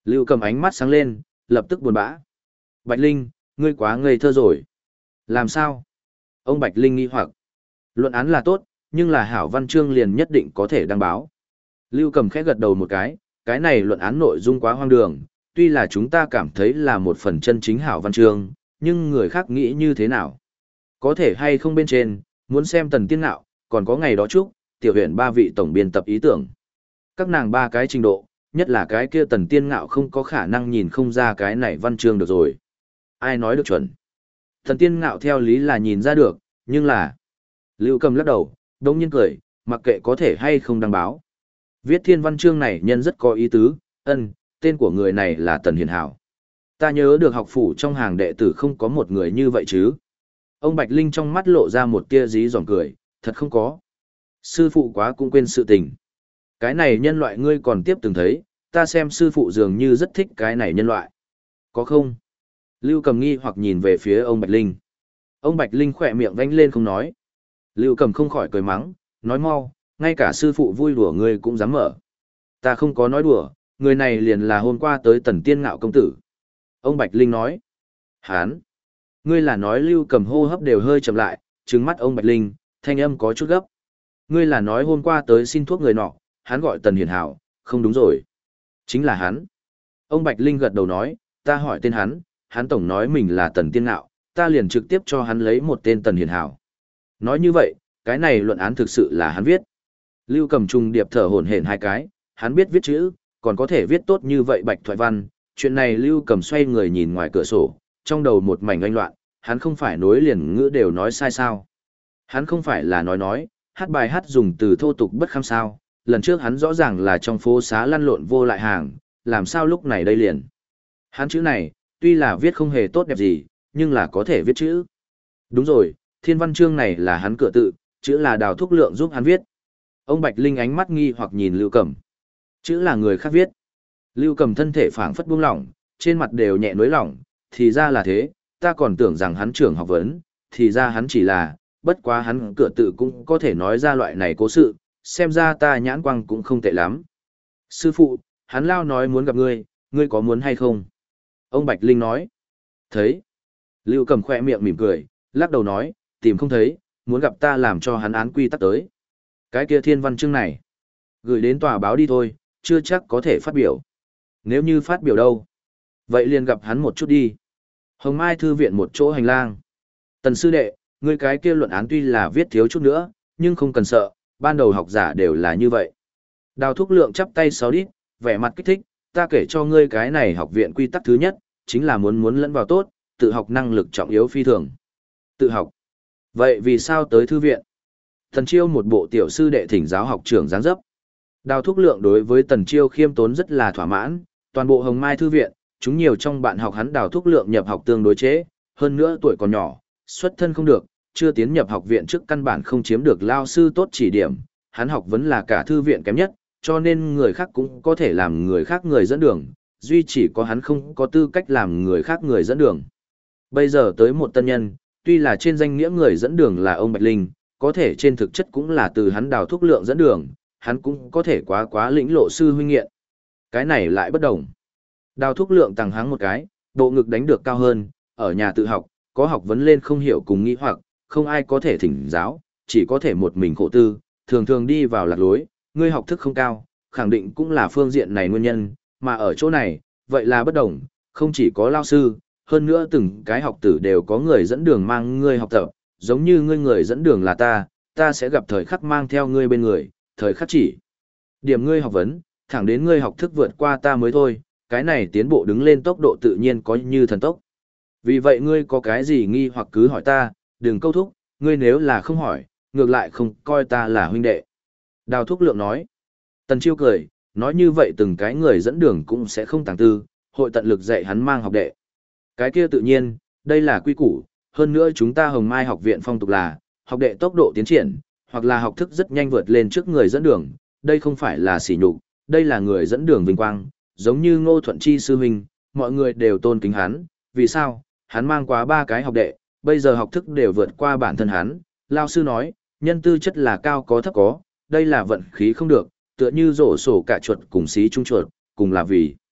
Lưu Cầm ánh mắt sáng lên, lập tức buồn bã. Bạch Linh, ngươi quá ngây thơ rồi. Làm sao? Ông Bạch Linh nghi hoặc. Luận án là tốt, nhưng là hảo văn chương liền nhất định có thể đăng báo. Lưu Cầm khẽ gật đầu một cái này luận án nội dung quá hoang đường, tuy là chúng ta cảm thấy là một phần chân chính hảo văn chương, nhưng người khác nghĩ như thế nào? Có thể hay không bên trên, muốn xem Tần Tiên Ngạo, còn có ngày đó chúc, tiểu huyện ba vị tổng biên tập ý tưởng. Các nàng ba cái trình độ, nhất là cái kia Tần Tiên Ngạo không có khả năng nhìn không ra cái này văn chương được rồi. Ai nói được chuẩn? Tần Tiên Ngạo theo lý là nhìn ra được, nhưng là... Lưu Cầm lắc đầu, đông nhiên cười, mặc kệ có thể hay không đăng báo. Viết thiên văn chương này nhân rất có ý tứ, tên của người này là Tần Hiền Hảo. Ta nhớ được học phủ trong hàng đệ tử không có một người như vậy chứ. Ông Bạch Linh trong mắt lộ ra một tia dí dỏm cười, thật không có. Sư phụ quá cũng quên sự tình. Cái này nhân loại ngươi còn tiếp từng thấy, ta xem sư phụ dường như rất thích cái này nhân loại. Có không? Lưu Cầm nghi hoặc nhìn về phía ông Bạch Linh. Ông Bạch Linh khỏe miệng vánh lên không nói. Lưu Cầm không khỏi cười mắng, nói mau, ngay cả sư phụ vui đùa ngươi cũng dám mở. Ta không có nói đùa, người này liền là hôm qua tới Tần Tiên Ngạo công tử. Ông Bạch Linh nói. Hán. Ngươi là nói Lưu Cầm hô hấp đều hơi chậm lại, trừng mắt ông Bạch Linh, thanh âm có chút gấp. Ngươi là nói hôm qua tới xin thuốc người nọ, hắn gọi Tần Hiền Hảo, không đúng rồi. Chính là hắn. Ông Bạch Linh gật đầu nói, ta hỏi tên hắn tổng nói mình là Tần Tiên Ngạo, ta liền trực tiếp cho hắn lấy một tên Tần Hiền Hảo. Nói như vậy, cái này luận án thực sự là hắn viết. Lưu Cầm trùng điệp thở hổn hển hai cái, hắn biết viết chữ, còn có thể viết tốt như vậy bạch thoại văn. Chuyện này Lưu Cầm xoay người nhìn ngoài cửa sổ, trong đầu một mảnh oanh loạn, hắn không phải nối liền ngữ đều nói sai sao. Hắn không phải là nói, hát bài hát dùng từ thô tục bất kham sao, lần trước hắn rõ ràng là trong phố xá lăn lộn vô lại hàng, làm sao lúc này đây liền. Hắn chữ này, tuy là viết không hề tốt đẹp gì, nhưng là có thể viết chữ. Đúng rồi, thiên văn chương này là hắn cửa tự, chữ là Đào Thúc Lượng giúp hắn viết. Ông Bạch Linh ánh mắt nghi hoặc nhìn Lưu Cầm. Chữ là người khác viết. Lưu Cầm thân thể phảng phất buông lỏng, trên mặt đều nhẹ nối lỏng, thì ra là thế, ta còn tưởng rằng hắn trưởng học vấn, thì ra hắn chỉ là, bất quá hắn cửa tự cũng có thể nói ra loại này cố sự, xem ra ta nhãn quang cũng không tệ lắm. Sư phụ, hắn lao nói muốn gặp ngươi, ngươi có muốn hay không? Ông Bạch Linh nói. Thấy. Lưu Cầm khỏe miệng mỉm cười, lắc đầu nói, tìm không thấy, muốn gặp ta làm cho hắn án quy tắc tới. Cái kia thiên văn chương này, gửi đến tòa báo đi thôi, chưa chắc có thể phát biểu. Nếu như phát biểu đâu, vậy liền gặp hắn một chút đi. Hồng Mai thư viện một chỗ hành lang. Tần sư đệ, ngươi cái kia luận án tuy là viết thiếu chút nữa, nhưng không cần sợ, ban đầu học giả đều là như vậy. Đào Thúc Lượng chắp tay sáu đít, vẻ mặt kích thích, ta kể cho ngươi cái này học viện quy tắc thứ nhất, chính là muốn lẫn vào tốt, tự học năng lực trọng yếu phi thường. Tự học. Vậy vì sao tới thư viện? Tần Chiêu một bộ tiểu sư đệ thỉnh giáo học trưởng dáng dấp. Đào Thúc Lượng đối với Tần Chiêu khiêm tốn rất là thỏa mãn, toàn bộ Hồng Mai thư viện, chúng nhiều trong bạn học hắn Đào Thúc Lượng nhập học tương đối chế, hơn nữa tuổi còn nhỏ, xuất thân không được, chưa tiến nhập học viện trước căn bản không chiếm được lao sư tốt chỉ điểm, hắn học vẫn là cả thư viện kém nhất, cho nên người khác cũng có thể làm người khác người dẫn đường, duy chỉ có hắn không có tư cách làm người khác người dẫn đường. Bây giờ tới một tân nhân, tuy là trên danh nghĩa người dẫn đường là ông Bạch Linh, có thể trên thực chất cũng là từ hắn Đào Thúc Lượng dẫn đường, hắn cũng có thể quá lĩnh lộ sư huynh nghiện. Cái này lại bất đồng. Đào Thúc Lượng tăng háng một cái, bộ ngực đánh được cao hơn, ở nhà tự học, có học vấn lên không hiểu cùng nghĩ hoặc, không ai có thể thỉnh giáo, chỉ có thể một mình khổ tư, thường thường đi vào lạc lối, ngươi học thức không cao, khẳng định cũng là phương diện này nguyên nhân, mà ở chỗ này, vậy là bất đồng, không chỉ có lao sư, hơn nữa từng cái học tử đều có người dẫn đường mang ngươi học tập, giống như ngươi người dẫn đường là ta sẽ gặp thời khắc mang theo ngươi bên người, thời khắc chỉ. Điểm ngươi học vấn, thẳng đến ngươi học thức vượt qua ta mới thôi, cái này tiến bộ đứng lên tốc độ tự nhiên có như thần tốc. Vì vậy ngươi có cái gì nghi hoặc cứ hỏi ta, đừng câu thúc, ngươi nếu là không hỏi, ngược lại không coi ta là huynh đệ. Đào Thúc Lượng nói. Tần Chiêu cười, nói như vậy từng cái người dẫn đường cũng sẽ không tàng tư, hội tận lực dạy hắn mang học đệ. Cái kia tự nhiên, đây là quy củ, hơn nữa chúng ta Hồng Mai học viện phong tục là, học đệ tốc độ tiến triển, hoặc là học thức rất nhanh vượt lên trước người dẫn đường, đây không phải là sỉ nhục, đây là người dẫn đường vinh quang, giống như Ngô Thuận Chi sư huynh, mọi người đều tôn kính hắn, vì sao? Hắn mang quá 3 cái học đệ, bây giờ học thức đều vượt qua bản thân hắn, lao sư nói, nhân tư chất là cao có thấp có, đây là vận khí không được, tựa như rổ sổ cả chuột cùng xí trung chuột, cùng là vì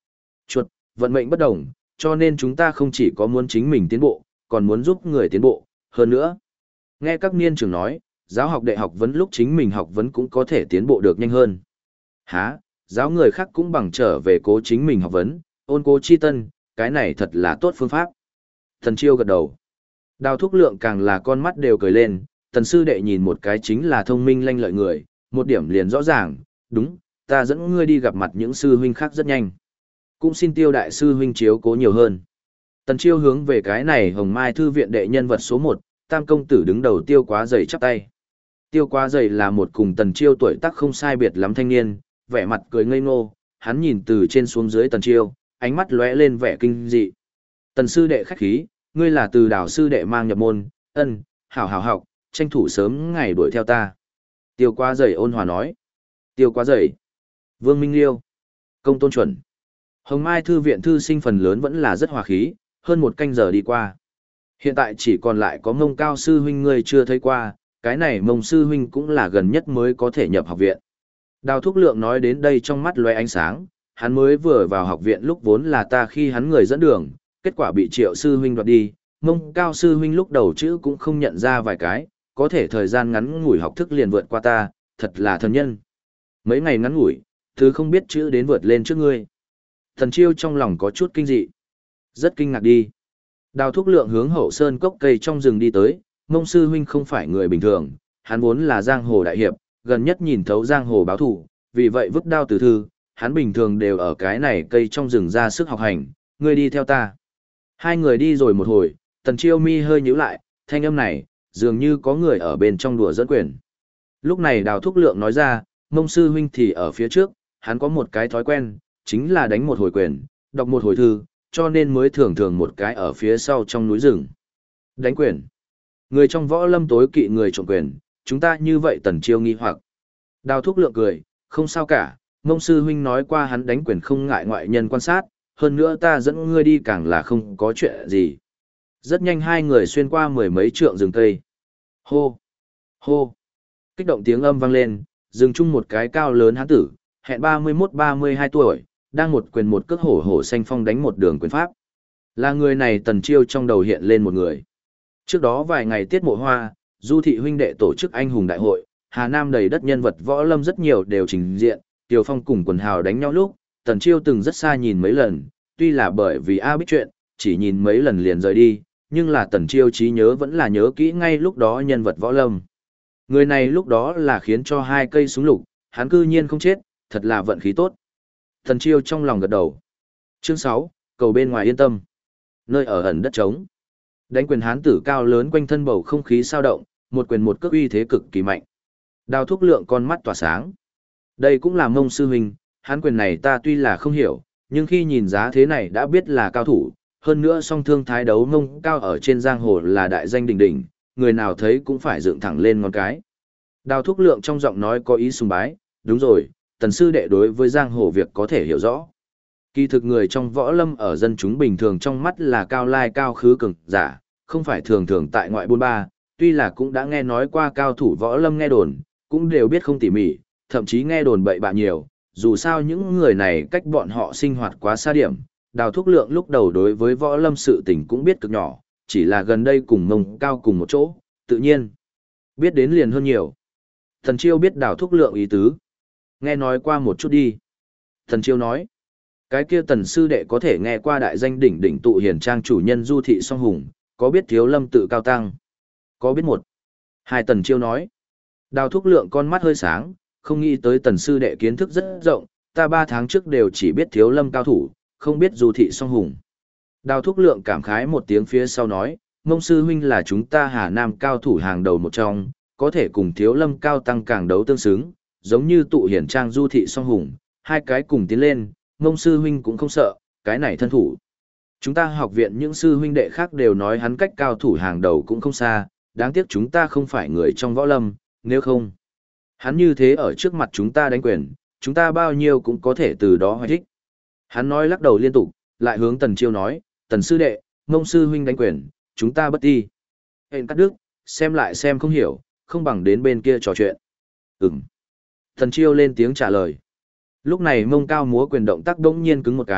Chuột, vận mệnh bất đồng, cho nên chúng ta không chỉ có muốn chính mình tiến bộ, còn muốn giúp người tiến bộ, hơn nữa. Nghe các niên trưởng nói, giáo học đệ học vấn lúc chính mình học vấn cũng có thể tiến bộ được nhanh hơn. Hả, giáo người khác cũng bằng trở về cố chính mình học vấn, ôn cố chi tân, cái này thật là tốt phương pháp. Thần Chiêu gật đầu. Đào Thúc Lượng càng là con mắt đều cười lên, Tần sư đệ nhìn một cái chính là thông minh lanh lợi người, một điểm liền rõ ràng, đúng, ta dẫn ngươi đi gặp mặt những sư huynh khác rất nhanh. Cũng xin Tiêu đại sư huynh chiếu cố nhiều hơn. Tần Chiêu hướng về cái này Hồng Mai thư viện đệ nhân vật số 1, Tam công tử đứng đầu Tiêu Quá Dày chắp tay. Tiêu Quá Dày là một cùng Tần Chiêu tuổi tác không sai biệt lắm thanh niên, vẻ mặt cười ngây ngô, hắn nhìn từ trên xuống dưới Tần Chiêu, ánh mắt lóe lên vẻ kinh dị. Tần sư đệ khách khí, ngươi là từ Đào sư đệ mang nhập môn, hảo hảo học, tranh thủ sớm ngày đuổi theo ta. Tiêu Quá Dày ôn hòa nói. Tiêu Quá Dày, Vương Minh Liêu, Công Tôn Chuẩn. Hồng Mai thư viện thư sinh phần lớn vẫn là rất hòa khí, hơn một canh giờ đi qua. Hiện tại chỉ còn lại có Mông Cao sư huynh ngươi chưa thấy qua, cái này Mông sư huynh cũng là gần nhất mới có thể nhập học viện. Đào Thúc Lượng nói đến đây trong mắt lóe ánh sáng, hắn mới vừa vào học viện lúc vốn là ta khi hắn người dẫn đường, kết quả bị Triệu sư huynh đoạt đi, Mông Cao sư huynh lúc đầu chữ cũng không nhận ra vài cái, có thể thời gian ngắn ngủi học thức liền vượt qua ta, thật là thần nhân. Mấy ngày ngắn ngủi, thứ không biết chữ đến vượt lên trước ngươi. Thần Chiêu trong lòng có chút kinh dị. Rất kinh ngạc đi. Đào Thúc Lượng hướng hậu sơn cốc cây trong rừng đi tới, Mông sư huynh không phải người bình thường, hắn vốn là giang hồ đại hiệp, gần nhất nhìn thấu giang hồ báo thủ, vì vậy vứt đao từ thư, hắn bình thường đều ở cái này cây trong rừng ra sức học hành, ngươi đi theo ta. Hai người đi rồi một hồi, Tần Chiêu mi hơi nhíu lại, thanh âm này, dường như có người ở bên trong đùa dẫn quyền. Lúc này Đào Thúc Lượng nói ra, Mông sư huynh thì ở phía trước, hắn có một cái thói quen, chính là đánh một hồi quyền, đọc một hồi thư, cho nên mới thường thường một cái ở phía sau trong núi rừng. Đánh quyền. Người trong võ lâm tối kỵ người trộm quyền, chúng ta như vậy Tần Chiêu nghi hoặc. Đào Thúc Lượng cười, không sao cả, Mông sư huynh nói qua hắn đánh quyền không ngại ngoại nhân quan sát, hơn nữa ta dẫn ngươi đi càng là không có chuyện gì. Rất nhanh hai người xuyên qua mười mấy trượng rừng cây. Hô! Hô! Kích động tiếng âm vang lên, rừng chung một cái cao lớn hán tử, hẹn 31-32 tuổi, đang một quyền một cước hổ hổ xanh phong đánh một đường quyền pháp. Là người này Tần Chiêu trong đầu hiện lên một người. Trước đó vài ngày tiết mộ hoa, Du thị huynh đệ tổ chức anh hùng đại hội, Hà Nam đầy đất nhân vật võ lâm rất nhiều đều trình diện, Tiều Phong cùng quần hào đánh nhau lúc, Tần Chiêu từng rất xa nhìn mấy lần, tuy là bởi vì A biết chuyện, chỉ nhìn mấy lần liền rời đi, nhưng là Tần Chiêu trí nhớ vẫn là nhớ kỹ ngay lúc đó nhân vật võ lâm. Người này lúc đó là khiến cho hai cây súng lục, hắn cư nhiên không chết, thật là vận khí tốt. Tần Chiêu trong lòng gật đầu. Chương 6, cầu bên ngoài yên tâm. Nơi ở ẩn đất trống. Đánh quyền hán tử cao lớn quanh thân bầu không khí sao động, một quyền một cước uy thế cực kỳ mạnh. Đào Thúc Lượng con mắt tỏa sáng. Đây cũng là Mông sư huynh, hán quyền này ta tuy là không hiểu, nhưng khi nhìn giá thế này đã biết là cao thủ, hơn nữa song thương thái đấu Mông Cao ở trên giang hồ là đại danh đỉnh đỉnh, người nào thấy cũng phải dựng thẳng lên ngón cái. Đào Thúc Lượng trong giọng nói có ý sùng bái, đúng rồi, Tần sư đệ đối với giang hồ việc có thể hiểu rõ. Kỳ thực người trong võ lâm ở dân chúng bình thường trong mắt là cao lai cao khứ cường giả, không phải thường thường tại ngoại buôn ba, tuy là cũng đã nghe nói qua cao thủ võ lâm nghe đồn, cũng đều biết không tỉ mỉ, thậm chí nghe đồn bậy bạ nhiều, dù sao những người này cách bọn họ sinh hoạt quá xa điểm. Đào Thúc Lượng lúc đầu đối với võ lâm sự tình cũng biết cực nhỏ, chỉ là gần đây cùng Mông Cao cùng một chỗ, tự nhiên biết đến liền hơn nhiều. Thần Chiêu biết Đào Thúc Lượng ý tứ. Nghe nói qua một chút đi. Thần Chiêu nói, cái kia Tần sư đệ có thể nghe qua đại danh đỉnh đỉnh tụ hiền trang chủ nhân Du thị song hùng, có biết Thiếu Lâm tự cao tăng? Có biết một. Hai Tần Chiêu nói. Đào Thúc Lượng con mắt hơi sáng, không nghĩ tới Tần sư đệ kiến thức rất rộng, ta 3 tháng trước đều chỉ biết Thiếu Lâm cao thủ, không biết Du thị song hùng. Đào Thúc Lượng cảm khái một tiếng phía sau nói, Mông sư huynh là chúng ta Hà Nam cao thủ hàng đầu một trong, có thể cùng Thiếu Lâm cao tăng càng đấu tương xứng, giống như tụ hiển trang Du thị song hùng, hai cái cùng tiến lên, Mông sư huynh cũng không sợ, cái này thân thủ. Chúng ta học viện những sư huynh đệ khác đều nói hắn cách cao thủ hàng đầu cũng không xa, đáng tiếc chúng ta không phải người trong võ lâm, nếu không. Hắn như thế ở trước mặt chúng ta đánh quyền, chúng ta bao nhiêu cũng có thể từ đó hoài thích. Hắn nói lắc đầu liên tục, lại hướng Tần Chiêu nói, Tần sư đệ, Mông sư huynh đánh quyền, chúng ta bất ti. Hẹn cắt đứt, xem lại xem không hiểu, không bằng đến bên kia trò chuyện. Tần Chiêu lên tiếng trả lời. Lúc này Mông Cao múa quyền động tác đống nhiên cứng một cái,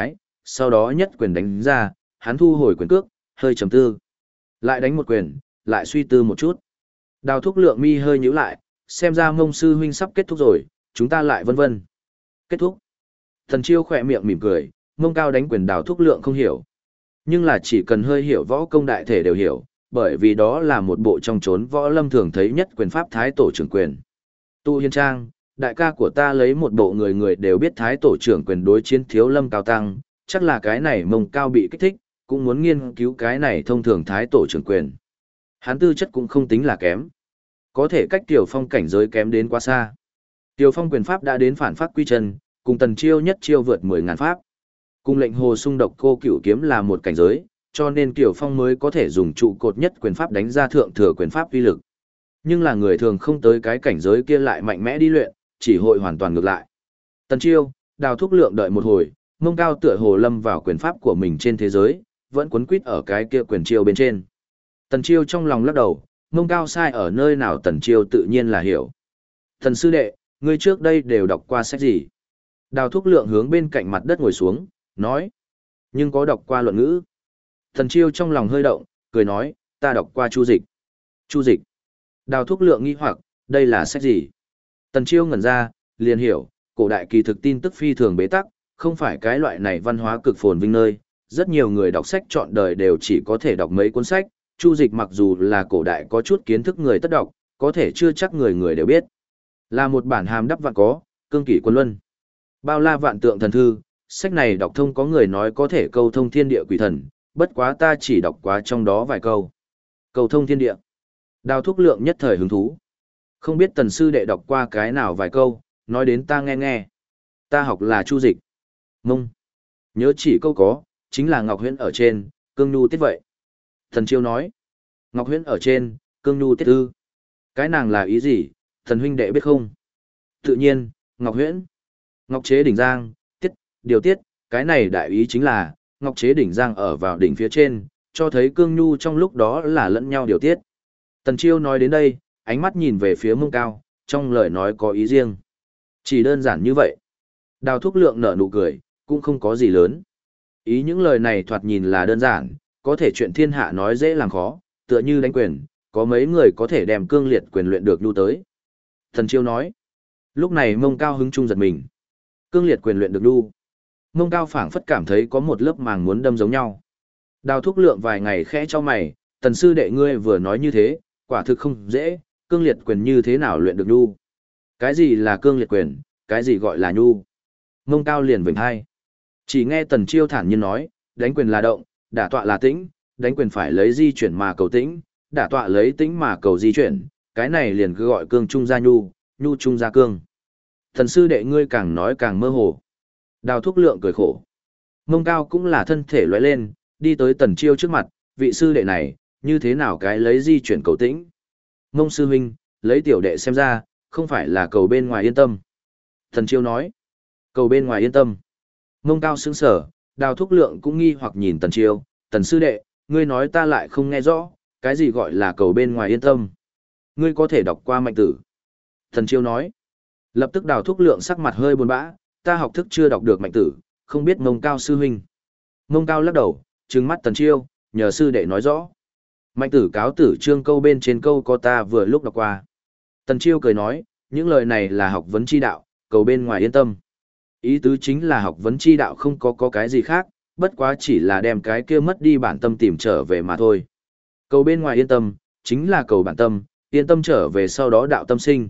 sau đó nhất quyền đánh ra, hắn thu hồi quyền cước, hơi trầm tư. Lại đánh một quyền, lại suy tư một chút. Đào Thúc Lượng mi hơi nhíu lại, xem ra Mông sư huynh sắp kết thúc rồi, chúng ta lại vân vân. Kết thúc. Tần Chiêu khỏe miệng mỉm cười, Mông Cao đánh quyền Đào Thúc Lượng không hiểu. Nhưng là chỉ cần hơi hiểu võ công đại thể đều hiểu, bởi vì đó là một bộ trong chốn võ lâm thường thấy nhất quyền pháp thái tổ trưởng quyền. Tu Hiên Trang, đại ca của ta lấy một bộ người người đều biết thái tổ trưởng quyền đối chiến Thiếu Lâm Cao Tăng, chắc là cái này Mông Cao bị kích thích, cũng muốn nghiên cứu cái này thông thường thái tổ trưởng quyền. Hắn tư chất cũng không tính là kém. Có thể cách Tiểu Phong cảnh giới kém đến quá xa. Tiểu Phong quyền pháp đã đến phản phát quy chân, cùng Tần Chiêu nhất chiêu vượt 10.000 pháp. Cùng lệnh hồ sung độc cô cửu kiếm là một cảnh giới, cho nên Tiểu Phong mới có thể dùng trụ cột nhất quyền pháp đánh ra thượng thừa quyền pháp uy lực. Nhưng là người thường không tới cái cảnh giới kia lại mạnh mẽ đi luyện, chỉ hội hoàn toàn ngược lại. Tần Chiêu, Đào Thúc Lượng đợi một hồi, Mông Cao tựa hồ lâm vào quyền pháp của mình trên thế giới, vẫn quấn quýt ở cái kia quyền chiêu bên trên. Tần Chiêu trong lòng lắc đầu, Mông Cao sai ở nơi nào Tần Chiêu tự nhiên là hiểu. Thần sư đệ, ngươi trước đây đều đọc qua sách gì? Đào Thúc Lượng hướng bên cạnh mặt đất ngồi xuống, nói. Nhưng có đọc qua luận ngữ. Tần Chiêu trong lòng hơi động, cười nói, ta đọc qua Chu Dịch. Chu Dịch. Đào Thúc Lượng nghi hoặc, đây là sách gì? Tần Chiêu ngẩn ra, liền hiểu, cổ đại kỳ thực tin tức phi thường bế tắc, không phải cái loại này văn hóa cực phồn vinh nơi. Rất nhiều người đọc sách trọn đời đều chỉ có thể đọc mấy cuốn sách, Chu Dịch mặc dù là cổ đại có chút kiến thức người tất đọc, có thể chưa chắc người người đều biết. Là một bản hàm đắp vạn có, cương kỷ quân luân. Bao la vạn tượng thần thư, sách này đọc thông có người nói có thể câu thông thiên địa quỷ thần, bất quá ta chỉ đọc quá trong đó vài câu. Câu thông thiên địa. Đào Thúc Lượng nhất thời hứng thú. Không biết Tần sư đệ đọc qua cái nào vài câu, nói đến ta nghe nghe. Ta học là Chu Dịch. Mông. Nhớ chỉ câu có, chính là Ngọc Huyễn ở trên, cương nhu tiết vậy. Thần Chiêu nói. Ngọc Huyễn ở trên, cương nhu tiết ư. Cái nàng là ý gì, thần huynh đệ biết không? Tự nhiên, Ngọc Huyễn. Ngọc chế đỉnh giang, tiết, điều tiết, cái này đại ý chính là, Ngọc chế đỉnh giang ở vào đỉnh phía trên, cho thấy cương nhu trong lúc đó là lẫn nhau điều tiết. Tần Chiêu nói đến đây, ánh mắt nhìn về phía Mông Cao, trong lời nói có ý riêng. Chỉ đơn giản như vậy. Đào Thúc Lượng nở nụ cười, cũng không có gì lớn. Ý những lời này thoạt nhìn là đơn giản, có thể chuyện thiên hạ nói dễ làm khó, tựa như đánh quyền, có mấy người có thể đem cương liệt quyền luyện được nhu tới. Thần Chiêu nói. Lúc này Mông Cao hứng trung giật mình. Cương liệt quyền luyện được nhu. Mông Cao phảng phất cảm thấy có một lớp màng muốn đâm giống nhau. Đào Thúc Lượng vài ngày khẽ cho mày, Tần sư đệ ngươi vừa nói như thế, quả thực không dễ, cương liệt quyền như thế nào luyện được nhu. Cái gì là cương liệt quyền, cái gì gọi là nhu. Mông Cao liền vểnh hai. Chỉ nghe Tần Chiêu thản nhiên nói, đánh quyền là động, đả tọa là tĩnh, đánh quyền phải lấy di chuyển mà cầu tĩnh, đả tọa lấy tĩnh mà cầu di chuyển, cái này liền cứ gọi cương trung gia nhu, nhu trung gia cương. Thần sư đệ ngươi càng nói càng mơ hồ. Đào Thúc Lượng cười khổ. Mông Cao cũng là thân thể lóe lên, đi tới Tần Chiêu trước mặt, vị sư đệ này, như thế nào cái lấy di chuyển cầu tĩnh. Mông sư huynh, lấy tiểu đệ xem ra, không phải là cầu bên ngoài yên tâm. Tần Chiêu nói, cầu bên ngoài yên tâm. Mông Cao sững sở, Đào Thúc Lượng cũng nghi hoặc nhìn Tần Chiêu, Tần sư đệ, ngươi nói ta lại không nghe rõ, cái gì gọi là cầu bên ngoài yên tâm. Ngươi có thể đọc qua mạnh tử. Tần Chiêu nói, lập tức Đào Thúc Lượng sắc mặt hơi buồn bã, ta học thức chưa đọc được mạnh tử, không biết Mông Cao sư huynh. Mông Cao lắc đầu, trừng mắt Tần Chiêu, nhờ sư đệ nói rõ. Mạnh tử cáo tử trương câu bên trên câu có ta vừa lúc đọc qua. Tần Chiêu cười nói, những lời này là học vấn chi đạo, cầu bên ngoài yên tâm. Ý tứ chính là học vấn chi đạo không có cái gì khác, bất quá chỉ là đem cái kia mất đi bản tâm tìm trở về mà thôi. Cầu bên ngoài yên tâm, chính là cầu bản tâm, yên tâm trở về sau đó đạo tâm sinh.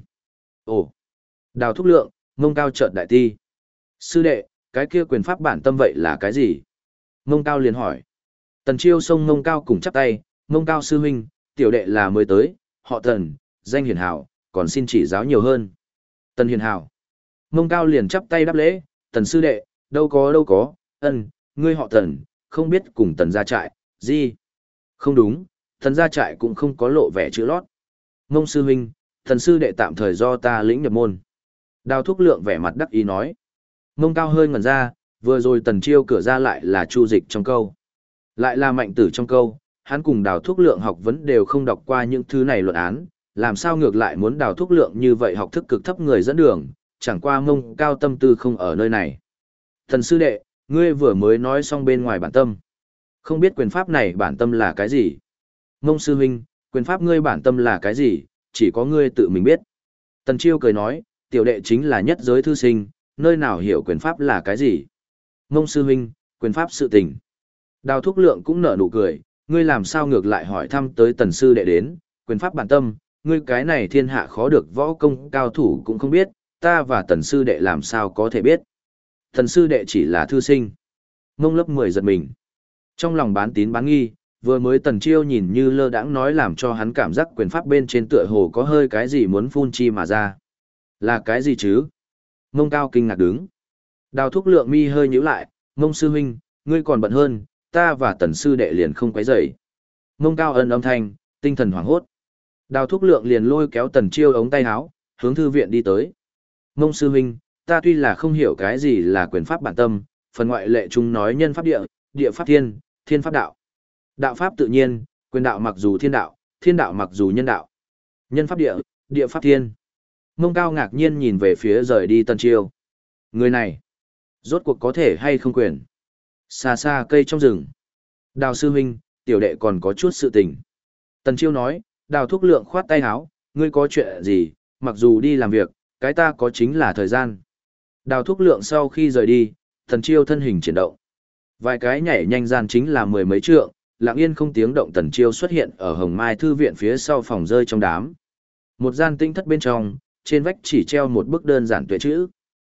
Ồ, Đào Thúc Lượng, Mông Cao chợt đại ti. Sư đệ, cái kia quyền pháp bản tâm vậy là cái gì? Mông Cao liền hỏi. Tần Chiêu xông Mông Cao cùng chắp tay, Mông Cao sư huynh, tiểu đệ là mới tới, họ Tần, danh hiền hảo, còn xin chỉ giáo nhiều hơn. Tần hiền hảo. Mông Cao liền chắp tay đáp lễ, Tần sư đệ, đâu có, ngươi họ Tần, không biết cùng Tần gia trại, gì? Không đúng, Tần gia trại cũng không có lộ vẻ chữ lót. Mông sư huynh, Tần sư đệ tạm thời do ta lĩnh nhập môn. Đào Thúc Lượng vẻ mặt đắc ý nói. Mông Cao hơi ngẩn ra, vừa rồi Tần Chiêu cửa ra lại là Chu Dịch trong câu. Lại là mạnh tử trong câu, hắn cùng Đào Thúc Lượng học vấn đều không đọc qua những thứ này luận án, làm sao ngược lại muốn Đào Thúc Lượng như vậy học thức cực thấp người dẫn đường, chẳng qua Mông Cao tâm tư không ở nơi này. Thần sư đệ, Ngươi vừa mới nói xong bên ngoài bản tâm. Không biết quyền pháp này bản tâm là cái gì? Ngông sư huynh, quyền pháp ngươi bản tâm là cái gì, chỉ có ngươi tự mình biết. Tần Chiêu cười nói, tiểu đệ chính là nhất giới thư sinh, nơi nào hiểu quyền pháp là cái gì. Ngông sư huynh, quyền pháp sự tình. Đào Thúc Lượng cũng nở nụ cười, ngươi làm sao ngược lại hỏi thăm tới tần sư đệ đến, quyền pháp bản tâm, ngươi cái này thiên hạ khó được võ công cao thủ cũng không biết, ta và tần sư đệ làm sao có thể biết. Tần sư đệ chỉ là thư sinh. Ngông lớp 10 giật mình. Trong lòng bán tín bán nghi, vừa mới Tần Chiêu nhìn như lơ đãng nói làm cho hắn cảm giác quyền pháp bên trên tựa hồ có hơi cái gì muốn phun chi mà ra. Là cái gì chứ? Ngông Cao kinh ngạc đứng. Đào Thúc Lượng mi hơi nhíu lại, Ngông sư huynh, ngươi còn bận hơn, ta và Tần sư đệ liền không quấy rầy. Ngông Cao ân âm thanh, tinh thần hoảng hốt. Đào Thúc Lượng liền lôi kéo Tần Chiêu ống tay áo, hướng thư viện đi tới. Ngông sư huynh, ta tuy là không hiểu cái gì là quyền pháp bản tâm, phần ngoại lệ chúng nói nhân pháp địa, địa pháp thiên, thiên pháp đạo. Đạo pháp tự nhiên, quyền đạo mặc dù thiên đạo mặc dù nhân đạo. Nhân pháp địa, địa pháp thiên. Ngông Cao ngạc nhiên nhìn về phía rời đi Tần Chiêu. Người này, rốt cuộc có thể hay không quyền? Xa xa cây trong rừng. Đào sư huynh, tiểu đệ còn có chút sự tình. Tần Chiêu nói, Đào Thúc Lượng khoát tay áo, ngươi có chuyện gì, mặc dù đi làm việc, cái ta có chính là thời gian. Đào Thúc Lượng sau khi rời đi, Tần Chiêu thân hình chuyển động. Vài cái nhảy nhanh gian chính là mười mấy trượng, lặng yên không tiếng động Tần Chiêu xuất hiện ở Hồng Mai thư viện phía sau phòng rơi trong đám. Một gian tinh thất bên trong, trên vách chỉ treo một bức đơn giản tuệ chữ.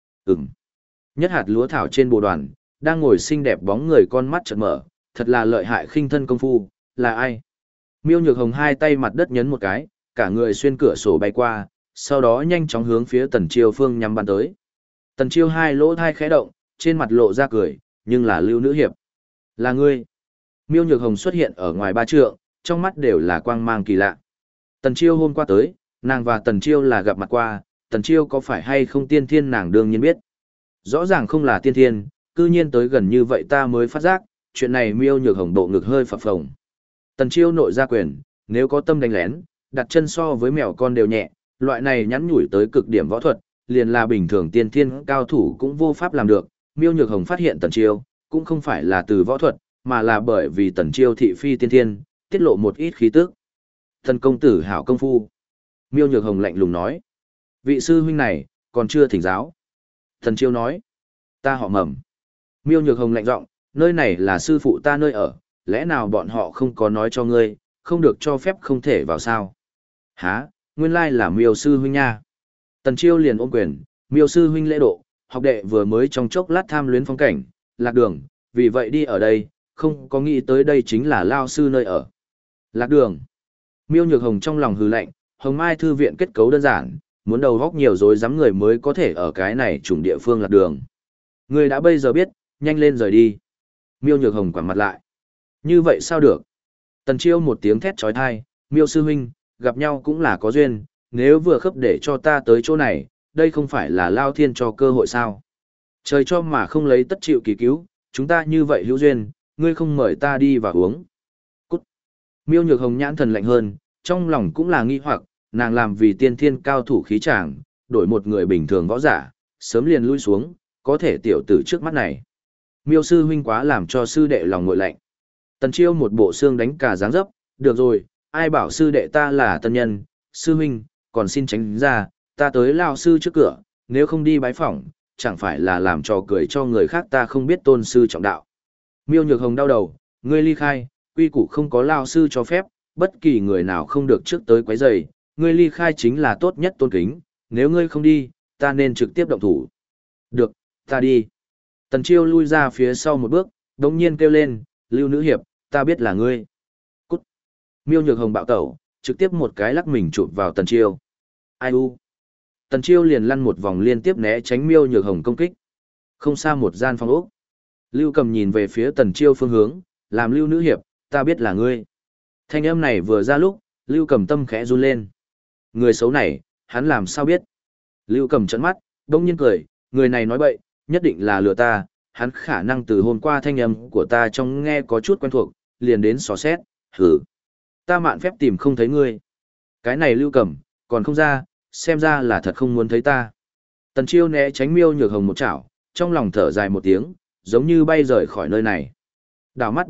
Nhất hạt lúa thảo trên bồ đoàn, đang ngồi xinh đẹp bóng người con mắt chợt mở, thật là lợi hại khinh thân công phu, là ai? Miêu Nhược Hồng hai tay mặt đất nhấn một cái, cả người xuyên cửa sổ bay qua, sau đó nhanh chóng hướng phía Tần Chiêu phương nhắm bắn tới. Tần Chiêu hai lỗ thai khẽ động, trên mặt lộ ra cười, nhưng là Lưu Nữ Hiệp. Là ngươi. Miêu Nhược Hồng xuất hiện ở ngoài ba trượng, trong mắt đều là quang mang kỳ lạ. Tần Chiêu hôm qua tới, nàng và Tần Chiêu là gặp mặt qua, Tần Chiêu có phải hay không tiên thiên nàng đương nhiên biết. Rõ ràng không là tiên thiên, cư nhiên tới gần như vậy ta mới phát giác, chuyện này Miêu Nhược Hồng độ ngực hơi phập phồng. Tần Chiêu nội ra quyền, nếu có tâm đánh lén, đặt chân so với mèo con đều nhẹ, loại này nhắn nhủi tới cực điểm võ thuật, liền là bình thường tiên thiên cao thủ cũng vô pháp làm được. Miêu Nhược Hồng phát hiện Tần Chiêu, cũng không phải là từ võ thuật, mà là bởi vì Tần Chiêu thị phi tiên thiên, tiết lộ một ít khí tức. Thần công tử hảo công phu. Miêu Nhược Hồng lạnh lùng nói. Vị sư huynh này, còn chưa thỉnh giáo. Tần Chiêu nói. Ta họ Mầm. Miêu Nhược Hồng lạnh giọng, nơi này là sư phụ ta nơi ở, lẽ nào bọn họ không có nói cho ngươi, không được cho phép không thể vào sao? Hả, nguyên lai là Miêu sư huynh nha. Tần Chiêu liền ôm quyền, Miêu sư huynh lễ độ, học đệ vừa mới trong chốc lát tham luyến phong cảnh, lạc đường, vì vậy đi ở đây, không có nghĩ tới đây chính là lao sư nơi ở. Lạc đường. Miêu Nhược Hồng trong lòng hừ lạnh, Hồng Mai thư viện kết cấu đơn giản, muốn đầu góc nhiều rối rắm người mới có thể ở cái này trùng địa phương lạc đường. Người đã bây giờ biết, nhanh lên rời đi. Miêu Nhược Hồng quẳng mặt lại. Như vậy sao được? Tần Chiêu một tiếng thét chói tai, Miêu sư huynh, gặp nhau cũng là có duyên, nếu vừa khớp để cho ta tới chỗ này, đây không phải là lao thiên cho cơ hội sao? Trời cho mà không lấy tất chịu kỳ cứu, chúng ta như vậy hữu duyên, ngươi không mời ta đi và uống. Cút. Miêu Nhược Hồng nhãn thần lạnh hơn, trong lòng cũng là nghi hoặc, nàng làm vì tiên thiên cao thủ khí tràng, đổi một người bình thường võ giả, sớm liền lui xuống, có thể tiểu tử trước mắt này. Miêu sư huynh quá làm cho sư đệ lòng nguội lạnh. Tần Chiêu một bộ xương đánh cả dáng dấp, được rồi, ai bảo sư đệ ta là tân nhân, sư huynh, còn xin tránh ra, ta tới lao sư trước cửa, nếu không đi bái phỏng, chẳng phải là làm trò cười cho người khác ta không biết tôn sư trọng đạo. Miêu Nhược Hồng đau đầu, ngươi ly khai, quy củ không có lao sư cho phép, bất kỳ người nào không được trước tới quấy rầy, ngươi ly khai chính là tốt nhất tôn kính, nếu ngươi không đi, ta nên trực tiếp động thủ. Được, ta đi. Tần Chiêu lui ra phía sau một bước, đống nhiên kêu lên, Lưu Nữ Hiệp, ta biết là ngươi. Cút. Miêu Nhược Hồng bạo tẩu, trực tiếp một cái lắc mình chụp vào Tần Chiêu. Ai u. Tần Chiêu liền lăn một vòng liên tiếp né tránh Miêu Nhược Hồng công kích. Không xa một gian phòng ốc. Lưu Cầm nhìn về phía Tần Chiêu phương hướng, làm Lưu Nữ Hiệp, ta biết là ngươi. Thanh âm này vừa ra lúc, Lưu Cầm tâm khẽ run lên. Người xấu này, hắn làm sao biết? Lưu Cầm trợn mắt, đông nhiên cười, người này nói bậy, nhất định là lừa ta, hắn khả năng từ hôm qua thanh âm của ta trong nghe có chút quen thuộc, liền đến xò xét, hử. Ta mạn phép tìm không thấy ngươi. Cái này Lưu Cầm, còn không ra, xem ra là thật không muốn thấy ta. Tần Chiêu né tránh Miêu Nhược Hồng một chảo, trong lòng thở dài một tiếng, giống như bay rời khỏi nơi này. Đảo mắt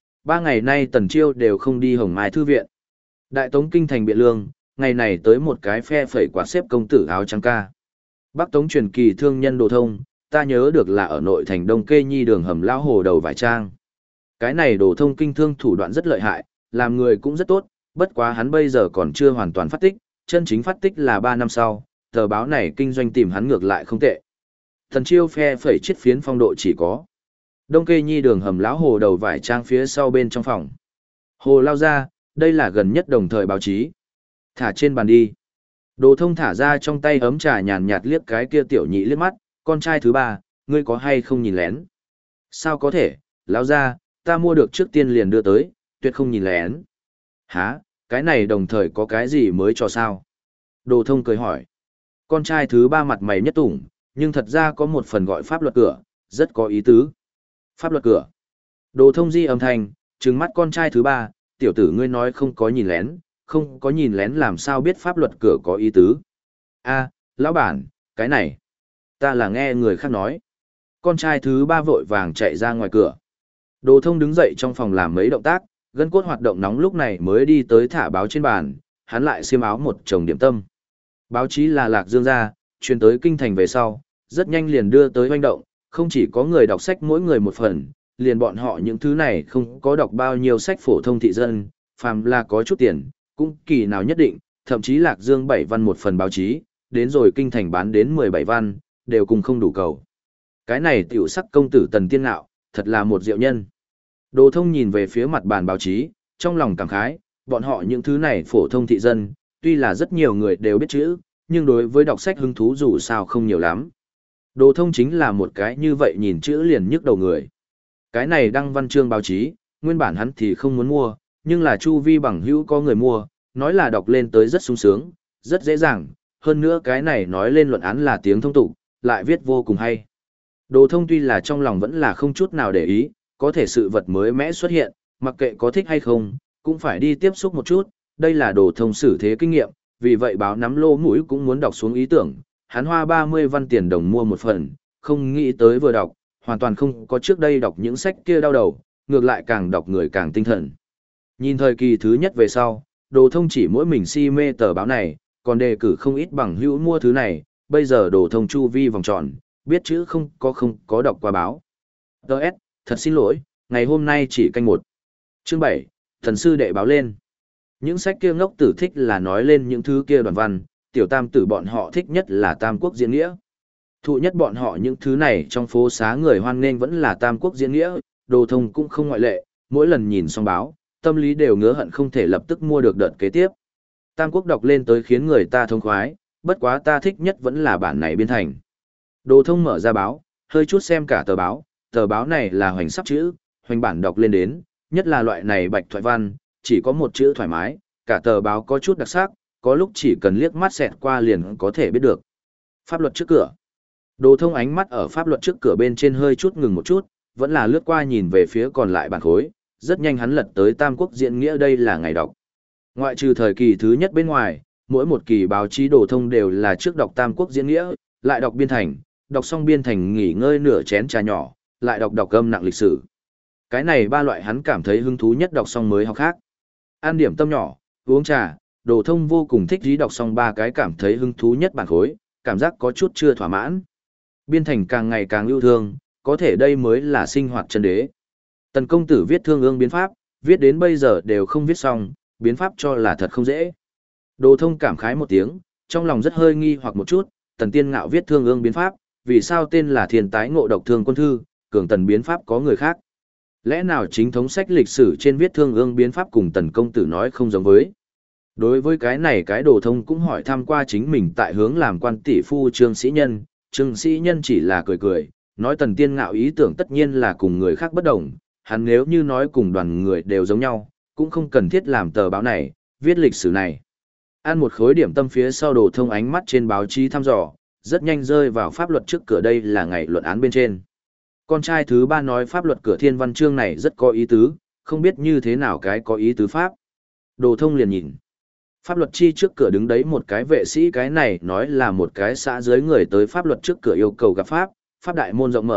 3 ngày nay Tần Chiêu đều không đi Hồng Mai Thư viện. Đại Tống kinh thành Biện Lương, ngày này tới một cái phe phẩy quạt xếp công tử áo trắng ca. Bắc Tống truyền kỳ thương nhân Đồ Thông, ta nhớ được là ở nội thành Đông Kê Nhi đường hầm lão hồ đầu vải trang. Cái này Đồ Thông kinh thương thủ đoạn rất lợi hại, làm người cũng rất tốt, bất quá hắn bây giờ còn chưa hoàn toàn phát tích, chân chính phát tích là 3 năm sau, tờ báo này kinh doanh tìm hắn ngược lại không tệ. Thần Chiêu phe phẩy chiết phiến phong độ chỉ có. Đông Kê Nhi đường hầm lão hồ đầu vải trang phía sau bên trong phòng. Hồ lao ra, đây là gần nhất đồng thời báo chí. Thả trên bàn đi. Đồ Thông thả ra trong tay ấm trà nhàn nhạt liếc cái kia tiểu nhị liếc mắt, con trai thứ ba, ngươi có hay không nhìn lén? Sao có thể, lão ra, ta mua được trước tiên liền đưa tới, tuyệt không nhìn lén. Hả, cái này đồng thời có cái gì mới cho sao? Đồ Thông cười hỏi. Con trai thứ ba mặt mày nhất tủng, nhưng thật ra có một phần gọi pháp luật cửa, rất có ý tứ. Pháp luật cửa. Đồ Thông di âm thanh, trừng mắt con trai thứ ba, tiểu tử ngươi nói không có nhìn lén, không có nhìn lén làm sao biết pháp luật cửa có ý tứ. A, lão bản, cái này, ta là nghe người khác nói. Con trai thứ ba vội vàng chạy ra ngoài cửa. Đồ Thông đứng dậy trong phòng làm mấy động tác, gân cốt hoạt động nóng lúc này mới đi tới thả báo trên bàn, hắn lại xiêm áo một chồng điểm tâm. Báo chí là Lạc Dương gia, truyền tới kinh thành về sau, rất nhanh liền đưa tới hoành động, không chỉ có người đọc sách mỗi người một phần, liền bọn họ những thứ này không có đọc bao nhiêu sách phổ thông thị dân, phàm là có chút tiền, cũng kỳ nào nhất định, thậm chí Lạc Dương 7 văn một phần báo chí, đến rồi kinh thành bán đến 17 văn, đều cùng không đủ cầu. Cái này tiểu sắc công tử Tần Tiên Ngạo, thật là một diệu nhân. Đồ Thông nhìn về phía mặt bàn báo chí, trong lòng cảm khái, bọn họ những thứ này phổ thông thị dân, tuy là rất nhiều người đều biết chữ, nhưng đối với đọc sách hứng thú dù sao không nhiều lắm. Đồ Thông chính là một cái như vậy nhìn chữ liền nhức đầu người. Cái này đăng văn chương báo chí, nguyên bản hắn thì không muốn mua, nhưng là chu vi bằng hữu có người mua, nói là đọc lên tới rất sung sướng, rất dễ dàng, hơn nữa cái này nói lên luận án là tiếng thông tục, lại viết vô cùng hay. Đồ Thông tuy là trong lòng vẫn là không chút nào để ý, có thể sự vật mới mẽ xuất hiện, mặc kệ có thích hay không, cũng phải đi tiếp xúc một chút, đây là Đồ Thông xử thế kinh nghiệm, vì vậy báo nắm lô mũi cũng muốn đọc xuống ý tưởng, hắn hoa 30 văn tiền đồng mua một phần, không nghĩ tới vừa đọc, hoàn toàn không có trước đây đọc những sách kia đau đầu, ngược lại càng đọc người càng tinh thần. Nhìn thời kỳ thứ nhất về sau, Đồ Thông chỉ mỗi mình si mê tờ báo này, còn đề cử không ít bằng hữu mua thứ này, bây giờ Đồ Thông chu vi vòng tròn, biết chữ không có đọc qua báo. Đợt, thật xin lỗi, ngày hôm nay chỉ canh một. Chương 7, thần sư đệ báo lên. Những sách kia ngốc tử thích là nói lên những thứ kia đoạn văn, tiểu tam tử bọn họ thích nhất là Tam Quốc diễn nghĩa. Thụ nhất bọn họ những thứ này trong phố xá người hoan nghênh vẫn là Tam Quốc diễn nghĩa, Đồ Thông cũng không ngoại lệ, mỗi lần nhìn xong báo, tâm lý đều ngứa hận không thể lập tức mua được đợt kế tiếp. Tam Quốc đọc lên tới khiến người ta thông khoái, bất quá ta thích nhất vẫn là bản này biên thành. Đồ Thông mở ra báo, hơi chút xem cả tờ báo này là hoành sắp chữ, hoành bản đọc lên đến, nhất là loại này bạch thoại văn, chỉ có một chữ thoải mái, cả tờ báo có chút đặc sắc, có lúc chỉ cần liếc mắt xẹt qua liền có thể biết được. Pháp luật trước cửa. Đồ Thông ánh mắt ở pháp luật trước cửa bên trên hơi chút ngừng một chút, vẫn là lướt qua nhìn về phía còn lại bản khối, rất nhanh hắn lật tới Tam Quốc diễn nghĩa đây là ngày đọc. Ngoại trừ thời kỳ thứ nhất bên ngoài, mỗi một kỳ báo chí Đồ Thông đều là trước đọc Tam Quốc diễn nghĩa, lại đọc biên thành, đọc xong biên thành nghỉ ngơi nửa chén trà nhỏ, lại đọc âm nặng lịch sử. Cái này ba loại hắn cảm thấy hứng thú nhất đọc xong mới học khác. Ăn điểm tâm nhỏ, uống trà, Đồ Thông vô cùng thích dí đọc xong ba cái cảm thấy hứng thú nhất bản khối, cảm giác có chút chưa thỏa mãn. Biên thành càng ngày càng yêu thương, có thể đây mới là sinh hoạt chân đế. Tần công tử viết Thương Ương biến pháp, viết đến bây giờ đều không viết xong, biến pháp cho là thật không dễ. Đồ Thông cảm khái một tiếng, trong lòng rất hơi nghi hoặc một chút, Tần Tiên Ngạo viết Thương Ương biến pháp, vì sao tên là Thiên Tái Ngộ Độc Thương Quân Thư, cường tần biến pháp có người khác. Lẽ nào chính thống sách lịch sử trên viết Thương Ương biến pháp cùng Tần công tử nói không giống với? Đối với cái này cái Đồ Thông cũng hỏi thăm qua chính mình tại hướng làm quan tỷ phu Trương Sĩ Nhân, Trương Sĩ Nhân chỉ là cười cười, nói Tần Tiên Ngạo ý tưởng tất nhiên là cùng người khác bất đồng, hắn nếu như nói cùng đoàn người đều giống nhau, cũng không cần thiết làm tờ báo này, viết lịch sử này. Ăn một khối điểm tâm phía sau Đồ Thông ánh mắt trên báo chí thăm dò, rất nhanh rơi vào pháp luật trước cửa đây là ngày luận án bên trên. Con trai thứ ba nói pháp luật cửa thiên văn chương này rất có ý tứ, không biết như thế nào cái có ý tứ pháp. Đồ Thông liền nhìn. Pháp luật chi trước cửa đứng đấy một cái vệ sĩ, cái này nói là một cái xã dưới người tới pháp luật trước cửa yêu cầu gặp pháp, pháp đại môn rộng mở,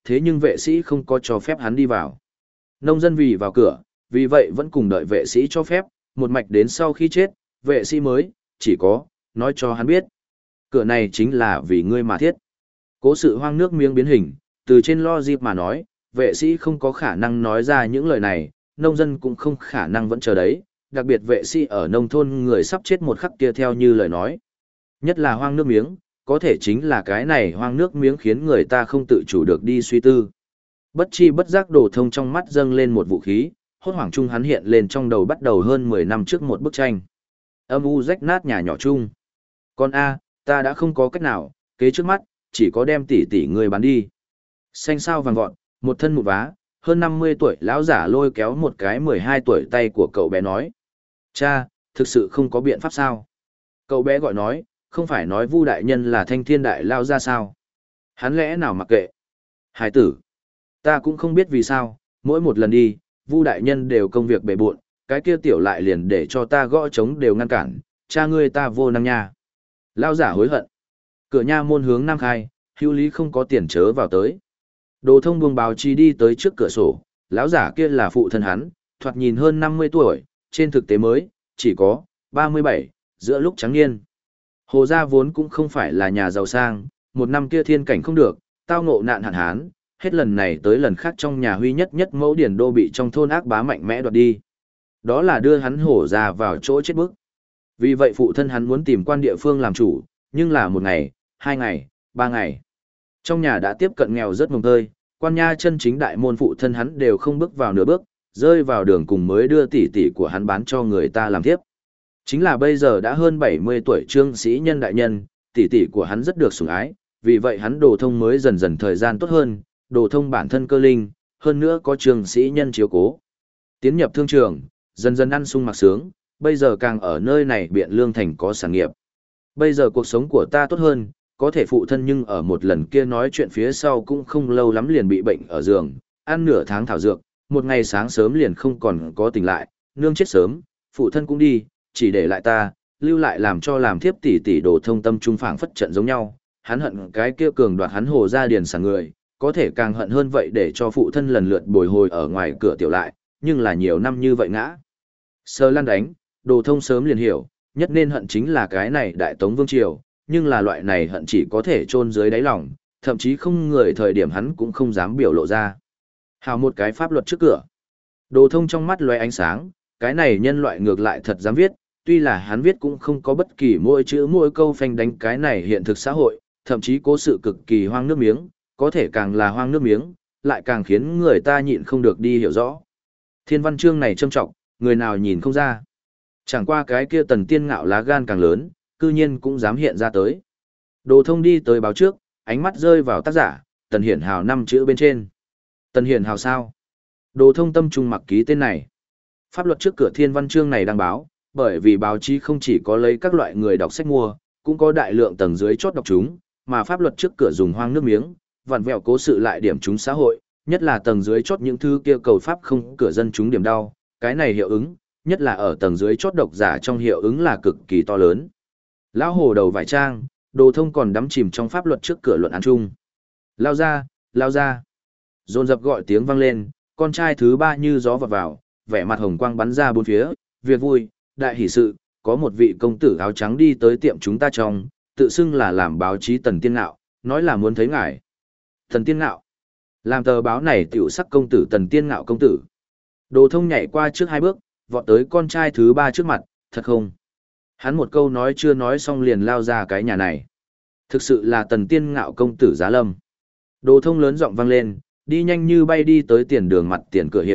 thế nhưng vệ sĩ không có cho phép hắn đi vào. Nông dân vì vào cửa, vì vậy vẫn cùng đợi vệ sĩ cho phép, một mạch đến sau khi chết, vệ sĩ mới, chỉ có, nói cho hắn biết. Cửa này chính là vì ngươi mà thiết. Cố sự hoang nước miếng biến hình, từ trên lo dịp mà nói, vệ sĩ không có khả năng nói ra những lời này, nông dân cũng không khả năng vẫn chờ đấy, đặc biệt vệ sĩ ở nông thôn người sắp chết một khắc kia theo như lời nói. Nhất là hoang nước miếng, có thể chính là cái này hoang nước miếng khiến người ta không tự chủ được đi suy tư. Bất chi bất giác Đồ Thông trong mắt dâng lên một vũ khí, hốt hoảng chung hắn hiện lên trong đầu bắt đầu hơn 10 năm trước một bức tranh. Âm u rách nát nhà nhỏ chung. Con A, ta đã không có cách nào, kế trước mắt, chỉ có đem tỷ tỷ người bán đi. Xanh sao vàng vọt, một thân một vá, hơn 50 tuổi lão giả lôi kéo một cái 12 tuổi tay của cậu bé nói. Cha, thực sự không có biện pháp sao? Cậu bé gọi nói, không phải nói Vu đại nhân là thanh thiên đại lao ra sao? Hắn lẽ nào mặc kệ? Hải tử, ta cũng không biết vì sao, mỗi một lần đi, Vu đại nhân đều công việc bề bộn, cái kia tiểu lại liền để cho ta gõ trống đều ngăn cản, cha ngươi ta vô năng nha. Lao giả hối hận. Cửa nha môn hướng nam khai, hữu lý không có tiền chớ vào tới. Đồ Thông buông báo chí đi tới trước cửa sổ, lão giả kia là phụ thân hắn, thoạt nhìn hơn 50 tuổi, trên thực tế mới, chỉ có 37, giữa lúc trắng niên. Hồ gia vốn cũng không phải là nhà giàu sang, một năm kia thiên cảnh không được, tao ngộ nạn hạn hán, hết lần này tới lần khác trong nhà huy nhất nhất mẫu điển đô bị trong thôn ác bá mạnh mẽ đoạt đi. Đó là đưa hắn hổ ra vào chỗ chết bức. Vì vậy phụ thân hắn muốn tìm quan địa phương làm chủ, nhưng là một ngày, 2 ngày, 3 ngày. Trong nhà đã tiếp cận nghèo rất mồng tơi, quan nha chân chính đại môn phụ thân hắn đều không bước vào nửa bước, rơi vào đường cùng mới đưa tỷ tỷ của hắn bán cho người ta làm tiếp. Chính là bây giờ đã hơn 70 tuổi trương sĩ nhân đại nhân, tỷ tỷ của hắn rất được sủng ái, vì vậy hắn Đồ Thông mới dần dần thời gian tốt hơn, Đồ Thông bản thân cơ linh, hơn nữa có trương sĩ nhân chiếu cố. Tiến nhập thương trường, dần dần ăn sung mặc sướng, bây giờ càng ở nơi này Biện Lương Thành có sản nghiệp. Bây giờ cuộc sống của ta tốt hơn, có thể phụ thân nhưng ở một lần kia nói chuyện phía sau cũng không lâu lắm liền bị bệnh ở giường, ăn nửa tháng thảo dược, một ngày sáng sớm liền không còn có tỉnh lại, nương chết sớm, phụ thân cũng đi, chỉ để lại ta, lưu lại làm cho làm thiếp tỷ tỷ Đồ Thông tâm trung phảng phất trận giống nhau, hắn hận cái kia cường đoạt hắn hồ gia điền sản người, có thể càng hận hơn vậy để cho phụ thân lần lượt bồi hồi ở ngoài cửa tiểu lại, nhưng là nhiều năm như vậy ngã. Sơ lan đánh, Đồ Thông sớm liền hiểu, nhất nên hận chính là cái này đại tống vương triều, nhưng là loại này hận chỉ có thể chôn dưới đáy lòng, thậm chí không người thời điểm hắn cũng không dám biểu lộ ra. Hào một cái pháp luật trước cửa. Đồ Thông trong mắt lóe ánh sáng, cái này nhân loại ngược lại thật dám viết, tuy là hắn viết cũng không có bất kỳ mỗi chữ mỗi câu phanh đánh cái này hiện thực xã hội, thậm chí cố sự cực kỳ hoang nước miếng, có thể càng là hoang nước miếng, lại càng khiến người ta nhịn không được đi hiểu rõ. Thiên văn chương này trâm trọng, người nào nhìn không ra. Chẳng qua cái kia Tần Tiên Ngạo lá gan càng lớn, cư nhiên cũng dám hiện ra tới. Đồ Thông đi tới báo trước, ánh mắt rơi vào tác giả, Tần Hiển Hào 5 chữ bên trên. Tần Hiển Hào sao? Đồ Thông tâm trung mặc ký tên này. Pháp luật trước cửa thiên văn chương này đăng báo, bởi vì báo chí không chỉ có lấy các loại người đọc sách mua, cũng có đại lượng tầng dưới chốt đọc chúng, mà pháp luật trước cửa dùng hoang nước miếng, vặn vẹo cố sự lại điểm chúng xã hội, nhất là tầng dưới chốt những thứ kia cầu pháp không cửa dân chúng điểm đau, cái này hiệu ứng, nhất là ở tầng dưới chốt độc giả trong hiệu ứng là cực kỳ to lớn. Lão hồ đầu vải trang, Đồ Thông còn đắm chìm trong pháp luật trước cửa luận án chung. Lao ra, lao ra. Dồn dập gọi tiếng vang lên, con trai thứ ba như gió vọt vào, vẻ mặt hồng quang bắn ra bốn phía, việc vui, đại hỷ sự, có một vị công tử áo trắng đi tới tiệm chúng ta trong, tự xưng là làm báo chí Tần Tiên Ngạo, nói là muốn thấy ngài. Tần Tiên Ngạo. Làm tờ báo này tiểu sắc công tử Tần Tiên Ngạo công tử. Đồ Thông nhảy qua trước 2 bước, vọt tới con trai thứ 3 trước mặt, thật không? Hắn một câu nói chưa nói xong liền lao ra cái nhà này. Thực sự là Tần Tiên Ngạo công tử Giá Lâm. Đồ Thông lớn giọng vang lên, đi nhanh như bay đi tới tiền đường mặt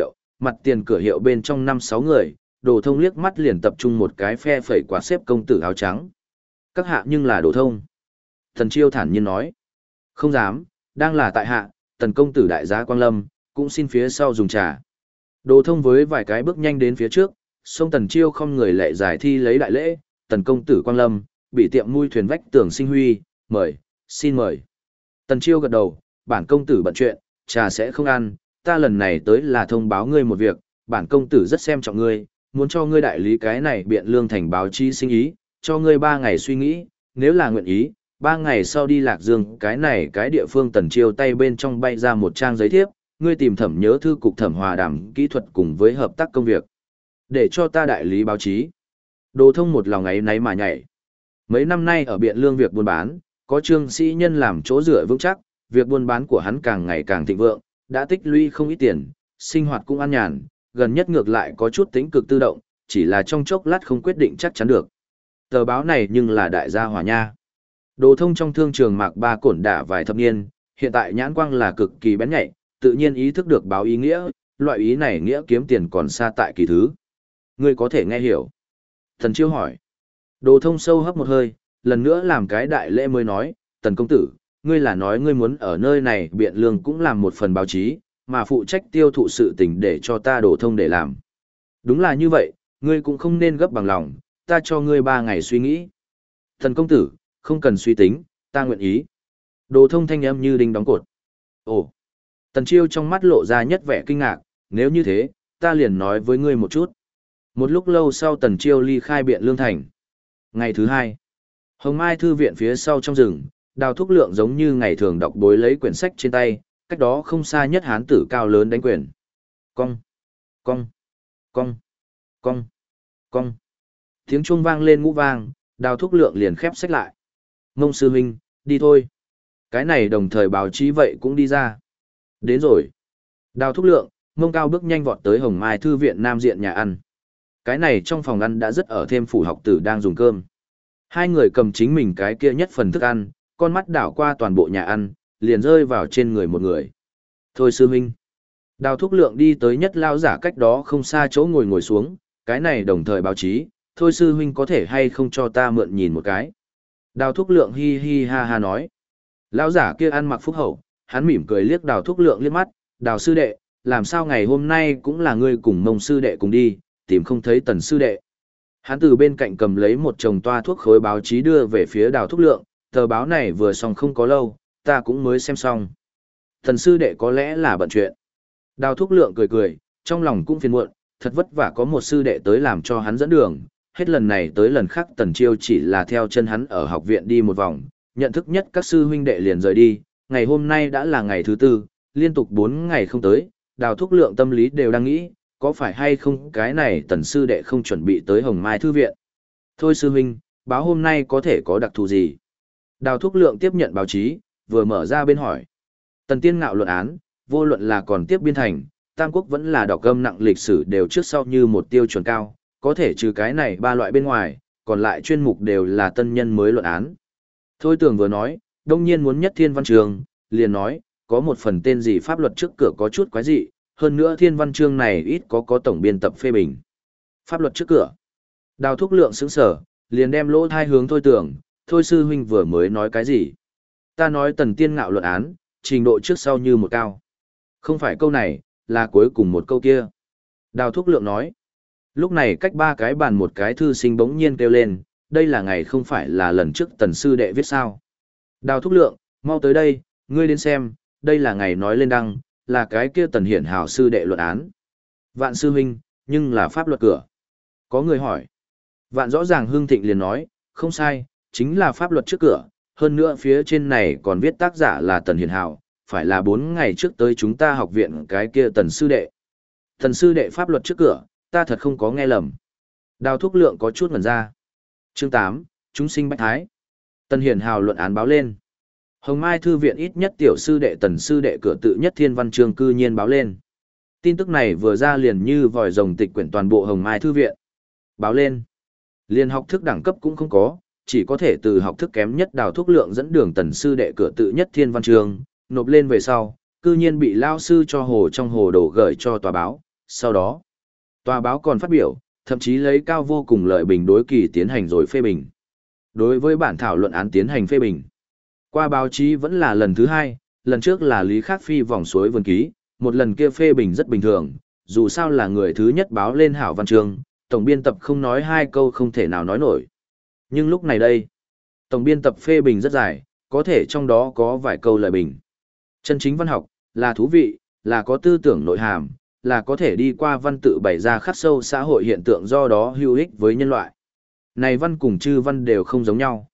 tiền cửa hiệu bên trong 5-6 người, Đồ Thông liếc mắt liền tập trung một cái phe phẩy quả xếp công tử áo trắng. Các hạ nhưng là Đồ Thông. Thần Chiêu thản nhiên nói. Không dám, đang là tại hạ, Tần công tử đại giá Quang Lâm, cũng xin phía sau dùng trà. Đồ Thông với vài cái bước nhanh đến phía trước, xông Tần Chiêu không người lệ giải thi lấy đại lễ, Tần công tử Quang Lâm, bị tiệm mui thuyền vách tường sinh huy, mời, xin mời. Tần Chiêu gật đầu, bản công tử bận chuyện, trà sẽ không ăn, ta lần này tới là thông báo ngươi một việc, bản công tử rất xem trọng ngươi, muốn cho ngươi đại lý cái này Biện Lương Thành báo chí sinh ý, cho ngươi 3 ngày suy nghĩ, nếu là nguyện ý, 3 ngày sau đi Lạc Dương, cái này cái địa phương Tần Chiêu tay bên trong bay ra một trang giấy thiếp, ngươi tìm Thẩm Nhớ thư cục thẩm hòa đàm kỹ thuật cùng với hợp tác công việc. Để cho ta đại lý báo chí. Đồ Thông một lòng ấy náy mà nhảy. Mấy năm nay ở Biện Lương việc buôn bán, có Trương Sĩ Nhân làm chỗ dựa vững chắc, việc buôn bán của hắn càng ngày càng thịnh vượng, đã tích lũy không ít tiền, sinh hoạt cũng an nhàn, gần nhất ngược lại có chút tính cực tự động, chỉ là trong chốc lát không quyết định chắc chắn được. Tờ báo này nhưng là đại gia hỏa nha. Đồ Thông trong thương trường mạc ba cổn đả vài thập niên, hiện tại nhãn quang là cực kỳ bén nhạy, tự nhiên ý thức được báo ý nghĩa, loại ý này nghĩa kiếm tiền còn xa tại kỳ thứ. Ngươi có thể nghe hiểu. Thần Chiêu hỏi. Đồ Thông sâu hấp một hơi, lần nữa làm cái đại lễ mới nói, Tần công tử, ngươi là nói ngươi muốn ở nơi này Biện Lương cũng làm một phần báo chí, mà phụ trách tiêu thụ sự tình để cho ta Đồ Thông để làm. Đúng là như vậy, ngươi cũng không nên gấp bằng lòng, ta cho ngươi 3 ngày suy nghĩ. Thần công tử, không cần suy tính, ta nguyện ý. Đồ Thông thanh âm như đinh đóng cột. Ồ. Tần Chiêu trong mắt lộ ra nhất vẻ kinh ngạc, nếu như thế, ta liền nói với ngươi một chút. Một lúc lâu sau Tần Chiêu ly khai Biện Lương thành. Ngày thứ 2, Hồng Mai thư viện phía sau trong rừng, Đào Thúc Lượng giống như ngày thường đọc bối lấy quyển sách trên tay, cách đó không xa nhất hán tử cao lớn đánh quyền. Cong, cong, cong, cong, cong. Tiếng chuông vang lên ngũ vang, Đào Thúc Lượng liền khép sách lại. Ngông sư huynh, đi thôi. Cái này đồng thời báo chí vậy cũng đi ra. Đến rồi. Đào Thúc Lượng, Ngông Cao bước nhanh vọt tới Hồng Mai thư viện nam diện nhà ăn. Cái này trong phòng ăn đã rất ở thêm phủ học tử đang dùng cơm. Hai người cầm chính mình cái kia nhất phần thức ăn, con mắt đảo qua toàn bộ nhà ăn, liền rơi vào trên người một người. Thôi sư huynh. Đào Thúc Lượng đi tới nhất lao giả cách đó không xa chỗ ngồi xuống, cái này đồng thời báo chí, thôi sư huynh có thể hay không cho ta mượn nhìn một cái. Đào Thúc Lượng hi hi ha ha nói. Lão giả kia ăn mặc phúc hậu, hắn mỉm cười liếc Đào Thúc Lượng liếc mắt, Đào sư đệ, làm sao ngày hôm nay cũng là ngươi cùng Mông sư đệ cùng đi, tìm không thấy Tần sư đệ. Hắn từ bên cạnh cầm lấy một chồng toa thuốc khối báo chí đưa về phía Đào Thúc Lượng, tờ báo này vừa xong không có lâu, ta cũng mới xem xong. Tần sư đệ có lẽ là bận chuyện. Đào Thúc Lượng cười cười, trong lòng cũng phiền muộn, thật vất vả có một sư đệ tới làm cho hắn dẫn đường, hết lần này tới lần khác Tần Chiêu chỉ là theo chân hắn ở học viện đi một vòng, nhận thức nhất các sư huynh đệ liền rời đi, ngày hôm nay đã là ngày thứ 4, liên tục 4 ngày không tới, Đào Thúc Lượng tâm lý đều đang nghĩ, có phải hay không cái này Tần sư đệ không chuẩn bị tới Hồng Mai thư viện. Thôi sư huynh, báo hôm nay có thể có đặc thù gì? Đào Thúc Lượng tiếp nhận báo chí, vừa mở ra bên hỏi. Tần Tiên Ngạo luận án, vô luận là còn tiếp biên thành, Tam Quốc vẫn là đọc gâm nặng lịch sử đều trước sau như một tiêu chuẩn cao, có thể trừ cái này 3 loại bên ngoài, còn lại chuyên mục đều là tân nhân mới luận án. Thôi Tường vừa nói, đông nhiên muốn nhất thiên văn trường, liền nói, có một phần tên gì pháp luật trước cửa có chút quái dị, hơn nữa thiên văn chương này ít có tổng biên tập phê bình. Pháp luật trước cửa. Đào Thúc Lượng sững sở, liền đem lỗ thai hướng Thôi Tường, thôi sư huynh vừa mới nói cái gì? Ta nói Tần Tiên Ngạo luận án, trình độ trước sau như một cao. Không phải câu này, là cuối cùng một câu kia. Đào Thúc Lượng nói. Lúc này cách 3 cái bàn một cái thư sinh bỗng nhiên kêu lên, đây là ngày không phải là lần trước Tần sư đệ viết sao. Đào Thúc Lượng, mau tới đây, ngươi đến xem, đây là ngày nói lên đăng, là cái kia Tần Hiển Hào sư đệ luận án. Vạn sư huynh, nhưng là pháp luật cửa. Có người hỏi. Vạn rõ ràng Hưng Thịnh liền nói, không sai, chính là pháp luật trước cửa, hơn nữa phía trên này còn viết tác giả là Tần Hiển Hào, phải là 4 ngày trước tới chúng ta học viện cái kia Tần sư đệ. Tần sư đệ pháp luật trước cửa, ta thật không có nghe lầm. Đào Thúc Lượng có chút ngẩn ra. Chương 8, chúng sinh bách thái. Tần Hiển Hào luận án báo lên. Hồng Mai thư viện ít nhất tiểu sư đệ Tần sư đệ cửa tự nhất thiên văn chương cư nhiên báo lên. Tin tức này vừa ra liền như vòi rồng tịch quyển toàn bộ Hồng Mai thư viện. Báo lên. Liên học thức đẳng cấp cũng không có, chỉ có thể từ học thức kém nhất Đào Thúc Lượng dẫn đường Tần sư đệ cửa tự nhất thiên văn chương, nộp lên về sau, cư nhiên bị lao sư cho hồ trong hồ đổ gửi cho tòa báo. Sau đó, tòa báo còn phát biểu, thậm chí lấy cao vô cùng lợi bình đối kỳ tiến hành rồi phê bình. Đối với bản thảo luận án tiến hành phê bình, qua báo chí vẫn là lần thứ 2, lần trước là Lý Khắc Phi vòng suối vườn ký, một lần kia phê bình rất bình thường, dù sao là người thứ nhất báo lên hảo văn chương, tổng biên tập không nói 2 câu không thể nào nói nổi. Nhưng lúc này đây, tổng biên tập phê bình rất dài, có thể trong đó có vài câu lợi bình. Chân chính văn học, là thú vị, là có tư tưởng nội hàm, là có thể đi qua văn tự bày ra khắc sâu xã hội hiện tượng do đó hữu ích với nhân loại. Này văn cùng chư văn đều không giống nhau.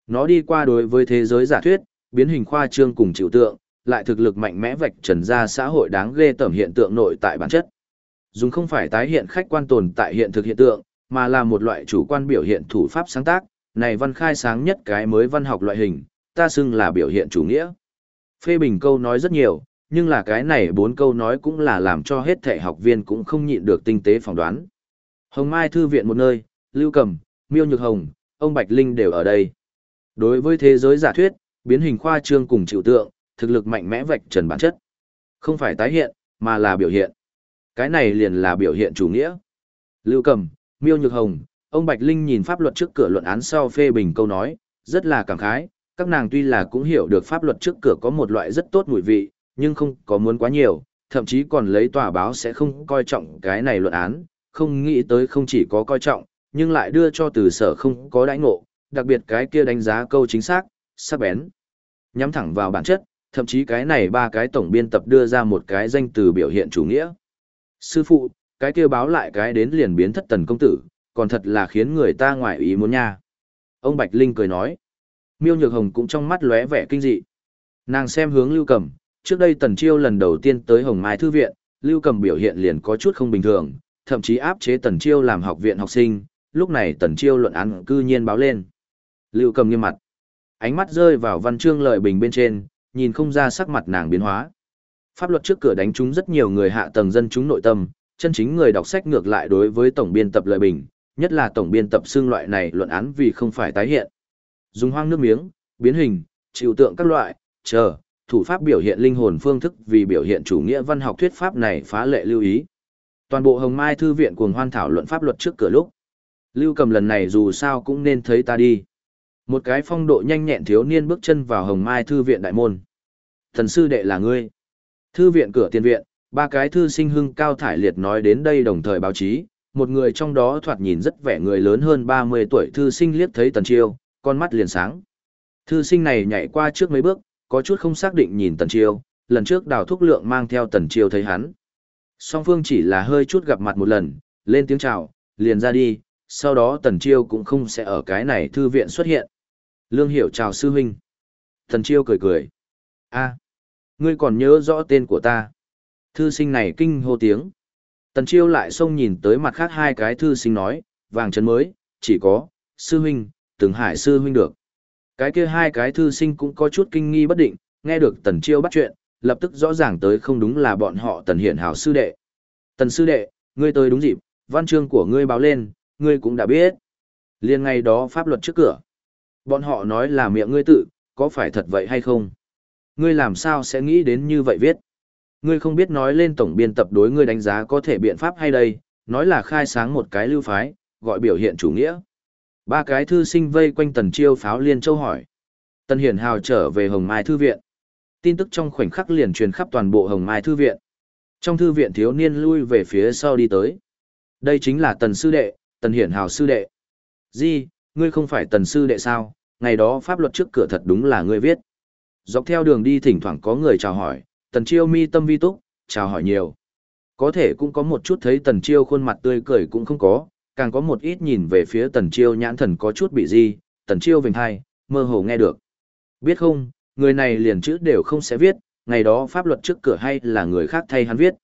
Nó đi qua đối với thế giới giả thuyết, biến hình khoa trương cùng chịu tượng, lại thực lực mạnh mẽ vạch trần ra xã hội đáng ghê tởm hiện tượng nội tại bản chất. Dùng không phải tái hiện khách quan tồn tại hiện thực hiện tượng, mà là một loại chủ quan biểu hiện thủ pháp sáng tác, này văn khai sáng nhất cái mới văn học loại hình, ta xưng là biểu hiện chủ nghĩa. Phê bình câu nói rất nhiều, nhưng là cái này 4 câu nói cũng là làm cho hết thảy học viên cũng không nhịn được tinh tế phỏng đoán. Hồng Mai Thư viện một nơi, Lưu Cầm, Miêu Nhược Hồng, ông Bạch Linh đều ở đây. Đối với thế giới giả thuyết, biến hình khoa trương cùng chịu tượng, thực lực mạnh mẽ vạch trần bản chất. Không phải tái hiện, mà là biểu hiện. Cái này liền là biểu hiện chủ nghĩa. Lưu Cầm, Miêu Nhược Hồng, ông Bạch Linh nhìn pháp luật trước cửa luận án sau phê bình câu nói, rất là cảm khái, các nàng tuy là cũng hiểu được pháp luật trước cửa có một loại rất tốt mùi vị, nhưng không có muốn quá nhiều, thậm chí còn lấy tòa báo sẽ không coi trọng cái này luận án, không nghĩ tới không chỉ có coi trọng, nhưng lại đưa cho từ sở không có đãi ngộ, đặc biệt cái kia đánh giá câu chính xác, sắc bén, nhắm thẳng vào bản chất, thậm chí cái này 3 cái tổng biên tập đưa ra một cái danh từ biểu hiện chủ nghĩa. Sư phụ, cái kia báo lại cái đến liền biến thất tần công tử, còn thật là khiến người ta ngoại ý muốn nha. Ông Bạch Linh cười nói. Miêu Nhược Hồng cũng trong mắt lóe vẻ kinh dị. Nàng xem hướng Lưu Cầm, trước đây Tần Chiêu lần đầu tiên tới Hồng Mai Thư viện, Lưu Cầm biểu hiện liền có chút không bình thường, thậm chí áp chế Tần Chiêu làm học viện học sinh, lúc này Tần Chiêu luận án cư nhiên báo lên. Lưu Cầm nghiêm mặt, ánh mắt rơi vào văn chương lợi bình bên trên, nhìn không ra sắc mặt nàng biến hóa. Pháp luật trước cửa đánh trúng rất nhiều người hạ tầng dân chúng nội tâm, chân chính người đọc sách ngược lại đối với tổng biên tập lợi bình, nhất là tổng biên tập xương loại này luận án vì không phải tái hiện. Dùng hoang nước miếng, biến hình, chịu tượng các loại, thủ pháp biểu hiện linh hồn phương thức vì biểu hiện chủ nghĩa văn học thuyết pháp này phá lệ lưu ý. Toàn bộ Hồng Mai Thư viện cuồng hoan thảo luận pháp luật trước cửa lúc. Lưu Cầm lần này dù sao cũng nên thấy ta đi. Một cái phong độ nhanh nhẹn thiếu niên bước chân vào Hồng Mai Thư viện đại môn. Thần sư đệ là ngươi. Thư viện cửa tiền viện, 3 cái thư sinh hưng cao thải liệt nói đến đây đồng thời báo chí. Một người trong đó thoạt nhìn rất vẻ người lớn hơn 30 tuổi thư sinh liếc thấy Tần Chiêu, con mắt liền sáng. Thư sinh này nhảy qua trước mấy bước, có chút không xác định nhìn Tần Chiêu, lần trước Đào Thúc Lượng mang theo Tần Chiêu thấy hắn. Song phương chỉ là hơi chút gặp mặt một lần, lên tiếng chào, liền ra đi, sau đó Tần Chiêu cũng không sẽ ở cái này thư viện xuất hiện. Lương Hiểu chào sư huynh. Tần Chiêu cười cười. A, ngươi còn nhớ rõ tên của ta. Thư sinh này kinh hô tiếng. Tần Chiêu lại xông nhìn tới mặt khác 2 cái thư sinh nói, vàng trấn mới, chỉ có, sư huynh, Từng Hải sư huynh được. Cái kia 2 cái thư sinh cũng có chút kinh nghi bất định, nghe được Tần Chiêu bắt chuyện, lập tức rõ ràng tới không đúng là bọn họ Tần Hiển Hảo sư đệ. Tần sư đệ, ngươi tới đúng dịp, văn chương của ngươi báo lên, ngươi cũng đã biết. Liên ngày đó pháp luật trước cửa. Bọn họ nói là miệng ngươi tự, có phải thật vậy hay không? Ngươi làm sao sẽ nghĩ đến như vậy viết? Ngươi không biết nói lên tổng biên tập đối ngươi đánh giá có thể biện pháp hay đây, nói là khai sáng một cái lưu phái, gọi biểu hiện chủ nghĩa. 3 cái thư sinh vây quanh Tần Chiêu pháo liên châu hỏi. Tần Hiển Hào trở về Hồng Mai Thư viện. Tin tức trong khoảnh khắc liền truyền khắp toàn bộ Hồng Mai Thư viện. Trong thư viện thiếu niên lui về phía sau đi tới. Đây chính là Tần sư đệ, Tần Hiển Hào sư đệ. Gì, ngươi không phải Tần sư đệ sao? Ngày đó pháp luật trước cửa thật đúng là ngươi viết. Dọc theo đường đi thỉnh thoảng có người chào hỏi, Tần Chiêu mi tâm vi túc, chào hỏi nhiều. Có thể cũng có một chút thấy Tần Chiêu khuôn mặt tươi cười cũng không có, càng có một ít nhìn về phía Tần Chiêu nhãn thần có chút bị gì, Tần Chiêu vểnh hai, mơ hồ nghe được. Biết không, người này liền chữ đều không sẽ viết, ngày đó pháp luật trước cửa hay là người khác thay hắn viết.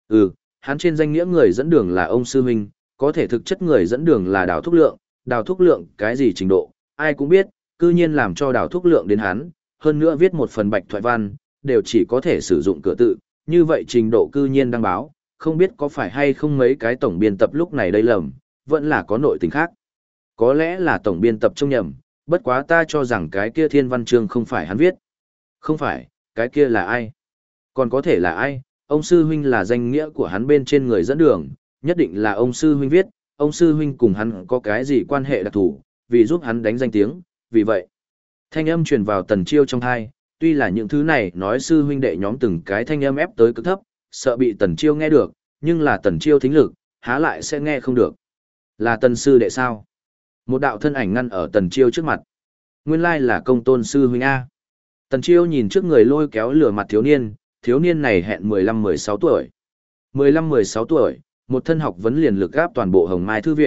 Hắn trên danh nghĩa người dẫn đường là ông sư huynh, có thể thực chất người dẫn đường là Đào Thúc Lượng, Đào Thúc Lượng cái gì trình độ, ai cũng biết, cư nhiên làm cho Đào Thúc Lượng đến hắn, hơn nữa viết một phần bạch thoại văn, đều chỉ có thể sử dụng cửa tự, như vậy trình độ cư nhiên đăng báo, không biết có phải hay không mấy cái tổng biên tập lúc này đây lầm, vẫn là có nội tình khác. Có lẽ là tổng biên tập trông nhầm, bất quá ta cho rằng cái kia thiên văn chương không phải hắn viết. Không phải, cái kia là ai? Còn có thể là ai? Ông sư huynh là danh nghĩa của hắn bên trên người dẫn đường, nhất định là ông sư huynh viết, ông sư huynh cùng hắn có cái gì quan hệ đặc thù, vì giúp hắn đánh danh tiếng, vì vậy. Thanh âm truyền vào Tần Chiêu trong tai, tuy là những thứ này nói sư huynh đệ nhóm từng cái thanh âm ép tới cực thấp, sợ bị Tần Chiêu nghe được, nhưng là Tần Chiêu thính lực, há lại sẽ nghe không được. Là Tần sư đệ sao? Một đạo thân ảnh ngăn ở Tần Chiêu trước mặt. Nguyên lai là Công Tôn sư huynh A. Tần Chiêu nhìn trước người lôi kéo lửa mặt thiếu niên này hẹn 15-16 tuổi. 15-16 tuổi, một thân học vấn liền lực gáp toàn bộ Hồng Mai Thư viện,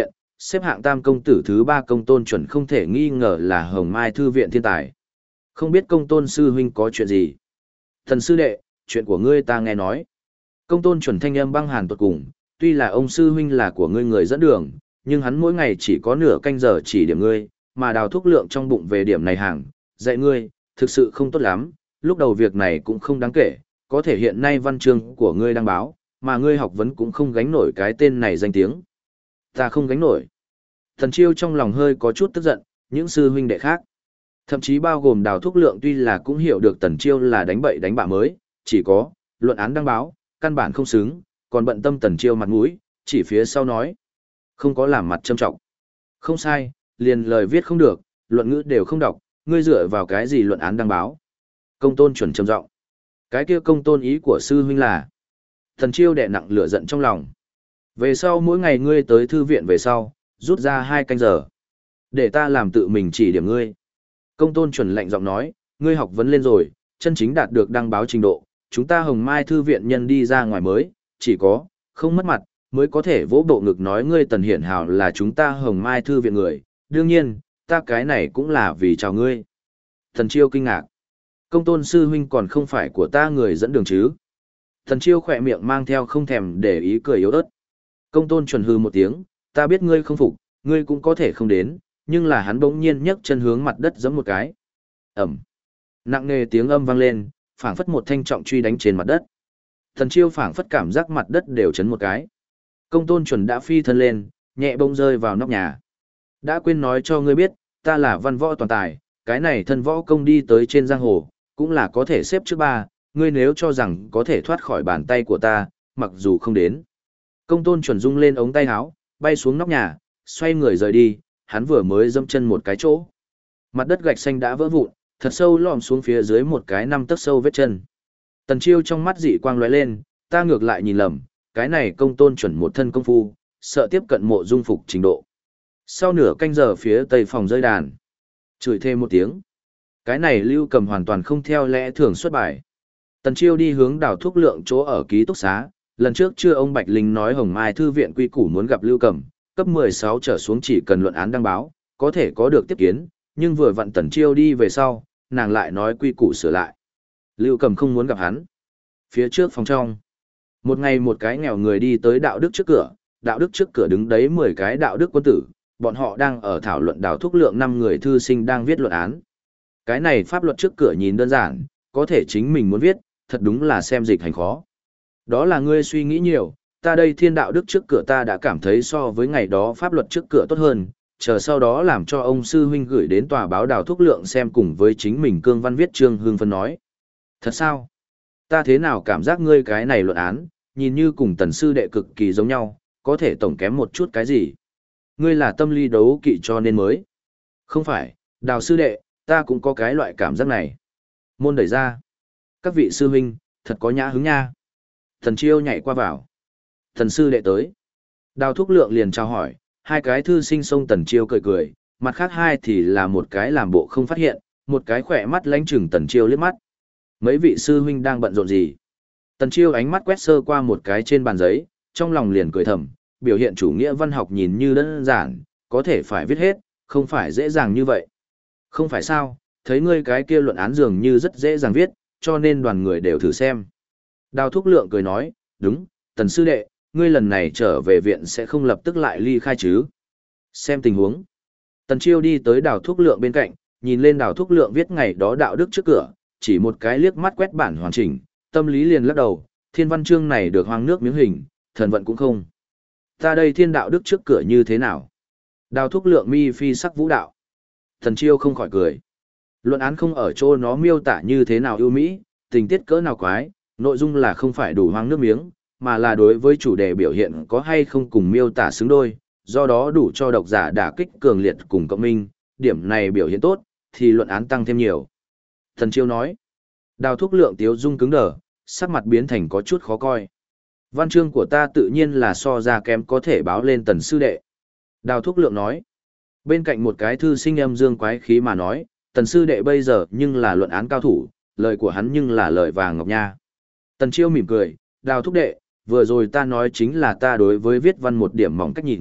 xếp hạng tam công tử thứ 3 Công Tôn chuẩn không thể nghi ngờ là Hồng Mai Thư viện thiên tài. Không biết Công Tôn sư huynh có chuyện gì? Thần sư đệ, chuyện của ngươi ta nghe nói. Công Tôn chuẩn thanh âm băng hàn tột cùng, tuy là ông sư huynh là của ngươi người dẫn đường, nhưng hắn mỗi ngày chỉ có nửa canh giờ chỉ điểm ngươi, mà Đào Thúc Lượng trong bụng về điểm này hàng, dạy ngươi, thực sự không tốt lắm, lúc đầu việc này cũng không đáng kể, có thể hiện nay văn chương của ngươi đăng báo, mà ngươi học vấn cũng không gánh nổi cái tên này danh tiếng. Ta không gánh nổi. Thần Chiêu trong lòng hơi có chút tức giận, những sư huynh đệ khác, thậm chí bao gồm Đào Thúc Lượng tuy là cũng hiểu được Tần Chiêu là đánh bậy đánh bạ mới, chỉ có luận án đăng báo, căn bản không xứng, còn bận tâm Tần Chiêu mặt mũi, chỉ phía sau nói, không có làm mặt trâm trọng. Không sai, liền lời viết không được, luận ngữ đều không đọc, ngươi dựa vào cái gì luận án đăng báo? Công Tôn chuẩn trầm giọng. Cái kia Công Tôn ý của sư huynh là? Thần Chiêu đè nặng lửa giận trong lòng. Về sau mỗi ngày ngươi tới thư viện về sau, rút ra 2 canh giờ, để ta làm tự mình chỉ điểm ngươi. Công Tôn chuẩn lạnh giọng nói, ngươi học vấn lên rồi, chân chính đạt được đăng báo trình độ, chúng ta Hồng Mai Thư viện nhân đi ra ngoài mới, chỉ có, không mất mặt, mới có thể vỗ bộ ngực nói ngươi Tần Hiển Hào là chúng ta Hồng Mai Thư viện người, đương nhiên, ta cái này cũng là vì chào ngươi. Thần Chiêu kinh ngạc. Công Tôn sư huynh còn không phải của ta người dẫn đường chứ? Thần Chiêu khỏe miệng mang theo không thèm để ý cười yếu ớt. Công Tôn chuẩn hừ một tiếng, ta biết ngươi không phục, ngươi cũng có thể không đến, nhưng là hắn bỗng nhiên nhấc chân hướng mặt đất giẫm một cái. Ầm. Nặng nề tiếng âm vang lên, phảng phất một thanh trọng truy đánh trên mặt đất. Thần Chiêu phảng phất cảm giác mặt đất đều chấn một cái. Công Tôn chuẩn đã phi thân lên, nhẹ bỗng rơi vào nóc nhà. Đã quên nói cho ngươi biết, ta là văn võ toàn tài, cái này thân võ công đi tới trên giang hồ, cũng là có thể xếp trước 3, ngươi nếu cho rằng có thể thoát khỏi bàn tay của ta, mặc dù không đến. Công Tôn chuẩn rung lên ống tay áo, bay xuống nóc nhà, xoay người rời đi, hắn vừa mới dẫm chân một cái chỗ. Mặt đất gạch xanh đã vỡ vụn, thật sâu lom xuống phía dưới một cái 5 tấc sâu vết chân. Tần Chiêu trong mắt dị quang lóe lên, ta ngược lại nhìn lầm, cái này Công Tôn chuẩn một thân công phu, sợ tiếp cận mộ dung phục trình độ. Sau nửa canh giờ phía tây phòng rơi đàn, chửi thêm một tiếng. Cái này Lưu Cầm hoàn toàn không theo lẽ thường xuất bài. Tần Chiêu đi hướng Đào Thúc Lượng chỗ ở ký túc xá, lần trước chưa ông Bạch Linh nói Hồng Mai Thư viện quy củ muốn gặp Lưu Cầm, cấp 16 trở xuống chỉ cần luận án đăng báo, có thể có được tiếp kiến, nhưng vừa vặn Tần Chiêu đi về sau, nàng lại nói quy củ sửa lại. Lưu Cầm không muốn gặp hắn. Phía trước phòng trong, một ngày một cái nghèo người đi tới đạo đức trước cửa, đạo đức trước cửa đứng đấy 10 cái đạo đức quân tử, bọn họ đang ở thảo luận Đào Thúc Lượng 5 người thư sinh đang viết luận án. Cái này pháp luật trước cửa nhìn đơn giản, có thể chính mình muốn viết, thật đúng là xem dịch hành khó. Đó là ngươi suy nghĩ nhiều, ta đây thiên đạo đức trước cửa ta đã cảm thấy so với ngày đó pháp luật trước cửa tốt hơn, chờ sau đó làm cho ông sư huynh gửi đến tòa báo Đào Thúc Lượng xem cùng với chính mình cương văn viết Trương Hương Phân nói. Thật sao? Ta thế nào cảm giác ngươi cái này luận án, nhìn như cùng Tần sư đệ cực kỳ giống nhau, có thể tổng kém một chút cái gì? Ngươi là tâm lý đấu kỵ cho nên mới. Không phải, Đào sư đệ, ta cũng có cái loại cảm giác này. Môn đẩy ra. Các vị sư huynh, thật có nhã hứng nha. Thần Chiêu nhảy qua vào. Thần sư đệ tới. Đào Thúc Lượng liền chào hỏi, 2 cái thư sinh xông Tần Chiêu cười cười, mặt khác 2 thì là một cái làm bộ không phát hiện, một cái khỏe mắt lánh chừng Tần Chiêu liếc mắt. Mấy vị sư huynh đang bận rộn gì? Tần Chiêu ánh mắt quét sơ qua một cái trên bàn giấy, trong lòng liền cười thầm, biểu hiện chủ nghĩa văn học nhìn như đơn giản, có thể phải viết hết, không phải dễ dàng như vậy. Không phải sao, thấy ngươi cái kia luận án dường như rất dễ dàng viết, cho nên đoàn người đều thử xem. Đào Thúc Lượng cười nói, đúng, Tần sư đệ, ngươi lần này trở về viện sẽ không lập tức lại ly khai chứ. Xem tình huống. Tần Chiêu đi tới Đào Thúc Lượng bên cạnh, nhìn lên Đào Thúc Lượng viết ngày đó đạo đức trước cửa, chỉ một cái liếc mắt quét bản hoàn chỉnh, tâm lý liền lắc đầu, thiên văn chương này được hoang nước miếng hình, thần vận cũng không. Ta đây thiên đạo đức trước cửa như thế nào? Đào Thúc Lượng mi phi sắc vũ đạo. Tần Chiêu không khỏi cười. Luận án không ở chỗ nó miêu tả như thế nào ưu mỹ, tình tiết cỡ nào quái, nội dung là không phải đủ hoang nước miếng, mà là đối với chủ đề biểu hiện có hay không cùng miêu tả xứng đôi, do đó đủ cho độc giả đả kích cường liệt cùng cộng minh, điểm này biểu hiện tốt, thì luận án tăng thêm nhiều. Tần Chiêu nói. Đào Thúc Lượng tiếu dung cứng đờ, sắc mặt biến thành có chút khó coi. Văn chương của ta tự nhiên là so ra kém có thể báo lên Tần sư đệ. Đào Thúc Lượng nói. Bên cạnh một cái thư sinh âm dương quái khí mà nói, Tần sư đệ bây giờ nhưng là luận án cao thủ, lời của hắn nhưng là lời vàng ngọc nha. Tần Chiêu mỉm cười, Đào thúc đệ, vừa rồi ta nói chính là ta đối với viết văn một điểm mỏng cách nhìn,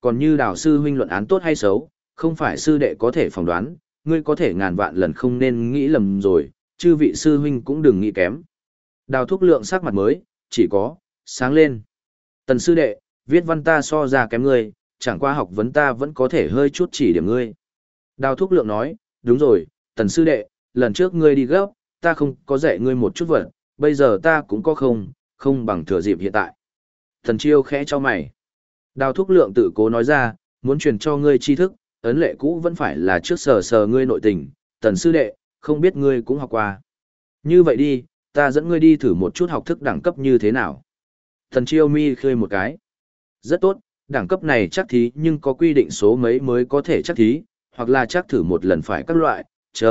còn như Đào sư huynh luận án tốt hay xấu, không phải sư đệ có thể phỏng đoán, ngươi có thể ngàn vạn lần không nên nghĩ lầm rồi, chư vị sư huynh cũng đừng nghĩ kém. Đào Thúc Lượng sắc mặt mới, chỉ có, sáng lên. Tần sư đệ, viết văn ta so ra kém ngươi, chẳng qua học vấn ta vẫn có thể hơi chút chỉ điểm ngươi. Đào Thúc Lượng nói, đúng rồi, Tần sư đệ, lần trước ngươi đi gấp, ta không có dạy ngươi một chút vật, bây giờ ta cũng có không bằng thừa dịp hiện tại. Thần Chiêu khẽ cho mày. Đào Thúc Lượng tự cố nói ra, muốn truyền cho ngươi tri thức, ấn lệ cũ vẫn phải là trước sờ sờ ngươi nội tình, Tần sư đệ, không biết ngươi cũng học qua. Như vậy đi, ta dẫn ngươi đi thử một chút học thức đẳng cấp như thế nào. Thần Chiêu mi khơi một cái. Rất tốt, đẳng cấp này chắc thí nhưng có quy định số mấy mới có thể chắc thí, hoặc là chắc thử một lần phải các loại,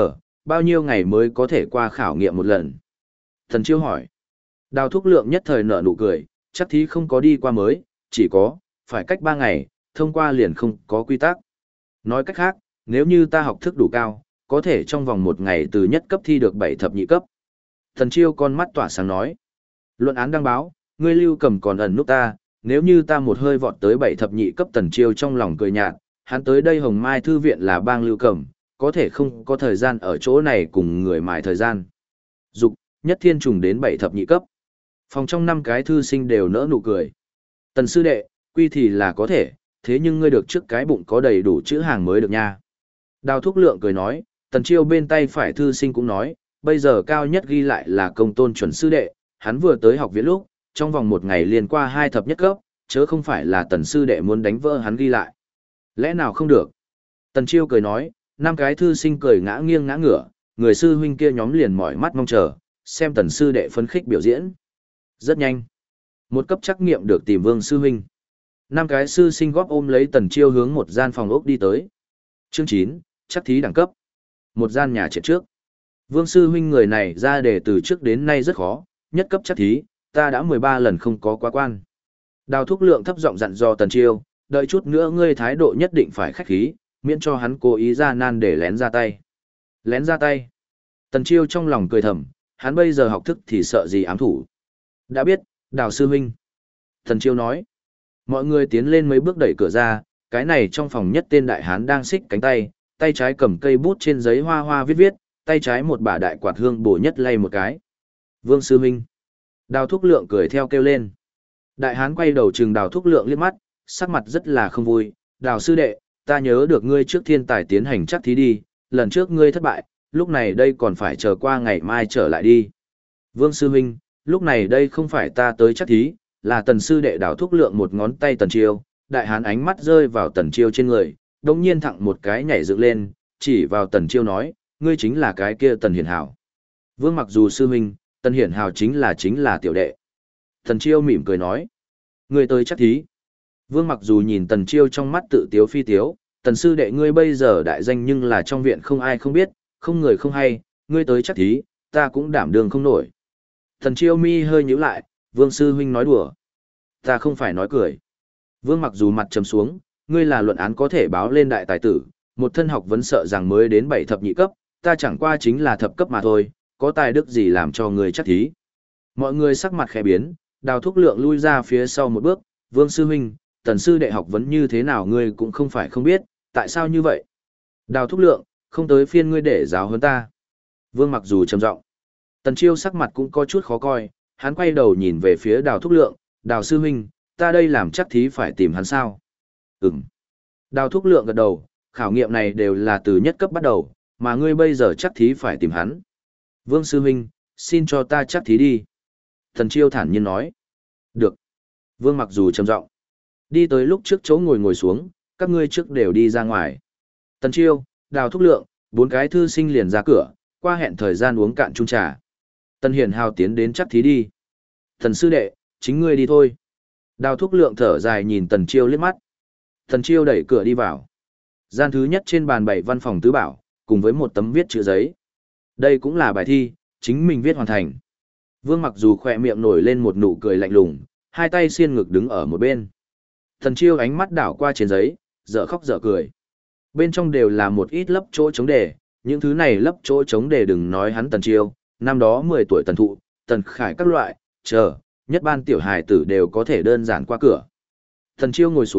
bao nhiêu ngày mới có thể qua khảo nghiệm một lần. Thần Chiêu hỏi. Đào Thúc Lượng nhất thời nở nụ cười, chắc thí không có đi qua mới, chỉ có, phải cách 3 ngày, thông qua liền không có quy tắc. Nói cách khác, nếu như ta học thức đủ cao, có thể trong vòng 1 ngày từ nhất cấp thi được 7 thập nhị cấp. Thần Chiêu con mắt tỏa sáng nói. Luận án đăng báo, ngươi Lưu Cầm còn ẩn núp ta, nếu như ta một hơi vọt tới 7 thập nhị cấp. Tần Chiêu trong lòng cười nhạt, hắn tới đây Hồng Mai Thư viện là bang Lưu Cầm, có thể không có thời gian ở chỗ này cùng người mài thời gian. Dục, nhất thiên trùng đến 7 thập nhị cấp. Phòng trong 5 cái thư sinh đều nỡ nụ cười. Tần sư đệ, quy thì là có thể, thế nhưng ngươi được trước cái bụng có đầy đủ chữ hàng mới được nha. Đào Thúc Lượng cười nói, Tần Chiêu bên tay phải thư sinh cũng nói, bây giờ cao nhất ghi lại là công tôn chuẩn sư đệ, hắn vừa tới học viện lúc, trong vòng 1 ngày liền qua 2 thập nhất cấp, chớ không phải là Tần sư đệ muốn đánh vỡ hắn ghi lại. Lẽ nào không được? Tần Chiêu cười nói, 5 cái thư sinh cười ngã nghiêng ngã ngửa, người sư huynh kia nhóm liền mỏi mắt mong chờ, xem Tần sư đệ phấn khích biểu diễn. Rất nhanh. Một cấp trắc nghiệm được tìm Vương sư huynh. 5 cái sư sinh góp ôm lấy Tần Chiêu hướng một gian phòng ốc đi tới. Chương 9, chắc thí đẳng cấp. Một gian nhà trệt trước. Vương sư huynh người này ra đề từ trước đến nay rất khó, nhất cấp chắc thí, ta đã 13 lần không có quá quan. Đào Thúc Lượng thấp giọng dặn dò Tần Chiêu, đợi chút nữa ngươi thái độ nhất định phải khách khí, miễn cho hắn cố ý ra nan để lén ra tay. Lén ra tay. Tần Chiêu trong lòng cười thầm, hắn bây giờ học thức thì sợ gì ám thủ. Đã biết, Đào sư huynh. Tần Chiêu nói. Mọi người tiến lên mấy bước đẩy cửa ra, cái này trong phòng nhất tên đại hán đang xích cánh tay, tay trái cầm cây bút trên giấy hoa hoa viết viết, tay trái một bả đại quạt hương bổ nhất lay một cái. Vương sư huynh. Đào Thúc Lượng cười theo kêu lên. Đại hán quay đầu trừng Đào Thúc Lượng liếc mắt, sắc mặt rất là không vui. Đào sư đệ, ta nhớ được ngươi trước thiên tài tiến hành chắc thí đi, lần trước ngươi thất bại, lúc này đây còn phải chờ qua ngày mai trở lại đi. Vương sư huynh, lúc này đây không phải ta tới chắc thí, là Tần sư đệ. Đào Thúc Lượng một ngón tay Tần Chiêu, đại hán ánh mắt rơi vào Tần Chiêu trên người, đồng nhiên thẳng một cái nhảy dựng lên, chỉ vào Tần Chiêu nói, ngươi chính là cái kia Tần Hiển Hảo. Vương mặc dù sư huynh, Tần Hiển Hảo chính là tiểu đệ. Tần Chiêu mỉm cười nói, ngươi tới chắc thí. Vương mặc dù nhìn Tần Chiêu trong mắt tự tiếu phi tiếu, Tần sư đệ ngươi bây giờ đại danh nhưng là trong viện không ai không biết, không người không hay, ngươi tới chắc thí, ta cũng đảm đương không nổi. Tần Chiêu mi hơi nhíu lại, Vương sư huynh nói đùa. Ta không phải nói cười. Vương mặc dù mặt trầm xuống, ngươi là luận án có thể báo lên đại tài tử, một thân học vấn sợ rằng mới đến 7 thập nhị cấp, ta chẳng qua chính là thập cấp mà thôi, có tài đức gì làm cho ngươi chắc thí. Mọi người sắc mặt khẽ biến, Đào Thúc Lượng lui ra phía sau một bước, Vương sư huynh, Tần sư đệ học vấn như thế nào ngươi cũng không phải không biết, tại sao như vậy? Đào Thúc Lượng, không tới phiên ngươi để giáo huấn ta. Vương mặc dù trầm giọng. Tần Chiêu sắc mặt cũng có chút khó coi, hắn quay đầu nhìn về phía Đào Thúc Lượng, Đào sư huynh, ta đây làm chắc thí phải tìm hắn sao? Ừm. Đào Thúc Lượng gật đầu, khảo nghiệm này đều là từ nhất cấp bắt đầu, mà ngươi bây giờ chắc thí phải tìm hắn. Vương sư huynh, xin cho ta chắc thí đi. Tần Chiêu thản nhiên nói. Được. Vương mặc dù trầm giọng. Đi tới lúc trước chỗ ngồi xuống, các ngươi trước đều đi ra ngoài. Tần Chiêu, Đào Thúc Lượng, 4 cái thư sinh liền ra cửa, qua hẹn thời gian uống cạn chung trà. Tần Hiển Hào tiến đến chắc thí đi. Tần sư đệ, chính ngươi đi thôi. Đào Thúc Lượng thở dài nhìn Tần Chiêu liếc mắt. Tần Chiêu đẩy cửa đi vào. Gian thứ nhất trên bàn bày văn phòng tứ bảo, cùng với một tấm viết chữ giấy. Đây cũng là bài thi, chính mình viết hoàn thành. Vương mặc dù khỏe miệng nổi lên một nụ cười lạnh lùng, hai tay xiên ngực đứng ở một bên. Tần Chiêu ánh mắt đảo qua trên giấy, dở khóc dở cười. Bên trong đều là một ít lấp chỗ chống đề, những thứ này lấp chỗ chống đề đừng nói hắn Tần Chiêu, năm đó 10 tuổi Tần Thụ, Tần Khải các loại, nhất ban tiểu hài tử đều có thể đơn giản qua cửa. Tần Chiêu ngồi xuống,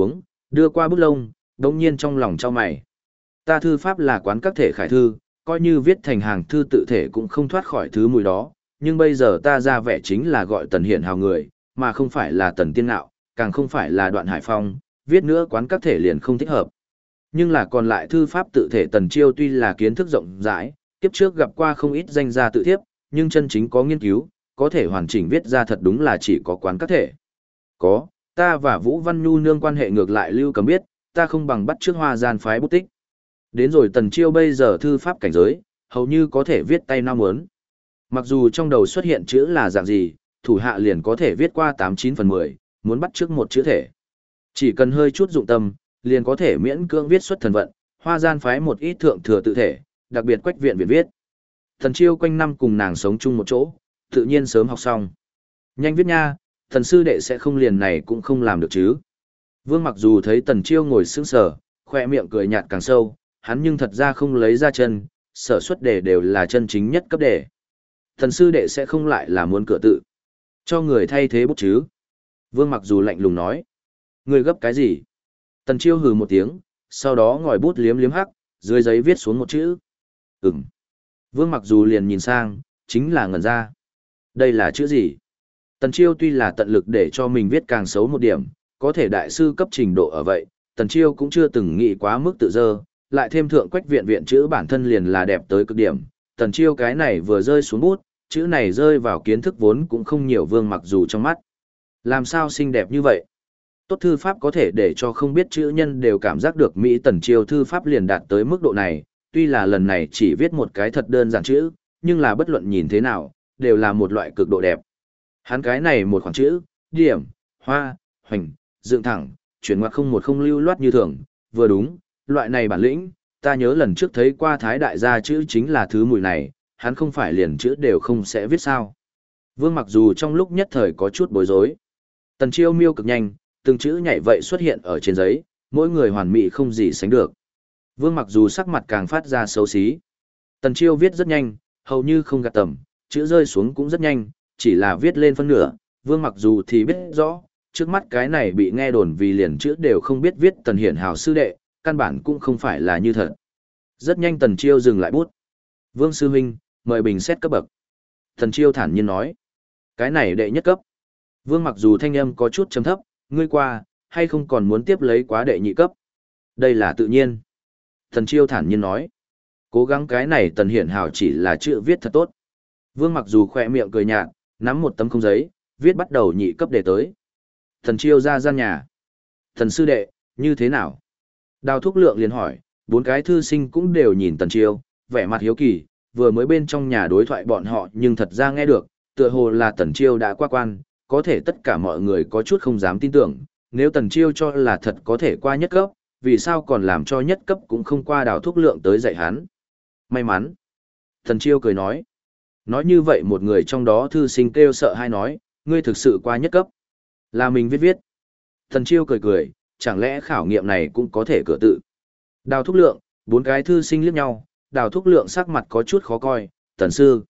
Đưa qua bút lông, đống nhiên trong lòng trao mày. Ta thư pháp là quán các thể khải thư, coi như viết thành hàng thư tự thể cũng không thoát khỏi thứ mùi đó, nhưng bây giờ ta ra vẻ chính là gọi Tần Hiển hào người, mà không phải là Tần Tiên Nạo, càng không phải là Đoạn Hải Phong, viết nữa quán các thể liền không thích hợp. Nhưng là còn lại thư pháp tự thể Tần Chiêu tuy là kiến thức rộng rãi, kiếp trước gặp qua không ít danh gia tự thiếp, nhưng chân chính có nghiên cứu, có thể hoàn chỉnh viết ra thật đúng là chỉ có quán các thể. Có, ta và Vũ Văn Nhu nương quan hệ ngược lại Lưu Cầm biết, ta không bằng bắt trước Hoa Gian phái bút tích. Đến rồi Tần Chiêu bây giờ thư pháp cảnh giới, hầu như có thể viết tay nam muốn. Mặc dù trong đầu xuất hiện chữ là dạng gì, thủ hạ liền có thể viết qua 89/10, muốn bắt trước một chữ thể. Chỉ cần hơi chút dụng tâm, liền có thể miễn cưỡng viết xuất thần vận, Hoa Gian phái một ít thượng thừa tự thể, đặc biệt Quách Viện viết. Tần Chiêu quanh năm cùng nàng sống chung một chỗ, tự nhiên sớm học xong. Nhanh viết nha, thần sư đệ sẽ không liền này cũng không làm được chứ. Vương Mặc dù thấy Tần Chiêu ngồi sững sờ, khoe miệng cười nhạt càng sâu, hắn nhưng thật ra không lấy ra chân, sở xuất đề đều là chân chính nhất cấp đề. Thần sư đệ sẽ không lại là muốn cửa tự. Cho người thay thế bút chứ. Vương Mặc dù lạnh lùng nói. Người gấp cái gì? Tần Chiêu hừ một tiếng, sau đó ngòi bút liếm liếm hắc, dưới giấy viết xuống một chữ. Ừm. Vương Mặc dù liền nhìn sang, chính là ngẩn ra. Đây là chữ gì? Tần Chiêu tuy là tận lực để cho mình viết càng xấu một điểm, có thể đại sư cấp trình độ ở vậy, Tần Chiêu cũng chưa từng nghĩ quá mức tự dơ, lại thêm thượng Quách Viện viện chữ bản thân liền là đẹp tới cực điểm. Tần Chiêu cái này vừa rơi xuống bút, chữ này rơi vào kiến thức vốn cũng không nhiều Vương Mặc dù trong mắt. Làm sao xinh đẹp như vậy? Tốt thư pháp có thể để cho không biết chữ nhân đều cảm giác được Mỹ Tần Chiêu thư pháp liền đạt tới mức độ này, tuy là lần này chỉ viết một cái thật đơn giản chữ, nhưng là bất luận nhìn thế nào, đều là một loại cực độ đẹp. Hắn cái này một khoảng chữ, điểm, hoa, hoành, dựng thẳng, chuyển ngoặc không một không lưu loát như thường, vừa đúng, loại này bản lĩnh, ta nhớ lần trước thấy qua Thái đại gia chữ chính là thứ mùi này, hắn không phải liền chữ đều không sẽ viết sao. Vương Mặc dù trong lúc nhất thời có chút bối rối. Tần Chiêu miêu cực nhanh, từng chữ nhảy vậy xuất hiện ở trên giấy, mỗi người hoàn mỹ không gì sánh được. Vương Mặc dù sắc mặt càng phát ra xấu xí. Tần Chiêu viết rất nhanh, hầu như không gạt tầm, chữ rơi xuống cũng rất nhanh, chỉ là viết lên phân nửa, Vương Mặc dù thì biết rõ, trước mắt cái này bị nghe đồn vì liền chữ đều không biết viết Tần Hiển hào sư đệ, căn bản cũng không phải là như thật. Rất nhanh Tần Chiêu dừng lại bút. Vương sư huynh, mời bình xét cấp bậc. Tần Chiêu thản nhiên nói, cái này đệ nhất cấp. Vương Mặc dù thanh âm có chút trầm thấp, ngươi qua, hay không còn muốn tiếp lấy quá đệ nhị cấp. Đây là tự nhiên. Tần Chiêu thản nhiên nói, cố gắng cái này Tần Hiển hào chỉ là chữ viết thật tốt. Vương Mặc dù khỏe miệng cười nhạt, nắm một tấm không giấy, viết bắt đầu nhị cấp đề tới. Tần Chiêu ra gian nhà. Tần sư đệ, như thế nào? Đào Thúc Lượng liền hỏi, bốn cái thư sinh cũng đều nhìn Tần Chiêu, vẻ mặt hiếu kỳ, vừa mới bên trong nhà đối thoại bọn họ nhưng thật ra nghe được, tựa hồ là Tần Chiêu đã qua quan, có thể tất cả mọi người có chút không dám tin tưởng, nếu Tần Chiêu cho là thật có thể qua nhất cấp, vì sao còn làm cho nhất cấp cũng không qua Đào Thúc Lượng tới dạy hắn. May mắn. Tần Chiêu cười nói. Nói như vậy một người trong đó thư sinh kêu sợ hay nói, ngươi thực sự qua nhất cấp. Là mình viết. Tần Chiêu cười cười, chẳng lẽ khảo nghiệm này cũng có thể cửa tự. Đào Thúc Lượng, bốn cái thư sinh liếc nhau, Đào Thúc Lượng sắc mặt có chút khó coi, Tần sư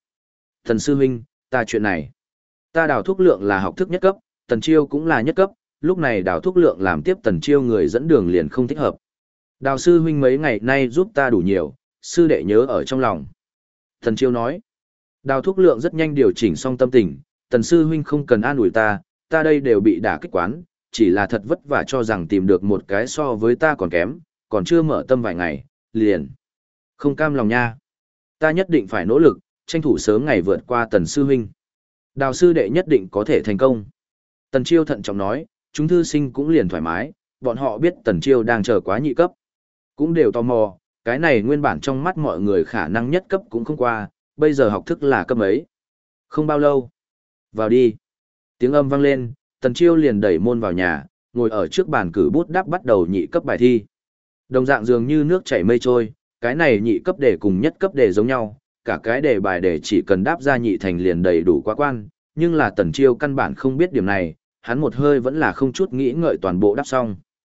huynh, ta chuyện này. Ta Đào Thúc Lượng là học thức nhất cấp, Tần Chiêu cũng là nhất cấp, lúc này Đào Thúc Lượng làm tiếp Tần Chiêu người dẫn đường liền không thích hợp. Đào sư huynh mấy ngày nay giúp ta đủ nhiều, sư đệ nhớ ở trong lòng. Tần Chiêu nói. Đào Thúc Lượng rất nhanh điều chỉnh xong tâm tình, Tần sư huynh không cần an ủi ta đây đều bị đả kích quán, chỉ là thật vất vả cho rằng tìm được một cái so với ta còn kém, còn chưa mở tâm vài ngày, liền. Không cam lòng nha. Ta nhất định phải nỗ lực, tranh thủ sớm ngày vượt qua Tần sư huynh. Đào sư đệ nhất định có thể thành công. Tần Chiêu thận trọng nói, chúng thư sinh cũng liền thoải mái, bọn họ biết Tần Chiêu đang chờ quá nhị cấp. Cũng đều tò mò, cái này nguyên bản trong mắt mọi người khả năng nhất cấp cũng không qua, bây giờ học thức là cấp ấy. Không bao lâu. Vào đi. Tiếng âm vang lên, Tần Chiêu liền đẩy môn vào nhà, ngồi ở trước bàn cử bút đáp bắt đầu nhị cấp bài thi. Đồng dạng dường như nước chảy mây trôi, cái này nhị cấp đề cùng nhất cấp đề giống nhau, cả cái đề bài đề chỉ cần đáp ra nhị thành liền đầy đủ quá quan, nhưng là Tần Chiêu căn bản không biết điểm này, hắn một hơi vẫn là không chút nghĩ ngợi toàn bộ đáp xong.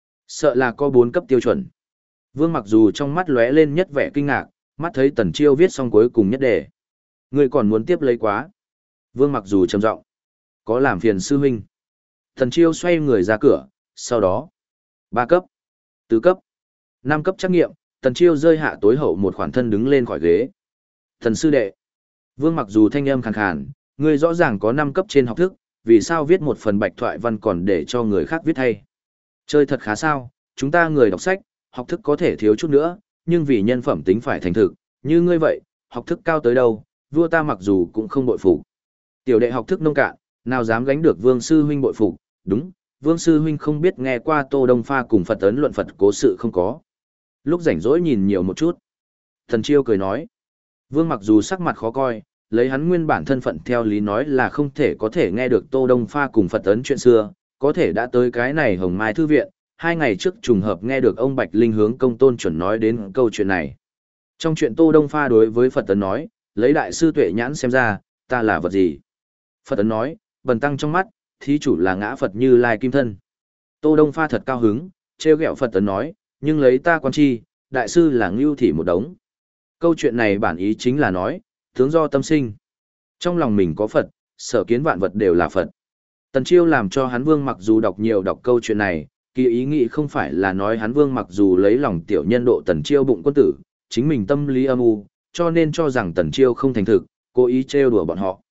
Sợ là có 4 cấp tiêu chuẩn. Vương Mặc dù trong mắt lóe lên nhất vẻ kinh ngạc, mắt thấy Tần Chiêu viết xong cuối cùng nhất đề. Ngươi còn muốn tiếp lấy quá. Vương Mặc dù trầm giọng, có làm phiền sư huynh. Tần Chiêu xoay người ra cửa, sau đó 3 cấp. Tứ cấp. 5 cấp trắc nghiệm, Tần Chiêu rơi hạ tối hậu một khoản thân đứng lên khỏi ghế. Thần sư đệ. Vương mặc dù thanh âm khàn khàn, ngươi rõ ràng có 5 cấp trên học thức, vì sao viết một phần bạch thoại văn còn để cho người khác viết thay? Chơi thật khá sao, chúng ta người đọc sách, học thức có thể thiếu chút nữa, nhưng vì nhân phẩm tính phải thành thực, như ngươi vậy, học thức cao tới đâu, vua ta mặc dù cũng không bội phục. Tiểu đệ học thức nông cạn, nào dám gánh được Vương sư huynh bội phục, đúng, Vương sư huynh không biết nghe qua Tô Đông Pha cùng Phật ấn luận Phật cố sự không có. Lúc rảnh rỗi nhìn nhiều một chút. Thần Chiêu cười nói. Vương mặc dù sắc mặt khó coi, lấy hắn nguyên bản thân phận theo lý nói là không thể có thể nghe được Tô Đông Pha cùng Phật ấn chuyện xưa, có thể đã tới cái này Hồng Mai Thư Viện, 2 ngày trước trùng hợp nghe được ông Bạch Linh hướng công tôn chuẩn nói đến câu chuyện này. Trong chuyện Tô Đông Pha đối với Phật ấn nói, lấy đại sư tuệ nhãn xem ra, ta là vật gì? Phật ấn nói, bần tăng trong mắt, thí chủ là ngã Phật Như Lai kim thân. Tô Đông Pha thật cao hứng, trêu ghẹo Phật ấn nói, nhưng lấy ta quan chi, đại sư là ngưu thị một đống. Câu chuyện này bản ý chính là nói, tướng do tâm sinh. Trong lòng mình có Phật, sở kiến vạn vật đều là Phật. Tần Chiêu làm cho hắn Vương mặc dù đọc nhiều đọc câu chuyện này, kỳ ý nghĩ không phải là nói hắn Vương mặc dù lấy lòng tiểu nhân độ Tần Chiêu bụng quân tử, chính mình tâm lý âm u, cho nên cho rằng Tần Chiêu không thành thực, cố ý trêu đùa bọn họ.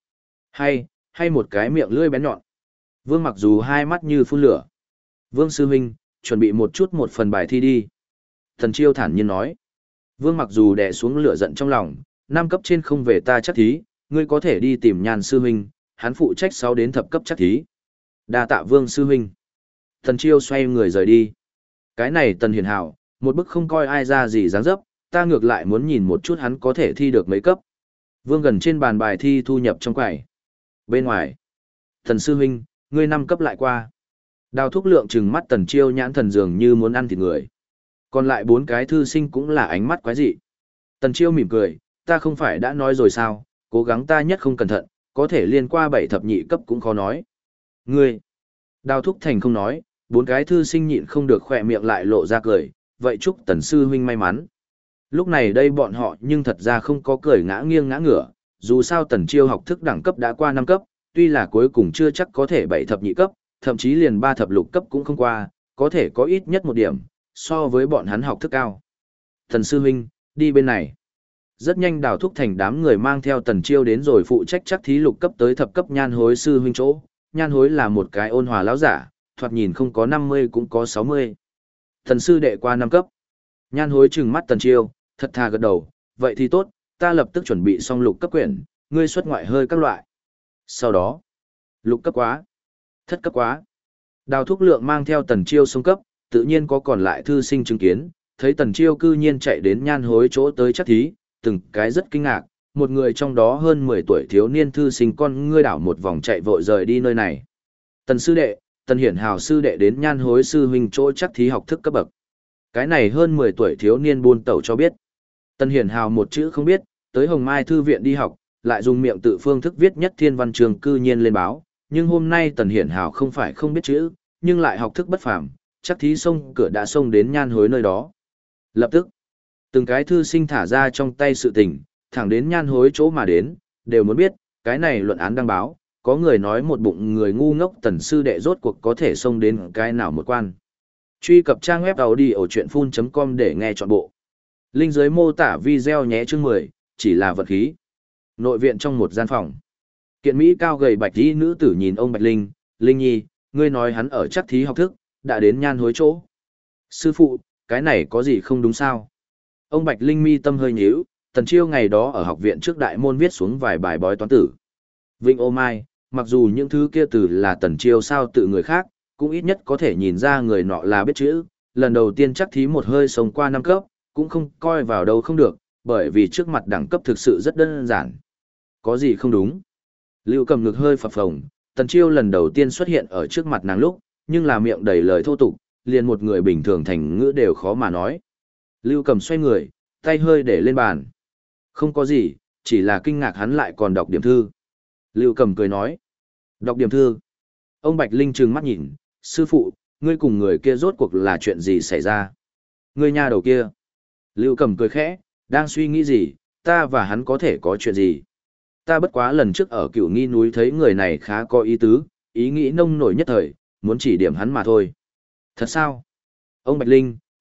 Hay một cái miệng lưỡi bén nhọn. Vương mặc dù hai mắt như phun lửa. Vương sư huynh, chuẩn bị một phần bài thi đi. Tần Chiêu thản nhiên nói. Vương mặc dù đè xuống lửa giận trong lòng, 5 cấp trên không về ta chắc thí, ngươi có thể đi tìm Nhan sư huynh, hắn phụ trách 6 đến thập cấp chắc thí. Đa tạ Vương sư huynh. Tần Chiêu xoay người rời đi. Cái này Tần Hiền Hảo, một bức không coi ai ra gì dáng dấp, ta ngược lại muốn nhìn một chút hắn có thể thi được mấy cấp. Vương gần trên bàn bài thi thu nhập trong quầy. Bên ngoài, Tần sư huynh, ngươi 5 cấp lại qua. Đào Thúc Lượng trừng mắt Tần Chiêu nhãn thần dường như muốn ăn thịt người. Còn lại 4 cái thư sinh cũng là ánh mắt quái dị. Tần Chiêu mỉm cười, ta không phải đã nói rồi sao, cố gắng ta nhất không cẩn thận, có thể liên qua 7 thập nhị cấp cũng khó nói. Ngươi, Đào Thúc Thành không nói, 4 cái thư sinh nhịn không được khỏe miệng lại lộ ra cười, vậy chúc Tần sư huynh may mắn. Lúc này đây bọn họ nhưng thật ra không có cười ngã nghiêng ngã ngửa, dù sao Tần Chiêu học thức đẳng cấp đã qua 5 cấp, tuy là cuối cùng chưa chắc có thể 7 thập nhị cấp, thậm chí liền 3 thập lục cấp cũng không qua, có thể có ít nhất một điểm, so với bọn hắn học thức cao. Tần sư huynh, đi bên này. Rất nhanh Đào Thúc Thành đám người mang theo Tần Chiêu đến rồi phụ trách chắc thí lục cấp tới thập cấp Nhan Hối sư huynh chỗ. Nhan Hối là một cái ôn hòa lão giả, thoạt nhìn không có 50 cũng có 60. Thần sư đệ qua 5 cấp. Nhan Hối trừng mắt Tần Chiêu, thật thà gật đầu, vậy thì tốt, ta lập tức chuẩn bị xong lục cấp quyển, ngươi xuất ngoại hơi các loại. Sau đó, lục cấp quá, thất cấp quá. Đào Thúc Lượng mang theo Tần Chiêu xung cấp, tự nhiên có còn lại thư sinh chứng kiến, thấy Tần Chiêu cư nhiên chạy đến Nhan Hối chỗ tới chắc thí, từng cái rất kinh ngạc, một người trong đó hơn 10 tuổi thiếu niên thư sinh con ngươi đảo một vòng chạy vội rời đi nơi này. Tần sư đệ, Tần Hiển Hào sư đệ đến Nhan Hối sư huynh chỗ chắc thí học thức cấp bậc. Cái này hơn 10 tuổi thiếu niên buôn tẩu cho biết. Tần Hiển Hào một chữ không biết, tới Hồng Mai Thư Viện đi học, lại dùng miệng tự phương thức viết nhất thiên văn trường cư nhiên lên báo, nhưng hôm nay Tần Hiển Hào không phải không biết chữ, nhưng lại học thức bất phàm, chắc thí xông cửa đã xông đến Nhan Hối nơi đó. Lập tức, từng cái thư sinh thả ra trong tay sự tình, thẳng đến Nhan Hối chỗ mà đến, đều muốn biết, cái này luận án đăng báo, có người nói một bụng người ngu ngốc Tần sư đệ rốt cuộc có thể xông đến cái nào một quan. Truy cập trang web audiochuyenphun.com để nghe trọn bộ. Link dưới mô tả video nhé chương 10, chỉ là vật khí. Nội viện trong một gian phòng. Kiện Mỹ cao gầy bạch y nữ tử nhìn ông Bạch Linh, Linh Nhi, ngươi nói hắn ở chắc thí học thức, đã đến Nhan Hối chỗ. Sư phụ, cái này có gì không đúng sao? Ông Bạch Linh mi tâm hơi nhíu, Tần Chiêu ngày đó ở học viện trước đại môn viết xuống vài bài bói toán tử. Vinh ô mai, mặc dù những thứ kia từ là Tần Chiêu sao tự người khác, cũng ít nhất có thể nhìn ra người nọ là biết chữ, lần đầu tiên chắc thí một hơi sống qua 5 cấp, cũng không coi vào đâu không được, bởi vì trước mặt đẳng cấp thực sự rất đơn giản. Có gì không đúng? Lưu Cầm ngực hơi phập phồng, Tần Chiêu lần đầu tiên xuất hiện ở trước mặt nàng lúc, nhưng là miệng đầy lời thô tục, liền một người bình thường thành ngữ đều khó mà nói. Lưu Cầm xoay người, tay hơi để lên bàn. Không có gì, chỉ là kinh ngạc hắn lại còn đọc điểm thư. Lưu Cầm cười nói. Đọc điểm thư. Ông Bạch Linh trừng mắt nhìn, sư phụ, ngươi cùng người kia rốt cuộc là chuyện gì xảy ra? Ngươi nhà đầu kia. Lưu Cầm cười khẽ, đang suy nghĩ gì, ta và hắn có thể có chuyện gì? Ta bất quá lần trước ở Cửu Nghi núi thấy người này khá có ý tứ, ý nghĩ nông nổi nhất thời, muốn chỉ điểm hắn mà thôi. Thật sao? Ông Bạch Linh,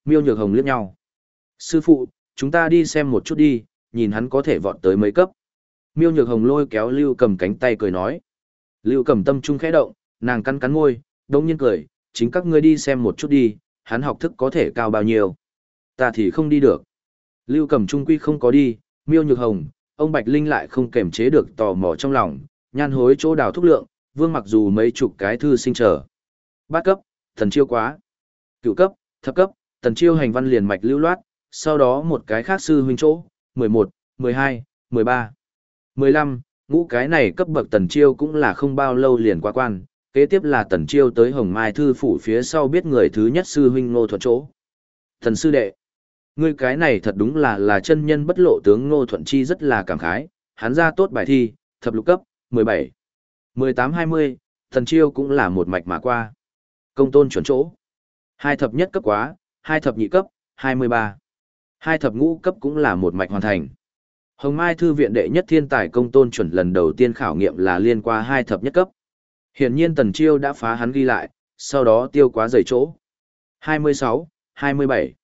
Miêu Nhược Hồng liếc nhau. Sư phụ, chúng ta đi xem một chút đi, nhìn hắn có thể vọt tới mấy cấp. Miêu Nhược Hồng lôi kéo Lưu Cầm cánh tay cười nói. Lưu Cầm tâm trung khẽ động, nàng cắn cắn môi, đông nhiên cười, chính các ngươi đi xem một chút đi, hắn học thức có thể cao bao nhiêu. Ta thì không đi được. Lưu Cầm trung quy không có đi, Miêu Nhược Hồng, ông Bạch Linh lại không kềm chế được tò mò trong lòng, nhan hối chỗ đào thúc lượng, vương mặc dù mấy chục cái thư sinh trở. Bát cấp, thần chiêu quá. Cựu cấp, thập cấp, tần chiêu hành văn liền mạch lưu loát, sau đó một cái khác sư huynh chỗ, 11, 12, 13, 15, ngũ cái này cấp bậc tần chiêu cũng là không bao lâu liền qua quan, kế tiếp là tần chiêu tới Hồng Mai Thư phủ phía sau biết người thứ nhất sư huynh Ngô Thuận chỗ. Thần sư đệ, ngươi cái này thật đúng là chân nhân bất lộ tướng Ngô Thuận Chi rất là cảm khái, hắn ra tốt bài thi, thập lục cấp, 17, 18, 20, tần chiêu cũng là một mạch mà qua. Công tôn chuẩn chỗ. Hai thập nhất cấp quá, hai thập nhị cấp, 23. Hai thập ngũ cấp cũng là một mạch hoàn thành. Hồng Mai Thư viện đệ nhất thiên tài công tôn chuẩn lần đầu tiên khảo nghiệm là liên qua hai thập nhất cấp. Hiển nhiên Tần Chiêu đã phá hắn ghi lại, sau đó tiêu quá dày chỗ. 26, 27,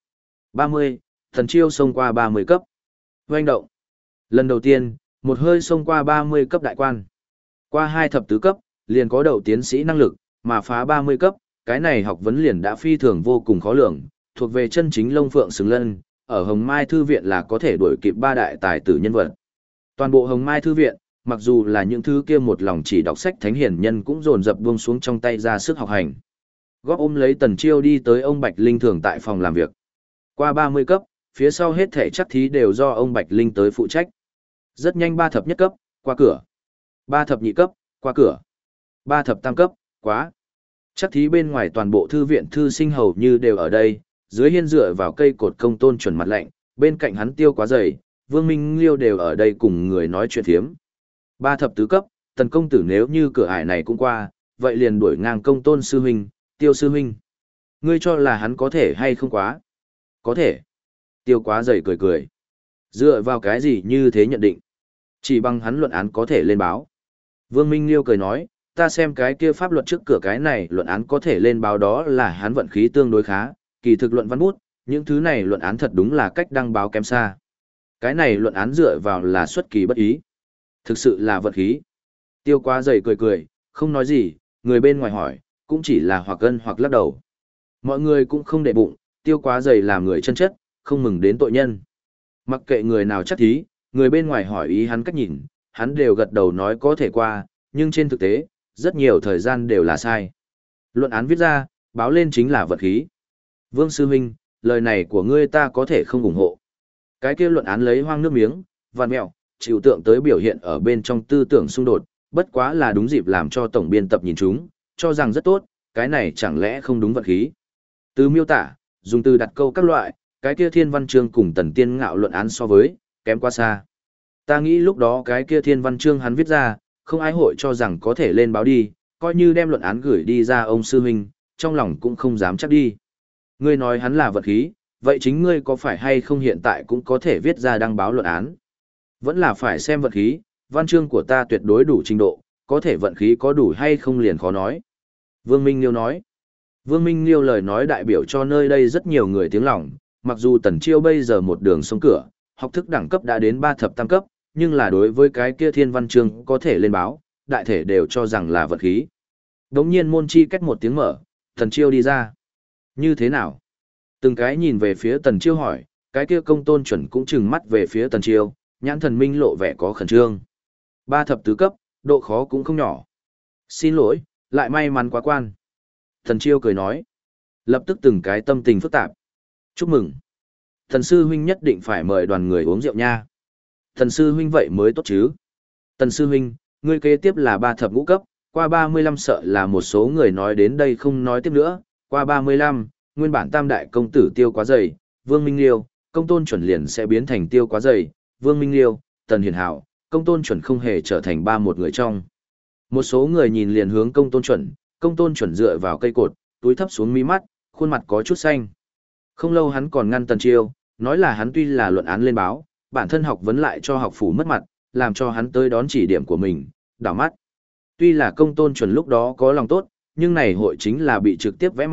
30, Tần Chiêu xông qua 30 cấp. Oanh động. Lần đầu tiên, một hơi xông qua 30 cấp đại quan. Qua hai thập tứ cấp, liền có đầu tiến sĩ năng lực, mà phá 30 cấp, cái này học vấn liền đã phi thường vô cùng khó lường, thuộc về chân chính lông phượng xứng lân, ở Hồng Mai Thư viện là có thể đuổi kịp ba đại tài tử nhân vật. Toàn bộ Hồng Mai Thư viện, mặc dù là những thứ kia một lòng chỉ đọc sách thánh hiền nhân cũng dồn dập buông xuống trong tay ra sức học hành. Góp ôm lấy Tần Chiêu đi tới ông Bạch Linh thường tại phòng làm việc. Qua 30 cấp, phía sau hết thể chắc thí đều do ông Bạch Linh tới phụ trách. Rất nhanh ba thập nhất cấp, qua cửa. Ba thập nhị cấp, qua cửa. Ba thập tam cấp, quá. Chắc thí bên ngoài toàn bộ thư viện thư sinh hầu như đều ở đây, dưới hiên dựa vào cây cột công tôn chuẩn mặt lạnh, bên cạnh hắn tiêu quá dày, Vương Minh Liêu đều ở đây cùng người nói chuyện thiếm. Ba thập tứ cấp, Tần công tử nếu như cửa ải này cũng qua, vậy liền đuổi ngang công tôn sư huynh, tiêu sư huynh. Ngươi cho là hắn có thể hay không quá? Có thể. Tiêu quá dày cười cười. Dựa vào cái gì như thế nhận định? Chỉ bằng hắn luận án có thể lên báo. Vương Minh Liêu cười nói, ta xem cái kia pháp luật trước cửa cái này luận án có thể lên báo đó là hắn vận khí tương đối khá, kỳ thực luận văn bút, những thứ này luận án thật đúng là cách đăng báo kém xa. Cái này luận án dựa vào là xuất kỳ bất ý. Thực sự là vận khí. Tiêu quá dày cười cười, không nói gì, người bên ngoài hỏi, cũng chỉ là hoặc gân hoặc lắc đầu. Mọi người cũng không để bụng, tiêu quá dày làm người chân chất, không mừng đến tội nhân. Mặc kệ người nào chắc thí, người bên ngoài hỏi ý hắn cách nhìn, hắn đều gật đầu nói có thể qua, nhưng trên thực tế, rất nhiều thời gian đều là sai. Luận án viết ra, báo lên chính là vận khí. Vương Sư Huynh, lời này của ngươi ta có thể không ủng hộ. Cái kia luận án lấy hoang nước miếng, vằn mẹo, chịu tượng tới biểu hiện ở bên trong tư tưởng xung đột, bất quá là đúng dịp làm cho tổng biên tập nhìn chúng, cho rằng rất tốt, cái này chẳng lẽ không đúng vận khí. Từ miêu tả, dùng từ đặt câu các loại, cái kia thiên văn chương cùng tần tiên ngạo luận án so với, kém quá xa. Ta nghĩ lúc đó cái kia thiên văn chương hắn viết ra, không ai hội cho rằng có thể lên báo đi, coi như đem luận án gửi đi ra ông sư huynh, trong lòng cũng không dám chắc đi. Ngươi nói hắn là vận khí, vậy chính ngươi có phải hay không hiện tại cũng có thể viết ra đăng báo luận án? Vẫn là phải xem vận khí, văn chương của ta tuyệt đối đủ trình độ, có thể vận khí có đủ hay không liền khó nói. Vương Minh Liêu nói. Vương Minh Liêu lời nói đại biểu cho nơi đây rất nhiều người tiếng lòng, mặc dù Tần Chiêu bây giờ một đường sông cửa, học thức đẳng cấp đã đến 3 thập tam cấp, nhưng là đối với cái kia thiên văn chương có thể lên báo, đại thể đều cho rằng là vận khí. Đống nhiên môn chi cách một tiếng mở, Tần Chiêu đi ra. Như thế nào? Từng cái nhìn về phía Tần Chiêu hỏi, cái kia công tôn chuẩn cũng trừng mắt về phía Tần Chiêu, nhãn thần minh lộ vẻ có khẩn trương. 3 thập tứ cấp, độ khó cũng không nhỏ. Xin lỗi, lại may mắn quá quan. Tần Chiêu cười nói. Lập tức từng cái tâm tình phức tạp. Chúc mừng. Thần sư huynh nhất định phải mời đoàn người uống rượu nha. Thần sư huynh vậy mới tốt chứ. Tần sư huynh, ngươi kế tiếp là 3 thập ngũ cấp, qua 35 sợ là một số người nói đến đây không nói tiếp nữa, qua 35, nguyên bản tam đại công tử tiêu quá dày, Vương Minh Liêu, công tôn chuẩn liền sẽ biến thành tiêu quá dày, Vương Minh Liêu, Tần Hiền Hảo, công tôn chuẩn không hề trở thành một người trong. Một số người nhìn liền hướng công tôn chuẩn dựa vào cây cột, túi thấp xuống mí mắt, khuôn mặt có chút xanh. Không lâu hắn còn ngăn Tần Chiêu, nói là hắn tuy là luận án lên báo, bản thân học vấn lại cho học phủ mất mặt, làm cho hắn tới đón chỉ điểm của mình, đảo mắt. Tuy là công tôn chuẩn lúc đó có lòng tốt, nhưng này hội chính là bị trực tiếp vẽ mặt,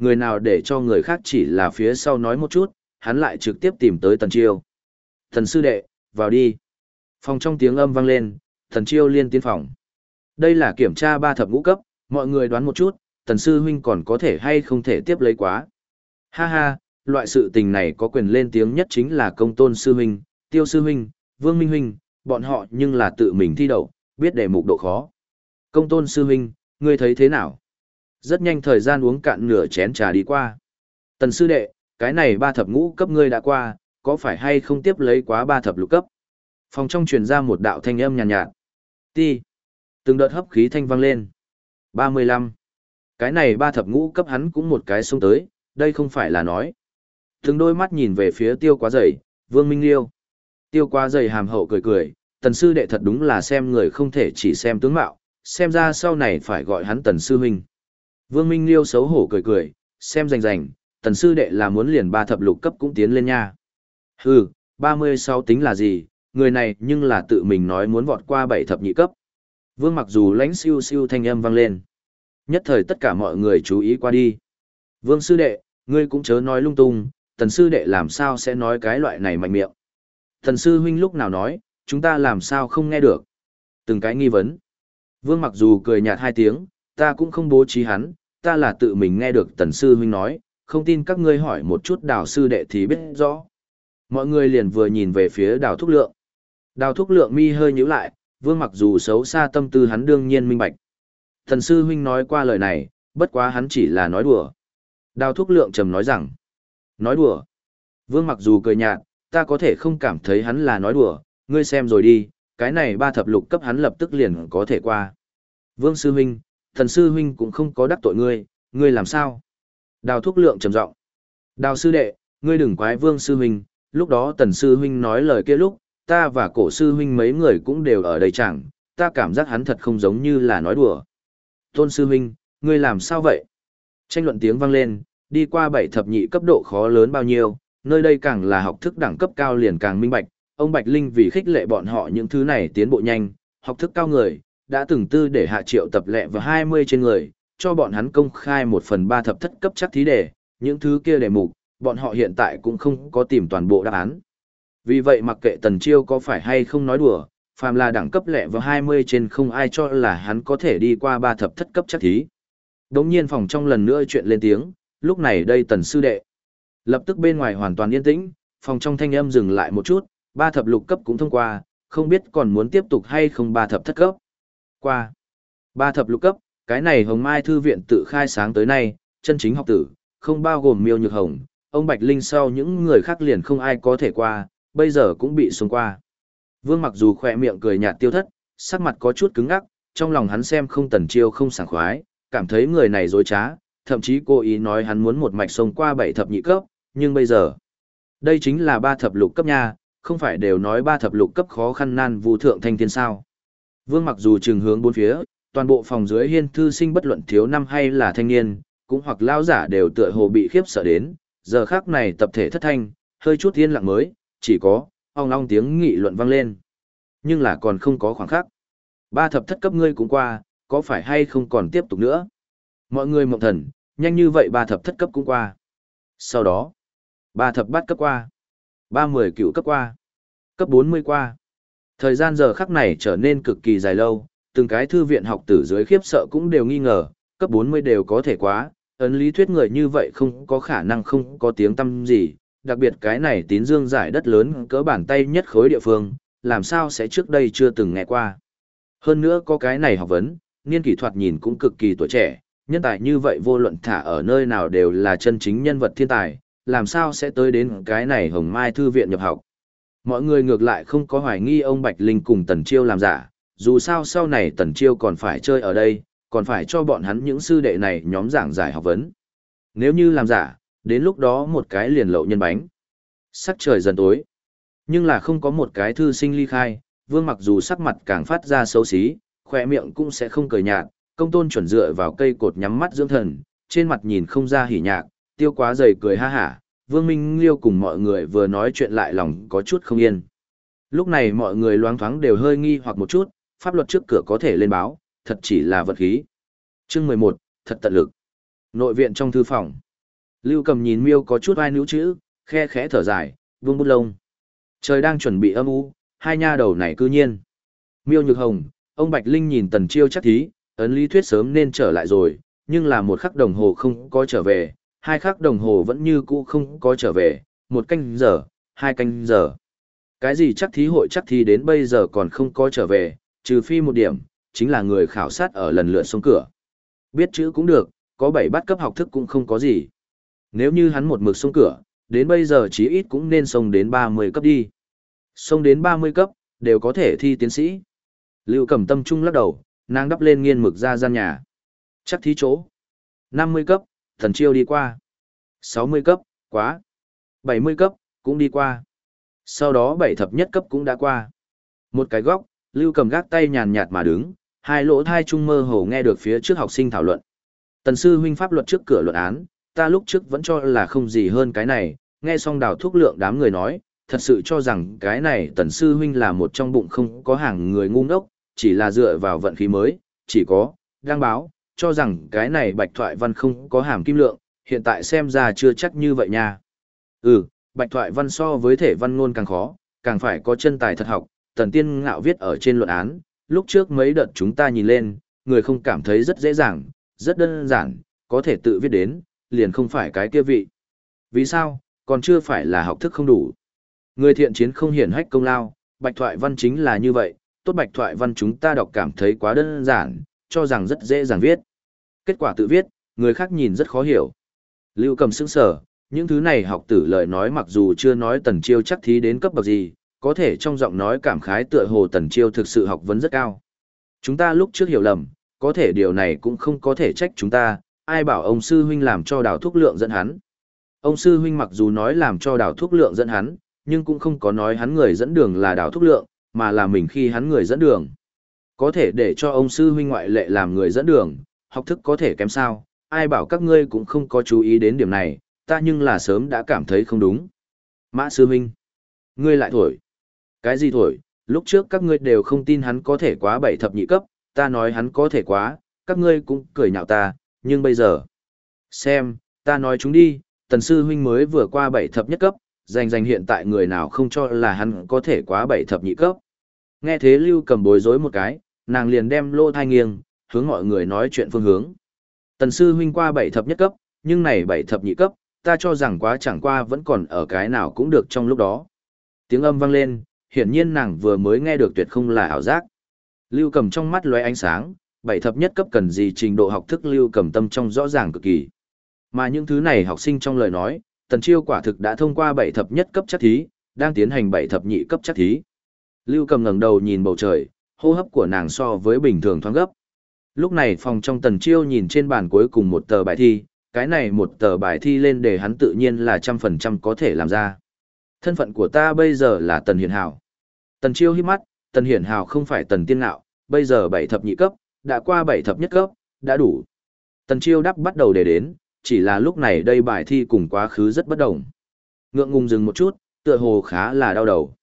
người nào để cho người khác chỉ là phía sau nói một chút, hắn lại trực tiếp tìm tới Tần Chiêu. Thần sư đệ, vào đi. Phòng trong tiếng âm vang lên, Tần Chiêu liên tiến phòng. Đây là kiểm tra 3 thập ngũ cấp, mọi người đoán một chút, Tần sư huynh còn có thể hay không thể tiếp lấy quá. Ha ha, loại sự tình này có quyền lên tiếng nhất chính là Công Tôn sư huynh, Tiêu sư huynh, Vương Minh huynh, bọn họ nhưng là tự mình thi đậu, biết đề mục độ khó. Công Tôn sư huynh, ngươi thấy thế nào? Rất nhanh thời gian uống cạn nửa chén trà đi qua. Tần sư đệ, cái này 3 thập ngũ cấp ngươi đã qua, có phải hay không tiếp lấy quá 3 thập lục cấp? Phòng trong truyền ra một đạo thanh âm nhàn nhạt. Ti. Từng đợt hấp khí thanh vang lên. 35. Cái này 3 thập ngũ cấp hắn cũng một cái xông tới, đây không phải là nói. Từng đôi mắt nhìn về phía Tiêu Quá Dày, Vương Minh Liêu. Tiêu Quá Dày hàm hậu cười cười, Tần sư đệ thật đúng là xem người không thể chỉ xem tướng mạo, xem ra sau này phải gọi hắn Tần sư huynh. Vương Minh Liêu xấu hổ cười cười, xem rành, Tần sư đệ là muốn liền 3 thập lục cấp cũng tiến lên nha. Hừ, 36 tính là gì, người này nhưng là tự mình nói muốn vọt qua 7 thập nhị cấp. Vương Mặc Dù lãnh siêu siêu thanh âm vang lên. Nhất thời tất cả mọi người chú ý qua đi. Vương sư đệ, ngươi cũng chớ nói lung tung, Tần sư đệ làm sao sẽ nói cái loại này mạnh miệng. Tần sư huynh lúc nào nói, chúng ta làm sao không nghe được. Từng cái nghi vấn. Vương Mặc Dù cười nhạt 2 tiếng, ta cũng không bố trí hắn, ta là tự mình nghe được Tần sư huynh nói, không tin các ngươi hỏi một chút Đào sư đệ thì biết rõ. Mọi người liền vừa nhìn về phía Đào Thúc Lượng. Đào Thúc Lượng mi hơi nhíu lại, Vương Mặc Dù xấu xa tâm tư hắn đương nhiên minh bạch. Tần sư huynh nói qua lời này, bất quá hắn chỉ là nói đùa. Đào Thúc Lượng trầm nói rằng, nói đùa. Vương Mặc Dù cười nhạt, ta có thể không cảm thấy hắn là nói đùa, ngươi xem rồi đi, cái này 3 thập lục cấp hắn lập tức liền có thể qua. Vương sư huynh, Tần sư huynh cũng không có đắc tội ngươi làm sao? Đào Thúc Lượng trầm giọng. Đào sư đệ, ngươi đừng quái Vương sư huynh, lúc đó Tần sư huynh nói lời kia lúc, ta và Cổ sư huynh mấy người cũng đều ở đây chẳng, ta cảm giác hắn thật không giống như là nói đùa. Tôn sư huynh, ngươi làm sao vậy? Tranh luận tiếng vang lên, đi qua 7 thập nhị cấp độ khó lớn bao nhiêu, nơi đây càng là học thức đẳng cấp cao liền càng minh bạch, ông Bạch Linh vì khích lệ bọn họ những thứ này tiến bộ nhanh, học thức cao người, đã từng tư để hạ triệu tập lệ vào 20 trên người, cho bọn hắn công khai 1/3 thập thất cấp chắc thí đề, những thứ kia đề mục, bọn họ hiện tại cũng không có tìm toàn bộ đáp án. Vì vậy mặc kệ Tần Chiêu có phải hay không nói đùa, phàm là đẳng cấp lệ vào 20 trên không ai cho là hắn có thể đi qua 3 thập thất cấp chắc thí. Đống nhiên phòng trong lần nữa chuyện lên tiếng, lúc này đây Tần sư đệ. Lập tức bên ngoài hoàn toàn yên tĩnh, phòng trong thanh âm dừng lại một chút, 3 thập lục cấp cũng thông qua, không biết còn muốn tiếp tục hay không 3 thập thất cấp. Qua 3 thập lục cấp, cái này Hồng Mai Thư viện tự khai sáng tới nay, chân chính học tử, không bao gồm Miêu Nhược Hồng, ông Bạch Linh sau những người khác liền không ai có thể qua, bây giờ cũng bị xông qua. Vương Mặc Dù khỏe miệng cười nhạt tiêu thất, sắc mặt có chút cứng ngắc, trong lòng hắn xem không Tần Chiêu không sảng khoái, cảm thấy người này dối trá, thậm chí cố ý nói hắn muốn một mạch xông qua 7 thập nhị cấp, nhưng bây giờ, đây chính là 3 thập lục cấp nha, không phải đều nói 3 thập lục cấp khó khăn nan vu thượng thanh thiên sao. Vương Mặc Dù trừng hướng bốn phía, toàn bộ phòng dưới hiên thư sinh bất luận thiếu năm hay là thanh niên, cũng hoặc lao giả đều tựa hồ bị khiếp sợ đến, giờ khác này tập thể thất thanh, hơi chút yên lặng mới, chỉ có, ong ong tiếng nghị luận vang lên. Nhưng là còn không có khoảng khắc. 3 thập thất cấp ngươi cũng qua, có phải hay không còn tiếp tục nữa? Mọi người mộng thần, nhanh như vậy 3 thập thất cấp cũng qua. Sau đó, 3 thập bát cấp qua, 30 cựu cấp qua, cấp 40 qua. Thời gian giờ khắc này trở nên cực kỳ dài lâu, từng cái thư viện học tử dưới khiếp sợ cũng đều nghi ngờ, cấp 40 đều có thể quá, ấn lý thuyết người như vậy không có khả năng không có tiếng tăm gì, đặc biệt cái này tín dương giải đất lớn cỡ bàn tay nhất khối địa phương, làm sao sẽ trước đây chưa từng nghe qua. Hơn nữa có cái này học vấn, niên kỷ thoạt nhìn cũng cực kỳ tuổi trẻ, nhân tài như vậy vô luận thả ở nơi nào đều là chân chính nhân vật thiên tài, làm sao sẽ tới đến cái này Hồng Mai Thư viện nhập học. Mọi người ngược lại không có hoài nghi ông Bạch Linh cùng Tần Chiêu làm giả, dù sao sau này Tần Chiêu còn phải chơi ở đây, còn phải cho bọn hắn những sư đệ này nhóm giảng giải học vấn. Nếu như làm giả, đến lúc đó một cái liền lậu nhân bánh. Sắc trời dần tối, nhưng là không có một cái thư sinh ly khai, Vương Mặc Dù sắc mặt càng phát ra xấu xí, khỏe miệng cũng sẽ không cười nhạt, Công Tôn chuẩn dựa vào cây cột nhắm mắt dưỡng thần, trên mặt nhìn không ra hỉ nhạc, Tiêu Quá Dày cười ha hả, Vương Minh Liêu cùng mọi người vừa nói chuyện lại lòng có chút không yên. Lúc này mọi người loáng thoáng đều hơi nghi hoặc một chút, pháp luật trước cửa có thể lên báo, thật chỉ là vật khí. Chương 11, thật tận lực. Nội viện trong thư phòng. Lưu Cầm nhìn Miêu có chút oai níu chữ, khe khẽ thở dài, vương bút lông. Trời đang chuẩn bị âm u, hai nha đầu này cư nhiên. Miêu Nhược Hồng, ông Bạch Linh nhìn Tần Chiêu chắc thí, ấn lý thuyết sớm nên trở lại rồi, nhưng là 1 khắc đồng hồ không có trở về, 2 khắc đồng hồ vẫn như cũ không có trở về, 1 canh giờ, 2 canh giờ. Cái gì chắc thí hội chắc thí đến bây giờ còn không có trở về, trừ phi một điểm, chính là người khảo sát ở lần lượt xuống cửa. Biết chữ cũng được, có 7 bát cấp học thức cũng không có gì. Nếu như hắn một mực xuống cửa, đến bây giờ chí ít cũng nên xông đến 30 cấp đi. Xông đến 30 cấp, đều có thể thi tiến sĩ. Lưu Cẩm tâm trung lắc đầu, nàng đắp lên nghiên mực ra gian nhà. Chắc thí chỗ. 50 cấp, Tần Chiêu đi qua. 60 cấp, quá. 70 cấp, cũng đi qua. Sau đó 7 thập nhất cấp cũng đã qua. Một cái góc, Lưu Cẩm gác tay nhàn nhạt mà đứng, hai lỗ thai trung mơ hồ nghe được phía trước học sinh thảo luận. Tần sư huynh pháp luật trước cửa luận án, ta lúc trước vẫn cho là không gì hơn cái này, nghe xong Đào Thúc Lượng đám người nói, thật sự cho rằng cái này Tần sư huynh là một trong bụng không có hàng người ngu ngốc, chỉ là dựa vào vận khí mới, chỉ có, đăng báo, cho rằng cái này Bạch Thoại Văn không có hàm kim lượng, hiện tại xem ra chưa chắc như vậy nha. Bạch Thoại Văn so với thể văn ngôn càng khó, càng phải có chân tài thật học, Tần Tiên Ngạo viết ở trên luận án, lúc trước mấy đợt chúng ta nhìn lên, người không cảm thấy rất dễ dàng, rất đơn giản, có thể tự viết đến, liền không phải cái kia vị. Vì sao, còn chưa phải là học thức không đủ. Người thiện chiến không hiển hách công lao, Bạch Thoại Văn chính là như vậy, tốt Bạch Thoại Văn chúng ta đọc cảm thấy quá đơn giản, cho rằng rất dễ dàng viết. Kết quả tự viết, người khác nhìn rất khó hiểu. Lưu Cầm sững sờ, những thứ này học tử lời nói mặc dù chưa nói Tần Chiêu chắc thí đến cấp bậc gì, có thể trong giọng nói cảm khái tựa hồ Tần Chiêu thực sự học vấn rất cao. Chúng ta lúc trước hiểu lầm, có thể điều này cũng không có thể trách chúng ta, ai bảo ông sư huynh làm cho Đào Thúc Lượng dẫn hắn. Ông sư huynh mặc dù nói làm cho Đào Thúc Lượng dẫn hắn, nhưng cũng không có nói hắn người dẫn đường là Đào Thúc Lượng, mà là mình khi hắn người dẫn đường. Có thể để cho ông sư huynh ngoại lệ làm người dẫn đường, học thức có thể kém sao, ai bảo các ngươi cũng không có chú ý đến điểm này, ta nhưng là sớm đã cảm thấy không đúng. Mã sư huynh, ngươi lại thổi. Cái gì thổi, lúc trước các ngươi đều không tin hắn có thể quá 7 thập nhị cấp, ta nói hắn có thể quá, các ngươi cũng cười nhạo ta, nhưng bây giờ. Xem, ta nói chúng đi, Tần sư huynh mới vừa qua 7 thập nhất cấp, dành hiện tại người nào không cho là hắn có thể quá 7 thập nhị cấp. Nghe thế Lưu Cầm bối rối một cái, nàng liền đem lô thai nghiêng, hướng mọi người nói chuyện phương hướng. Tần sư huynh qua 7 thập nhất cấp, nhưng này 7 thập nhị cấp, ta cho rằng quá chẳng qua vẫn còn ở cái nào cũng được trong lúc đó. Tiếng âm vang lên, hiển nhiên nàng vừa mới nghe được tuyệt không là ảo giác. Lưu Cầm trong mắt lóe ánh sáng, 7 thập nhất cấp cần gì trình độ học thức Lưu Cầm tâm trong rõ ràng cực kỳ. Mà những thứ này học sinh trong lời nói, Tần Chiêu quả thực đã thông qua 7 thập nhất cấp chắc thí, đang tiến hành 7 thập nhị cấp chắc thí. Lưu Cầm ngẩng đầu nhìn bầu trời, hô hấp của nàng so với bình thường thoáng gấp. Lúc này phòng trong Tần Chiêu nhìn trên bàn cuối cùng một tờ bài thi, cái này một tờ bài thi lên để hắn tự nhiên là 100% có thể làm ra. Thân phận của ta bây giờ là Tần Hiển Hào. Tần Chiêu híp mắt, Tần Hiển Hào không phải Tần Tiên Ngạo, bây giờ 7 thập nhị cấp, đã qua 7 thập nhất cấp, đã đủ. Tần Chiêu đáp bắt đầu để đến, chỉ là lúc này đây bài thi cùng quá khứ rất bất đồng. Ngượng ngùng dừng một chút, tựa hồ khá là đau đầu.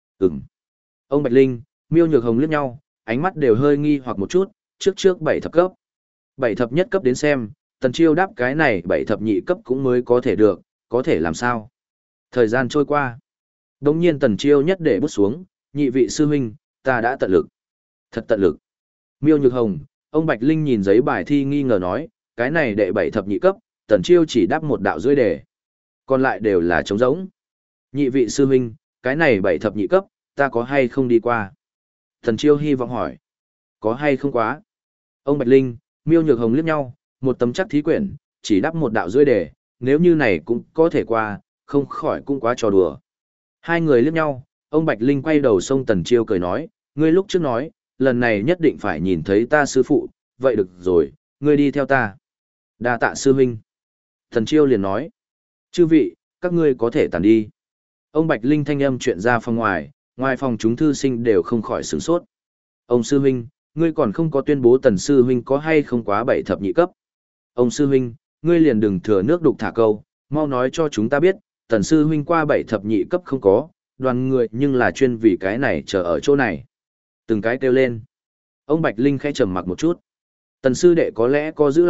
Ông Bạch Linh, Miêu Nhược Hồng liếc nhau, ánh mắt đều hơi nghi hoặc một chút, trước 7 thập cấp. 7 thập nhất cấp đến xem, Tần Chiêu đáp cái này 7 thập nhị cấp cũng mới có thể được, có thể làm sao. Thời gian trôi qua. Đồng nhiên Tần Chiêu nhất để bút xuống, nhị vị sư huynh, ta đã tận lực. Thật tận lực. Miêu Nhược Hồng, ông Bạch Linh nhìn giấy bài thi nghi ngờ nói, cái này đệ 7 thập nhị cấp, Tần Chiêu chỉ đáp một đạo rưỡi đề. Còn lại đều là trống rỗng. Nhị vị sư huynh, cái này 7 thập nhị cấp, ta có hay không đi qua? Tần Chiêu hy vọng hỏi. Có hay không quá? Ông Bạch Linh, Miêu Nhược Hồng liếc nhau, một tấm chắc thí quyển, chỉ đáp một đạo rưỡi đề, nếu như này cũng có thể qua, không khỏi cũng quá trò đùa. Hai người liếc nhau, ông Bạch Linh quay đầu xông Tần Chiêu cười nói, ngươi lúc trước nói, lần này nhất định phải nhìn thấy ta sư phụ, vậy được rồi, ngươi đi theo ta. Đa tạ sư huynh. Tần Chiêu liền nói, chư vị, các ngươi có thể tản đi. Ông Bạch Linh thanh âm chuyện ra phòng ngoài, ngoài phòng chúng thư sinh đều không khỏi sửng sốt. Ông sư huynh, ngươi còn không có tuyên bố Tần sư huynh có hay không quá 7 thập nhị cấp. Ông sư huynh, ngươi liền đừng thừa nước đục thả câu, mau nói cho chúng ta biết, Tần sư huynh qua 7 thập nhị cấp không có, đoàn người nhưng là chuyên vì cái này chờ ở chỗ này. Từng cái kêu lên. Ông Bạch Linh khẽ trầm mặc một chút. Tần sư đệ có lẽ có giữ lại,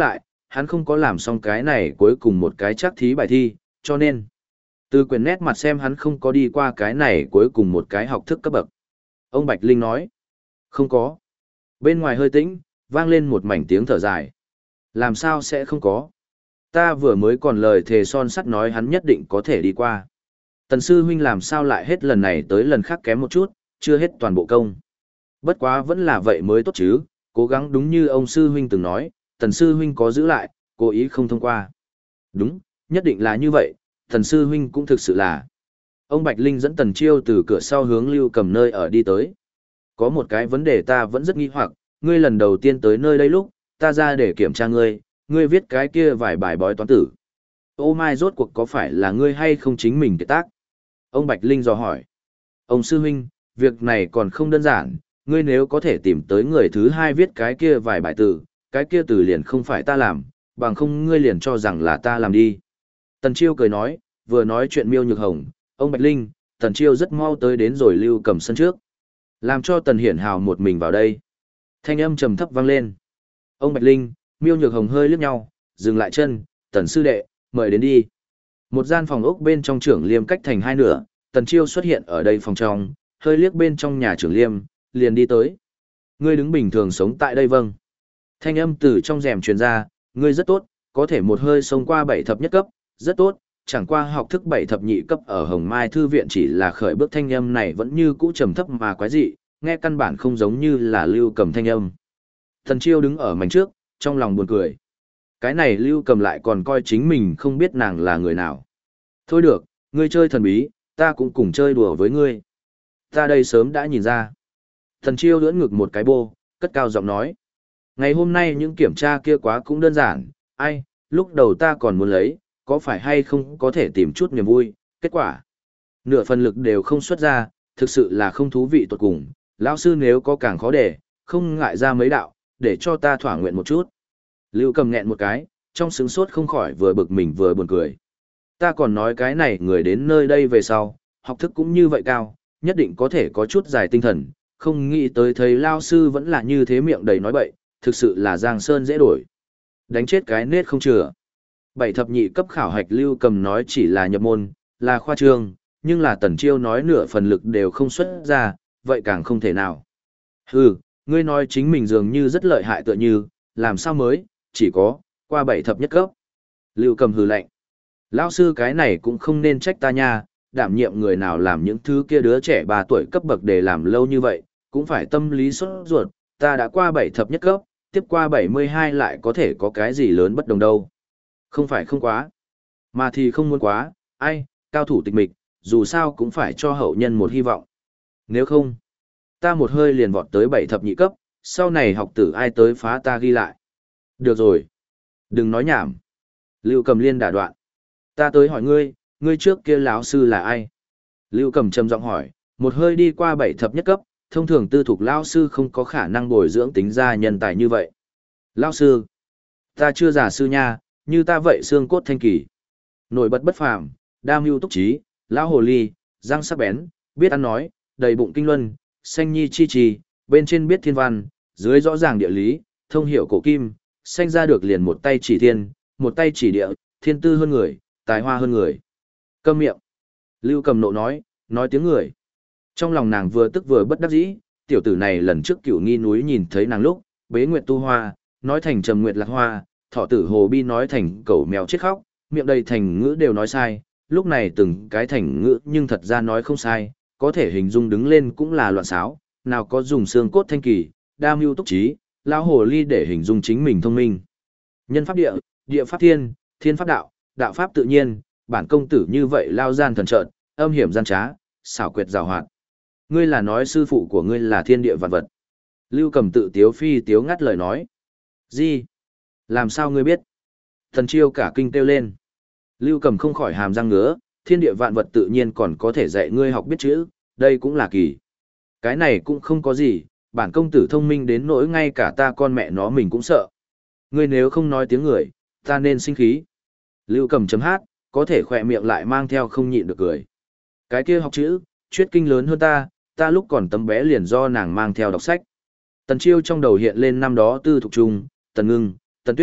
hắn không có làm xong cái này cuối cùng một cái chắc thí bài thi, cho nên từ quyển nét mặt xem hắn không có đi qua cái này cuối cùng một cái học thức cấp bậc. Ông Bạch Linh nói, không có. Bên ngoài hơi tĩnh, vang lên một mảnh tiếng thở dài. Làm sao sẽ không có? Ta vừa mới còn lời thề son sắt nói hắn nhất định có thể đi qua. Tần sư huynh làm sao lại hết lần này tới lần khác kém một chút, chưa hết toàn bộ công. Bất quá vẫn là vậy mới tốt chứ, cố gắng đúng như ông sư huynh từng nói, tần sư huynh có giữ lại, cố ý không thông qua. Đúng, nhất định là như vậy, tần sư huynh cũng thực sự là. Ông Bạch Linh dẫn Tần Chiêu từ cửa sau hướng Lưu Cầm nơi ở đi tới. Có một cái vấn đề ta vẫn rất nghi hoặc, ngươi lần đầu tiên tới nơi đây lúc, ta ra để kiểm tra ngươi, ngươi viết cái kia vài bài bói toán tử. Ô mai rốt cuộc có phải là ngươi hay không chính mình kiệt tác? Ông Bạch Linh dò hỏi. Ông sư huynh, việc này còn không đơn giản, ngươi nếu có thể tìm tới người thứ hai viết cái kia vài bài tử, cái kia từ liền không phải ta làm, bằng không ngươi liền cho rằng là ta làm đi. Tần Chiêu cười nói, vừa nói chuyện Miêu Nhược Hồng, ông Bạch Linh, Tần Chiêu rất mau tới đến rồi Lưu Cầm sân trước. Làm cho Tần Hiển Hào một mình vào đây. Thanh âm trầm thấp vang lên. Ông Bạch Linh, Miêu Nhược Hồng hơi liếc nhau, dừng lại chân, Tần sư đệ, mời đến đi. Một gian phòng ốc bên trong trưởng liêm cách thành hai nửa, Tần Chiêu xuất hiện ở đây phòng trong, hơi liếc bên trong nhà trưởng liêm, liền đi tới. Ngươi đứng bình thường sống tại đây vâng. Thanh âm từ trong rèm truyền ra, ngươi rất tốt, có thể một hơi sống qua 7 thập nhất cấp, rất tốt, chẳng qua học thức 7 thập nhị cấp ở Hồng Mai Thư viện chỉ là khởi bước thanh âm này vẫn như cũ trầm thấp mà quái dị, nghe căn bản không giống như là Lưu Cầm thanh âm. Tần Chiêu đứng ở mảnh trước, trong lòng buồn cười. Cái này Lưu Cầm lại còn coi chính mình không biết nàng là người nào. Thôi được, ngươi chơi thần bí, ta cũng cùng chơi đùa với ngươi. Ta đây sớm đã nhìn ra. Tần Chiêu ưỡn ngực một cái bô, cất cao giọng nói. Ngày hôm nay những kiểm tra kia quá cũng đơn giản, ai, lúc đầu ta còn muốn lấy, có phải hay không có thể tìm chút niềm vui, kết quả. Nửa phần lực đều không xuất ra, thực sự là không thú vị tột cùng, lão sư nếu có càng khó để, không ngại ra mấy đạo, để cho ta thỏa nguyện một chút. Lưu Cầm nghẹn một cái, trong sướng sốt không khỏi vừa bực mình vừa buồn cười. Ta còn nói cái này người đến nơi đây về sau, học thức cũng như vậy cao, nhất định có thể có chút dài tinh thần, không nghĩ tới thấy lao sư vẫn là như thế miệng đầy nói bậy, thực sự là giang sơn dễ đổi. Đánh chết cái nết không chừa. 7 thập nhị cấp khảo hạch Lưu Cầm nói chỉ là nhập môn, là khoa trương, nhưng là Tần Chiêu nói nửa phần lực đều không xuất ra, vậy càng không thể nào. Hừ, ngươi nói chính mình dường như rất lợi hại tựa như, làm sao mới, chỉ có, qua 7 thập nhất cấp. Lưu Cầm hừ lạnh. Lão sư cái này cũng không nên trách ta nha, đảm nhiệm người nào làm những thứ kia đứa trẻ 3 tuổi cấp bậc để làm lâu như vậy, cũng phải tâm lý sốt ruột, ta đã qua 7 thập nhất cấp, tiếp qua 72 lại có thể có cái gì lớn bất đồng đâu. Không phải không quá, mà thì không muốn quá, ai, cao thủ tịch mịch, dù sao cũng phải cho hậu nhân một hy vọng. Nếu không, ta một hơi liền vọt tới 7 thập nhị cấp, sau này học tử ai tới phá ta ghi lại. Được rồi, đừng nói nhảm. Lưu Cầm liên đả đoạn. Ta tới hỏi ngươi, ngươi trước kia lão sư là ai? Lưu Cầm trầm giọng hỏi, một hơi đi qua 7 thập nhất cấp, thông thường tư thục lão sư không có khả năng bồi dưỡng tính ra nhân tài như vậy. Lão sư, ta chưa giả sư nha, như ta vậy xương cốt thanh kỳ. Nổi bật bất phàm, đa mưu túc trí, lão hồ ly, răng sắc bén, biết ăn nói, đầy bụng kinh luân, xanh nhi chi trì, bên trên biết thiên văn, dưới rõ ràng địa lý, thông hiểu cổ kim, sanh ra được liền một tay chỉ thiên, một tay chỉ địa, thiên tư hơn người, tài hoa hơn người. Câm miệng. Lưu Cầm nộ nói tiếng người. Trong lòng nàng vừa tức vừa bất đắc dĩ, tiểu tử này lần trước Cửu Nghi núi nhìn thấy nàng lúc, bế nguyệt tu hoa, nói thành trầm nguyệt lạc hoa, thọ tử hồ bi nói thành cẩu mèo chết khóc, miệng đầy thành ngữ đều nói sai, lúc này từng cái thành ngữ nhưng thật ra nói không sai, có thể hình dung đứng lên cũng là loạn xáo, nào có dùng xương cốt thanh kỳ, đa mưu túc trí, lão hồ ly để hình dung chính mình thông minh. Nhân pháp địa, địa pháp thiên, thiên pháp đạo, đạo pháp tự nhiên, bản công tử như vậy lao gian thần trợn, âm hiểm gian trá, xảo quyệt giàu hoạt. Ngươi là nói sư phụ của ngươi là thiên địa vạn vật. Lưu Cầm tự tiếu phi tiếu ngắt lời nói. Gì? Làm sao ngươi biết? Thần Chiêu cả kinh kêu lên. Lưu Cầm không khỏi hàm răng ngứa, thiên địa vạn vật tự nhiên còn có thể dạy ngươi học biết chữ, đây cũng là kỳ. Cái này cũng không có gì, bản công tử thông minh đến nỗi ngay cả ta con mẹ nó mình cũng sợ. Ngươi nếu không nói tiếng người, ta nên sinh khí. Lưu Cầm chấm hát, có thể khỏe miệng lại mang theo không nhịn được cười. Cái kia học chữ, chuyết kinh lớn hơn ta lúc còn tấm bé liền do nàng mang theo đọc sách. Tần Chiêu trong đầu hiện lên năm đó Tư Thục Trung, Tần Ngưng, Tần Tuyết,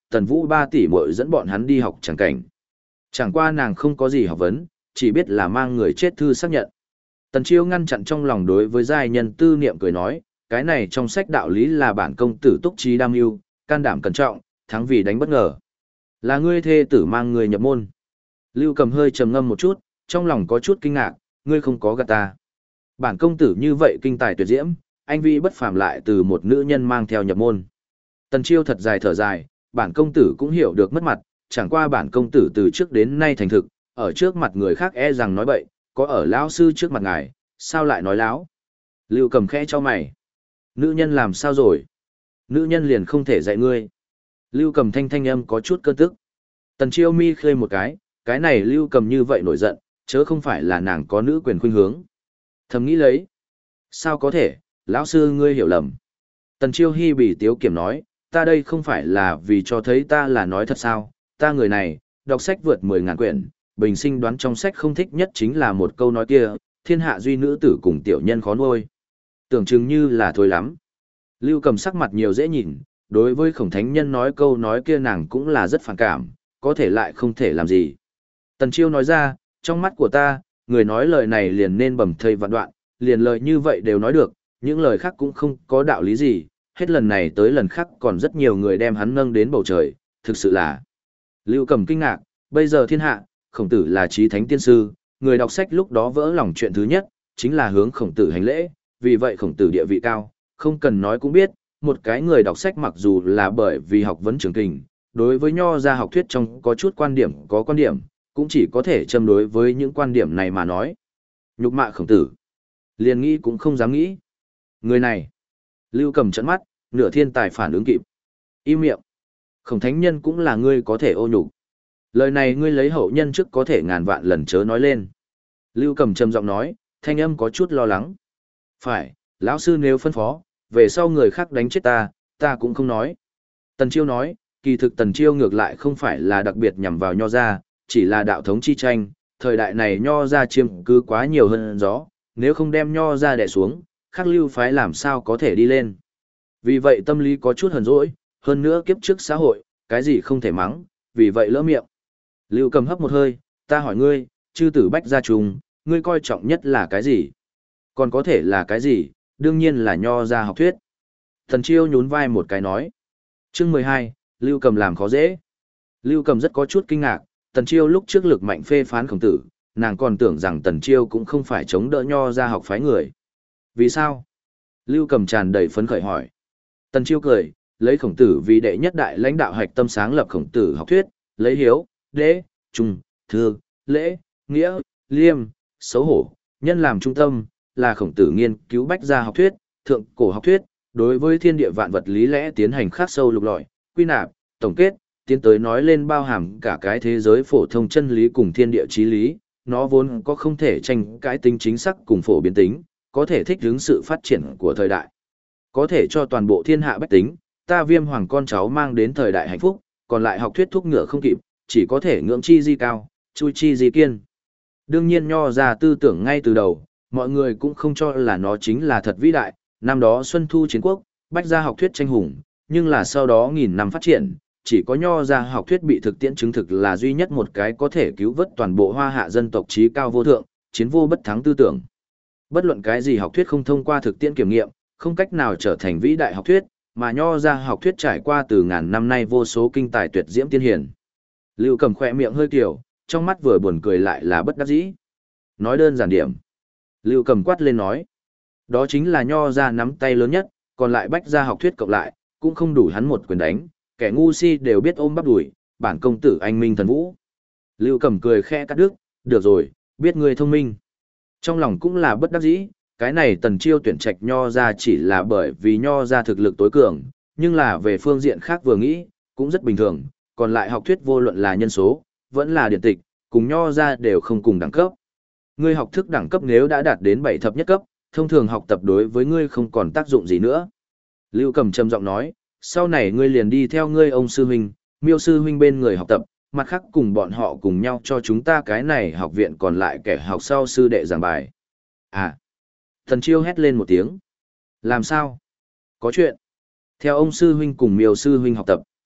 Tần Vũ 3 tỷ muội dẫn bọn hắn đi học chẳng cảnh. Chẳng qua nàng không có gì học vấn, chỉ biết là mang người chết thư xác nhận. Tần Chiêu ngăn chặn trong lòng đối với giai nhân tư niệm cười nói, cái này trong sách đạo lý là bản công tử túc trí đam mưu, can đảm cẩn trọng, thắng vì đánh bất ngờ. Là ngươi thê tử mang người nhập môn. Lưu Cầm hơi trầm ngâm một chút, trong lòng có chút kinh ngạc, ngươi không có gạt ta. Bản công tử như vậy kinh tài tuyệt diễm, anh vi bất phàm lại từ một nữ nhân mang theo nhập môn. Tần Chiêu thật dài thở dài, bản công tử cũng hiểu được mất mặt, chẳng qua bản công tử từ trước đến nay thành thực, ở trước mặt người khác e rằng nói bậy, có ở lão sư trước mặt ngài, sao lại nói láo? Lưu Cầm khẽ cho mày. Nữ nhân làm sao rồi? Nữ nhân liền không thể dạy ngươi. Lưu Cầm thanh âm có chút cơn tức. Tần Chiêu mi khơi một cái này Lưu Cầm như vậy nổi giận, chớ không phải là nàng có nữ quyền khuynh hướng. Thầm nghĩ lấy. Sao có thể, lão sư ngươi hiểu lầm. Tần Chiêu hi bỉ tiếu kiểm nói, ta đây không phải là vì cho thấy ta là nói thật sao, ta người này, đọc sách vượt 10.000 quyển, bình sinh đoán trong sách không thích nhất chính là một câu nói kia, thiên hạ duy nữ tử cùng tiểu nhân khó nuôi. Tưởng chừng như là thôi lắm. Lưu Cầm sắc mặt nhiều dễ nhìn, đối với Khổng Thánh Nhân nói câu nói kia nàng cũng là rất phản cảm, có thể lại không thể làm gì. Tần Chiêu nói ra, trong mắt của ta, người nói lời này liền nên bầm thây vạn đoạn, liền lời như vậy đều nói được, những lời khác cũng không có đạo lý gì, hết lần này tới lần khác còn rất nhiều người đem hắn nâng đến bầu trời, thực sự là. Lưu Cầm kinh ngạc, bây giờ thiên hạ, Khổng Tử là chí thánh tiên sư, người đọc sách lúc đó vỡ lòng chuyện thứ nhất, chính là hướng Khổng Tử hành lễ, vì vậy Khổng Tử địa vị cao, không cần nói cũng biết, một cái người đọc sách mặc dù là bởi vì học vấn trường kình, đối với nho ra học thuyết trong có chút quan điểm có quan điểm, cũng chỉ có thể châm đối với những quan điểm này mà nói. Nhục mạ Khổng Tử, liền nghĩ cũng không dám nghĩ. Người này, Lưu Cầm trợn mắt, nửa thiên tài phản ứng kịp. Im miệng. Khổng Thánh Nhân cũng là ngươi có thể ô nhục. Lời này ngươi lấy hậu nhân trước có thể ngàn vạn lần chớ nói lên. Lưu Cầm trầm giọng nói, thanh âm có chút lo lắng. Phải, lão sư nếu phân phó, về sau người khác đánh chết ta cũng không nói. Tần Chiêu nói, kỳ thực Tần Chiêu ngược lại không phải là đặc biệt nhằm vào nho gia, chỉ là đạo thống chi tranh, thời đại này nho gia chiếm cứ quá nhiều hơn gió, nếu không đem nho gia đè xuống, khác lưu phái làm sao có thể đi lên. Vì vậy tâm lý có chút hờn dỗi, hơn nữa kiếp trước xã hội, cái gì không thể mắng, vì vậy lỡ miệng. Lưu Cầm hấp một hơi, ta hỏi ngươi, chư tử bách gia trùng, ngươi coi trọng nhất là cái gì? Còn có thể là cái gì? Đương nhiên là nho gia học thuyết. Tần Chiêu nhún vai một cái nói. Chương 12, Lưu Cầm làm khó dễ. Lưu Cầm rất có chút kinh ngạc, Tần Chiêu lúc trước lực mạnh phê phán Khổng Tử, nàng còn tưởng rằng Tần Chiêu cũng không phải chống đỡ nho gia học phái người. Vì sao? Lưu Cầm tràn đầy phấn khởi hỏi. Tần Chiêu cười, lấy Khổng Tử vì đệ nhất đại lãnh đạo hạch tâm sáng lập Khổng Tử học thuyết, lấy hiếu, đế, trung, thư, lễ, nghĩa, liêm, xấu hổ, nhân làm trung tâm, là Khổng Tử nghiên cứu bách gia học thuyết, thượng cổ học thuyết, đối với thiên địa vạn vật lý lẽ tiến hành khắc sâu lục lọi, quy nạp, tổng kết, tiến tới nói lên bao hàm cả cái thế giới phổ thông chân lý cùng thiên địa chí lý, nó vốn có không thể tranh cãi tính chính xác cùng phổ biến tính, có thể thích ứng sự phát triển của thời đại. Có thể cho toàn bộ thiên hạ bách tính, ta Viêm hoàng con cháu mang đến thời đại hạnh phúc, còn lại học thuyết thúc ngựa không kịp, chỉ có thể ngưỡng chi di cao, chui chi di kiên. Đương nhiên nho ra tư tưởng ngay từ đầu, mọi người cũng không cho là nó chính là thật vĩ đại, năm đó Xuân Thu chiến quốc, bách gia học thuyết tranh hùng, nhưng là sau đó nghìn năm phát triển, chỉ có nho ra học thuyết bị thực tiễn chứng thực là duy nhất một cái có thể cứu vớt toàn bộ hoa hạ dân tộc trí cao vô thượng, chiến vô bất thắng tư tưởng. Bất luận cái gì học thuyết không thông qua thực tiễn kiểm nghiệm, không cách nào trở thành vĩ đại học thuyết, mà nho ra học thuyết trải qua từ ngàn năm nay vô số kinh tài tuyệt diễm tiên hiển. Lưu Cầm khỏe miệng hơi kiểu, trong mắt vừa buồn cười lại là bất đắc dĩ. Nói đơn giản điểm. Lưu Cầm quát lên nói. Đó chính là nho ra nắm tay lớn nhất, còn lại bách gia học thuyết cộng lại, cũng không đủ hắn một quyền đánh, kẻ ngu si đều biết ôm bắp đùi, bản công tử anh minh thần vũ. Lưu Cầm cười khẽ cắt đứt, được rồi, biết ngươi thông minh. Trong lòng cũng là bất đắc dĩ, cái này Tần Chiêu tuyển trạch nho ra chỉ là bởi vì nho ra thực lực tối cường, nhưng là về phương diện khác vừa nghĩ, cũng rất bình thường, còn lại học thuyết vô luận là nhân số, vẫn là điện tịch, cùng nho ra đều không cùng đẳng cấp. Ngươi học thức đẳng cấp nếu đã đạt đến 7 thập nhất cấp, thông thường học tập đối với ngươi không còn tác dụng gì nữa. Lưu Cầm trầm giọng nói, sau này ngươi liền đi theo ngươi ông sư huynh, Miêu sư huynh bên người học tập, mặt khác cùng bọn họ cùng nhau cho chúng ta cái này học viện còn lại kẻ học sau sư đệ giảng bài. À! Tần Chiêu hét lên một tiếng. Làm sao? Có chuyện. Theo ông sư huynh cùng Miêu sư huynh học tập.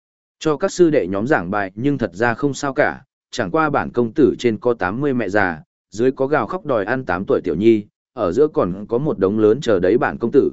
Cho các sư đệ nhóm giảng bài nhưng thật ra không sao cả, chẳng qua bản công tử trên có 80 mẹ già, dưới có gào khóc đòi ăn 8 tuổi tiểu nhi, ở giữa còn có một đống lớn chờ đấy bản công tử.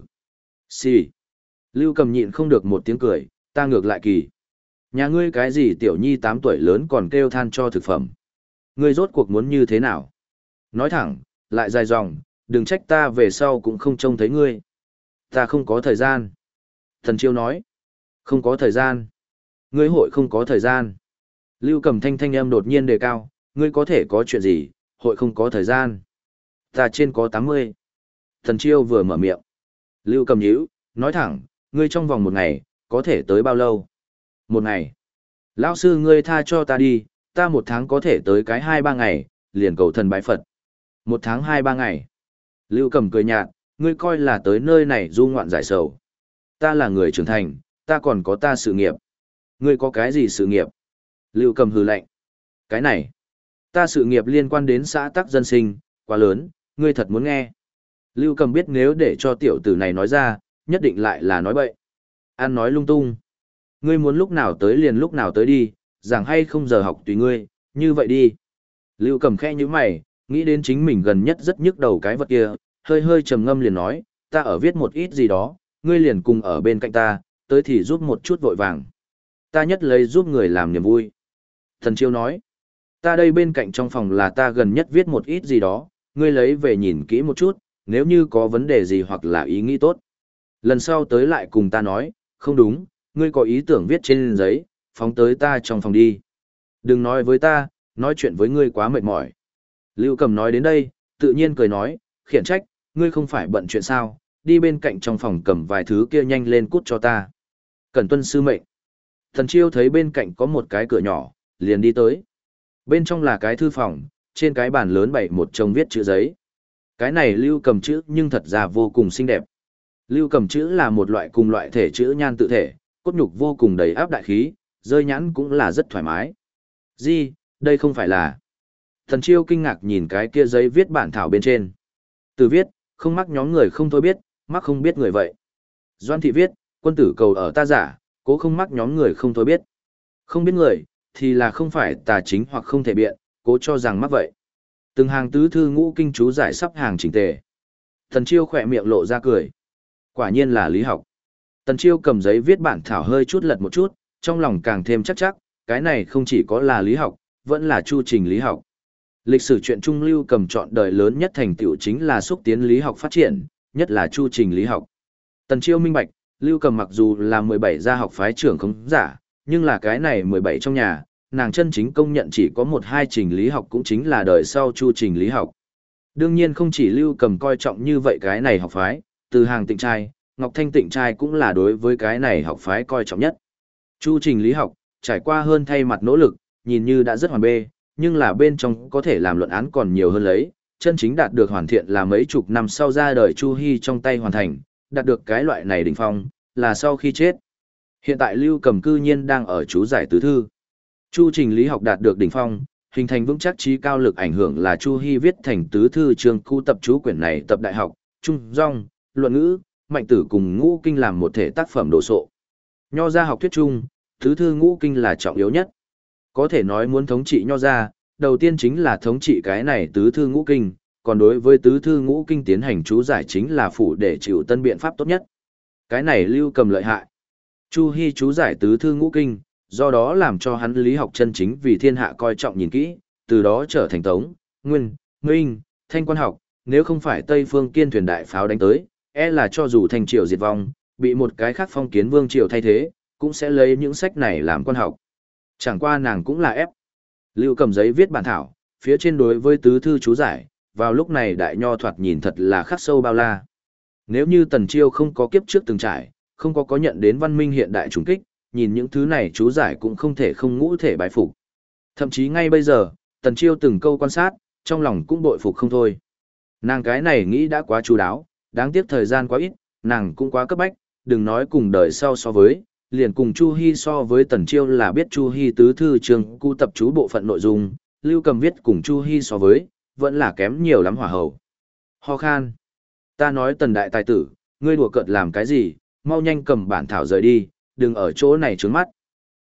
Xì. Lưu Cầm nhịn không được một tiếng cười, ta ngược lại kỳ. Nhà ngươi cái gì tiểu nhi 8 tuổi lớn còn kêu than cho thực phẩm. Ngươi rốt cuộc muốn như thế nào? Nói thẳng, lại dài dòng, đừng trách ta về sau cũng không trông thấy ngươi. Ta không có thời gian. Thần Chiêu nói. Không có thời gian. Ngươi hội không có thời gian. Lưu Cầm thanh âm đột nhiên đề cao, ngươi có thể có chuyện gì, hội không có thời gian. Ta trên có 80. Thần Chiêu vừa mở miệng. Lưu Cầm nhíu, nói thẳng, ngươi trong vòng một ngày, có thể tới bao lâu? Một ngày. Lão sư ngươi tha cho ta đi, ta một tháng có thể tới cái 2-3 ngày, liền cầu thần bái Phật. Một tháng 2-3 ngày. Lưu Cầm cười nhạt, ngươi coi là tới nơi này du ngoạn giải sầu. Ta là người trưởng thành, ta còn có ta sự nghiệp. Ngươi có cái gì sự nghiệp? Lưu Cầm hừ lạnh. Cái này. Ta sự nghiệp liên quan đến xã tắc dân sinh, quá lớn, ngươi thật muốn nghe. Lưu Cầm biết nếu để cho tiểu tử này nói ra, nhất định lại là nói bậy. Ăn nói lung tung. Ngươi muốn lúc nào tới liền lúc nào tới đi, giảng hay không giờ học tùy ngươi, như vậy đi. Lưu Cầm khẽ như mày, nghĩ đến chính mình gần nhất rất nhức đầu cái vật kia, hơi hơi trầm ngâm liền nói, ta ở viết một ít gì đó, ngươi liền cùng ở bên cạnh ta, tới thì giúp một chút vội vàng. Ta nhất lấy giúp người làm niềm vui. Thần Chiêu nói, ta đây bên cạnh trong phòng là ta gần nhất viết một ít gì đó, ngươi lấy về nhìn kỹ một chút, nếu như có vấn đề gì hoặc là ý nghĩ tốt. Lần sau tới lại cùng ta nói, không đúng, ngươi có ý tưởng viết trên giấy, phóng tới ta trong phòng đi. Đừng nói với ta, nói chuyện với ngươi quá mệt mỏi. Lưu Cầm nói đến đây, tự nhiên cười nói, khiển trách, ngươi không phải bận chuyện sao, đi bên cạnh trong phòng cầm vài thứ kia nhanh lên cút cho ta. Cẩn tuân sư mệnh. Thần Chiêu thấy bên cạnh có một cái cửa nhỏ, liền đi tới. Bên trong là cái thư phòng, trên cái bàn lớn bày một chồng viết chữ giấy. Cái này Lưu Cầm chữ nhưng thật ra vô cùng xinh đẹp. Lưu Cầm chữ là một loại cùng loại thể chữ nhan tự thể, cốt nhục vô cùng đầy áp đại khí, rơi nhãn cũng là rất thoải mái. Gì, đây không phải là... Thần Chiêu kinh ngạc nhìn cái kia giấy viết bản thảo bên trên. Từ viết, không mắc nhóm người không thôi biết, mắc không biết người vậy. Doan thị viết, quân tử cầu ở ta giả, cố không mắc nhóm người không thôi biết. Không biết người, thì là không phải tà chính hoặc không thể biện, cố cho rằng mắc vậy. Từng hàng tứ thư ngũ kinh chú giải sắp hàng chỉnh tề. Thần Chiêu khỏe miệng lộ ra cười. Quả nhiên là lý học. Tần Chiêu cầm giấy viết bản thảo hơi chút lật một chút, trong lòng càng thêm chắc, cái này không chỉ có là lý học, vẫn là chu trình lý học. Lịch sử truyện Trung Lưu Cầm chọn đời lớn nhất thành tựu chính là xúc tiến lý học phát triển, nhất là chu trình lý học. Tần Chiêu minh bạch, Lưu Cầm mặc dù là 17 gia học phái trưởng không giả, nhưng là cái này 17 trong nhà, nàng chân chính công nhận chỉ có 1-2 trình lý học cũng chính là đời sau chu trình lý học. Đương nhiên không chỉ Lưu Cầm coi trọng như vậy cái này học phái, từ hàng Tịnh trai, Ngọc Thanh Tịnh trai cũng là đối với cái này học phái coi trọng nhất. Chu trình lý học, trải qua hơn thay mặt nỗ lực, nhìn như đã rất hoàn bê, nhưng là bên trong có thể làm luận án còn nhiều hơn lấy, chân chính đạt được hoàn thiện là mấy chục năm sau ra đời Chu Hi trong tay hoàn thành, đạt được cái loại này đỉnh phong, là sau khi chết. Hiện tại Lưu Cầm cư nhiên đang ở chú giải tứ thư. Chu trình lý học đạt được đỉnh phong, hình thành vững chắc trí cao lực ảnh hưởng là Chu Hi viết thành tứ thư chương khu tập chú quyển này tập đại học, trung dong, luận ngữ, mạnh tử cùng ngũ kinh làm một thể tác phẩm đồ sộ. Nho gia học thuyết chung, tứ thư ngũ kinh là trọng yếu nhất. Có thể nói muốn thống trị nho gia, đầu tiên chính là thống trị cái này tứ thư ngũ kinh, còn đối với tứ thư ngũ kinh tiến hành chú giải chính là phủ để chịu tân biện pháp tốt nhất. Cái này Lưu Cầm lợi hại. Chu Hi chú giải tứ thư ngũ kinh, do đó làm cho hắn lý học chân chính vì thiên hạ coi trọng nhìn kỹ, từ đó trở thành Tống, Nguyên, Minh, Thanh quan học, nếu không phải Tây phương Kiên thuyền đại pháo đánh tới, e là cho dù thành triều diệt vong, bị một cái khác phong kiến vương triều thay thế, cũng sẽ lấy những sách này làm quan học. Chẳng qua nàng cũng là ép. Lưu Cầm giấy viết bản thảo, phía trên đối với tứ thư chú giải, vào lúc này đại nho thoạt nhìn thật là khắc sâu bao la. Nếu như Tần Chiêu không có kiếp trước từng trải, không có nhận đến văn minh hiện đại trùng kích, nhìn những thứ này chú giải cũng không thể không ngũ thể bái phục. Thậm chí ngay bây giờ, Tần Chiêu từng câu quan sát, trong lòng cũng bội phục không thôi. Nàng cái này nghĩ đã quá chu đáo, đáng tiếc thời gian quá ít, nàng cũng quá cấp bách, đừng nói cùng đời sau so với, liền cùng Chu Hi so với Tần Chiêu là biết Chu Hi tứ thư chương cu tập chú bộ phận nội dung, Lưu Cầm viết cùng Chu Hi so với, vẫn là kém nhiều lắm hỏa hầu. Ho khan. Ta nói Tần đại tài tử, ngươi đùa cợt làm cái gì, mau nhanh cầm bản thảo rời đi, đừng ở chỗ này trướng mắt.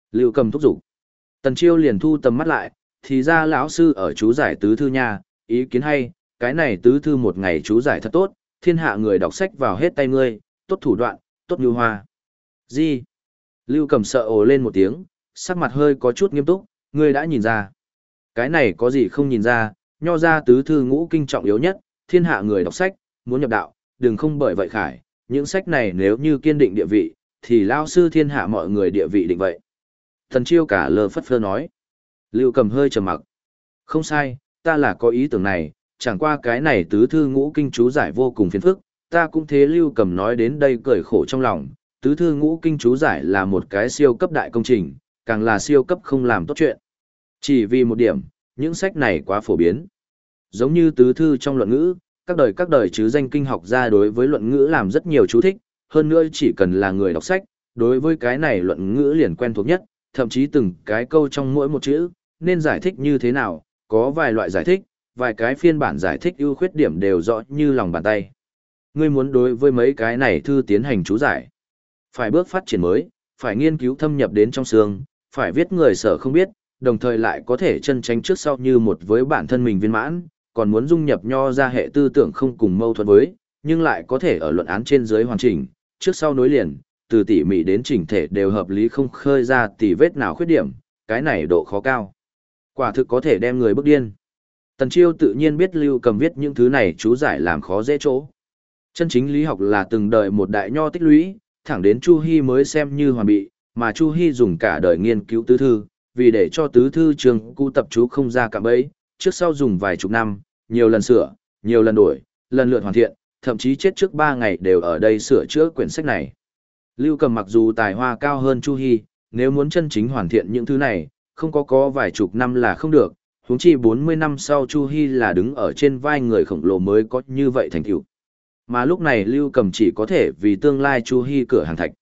Lưu Cầm thúc giục. Tần Chiêu liền thu tầm mắt lại, thì ra lão sư ở chú giải tứ thư nha, ý kiến hay, cái này tứ thư một ngày chú giải thật tốt, thiên hạ người đọc sách vào hết tay ngươi, tốt thủ đoạn, tốt như hoa. Gì? Lưu Cầm sợ ồ lên một tiếng, sắc mặt hơi có chút nghiêm túc, ngươi đã nhìn ra. Cái này có gì không nhìn ra, nho ra tứ thư ngũ kinh trọng yếu nhất, thiên hạ người đọc sách, muốn nhập đạo, đừng không bởi vậy khải, những sách này nếu như kiên định địa vị, thì lao sư thiên hạ mọi người địa vị định vậy. Thần Chiêu cả lờ phất phơ nói. Lưu Cầm hơi trầm mặc. Không sai, ta là có ý tưởng này, chẳng qua cái này tứ thư ngũ kinh chú giải vô cùng phiền phức, ta cũng thế. Lưu Cầm nói đến đây cười khổ trong lòng, tứ thư ngũ kinh chú giải là một cái siêu cấp đại công trình, càng là siêu cấp không làm tốt chuyện. Chỉ vì một điểm, những sách này quá phổ biến. Giống như tứ thư trong luận ngữ, các đời chứ danh kinh học gia đối với luận ngữ làm rất nhiều chú thích, hơn nữa chỉ cần là người đọc sách, đối với cái này luận ngữ liền quen thuộc nhất, thậm chí từng cái câu trong mỗi một chữ, nên giải thích như thế nào, có vài loại giải thích, vài cái phiên bản giải thích ưu khuyết điểm đều rõ như lòng bàn tay. Ngươi muốn đối với mấy cái này thư tiến hành chú giải, phải bước phát triển mới, phải nghiên cứu thâm nhập đến trong xương, phải viết người sở không biết, đồng thời lại có thể chân tránh trước sau như một với bản thân mình viên mãn, còn muốn dung nhập nho ra hệ tư tưởng không cùng mâu thuẫn với, nhưng lại có thể ở luận án trên dưới hoàn chỉnh, trước sau nối liền, từ tỉ mỉ đến chỉnh thể đều hợp lý không khơi ra tỉ vết nào khuyết điểm, cái này độ khó cao. Quả thực có thể đem người bức điên. Tần Chiêu tự nhiên biết Lưu Cầm viết những thứ này chú giải làm khó dễ chỗ. Chân chính lý học là từng đời một đại nho tích lũy, thẳng đến Chu Hi mới xem như hoàn bị, mà Chu Hi dùng cả đời nghiên cứu tứ thư, vì để cho tứ thư trường cụ tập chú không ra cạm bẫy, trước sau dùng vài chục năm, nhiều lần sửa, nhiều lần đổi, lần lượt hoàn thiện, thậm chí chết trước 3 ngày đều ở đây sửa chữa quyển sách này. Lưu Cầm mặc dù tài hoa cao hơn Chu Hi, nếu muốn chân chính hoàn thiện những thứ này, không có vài chục năm là không được, huống chi 40 năm sau Chu Hi là đứng ở trên vai người khổng lồ mới có như vậy thành tựu. Mà lúc này Lưu Cầm chỉ có thể vì tương lai Chu Hi cửa hàng thạch.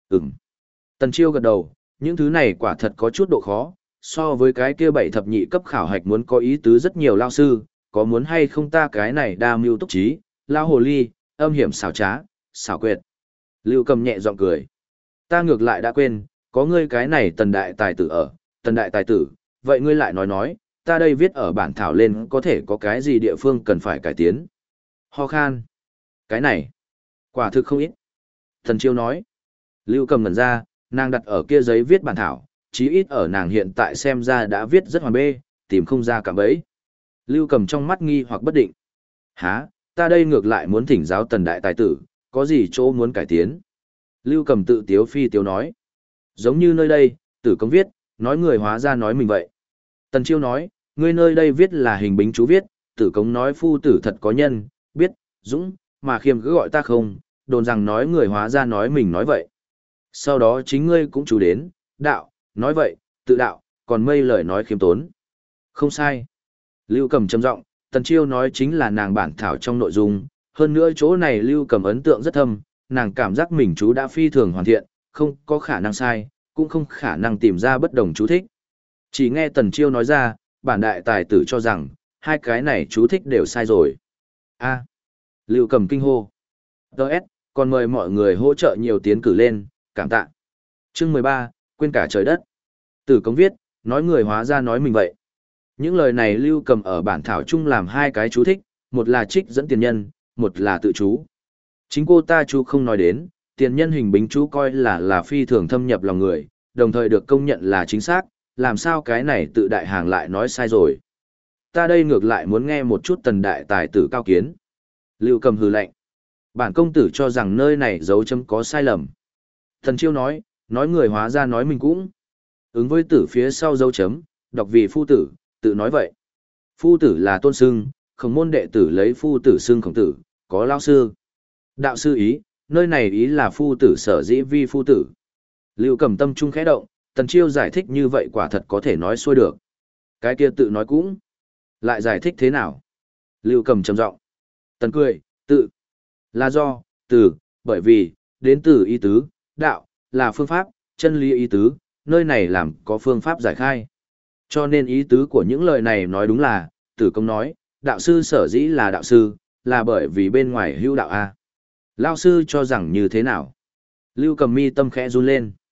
Tần Chiêu gật đầu, những thứ này quả thật có chút độ khó, so với cái kia 7 thập nhị cấp khảo hạch muốn có ý tứ rất nhiều lao sư, có muốn hay không ta cái này đa mưu túc trí, lao hồ ly, âm hiểm xảo trá, xảo quyệt. Lưu Cầm nhẹ giọng cười. Ta ngược lại đã quên, có ngươi cái này tần đại tài tử ở, tần đại tài tử, vậy ngươi lại nói, ta đây viết ở bản thảo lên có thể có cái gì địa phương cần phải cải tiến. Ho khan. Cái này, quả thực không ít. Thần Chiêu nói. Lưu Cầm ngẩn ra, nàng đặt ở kia giấy viết bản thảo, chí ít ở nàng hiện tại xem ra đã viết rất hoàn bê, tìm không ra cạm bẫy. Lưu Cầm trong mắt nghi hoặc bất định. Hả, ta đây ngược lại muốn thỉnh giáo tần đại tài tử, có gì chỗ muốn cải tiến. Lưu Cầm tự tiếu phi tiếu nói. Giống như nơi đây, tử công viết, nói người hóa ra nói mình vậy. Tần Chiêu nói, ngươi nơi đây viết là hình bính chú viết, tử công nói phu tử thật có nhân, biết, dũng, mà khiêm cứ gọi ta không, đồn rằng nói người hóa ra nói mình nói vậy. Sau đó chính ngươi cũng chú đến, đạo, nói vậy, tự đạo, còn mây lời nói khiêm tốn. Không sai. Lưu Cầm trầm giọng, Tần Chiêu nói chính là nàng bản thảo trong nội dung, hơn nữa chỗ này Lưu Cầm ấn tượng rất thâm, nàng cảm giác mình chú đã phi thường hoàn thiện, không có khả năng sai, cũng không khả năng tìm ra bất đồng chú thích. Chỉ nghe Tần Chiêu nói ra, bản đại tài tử cho rằng, hai cái này chú thích đều sai rồi. A. Lưu Cầm kinh hô. Đợt, còn mời mọi người hỗ trợ nhiều tiến cử lên, cảm tạ. Chương 13, quên cả trời đất. Tử công viết, nói người hóa ra nói mình vậy. Những lời này Lưu Cầm ở bản thảo chung làm hai cái chú thích, một là trích dẫn tiền nhân, một là tự chú. Chính cô ta chú không nói đến, tiền nhân hình bính chú coi là phi thường thâm nhập lòng người, đồng thời được công nhận là chính xác, làm sao cái này tự đại hàng lại nói sai rồi. Ta đây ngược lại muốn nghe một chút tần đại tài tử cao kiến. Lưu Cầm hừ lạnh. Bản công tử cho rằng nơi này dấu chấm có sai lầm. Thần Chiêu nói người hóa ra nói mình cũng. Ứng với tử phía sau dấu chấm, đọc vì phu tử, tự nói vậy. Phu tử là tôn xưng, khổng môn đệ tử lấy phu tử xưng khổng tử, có lao sư. Đạo sư ý, nơi này ý là phu tử sở dĩ vi phu tử. Lưu Cầm tâm trung khẽ động, Tần Chiêu giải thích như vậy quả thật có thể nói xuôi được. Cái kia tự nói cũng. Lại giải thích thế nào? Lưu Cầm trầm giọng. Tần cười, tự. Là do, từ, bởi vì, đến từ ý tứ, đạo, là phương pháp, chân lý ý tứ, nơi này làm có phương pháp giải khai. Cho nên ý tứ của những lời này nói đúng là, Tử công nói, đạo sư sở dĩ là đạo sư, là bởi vì bên ngoài hữu đạo A. Lao sư cho rằng như thế nào? Lưu Cầm mi tâm khẽ run lên.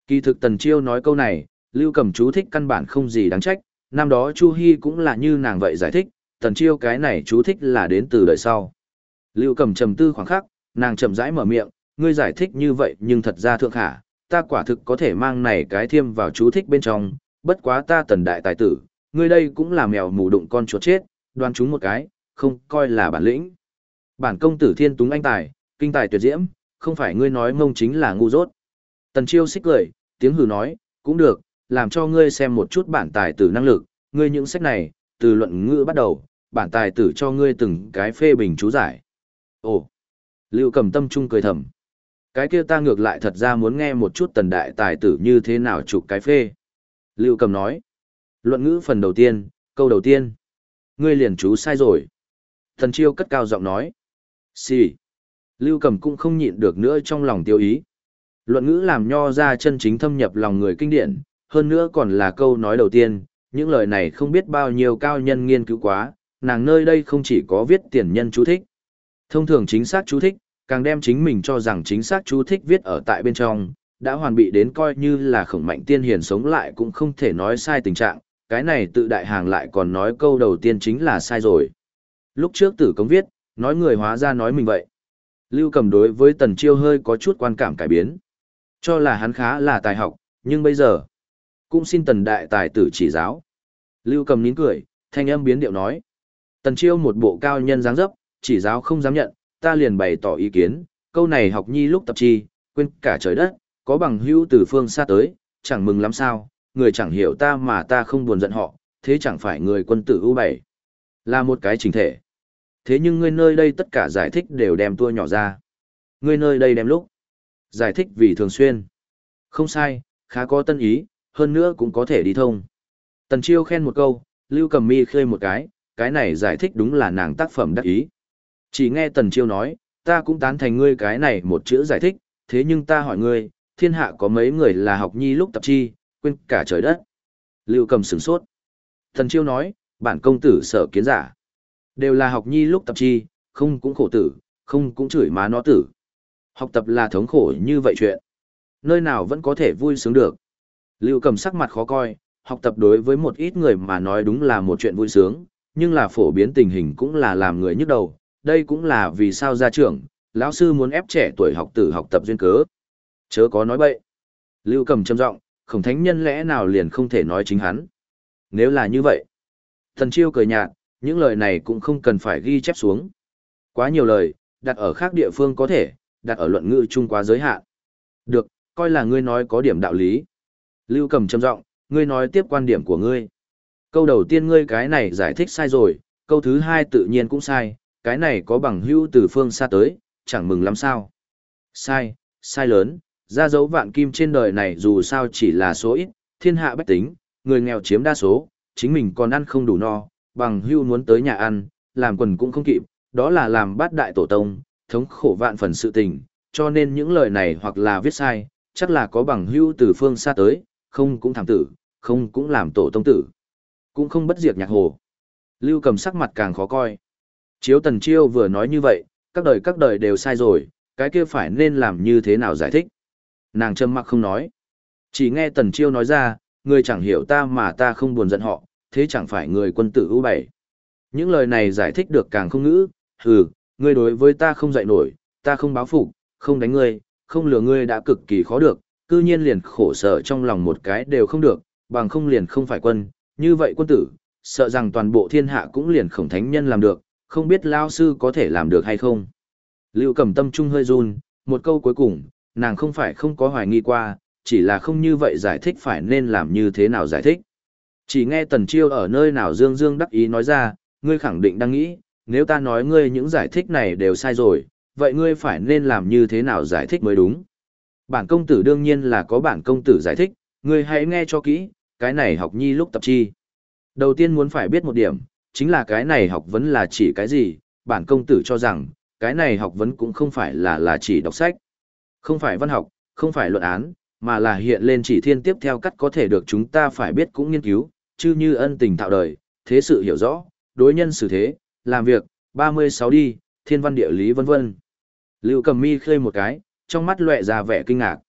Kỳ thực Tần Chiêu nói câu này, Lưu Cầm chú thích căn bản không gì đáng trách, năm đó Chu Hi cũng là như nàng vậy giải thích, Tần Chiêu cái này chú thích là đến từ đời sau. Lưu Cầm trầm tư khoảng khắc, nàng chậm rãi mở miệng, ngươi giải thích như vậy nhưng thật ra thượng khả, ta quả thực có thể mang này cái thêm vào chú thích bên trong, bất quá ta Tần đại tài tử, ngươi đây cũng là mèo mù đụng con chuột chết, đoán chúng một cái, không coi là bản lĩnh. Bản công tử thiên túng anh tài, kinh tài tuyệt diễm, không phải ngươi nói mông chính là ngu dốt. Tần Chiêu xích cười, tiếng hừ nói, cũng được, làm cho ngươi xem một chút bản tài tử năng lực, ngươi những sách này, từ luận ngữ bắt đầu, bản tài tử cho ngươi từng cái phê bình chú giải. Ồ, Lưu Cầm tâm trung cười thầm. Cái kia ta ngược lại thật ra muốn nghe một chút Tần đại tài tử như thế nào chụp cái phê. Lưu Cầm nói, luận ngữ phần đầu tiên, câu đầu tiên. Ngươi liền chú sai rồi. Tần Chiêu cất cao giọng nói. Xì. Lưu Cầm cũng không nhịn được nữa trong lòng tiêu ý. Luận ngữ làm nho ra chân chính thâm nhập lòng người kinh điển, hơn nữa còn là câu nói đầu tiên, những lời này không biết bao nhiêu cao nhân nghiên cứu quá, nàng nơi đây không chỉ có viết tiền nhân chú thích. Thông thường chính xác chú thích, càng đem chính mình cho rằng chính xác chú thích viết ở tại bên trong, đã hoàn bị đến coi như là Khổng Mạnh tiên hiền sống lại cũng không thể nói sai tình trạng, cái này tự đại hàng lại còn nói câu đầu tiên chính là sai rồi. Lúc trước Tử Cống viết, nói người hóa ra nói mình vậy. Lưu Cầm đối với Tần Chiêu hơi có chút quan cảm cải biến. Cho là hắn khá là tài học, nhưng bây giờ, cũng xin Tần đại tài tử chỉ giáo. Lưu Cầm nín cười, thanh âm biến điệu nói. Tần Chiêu một bộ cao nhân dáng dấp, chỉ giáo không dám nhận, ta liền bày tỏ ý kiến, câu này học nhi lúc tập chi, quên cả trời đất, có bằng hữu từ phương xa tới, chẳng mừng lắm sao, người chẳng hiểu ta mà ta không buồn giận họ, thế chẳng phải người quân tử ưu bảy. Là một cái chính thể. Thế nhưng ngươi nơi đây tất cả giải thích đều đem tua nhỏ ra. Ngươi nơi đây đem lúc. Giải thích vì thường xuyên. Không sai, khá có tân ý, hơn nữa cũng có thể đi thông. Tần Chiêu khen một câu, Lưu Cầm mi khơi một cái này giải thích đúng là nàng tác phẩm đắc ý. Chỉ nghe Tần Chiêu nói, ta cũng tán thành ngươi cái này một chữ giải thích, thế nhưng ta hỏi ngươi, thiên hạ có mấy người là học nhi lúc tập chi, quên cả trời đất. Lưu Cầm sửng sốt. Tần Chiêu nói, bản công tử sở kiến giả. Đều là học nhi lúc tập chi, không cũng khổ tử, không cũng chửi má nó tử. Học tập là thống khổ như vậy chuyện. Nơi nào vẫn có thể vui sướng được. Lưu Cầm sắc mặt khó coi, học tập đối với một ít người mà nói đúng là một chuyện vui sướng, nhưng là phổ biến tình hình cũng là làm người nhức đầu. Đây cũng là vì sao gia trưởng, lão sư muốn ép trẻ tuổi học tử học tập duyên cớ. Chớ có nói bậy. Lưu Cầm trầm giọng, Khổng thánh nhân lẽ nào liền không thể nói chính hắn. Nếu là như vậy. Tần Chiêu cười nhạt, những lời này cũng không cần phải ghi chép xuống. Quá nhiều lời, đặt ở khác địa phương có thể, đặt ở luận ngữ chung quá giới hạn. Được, coi là ngươi nói có điểm đạo lý. Lưu Cầm trầm giọng, ngươi nói tiếp quan điểm của ngươi. Câu đầu tiên ngươi cái này giải thích sai rồi, câu thứ hai tự nhiên cũng sai, cái này có bằng hữu từ phương xa tới, chẳng mừng lắm sao. Sai, sai lớn, ra dấu vạn kim trên đời này dù sao chỉ là số ít, thiên hạ bách tính, người nghèo chiếm đa số, chính mình còn ăn không đủ no, bằng hữu muốn tới nhà ăn, làm quần cũng không kịp, đó là làm bát đại tổ tông, thống khổ vạn phần sự tình, cho nên những lời này hoặc là viết sai, chắc là có bằng hữu từ phương xa tới, không cũng thảm tử, không cũng làm tổ tông tử, cũng không bất diệt nhạc hồ. Lưu Cầm sắc mặt càng khó coi. Chiếu Tần Chiêu vừa nói như vậy, các đời đều sai rồi, cái kia phải nên làm như thế nào giải thích. Nàng trầm mặc không nói. Chỉ nghe Tần Chiêu nói ra, người chẳng hiểu ta mà ta không buồn giận họ, thế chẳng phải người quân tử ưu bảy. Những lời này giải thích được càng không ngữ, hừ, ngươi đối với ta không dạy nổi, ta không báo phục, không đánh ngươi, không lừa ngươi đã cực kỳ khó được, cư nhiên liền khổ sở trong lòng một cái đều không được, bằng không liền không phải quân, như vậy quân tử, sợ rằng toàn bộ thiên hạ cũng liền Khổng thánh nhân làm được, không biết lao sư có thể làm được hay không. Lưu Cầm tâm trung hơi run, một câu cuối cùng, nàng không phải không có hoài nghi qua, chỉ là không như vậy giải thích phải nên làm như thế nào giải thích. Chỉ nghe Tần Chiêu ở nơi nào dương dương đắc ý nói ra, ngươi khẳng định đang nghĩ, nếu ta nói ngươi những giải thích này đều sai rồi, vậy ngươi phải nên làm như thế nào giải thích mới đúng. Bản công tử đương nhiên là có bản công tử giải thích, ngươi hãy nghe cho kỹ, cái này học nhi lúc tập chi. Đầu tiên muốn phải biết một điểm, chính là cái này học vấn là chỉ cái gì, bản công tử cho rằng, cái này học vấn cũng không phải là chỉ đọc sách, không phải văn học, không phải luận án, mà là hiện lên chỉ thiên tiếp theo cắt có thể được chúng ta phải biết cũng nghiên cứu, chứ như ân tình thạo đời, thế sự hiểu rõ, đối nhân xử thế, làm việc, 36 đi, thiên văn địa lý vân vân. Lưu Cầm mi khơi một cái, trong mắt lóe ra vẻ kinh ngạc.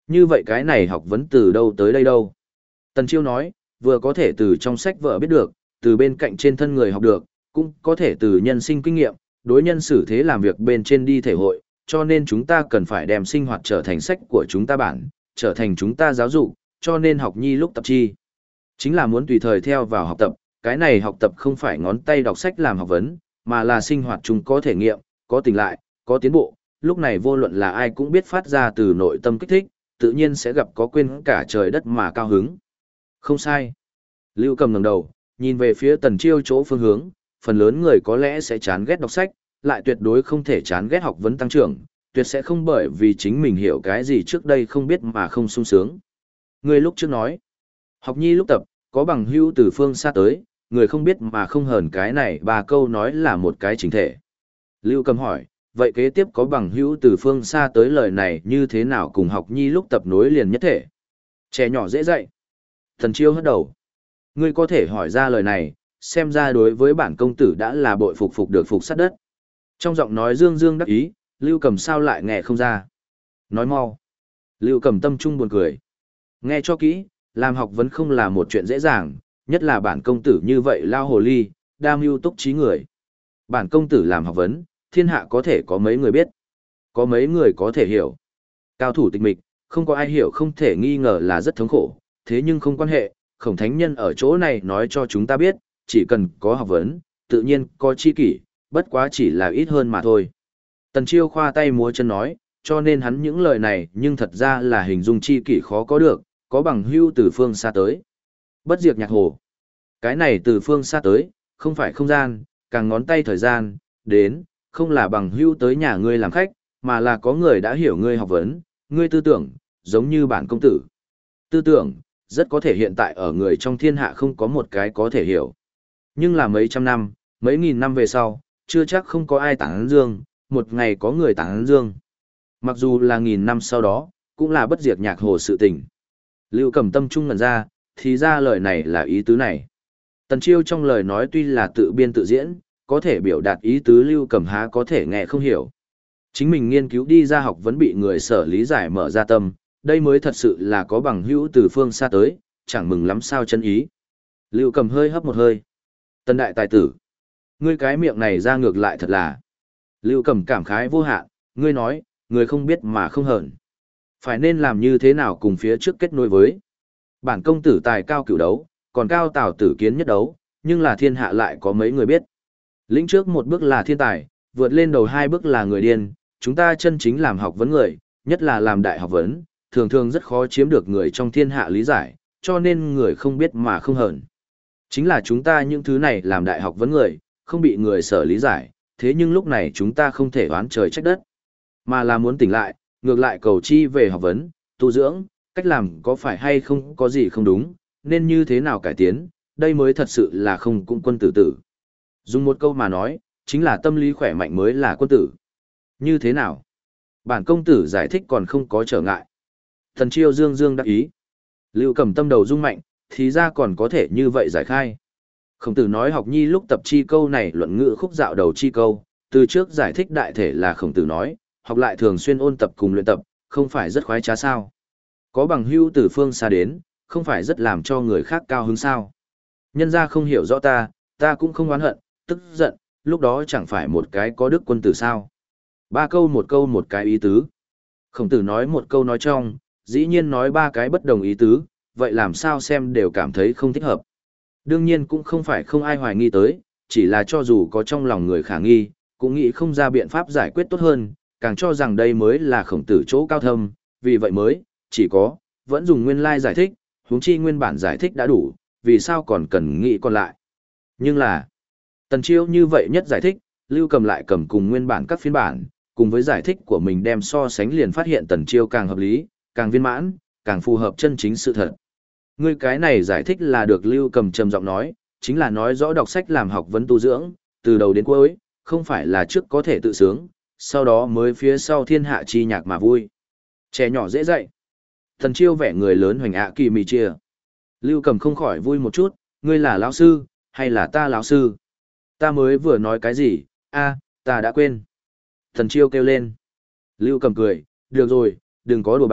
Như vậy cái này học vấn từ đâu tới đây đâu? Tần Chiêu nói, vừa có thể từ trong sách vở biết được, từ bên cạnh trên thân người học được, cũng có thể từ nhân sinh kinh nghiệm, đối nhân xử thế làm việc bên trên đi thể hội, cho nên chúng ta cần phải đem sinh hoạt trở thành sách của chúng ta bản, trở thành chúng ta giáo dục, cho nên học nhi lúc tập chi. Chính là muốn tùy thời theo vào học tập, cái này học tập không phải ngón tay đọc sách làm học vấn, mà là sinh hoạt chúng có thể nghiệm, có tỉnh lại, có tiến bộ, lúc này vô luận là ai cũng biết phát ra từ nội tâm kích thích, tự nhiên sẽ gặp có quên cả trời đất mà cao hứng. Không sai. Lưu Cầm ngẩng đầu, nhìn về phía Tần Chiêu chỗ phương hướng, phần lớn người có lẽ sẽ chán ghét đọc sách, lại tuyệt đối không thể chán ghét học vấn tăng trưởng, tuyệt sẽ không bởi vì chính mình hiểu cái gì trước đây không biết mà không sung sướng. Người lúc trước nói, học nhi lúc tập, có bằng hữu từ phương xa tới, người không biết mà không hờn, cái này ba câu nói là một cái chính thể. Lưu Cầm hỏi, vậy kế tiếp có bằng hữu từ phương xa tới lời này như thế nào cùng học nhi lúc tập nối liền nhất thể? Trẻ nhỏ dễ dạy. Thần Chiêu hất đầu. Ngươi có thể hỏi ra lời này, xem ra đối với bản công tử đã là bội phục phục được phục sát đất. Trong giọng nói dương dương đắc ý, Lưu Cầm sao lại nghe không ra. Nói mau. Lưu Cầm tâm trung buồn cười. Nghe cho kỹ, làm học vấn không là một chuyện dễ dàng, nhất là bản công tử như vậy lao hồ ly, đa mưu túc trí người. Bản công tử làm học vấn, thiên hạ có thể có mấy người biết, có mấy người có thể hiểu. Cao thủ tịch mịch, không có ai hiểu không thể nghi ngờ là rất thống khổ, thế nhưng không quan hệ, Khổng Thánh Nhân ở chỗ này nói cho chúng ta biết, chỉ cần có học vấn, tự nhiên có chi kỷ, bất quá chỉ là ít hơn mà thôi. Tần Chiêu khoa tay múa chân nói, cho nên hắn những lời này nhưng thật ra là hình dung chi kỷ khó có được, có bằng hưu từ phương xa tới. Bất diệt nhạc hồ. Cái này từ phương xa tới, không phải không gian, càng ngón tay thời gian, đến, không là bằng hưu tới nhà ngươi làm khách, mà là có người đã hiểu ngươi học vấn, ngươi tư tưởng, giống như bản công tử. Tư tưởng, rất có thể hiện tại ở người trong thiên hạ không có một cái có thể hiểu. Nhưng là mấy trăm năm, mấy nghìn năm về sau, chưa chắc không có ai tán dương, một ngày có người tán dương. Mặc dù là nghìn năm sau đó, cũng là bất diệt nhạc hồ sự tình. Lưu Cầm tâm trung ngẩn ra, thì ra lời này là ý tứ này. Tần Chiêu trong lời nói tuy là tự biên tự diễn, có thể biểu đạt ý tứ Lưu Cầm há có thể nghe không hiểu. Chính mình nghiên cứu đi ra học vẫn bị người sở lý giải mở ra tâm, đây mới thật sự là có bằng hữu từ phương xa tới, chẳng mừng lắm sao chân ý. Lưu Cầm hơi hấp một hơi. Tần đại tài tử, ngươi cái miệng này ra ngược lại thật là. Lưu Cầm cảm khái vô hạn, ngươi nói, người không biết mà không hờn. Phải nên làm như thế nào cùng phía trước kết nối với. Bản công tử tài cao cửu đấu, còn cao tào tử kiến nhất đấu, nhưng là thiên hạ lại có mấy người biết. Lĩnh trước một bước là thiên tài, vượt lên đầu hai bước là người điên, chúng ta chân chính làm học vấn người, nhất là làm đại học vấn, thường thường rất khó chiếm được người trong thiên hạ lý giải, cho nên người không biết mà không hờn. Chính là chúng ta những thứ này làm đại học vấn người, không bị người sở lý giải, thế nhưng lúc này chúng ta không thể oán trời trách đất, mà là muốn tỉnh lại, ngược lại cầu chi về học vấn, tu dưỡng, cách làm có phải hay không có gì không đúng, nên như thế nào cải tiến, đây mới thật sự là không cũng quân tử tử. Dùng một câu mà nói, chính là tâm lý khỏe mạnh mới là quân tử. Như thế nào? Bản công tử giải thích còn không có trở ngại. Thần Chiêu dương dương đắc ý. Lưu Cầm tâm đầu rung mạnh, thì ra còn có thể như vậy giải khai. Khổng Tử nói học nhi lúc tập chi câu này luận ngữ khúc dạo đầu chi câu, từ trước giải thích đại thể là Khổng Tử nói, học lại thường xuyên ôn tập cùng luyện tập, không phải rất khoái trá sao? Có bằng hữu từ phương xa đến, không phải rất làm cho người khác cao hứng sao? Nhân gia không hiểu rõ ta cũng không oán hận, tức giận, lúc đó chẳng phải một cái có đức quân tử sao? Ba câu một cái ý tứ. Khổng Tử nói một câu nói trong, dĩ nhiên nói ba cái bất đồng ý tứ, vậy làm sao xem đều cảm thấy không thích hợp. Đương nhiên cũng không phải không ai hoài nghi tới, chỉ là cho dù có trong lòng người khả nghi, cũng nghĩ không ra biện pháp giải quyết tốt hơn, càng cho rằng đây mới là Khổng Tử chỗ cao thâm, vì vậy mới, chỉ có, vẫn dùng nguyên lai giải thích, huống chi nguyên bản giải thích đã đủ, vì sao còn cần nghĩ còn lại. Nhưng là, Tần Chiêu như vậy nhất giải thích, Lưu Cầm lại cầm cùng nguyên bản các phiên bản, cùng với giải thích của mình đem so sánh liền phát hiện Tần Chiêu càng hợp lý, càng viên mãn, càng phù hợp chân chính sự thật. Ngươi cái này giải thích là được Lưu Cầm trầm giọng nói, chính là nói rõ đọc sách làm học vấn tu dưỡng, từ đầu đến cuối, không phải là trước có thể tự sướng, sau đó mới phía sau thiên hạ chi nhạc mà vui. Trẻ nhỏ dễ dạy. Tần Chiêu vẻ người lớn hoành ạ kỳ mì chia. Lưu Cầm không khỏi vui một chút, ngươi là lão sư, hay là ta lão sư? Ta mới vừa nói cái gì, ta đã quên. Tần Chiêu kêu lên. Lưu Cầm cười, được rồi, đừng có đùa bảo,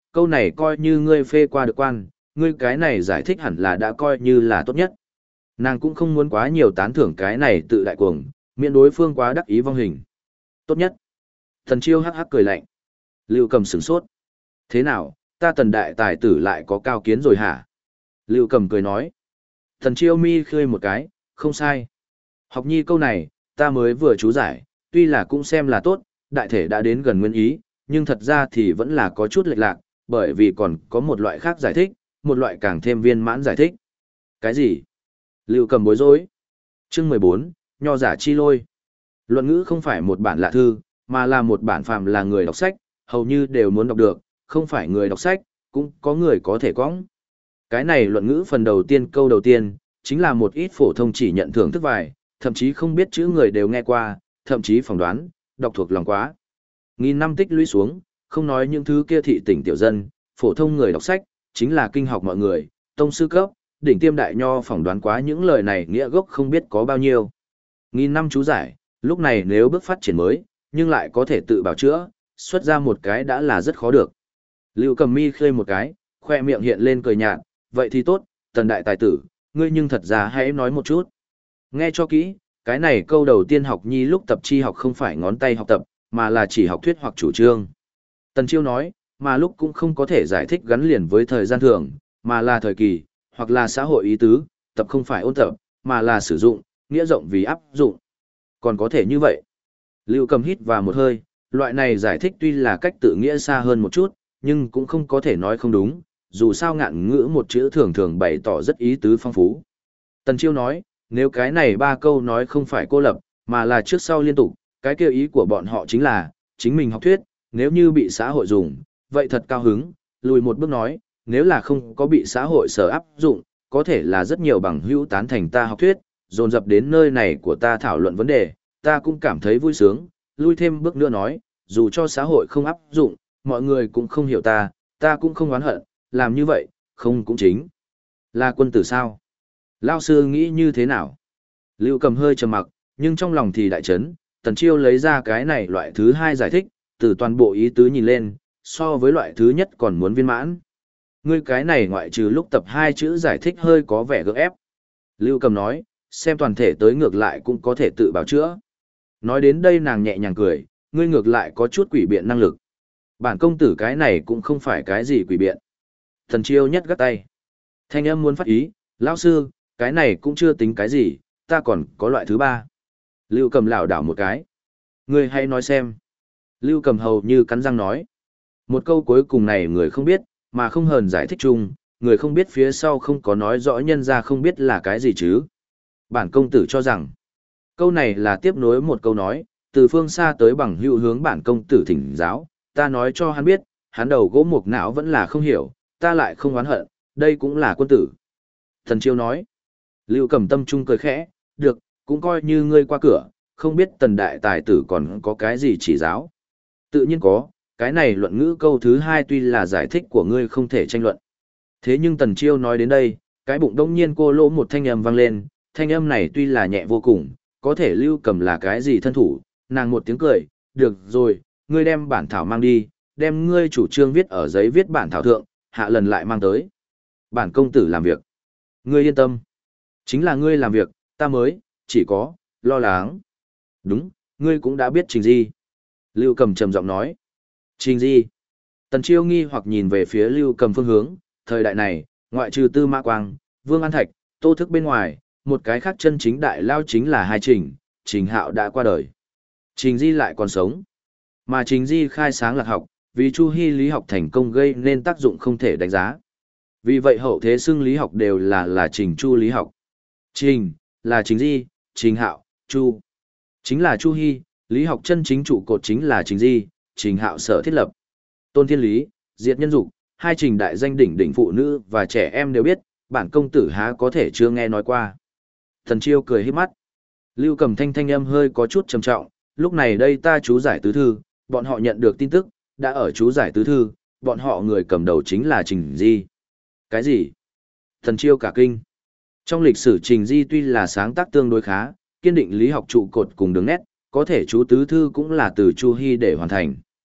câu này coi như ngươi phê qua được quan, ngươi cái này giải thích hẳn là đã coi như là tốt nhất. Nàng cũng không muốn quá nhiều tán thưởng cái này tự đại cuồng, miễn đối phương quá đắc ý vong hình. Tốt nhất. Tần Chiêu hắc hắc cười lạnh. Lưu Cầm sửng sốt. Thế nào, ta Tần đại tài tử lại có cao kiến rồi hả? Lưu Cầm cười nói. Tần Chiêu mi khơi một cái, không sai. Học nhi câu này, ta mới vừa chú giải, tuy là cũng xem là tốt, đại thể đã đến gần nguyên ý, nhưng thật ra thì vẫn là có chút lệch lạc, bởi vì còn có một loại khác giải thích, một loại càng thêm viên mãn giải thích. Cái gì? Lưu Cầm bối rối. Chương 14, Nho giả chi lôi. Luận ngữ không phải một bản lạ thư, mà là một bản phàm là người đọc sách, hầu như đều muốn đọc được, không phải người đọc sách, cũng có người có thể cõng. Cái này luận ngữ phần đầu tiên câu đầu tiên, chính là một ít phổ thông chỉ nhận thưởng thức vài, thậm chí không biết chữ người đều nghe qua, thậm chí phỏng đoán, đọc thuộc lòng quá. Nghìn năm tích lũy xuống, không nói những thứ kia thị tỉnh tiểu dân, phổ thông người đọc sách, chính là kinh học mọi người, tông sư cấp, đỉnh tiêm đại nho phỏng đoán quá những lời này nghĩa gốc không biết có bao nhiêu. Nghìn năm chú giải, lúc này nếu bước phát triển mới, nhưng lại có thể tự bảo chữa, xuất ra một cái đã là rất khó được. Lưu Cầm mi khơi một cái, khoe miệng hiện lên cười nhạt, vậy thì tốt, Tần đại tài tử, ngươi nhưng thật ra hãy nói một chút. Nghe cho kỹ, cái này câu đầu tiên học nhi lúc tập chi học không phải ngón tay học tập, mà là chỉ học thuyết hoặc chủ trương. Tần Chiêu nói, mà lúc cũng không có thể giải thích gắn liền với thời gian thường, mà là thời kỳ, hoặc là xã hội ý tứ, tập không phải ôn tập, mà là sử dụng, nghĩa rộng vì áp dụng. Còn có thể như vậy. Lưu Cầm hít vào một hơi, loại này giải thích tuy là cách tự nghĩa xa hơn một chút, nhưng cũng không có thể nói không đúng, dù sao ngạn ngữ một chữ thường thường bày tỏ rất ý tứ phong phú. Tần Chiêu nói, nếu cái này ba câu nói không phải cô lập, mà là trước sau liên tục, cái kêu ý của bọn họ chính là, chính mình học thuyết, nếu như bị xã hội dùng, vậy thật cao hứng, lùi một bước nói, nếu là không có bị xã hội sở áp dụng, có thể là rất nhiều bằng hữu tán thành ta học thuyết, dồn dập đến nơi này của ta thảo luận vấn đề, ta cũng cảm thấy vui sướng, lui thêm bước nữa nói, dù cho xã hội không áp dụng, mọi người cũng không hiểu ta, ta cũng không oán hận, làm như vậy, không cũng chính là quân tử sao? Lao sư nghĩ như thế nào? Lưu Cầm hơi trầm mặc, nhưng trong lòng thì đại chấn, Tần Chiêu lấy ra cái này loại thứ hai giải thích, từ toàn bộ ý tứ nhìn lên, so với loại thứ nhất còn muốn viên mãn. Ngươi cái này ngoại trừ lúc tập hai chữ giải thích hơi có vẻ gượng ép. Lưu Cầm nói, xem toàn thể tới ngược lại cũng có thể tự bảo chữa. Nói đến đây nàng nhẹ nhàng cười, ngươi ngược lại có chút quỷ biện năng lực. Bản công tử cái này cũng không phải cái gì quỷ biện. Tần Chiêu nhất gắt tay. Thanh âm muốn phát ý, lão sư, cái này cũng chưa tính cái gì, ta còn có loại thứ ba. Lưu Cầm lảo đảo một cái. Ngươi hãy nói xem. Lưu Cầm hầu như cắn răng nói. Một câu cuối cùng này người không biết, mà không hờn giải thích chung, người không biết phía sau không có nói rõ nhân ra không biết là cái gì chứ. Bản công tử cho rằng, câu này là tiếp nối một câu nói, từ phương xa tới bằng hữu hướng bản công tử thỉnh giáo, ta nói cho hắn biết, hắn đầu gỗ mục não vẫn là không hiểu, ta lại không oán hận, đây cũng là quân tử. Thần Chiêu nói, Lưu Cầm tâm trung cười khẽ, được, cũng coi như ngươi qua cửa, không biết Tần đại tài tử còn có cái gì chỉ giáo. Tự nhiên có, cái này luận ngữ câu thứ hai tuy là giải thích của ngươi không thể tranh luận. Thế nhưng Tần Chiêu nói đến đây, cái bụng đông nhiên cô lỗ một thanh âm vang lên, thanh âm này tuy là nhẹ vô cùng, có thể Lưu Cầm là cái gì thân thủ, nàng một tiếng cười, được rồi, ngươi đem bản thảo mang đi, đem ngươi chủ trương viết ở giấy viết bản thảo thượng, hạ lần lại mang tới. Bản công tử làm việc. Ngươi yên tâm. Chính là ngươi làm việc, ta mới, chỉ có, lo lắng. Đúng, ngươi cũng đã biết Trình Di. Lưu Cầm trầm giọng nói. Trình Di. Tần Chiêu nghi hoặc nhìn về phía Lưu Cầm phương hướng, thời đại này, ngoại trừ Tư Mã Quang, Vương An Thạch, Tô Thức bên ngoài, một cái khác chân chính đại lao chính là hai Trình, Trình Hạo đã qua đời. Trình Di lại còn sống. Mà Trình Di khai sáng lạc học, vì Chu Hy lý học thành công gây nên tác dụng không thể đánh giá. Vì vậy hậu thế xưng lý học đều là Trình Chu lý học. Trình, là Trình Di, Trình Hạo, Chu. Chính là Chu Hy, lý học chân chính trụ cột chính là Trình Di, Trình Hạo sở thiết lập. Tôn Thiên Lý, Diệt Nhân Dục, hai trình đại danh đỉnh đỉnh phụ nữ và trẻ em đều biết, bản công tử há có thể chưa nghe nói qua. Thần Chiêu cười híp mắt. Lưu Cầm thanh âm hơi có chút trầm trọng, lúc này đây ta chú giải tứ thư, bọn họ nhận được tin tức, đã ở chú giải tứ thư, bọn họ người cầm đầu chính là Trình Di. Cái gì? Thần Chiêu cả kinh. Trong lịch sử Trình Di tuy là sáng tác tương đối khá, kiên định lý học trụ cột cùng đường nét, có thể chú tứ thư cũng là từ Chu Hy để hoàn thành.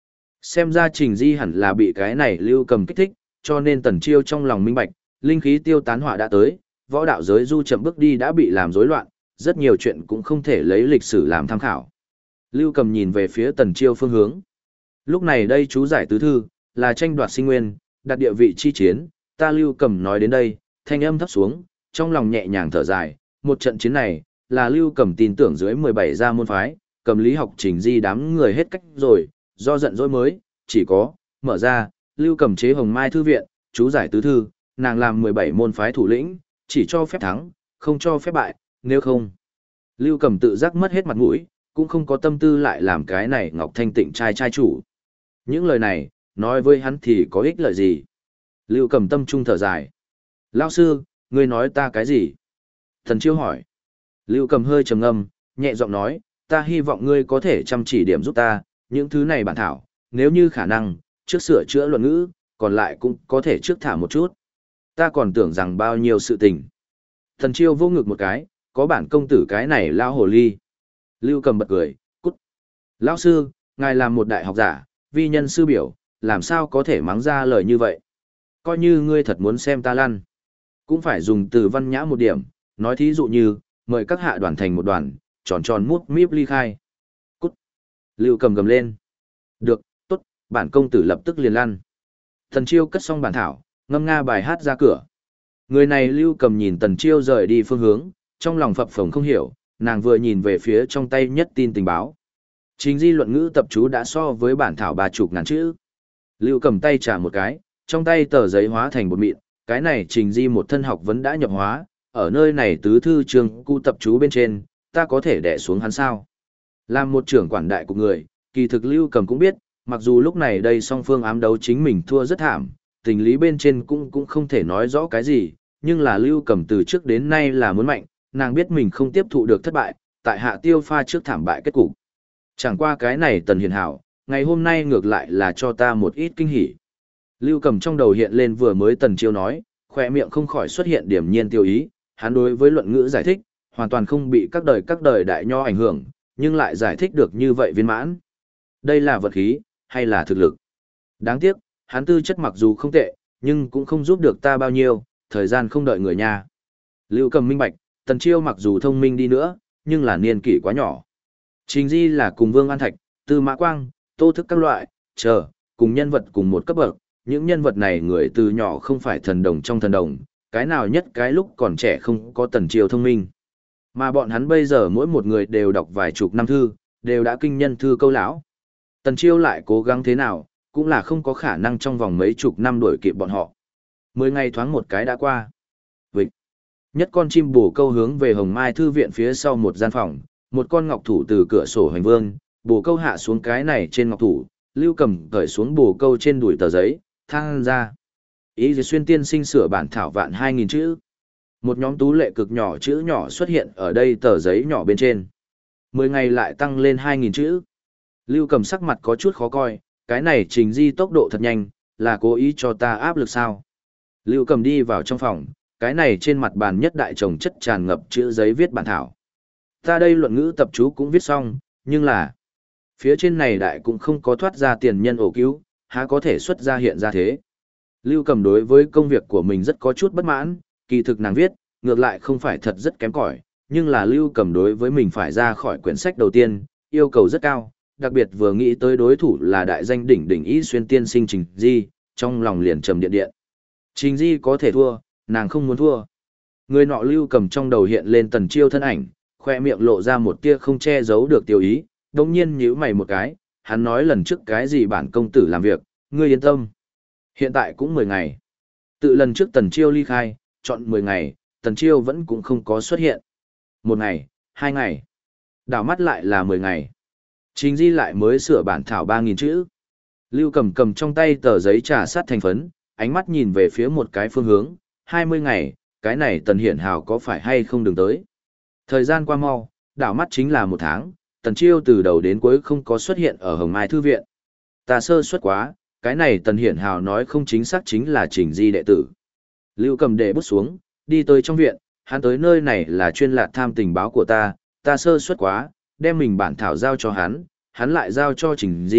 Xem ra Trình Di hẳn là bị cái này Lưu Cầm kích thích, cho nên Tần Chiêu trong lòng minh bạch, linh khí tiêu tán họa đã tới, võ đạo giới du chậm bước đi đã bị làm rối loạn, rất nhiều chuyện cũng không thể lấy lịch sử làm tham khảo. Lưu Cầm nhìn về phía Tần Chiêu phương hướng. Lúc này đây chú giải tứ thư, là tranh đoạt sinh nguyên, đặt địa vị chi chiến, ta Lưu Cầm nói đến đây, thanh âm thấp xuống, trong lòng nhẹ nhàng thở dài, một trận chiến này, là Lưu Cầm tin tưởng dưới 17 gia môn phái, cầm lý học Trình Di đám người hết cách rồi, do giận dỗi mới, chỉ có, mở ra, Lưu Cầm chế Hồng Mai Thư Viện, chú giải tứ thư, nàng làm 17 môn phái thủ lĩnh, chỉ cho phép thắng, không cho phép bại, nếu không. Lưu Cầm tự giác mất hết mặt mũi, cũng không có tâm tư lại làm cái này Ngọc Thanh Tịnh trai chủ. Những lời này, nói với hắn thì có ích lợi gì? Lưu Cầm tâm trung thở dài. Lão sư, ngươi nói ta cái gì? Thần Chiêu hỏi. Lưu Cầm hơi trầm ngâm, nhẹ giọng nói, ta hy vọng ngươi có thể chăm chỉ điểm giúp ta, những thứ này bản thảo, nếu như khả năng, trước sửa chữa luận ngữ, còn lại cũng có thể trước thả một chút. Ta còn tưởng rằng bao nhiêu sự tình. Thần Chiêu vô ngực một cái, có bản công tử cái này lao hồ ly. Lưu Cầm bật cười, cút. Lão sư, ngài làm một đại học giả, vi nhân sư biểu, làm sao có thể mắng ra lời như vậy? Coi như ngươi thật muốn xem ta lăn. Cũng phải dùng từ văn nhã một điểm, nói thí dụ như, mời các hạ đoàn thành một đoàn, tròn tròn mút míp ly khai. Cút. Lưu Cầm gầm lên. Được, tốt, bản công tử lập tức liền lăn. Tần Chiêu cất xong bản thảo, ngâm nga bài hát ra cửa. Người này Lưu Cầm nhìn Tần Chiêu rời đi phương hướng, trong lòng phập phồng không hiểu, nàng vừa nhìn về phía trong tay nhất tin tình báo. Trình Di luận ngữ tập chú đã so với bản thảo 30 ngàn chữ. Lưu Cầm tay trả một cái, trong tay tờ giấy hóa thành bột mịn, cái này Trình Di một thân học vấn đã nhập hóa, ở nơi này tứ thư trường cu tập chú bên trên, ta có thể đè xuống hắn sao? Làm một trưởng quản đại của người, kỳ thực Lưu Cầm cũng biết, mặc dù lúc này đây song phương ám đấu chính mình thua rất thảm, tình lý bên trên cũng không thể nói rõ cái gì, nhưng là Lưu Cầm từ trước đến nay là muốn mạnh, nàng biết mình không tiếp thụ được thất bại, tại hạ tiêu pha trước thảm bại kết cục. Chẳng qua cái này Tần Hiền Hảo, ngày hôm nay ngược lại là cho ta một ít kinh hỉ. Lưu Cầm trong đầu hiện lên vừa mới Tần Chiêu nói, khỏe miệng không khỏi xuất hiện điểm nhiên tiêu ý, hắn đối với luận ngữ giải thích, hoàn toàn không bị các đời đại nho ảnh hưởng, nhưng lại giải thích được như vậy viên mãn. Đây là vật khí, hay là thực lực? Đáng tiếc, hắn tư chất mặc dù không tệ, nhưng cũng không giúp được ta bao nhiêu, thời gian không đợi người nha. Lưu Cầm minh bạch, Tần Chiêu mặc dù thông minh đi nữa, nhưng là niên kỷ quá nhỏ. Trình Di là cùng Vương An Thạch, Tư Mã Quang, Tô Thức các loại, cùng nhân vật cùng một cấp bậc, những nhân vật này người từ nhỏ không phải thần đồng trong thần đồng, cái nào nhất cái lúc còn trẻ không có Tần Chiêu thông minh. Mà bọn hắn bây giờ mỗi một người đều đọc vài chục năm thư, đều đã kinh nhân thư câu lão. Tần Chiêu lại cố gắng thế nào, cũng là không có khả năng trong vòng mấy chục năm đuổi kịp bọn họ. 10 ngày thoáng một cái đã qua. Vịt. Nhất con chim bồ câu hướng về Hồng Mai Thư Viện phía sau một gian phòng, một con ngọc thủ từ cửa sổ hành vương, bồ câu hạ xuống cái này trên ngọc thủ, Lưu Cầm cởi xuống bồ câu trên đùi tờ giấy, thang ra. Ý gì xuyên tiên sinh sửa bản thảo vạn 2000 chữ. Một nhóm tú lệ cực nhỏ chữ nhỏ xuất hiện ở đây tờ giấy nhỏ bên trên. 10 ngày lại tăng lên 2000 chữ. Lưu Cầm sắc mặt có chút khó coi, cái này Trình Di tốc độ thật nhanh, là cố ý cho ta áp lực sao? Lưu Cầm đi vào trong phòng, cái này trên mặt bàn nhất đại chồng chất tràn ngập chữ giấy viết bản thảo. Ta đây luận ngữ tập chú cũng viết xong, nhưng là phía trên này đại cũng không có thoát ra tiền nhân ổ cứu, há có thể xuất ra hiện ra thế. Lưu Cầm đối với công việc của mình rất có chút bất mãn, kỳ thực nàng viết, ngược lại không phải thật rất kém cỏi, nhưng là Lưu Cầm đối với mình phải ra khỏi quyển sách đầu tiên, yêu cầu rất cao, đặc biệt vừa nghĩ tới đối thủ là đại danh đỉnh đỉnh ý xuyên tiên sinh Trình Di, trong lòng liền trầm điện điện. Trình Di có thể thua, nàng không muốn thua. Người nọ Lưu Cầm trong đầu hiện lên Tần Chiêu thân ảnh, khoe miệng lộ ra một tia không che giấu được tiêu ý, đồng nhiên nhíu mày một cái, hắn nói lần trước cái gì bản công tử làm việc, ngươi yên tâm. Hiện tại cũng 10 ngày. Tự lần trước Tần Chiêu ly khai, chọn 10 ngày, Tần Chiêu vẫn cũng không có xuất hiện. 1 ngày, 2 ngày. Đảo mắt lại là 10 ngày. Trình Di lại mới sửa bản thảo 3000 chữ. Lưu Cầm cầm trong tay tờ giấy trà sát thành phấn, ánh mắt nhìn về phía một cái phương hướng, 20 ngày, cái này Tần Hiển Hào có phải hay không đừng tới. Thời gian qua mau, đảo mắt chính là 1 tháng, Tần Chiêu từ đầu đến cuối không có xuất hiện ở Hồng Mai Thư Viện. Ta sơ suất quá, cái này Tần Hiển Hào nói không chính xác chính là Trình Di đệ tử. Lưu Cầm để bút xuống, đi tới trong viện, hắn tới nơi này là chuyên lạt tham tình báo của ta sơ suất quá, đem mình bản thảo giao cho hắn lại giao cho Trình Di,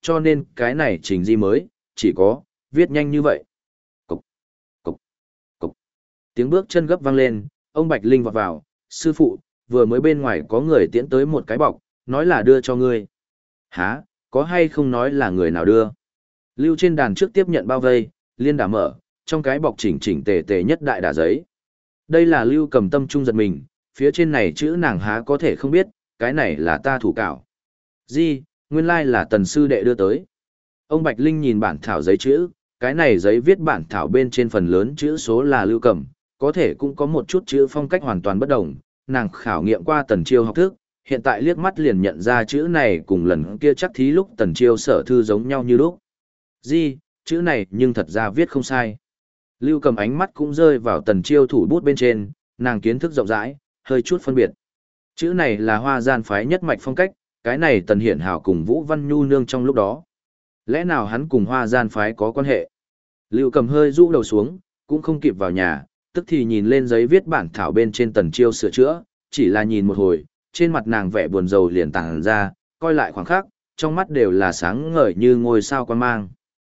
cho nên cái này trình di mới, chỉ có, viết nhanh như vậy. Cục, cục, cục. Tiếng bước chân gấp vang lên, ông Bạch Linh vọt vào, sư phụ, vừa mới bên ngoài có người tiễn tới một cái bọc, nói là đưa cho ngươi. Hả, có hay không nói là người nào đưa? Lưu trên đàn trước tiếp nhận bao vây, liên đả mở, trong cái bọc chỉnh chỉnh tề tề nhất đại đả giấy. Đây là Lưu Cầm tâm trung giật mình, phía trên này chữ nàng há có thể không biết, cái này là ta thủ cảo. Gì, nguyên lai là tần sư đệ đưa tới. Ông Bạch Linh nhìn bản thảo giấy chữ, cái này giấy viết bản thảo bên trên phần lớn chữ số là Lưu Cầm, có thể cũng có một chút chữ phong cách hoàn toàn bất đồng. Nàng khảo nghiệm qua Tần Chiêu học thức, hiện tại liếc mắt liền nhận ra chữ này cùng lần kia chắc thí lúc Tần Chiêu sở thư giống nhau như lúc. Gì, chữ này nhưng thật ra viết không sai. Lưu Cầm ánh mắt cũng rơi vào Tần Chiêu thủ bút bên trên, nàng kiến thức rộng rãi, hơi chút phân biệt. Chữ này là Hoa Gian phái nhất mạch phong cách, cái này Tần Hiển Hảo cùng Vũ Văn Nhu nương trong lúc đó. Lẽ nào hắn cùng Hoa Gian phái có quan hệ? Lưu Cầm hơi rũ đầu xuống, cũng không kịp vào nhà, tức thì nhìn lên giấy viết bản thảo bên trên Tần Chiêu sửa chữa, chỉ là nhìn một hồi, trên mặt nàng vẻ buồn rầu liền tàng ra, coi lại khoảng khắc, trong mắt đều là sáng ngời như ngôi sao quan mang.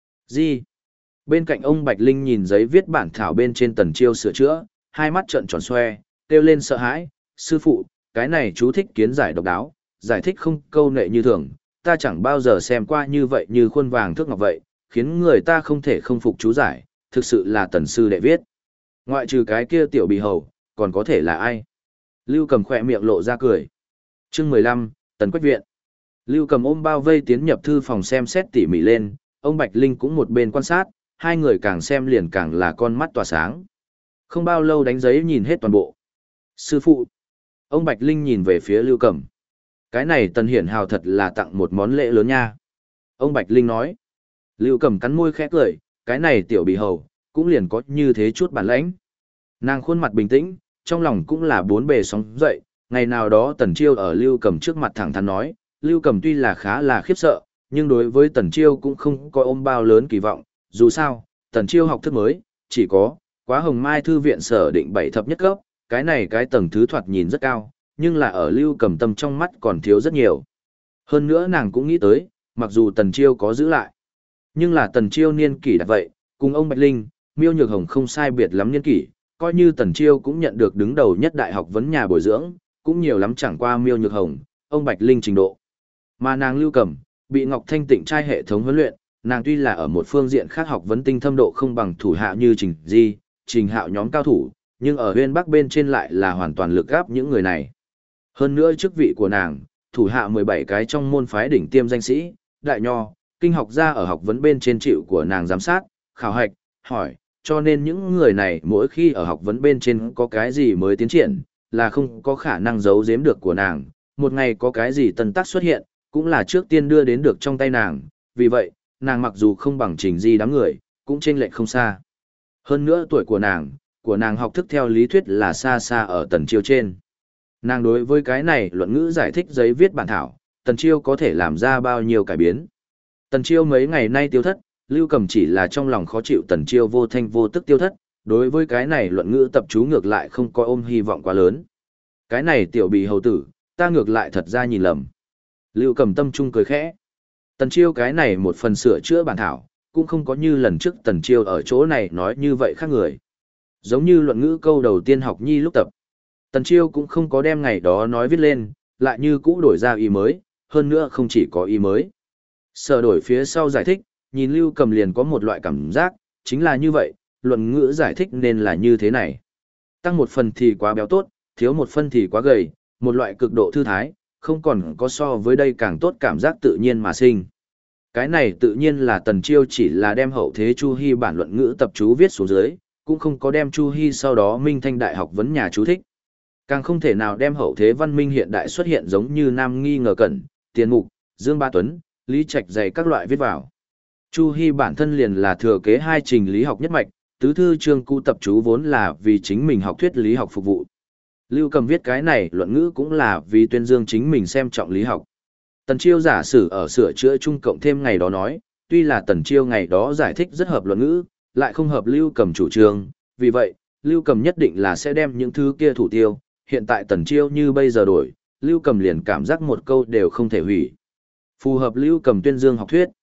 Gì? Bên cạnh ông Bạch Linh nhìn giấy viết bản thảo bên trên Tần Chiêu sửa chữa, hai mắt trợn tròn xoe, kêu lên sợ hãi, sư phụ, cái này chú thích kiến giải độc đáo, giải thích không câu nệ như thường, ta chẳng bao giờ xem qua như vậy như khuôn vàng thước ngọc vậy, khiến người ta không thể không phục chú giải, thực sự là Tần sư đệ viết. Ngoại trừ cái kia tiểu bì hầu, còn có thể là ai? Lưu Cầm khỏe miệng lộ ra cười. Chương 15, Tần Quách Viện. Lưu Cầm ôm bao vây tiến nhập thư phòng xem xét tỉ mỉ lên, ông Bạch Linh cũng một bên quan sát, hai người càng xem liền càng là con mắt tỏa sáng. Không bao lâu đánh giấy nhìn hết toàn bộ. Sư phụ. Ông Bạch Linh nhìn về phía Lưu Cầm. Cái này Tần Hiển Hào thật là tặng một món lễ lớn nha. Ông Bạch Linh nói. Lưu Cầm cắn môi khẽ cười, cái này tiểu bì hầu, cũng liền có như thế chút bản lãnh. Nàng khuôn mặt bình tĩnh, trong lòng cũng là bốn bề sóng dậy, ngày nào đó Tần Chiêu ở Lưu Cầm trước mặt thẳng thắn nói, Lưu Cầm tuy là khá là khiếp sợ, nhưng đối với Tần Chiêu cũng không có ôm bao lớn kỳ vọng, dù sao, Tần Chiêu học thức mới, chỉ có, quá Hồng Mai Thư viện sở định 7 thập nhất cấp, cái này cái tầng thứ thoạt nhìn rất cao, nhưng là ở Lưu Cầm tâm trong mắt còn thiếu rất nhiều. Hơn nữa nàng cũng nghĩ tới, mặc dù Tần Chiêu có giữ lại, nhưng là Tần Chiêu niên kỷ đã vậy, cùng ông Bạch Linh, Miêu Nhược Hồng không sai biệt lắm niên kỷ, coi như Tần Chiêu cũng nhận được đứng đầu nhất đại học vấn nhà bồi dưỡng, cũng nhiều lắm chẳng qua Miêu Nhược Hồng, ông Bạch Linh trình độ. Mà nàng Lưu Cầm, bị Ngọc Thanh Tịnh trai hệ thống huấn luyện, nàng tuy là ở một phương diện khác học vấn tinh thâm độ không bằng thủ hạ như Trình Di, Trình Hạo nhóm cao thủ, nhưng ở Huyên Bắc bên trên lại là hoàn toàn lực gáp những người này. Hơn nữa chức vị của nàng, thủ hạ 17 cái trong môn phái đỉnh tiêm danh sĩ, đại nho, kinh học gia ở học vấn bên trên chịu của nàng giám sát, khảo hạch, hỏi, cho nên những người này mỗi khi ở học vấn bên trên có cái gì mới tiến triển, là không có khả năng giấu giếm được của nàng, một ngày có cái gì tân tác xuất hiện, cũng là trước tiên đưa đến được trong tay nàng, vì vậy, nàng mặc dù không bằng Trình Di đám người, cũng chênh lệch không xa. Hơn nữa tuổi của nàng học thức theo lý thuyết là xa xa ở Tần Chiêu trên. Nàng đối với cái này luận ngữ giải thích giấy viết bản thảo, Tần Chiêu có thể làm ra bao nhiêu cải biến. Tần Chiêu mấy ngày nay tiêu thất, Lưu Cầm chỉ là trong lòng khó chịu Tần Chiêu vô thanh vô tức tiêu thất, đối với cái này luận ngữ tập chú ngược lại không có ôm hy vọng quá lớn. Cái này tiểu bì hầu tử, ta ngược lại thật ra nhìn lầm. Lưu Cầm tâm trung cười khẽ. Tần Chiêu cái này một phần sửa chữa bản thảo, cũng không có như lần trước Tần Chiêu ở chỗ này nói như vậy khác người. Giống như luận ngữ câu đầu tiên học nhi lúc tập. Tần Chiêu cũng không có đem ngày đó nói viết lên, lại như cũ đổi ra ý mới, hơn nữa không chỉ có ý mới. Sửa đổi phía sau giải thích, nhìn Lưu Cầm liền có một loại cảm giác, chính là như vậy, luận ngữ giải thích nên là như thế này. Tăng một phần thì quá béo tốt, thiếu một phần thì quá gầy, một loại cực độ thư thái, không còn có so với đây càng tốt cảm giác tự nhiên mà sinh. Cái này tự nhiên là Tần Chiêu chỉ là đem hậu thế Chu Hi bản luận ngữ tập chú viết xuống dưới, cũng không có đem Chu Hi sau đó Minh Thanh Đại học vấn nhà chú thích. Càng không thể nào đem hậu thế văn minh hiện đại xuất hiện giống như Nam Nghi Ngờ Cẩn, Tiền Mục, Dương Ba Tuấn, Lý Trạch dày các loại viết vào. Chu Hi bản thân liền là thừa kế hai trình lý học nhất mạch, tứ thư chương cụ tập chú vốn là vì chính mình học thuyết lý học phục vụ. Lưu Cầm viết cái này luận ngữ cũng là vì tuyên dương chính mình xem trọng lý học. Tần Chiêu giả sử ở sửa chữa chung cộng thêm ngày đó nói, tuy là Tần Chiêu ngày đó giải thích rất hợp luận ngữ, lại không hợp Lưu Cầm chủ trương, vì vậy, Lưu Cầm nhất định là sẽ đem những thứ kia thủ tiêu, hiện tại Tần Chiêu như bây giờ đổi, Lưu Cầm liền cảm giác một câu đều không thể hủy. Phù hợp Lưu Cầm tuyên dương học thuyết,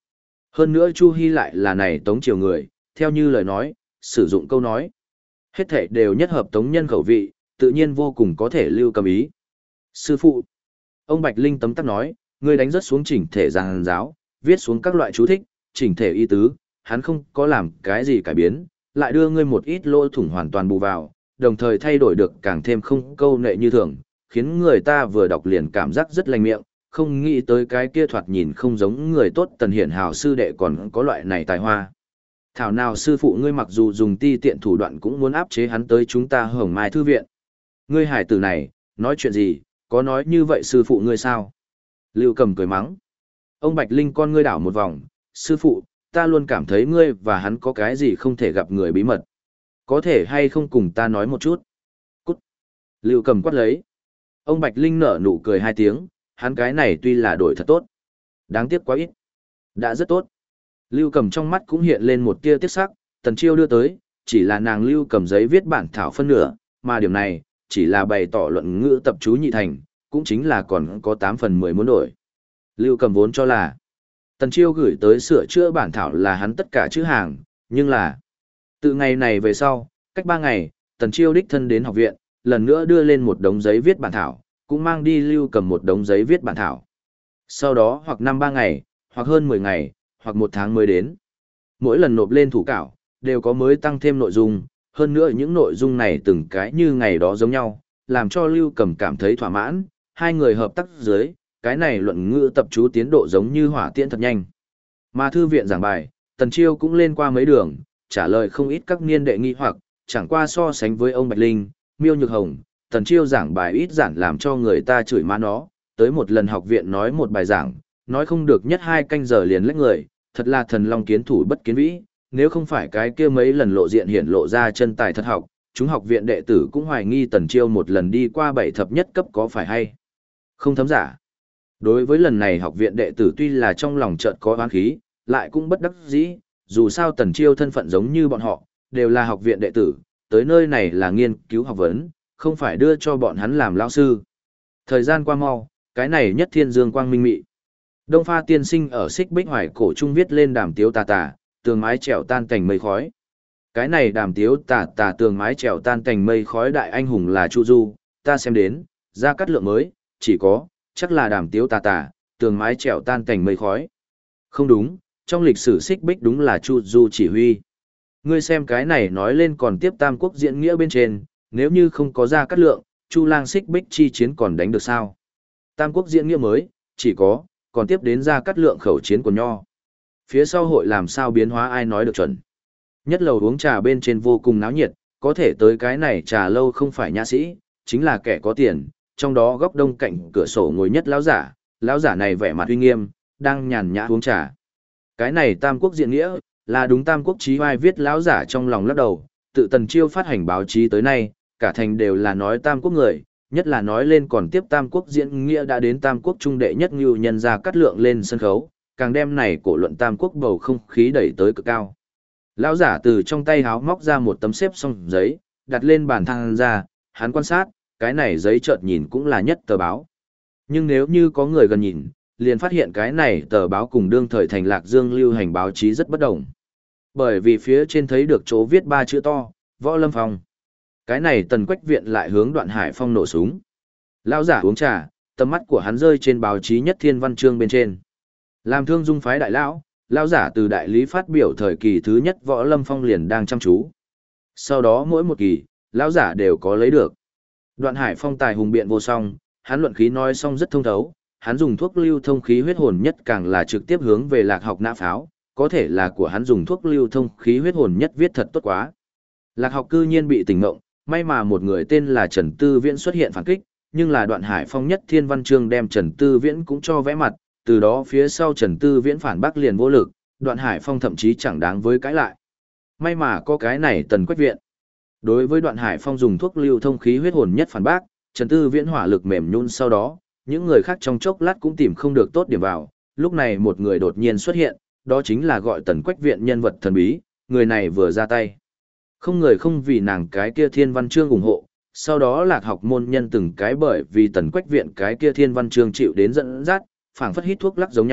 Hơn nữa Chu Hi lại là này Tống triều người, theo như lời nói, sử dụng câu nói. Hết thảy đều nhất hợp Tống nhân khẩu vị, tự nhiên vô cùng có thể lưu cầm ý. Sư phụ, ông Bạch Linh tấm tắc nói, ngươi đánh rất xuống chỉnh thể giảng giáo, viết xuống các loại chú thích, chỉnh thể ý tứ, hắn không có làm cái gì cải biến, lại đưa ngươi một ít lỗ thủng hoàn toàn bù vào, đồng thời thay đổi được càng thêm không câu nệ như thường, khiến người ta vừa đọc liền cảm giác rất lành miệng, không nghĩ tới cái kia thoạt nhìn không giống người tốt Tần Hiển Hào sư đệ còn có loại này tài hoa. Thảo nào sư phụ ngươi mặc dù dùng ti tiện thủ đoạn cũng muốn áp chế hắn tới chúng ta Hồng Mai thư viện. Ngươi hải tử này, nói chuyện gì, có nói như vậy sư phụ ngươi sao? Lưu Cầm cười mắng. Ông Bạch Linh con ngươi đảo một vòng, sư phụ, ta luôn cảm thấy ngươi và hắn có cái gì không thể gặp người bí mật. Có thể hay không cùng ta nói một chút? Cút. Lưu Cầm quát lấy. Ông Bạch Linh nở nụ cười hai tiếng, hắn cái này tuy là đổi thật tốt. Đáng tiếc quá ít. Đã rất tốt. Lưu Cầm trong mắt cũng hiện lên một tia tiếc sắc, Tần Chiêu đưa tới, chỉ là nàng Lưu Cầm giấy viết bản thảo phân nửa, mà điểm này, chỉ là bày tỏ luận ngữ tập chú nhị thành, cũng chính là còn có 8 phần 10 muốn đổi. Lưu Cầm vốn cho là, Tần Chiêu gửi tới sửa chữa bản thảo là hắn tất cả chữ hàng, nhưng là, từ ngày này về sau, cách 3 ngày, Tần Chiêu đích thân đến học viện, lần nữa đưa lên một đống giấy viết bản thảo, cũng mang đi Lưu Cầm một đống giấy viết bản thảo. Sau đó hoặc 5-3 ngày, hoặc hơn 10 ngày, hoặc 1 tháng mới đến. Mỗi lần nộp lên thủ cảo, đều có mới tăng thêm nội dung, hơn nữa những nội dung này từng cái như ngày đó giống nhau, làm cho Lưu Cầm cảm thấy thỏa mãn, hai người hợp tác dưới, cái này luận ngữ tập chú tiến độ giống như hỏa tiễn thật nhanh. Mà thư viện giảng bài, Tần Chiêu cũng lên qua mấy đường, trả lời không ít các niên đệ nghi hoặc, chẳng qua so sánh với ông Bạch Linh, Miêu Nhược Hồng, Tần Chiêu giảng bài ít giản làm cho người ta chửi má nó, tới một lần học viện nói một bài giảng, nói không được nhất 2 canh giờ liền lách người, thật là thần long kiến thủ bất kiến vĩ, nếu không phải cái kia mấy lần lộ diện hiển lộ ra chân tài thật học, chúng học viện đệ tử cũng hoài nghi Tần Chiêu một lần đi qua 7 thập nhất cấp có phải hay không thấm giả. Đối với lần này học viện đệ tử tuy là trong lòng chợt có oán khí, lại cũng bất đắc dĩ, dù sao Tần Chiêu thân phận giống như bọn họ, đều là học viện đệ tử, tới nơi này là nghiên cứu học vấn, không phải đưa cho bọn hắn làm lão sư. Thời gian qua mau, cái này nhất thiên dương quang minh mị. Đông Pha tiên sinh ở xích bích hoài cổ trung viết lên đàm tiếu tà tà, tường mái trèo tan thành mây khói. Cái này đàm tiếu tà tà tường mái trèo tan thành mây khói đại anh hùng là Chu Du, ta xem đến, ra cắt lượng mới, chỉ có, chắc là đàm tiếu tà tà, tường mái trèo tan thành mây khói. Không đúng, trong lịch sử xích bích đúng là Chu Du chỉ huy. Ngươi xem cái này nói lên còn tiếp Tam Quốc diễn nghĩa bên trên, nếu như không có ra cắt lượng, Chu Lang xích bích chi chiến còn đánh được sao? Tam Quốc diễn nghĩa mới, chỉ có, còn tiếp đến ra cắt lượng khẩu chiến của Nho. Phía sau hội làm sao biến hóa ai nói được chuẩn. Nhất lầu uống trà bên trên vô cùng náo nhiệt, có thể tới cái này trà lâu không phải nhã sĩ, chính là kẻ có tiền, trong đó góc đông cạnh cửa sổ ngồi nhất lão giả này vẻ mặt uy nghiêm, đang nhàn nhã uống trà. Cái này Tam Quốc diễn nghĩa, là đúng Tam Quốc chí oai viết lão giả trong lòng lắc đầu, tự Tần Chiêu phát hành báo chí tới nay, cả thành đều là nói Tam Quốc người, nhất là nói lên còn tiếp Tam Quốc diễn nghĩa đã đến Tam Quốc trung đệ nhất ngưu nhân ra cắt lượng lên sân khấu, càng đem này cổ luận Tam Quốc bầu không khí đẩy tới cực cao. Lão giả từ trong tay háo móc ra một tấm xếp xong giấy, đặt lên bàn thang ra, hắn quan sát, cái này giấy chợt nhìn cũng là nhất tờ báo. Nhưng nếu như có người gần nhìn, liền phát hiện cái này tờ báo cùng đương thời thành Lạc Dương lưu hành báo chí rất bất đồng. Bởi vì phía trên thấy được chỗ viết 3 chữ to, Võ Lâm Phong. Cái này Tần Quách Viện lại hướng Đoạn Hải Phong nổ súng. Lão giả uống trà, tầm mắt của hắn rơi trên báo chí nhất thiên văn chương bên trên. Làm Thương Dung phái đại lão giả từ đại lý phát biểu thời kỳ thứ nhất Võ Lâm Phong liền đang chăm chú. Sau đó mỗi một kỳ, lão giả đều có lấy được. Đoạn Hải Phong tài hùng biện vô song, hắn luận khí nói xong rất thông thấu, hắn dùng thuốc lưu thông khí huyết hồn nhất càng là trực tiếp hướng về Lạc Học nã pháo, có thể là của hắn dùng thuốc lưu thông khí huyết hồn nhất viết thật tốt quá. Lạc Học cư nhiên bị tỉnh ngộng, may mà một người tên là Trần Tư Viễn xuất hiện phản kích, nhưng là Đoạn Hải Phong nhất thiên văn chương đem Trần Tư Viễn cũng cho vẽ mặt, từ đó phía sau Trần Tư Viễn phản bác liền vô lực, Đoạn Hải Phong thậm chí chẳng đáng với cãi lại. May mà có cái này Tần Quách Viện. Đối với Đoạn Hải Phong dùng thuốc lưu thông khí huyết hồn nhất phản bác, Trần Tư Viễn hỏa lực mềm nhũn sau đó, những người khác trong chốc lát cũng tìm không được tốt điểm vào, lúc này một người đột nhiên xuất hiện, đó chính là gọi Tần Quách Viện nhân vật thần bí, người này vừa ra tay. Không người không vì nàng cái kia thiên văn chương ủng hộ, sau đó Lạc Học môn nhân từng cái bởi vì Tần Quách Viện cái kia thiên văn chương chịu đến dẫn dắt, phảng phất hít thuốc lắc giống nhau,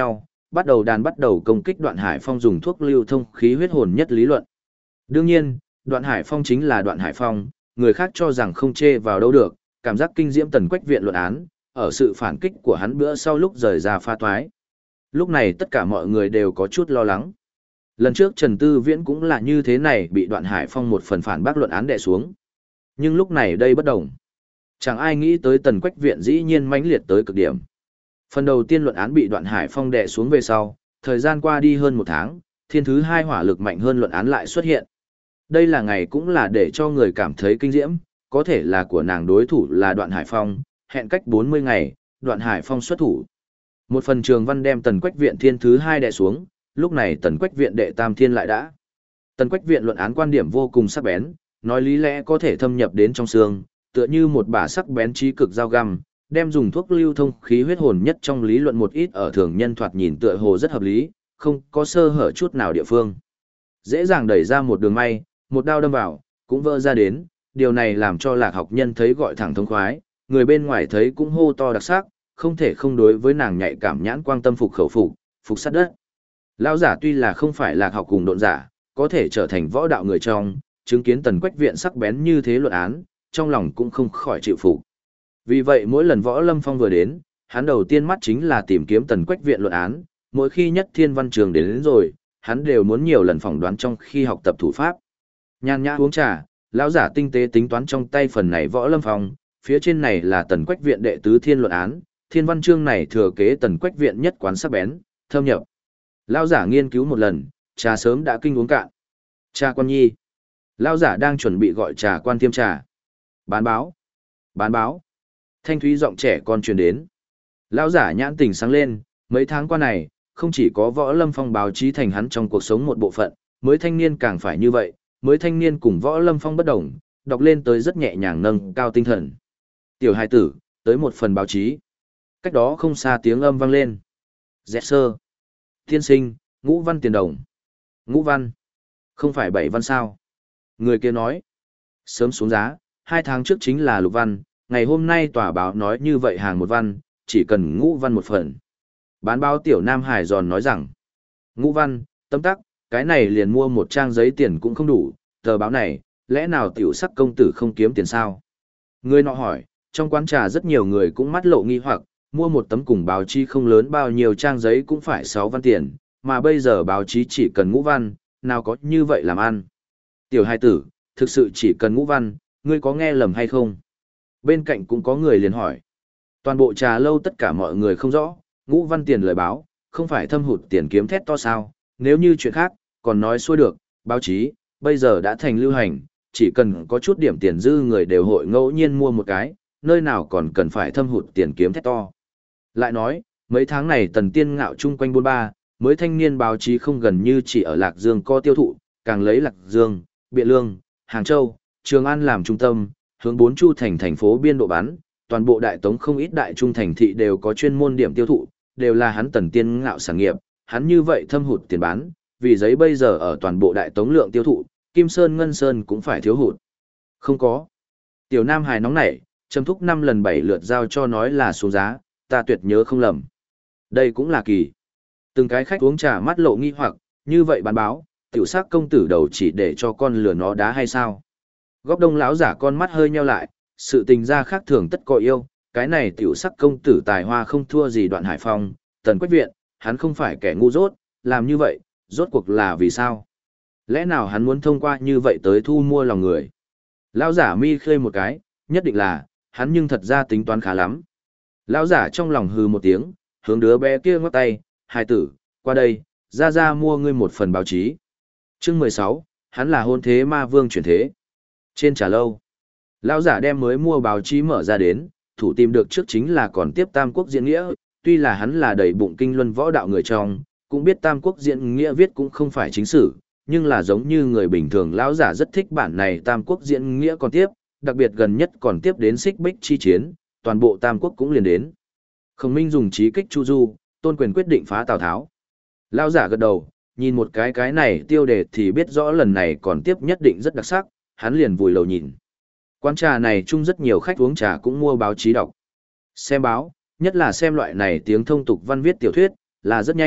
bắt đầu công kích Đoạn Hải Phong dùng thuốc lưu thông khí huyết hồn nhất lý luận. Đương nhiên, Đoạn Hải Phong chính là Đoạn Hải Phong, người khác cho rằng không chê vào đâu được, cảm giác kinh diễm Tần Quách Viện luận án, ở sự phản kích của hắn bữa sau lúc rời ra pha toái. Lúc này tất cả mọi người đều có chút lo lắng. Lần trước Trần Tư Viễn cũng là như thế này bị Đoạn Hải Phong một phần phản bác luận án đè xuống. Nhưng lúc này đây bất đồng. Chẳng ai nghĩ tới Tần Quách Viện dĩ nhiên mãnh liệt tới cực điểm. Phần đầu tiên luận án bị Đoạn Hải Phong đè xuống về sau, thời gian qua đi hơn 1 tháng, thiên thứ 2 hỏa lực mạnh hơn luận án lại xuất hiện. Đây là ngày cũng là để cho người cảm thấy kinh diễm, có thể là của nàng đối thủ là Đoạn Hải Phong, hẹn cách 40 ngày, Đoạn Hải Phong xuất thủ. Một phần trường văn đem Tần Quách Viện thiên thứ 2 đè xuống, lúc này Tần Quách Viện đệ tam thiên lại đã. Tần Quách Viện luận án quan điểm vô cùng sắc bén, nói lý lẽ có thể thâm nhập đến trong xương, tựa như một bả sắc bén trí cực dao găm, đem dùng thuốc lưu thông khí huyết hồn nhất trong lý luận một ít ở thường nhân thoạt nhìn tựa hồ rất hợp lý, không có sơ hở chút nào địa phương. Dễ dàng đẩy ra một đường may, một đao đâm vào, cũng vỡ ra đến, điều này làm cho Lạc học nhân thấy gọi thẳng thông khoái, người bên ngoài thấy cũng hô to đặc sắc, không thể không đối với nàng nhạy cảm nhãn quang tâm phục khẩu phục, phục sát đất. Lão giả tuy là không phải Lạc học cùng độn giả, có thể trở thành võ đạo người trong, chứng kiến Tần Quách Viện sắc bén như thế luận án, trong lòng cũng không khỏi chịu phục. Vì vậy mỗi lần Võ Lâm Phong vừa đến, hắn đầu tiên mắt chính là tìm kiếm Tần Quách Viện luận án, mỗi khi Nhất Thiên Văn Trường đến rồi, hắn đều muốn nhiều lần phỏng đoán trong khi học tập thủ pháp. Nhàn nhã uống trà, lão giả tinh tế tính toán trong tay phần này Võ Lâm Phong, phía trên này là Tần Quách Viện đệ tứ thiên luận án, Thiên Văn Chương này thừa kế Tần Quách Viện nhất quán sắc bén, thâm nhập. Lão giả nghiên cứu một lần, trà sớm đã kinh uống cạn. Trà quan nhi. Lão giả đang chuẩn bị gọi trà quan tiêm trà. Bán báo. Bán báo. Thanh thúy giọng trẻ con truyền đến. Lão giả nhãn tỉnh sáng lên, mấy tháng qua này, không chỉ có Võ Lâm Phong báo chí thành hắn trong cuộc sống một bộ phận, mới thanh niên càng phải như vậy, mới thanh niên cùng Võ Lâm Phong bất đồng, đọc lên tới rất nhẹ nhàng nâng cao tinh thần. Tiểu hài tử, tới một phần báo chí. Cách đó không xa tiếng âm vang lên. Dẹt sơ. Tiên sinh, ngũ văn tiền đồng. Ngũ văn. Không phải 7 văn sao? Người kia nói. Sớm xuống giá, 2 tháng trước chính là lục văn, ngày hôm nay tòa báo nói như vậy hàng 1 văn, chỉ cần ngũ văn một phần. Bán báo tiểu Nam Hải giòn nói rằng. Ngũ văn, tấm tắc, cái này liền mua một trang giấy tiền cũng không đủ, tờ báo này, lẽ nào tiểu sắc công tử không kiếm tiền sao? Người nọ hỏi, trong quán trà rất nhiều người cũng mắt lộ nghi hoặc, mua một tấm cùng báo chí không lớn bao nhiêu trang giấy cũng phải 6 văn tiền, mà bây giờ báo chí chỉ cần ngũ văn, nào có như vậy làm ăn. Tiểu hai tử, thực sự chỉ cần ngũ văn, ngươi có nghe lầm hay không? Bên cạnh cũng có người liền hỏi. Toàn bộ trà lâu tất cả mọi người không rõ, ngũ văn tiền lời báo, không phải thâm hụt tiền kiếm thét to sao, nếu như chuyện khác, còn nói xuôi được, báo chí, bây giờ đã thành lưu hành, chỉ cần có chút điểm tiền dư người đều hội ngẫu nhiên mua một cái, nơi nào còn cần phải thâm hụt tiền kiếm thét to. Lại nói, mấy tháng này Tần Tiên Ngạo chung quanh 43, mới thanh niên báo chí không gần như chỉ ở Lạc Dương có tiêu thụ, càng lấy Lạc Dương, Biện Lương, Hàng Châu, Trường An làm trung tâm, hướng 4 chu thành phố biên độ bán, toàn bộ đại tống không ít đại trung thành thị đều có chuyên môn điểm tiêu thụ, đều là hắn Tần Tiên Ngạo sản nghiệp, hắn như vậy thâm hụt tiền bán, vì giấy bây giờ ở toàn bộ đại tống lượng tiêu thụ, Kim Sơn Ngân Sơn cũng phải thiếu hụt. Không có. Tiểu Nam Hải nóng nảy, châm thúc 5 lần 7 lượt giao cho nói là xuống giá, ta tuyệt nhớ không lầm. Đây cũng là kỳ. Từng cái khách uống trà mắt lộ nghi hoặc, như vậy bán báo, tiểu sắc công tử đầu chỉ để cho con lừa nó đá hay sao? Góc đông lão giả con mắt hơi nheo lại, sự tình ra khác thường tất có yêu, cái này tiểu sắc công tử tài hoa không thua gì Đoạn Hải Phong, Tần Quách Viện, hắn không phải kẻ ngu dốt, làm như vậy, rốt cuộc là vì sao? Lẽ nào hắn muốn thông qua như vậy tới thu mua lòng người? Lão giả mi khơi một cái, nhất định là, hắn nhưng thật ra tính toán khá lắm. Lão giả trong lòng hừ một tiếng, hướng đứa bé kia ngoắc tay, hai tử, qua đây, ra mua ngươi một phần báo chí. Chương 16, hắn là hôn thế ma vương chuyển thế. Trên trà lâu, lão giả đem mới mua báo chí mở ra đến, thủ tìm được trước chính là còn tiếp Tam Quốc Diễn Nghĩa, tuy là hắn là đầy bụng kinh luân võ đạo người trong, cũng biết Tam Quốc Diễn Nghĩa viết cũng không phải chính sử, nhưng là giống như người bình thường lão giả rất thích bản này Tam Quốc Diễn Nghĩa còn tiếp, đặc biệt gần nhất còn tiếp đến Xích Bích chi chiến, toàn bộ Tam Quốc cũng liền đến. Khổng Minh dùng chí kích Chu Du, Tôn Quyền quyết định phá Tào Tháo. Lão giả gật đầu, nhìn một cái này tiêu đề thì biết rõ lần này còn tiếp nhất định rất đặc sắc, hắn liền vùi đầu nhìn. Quán trà này chung rất nhiều khách uống trà cũng mua báo chí đọc. Xem báo, nhất là xem loại này tiếng thông tục văn viết tiểu thuyết, là rất nhanh,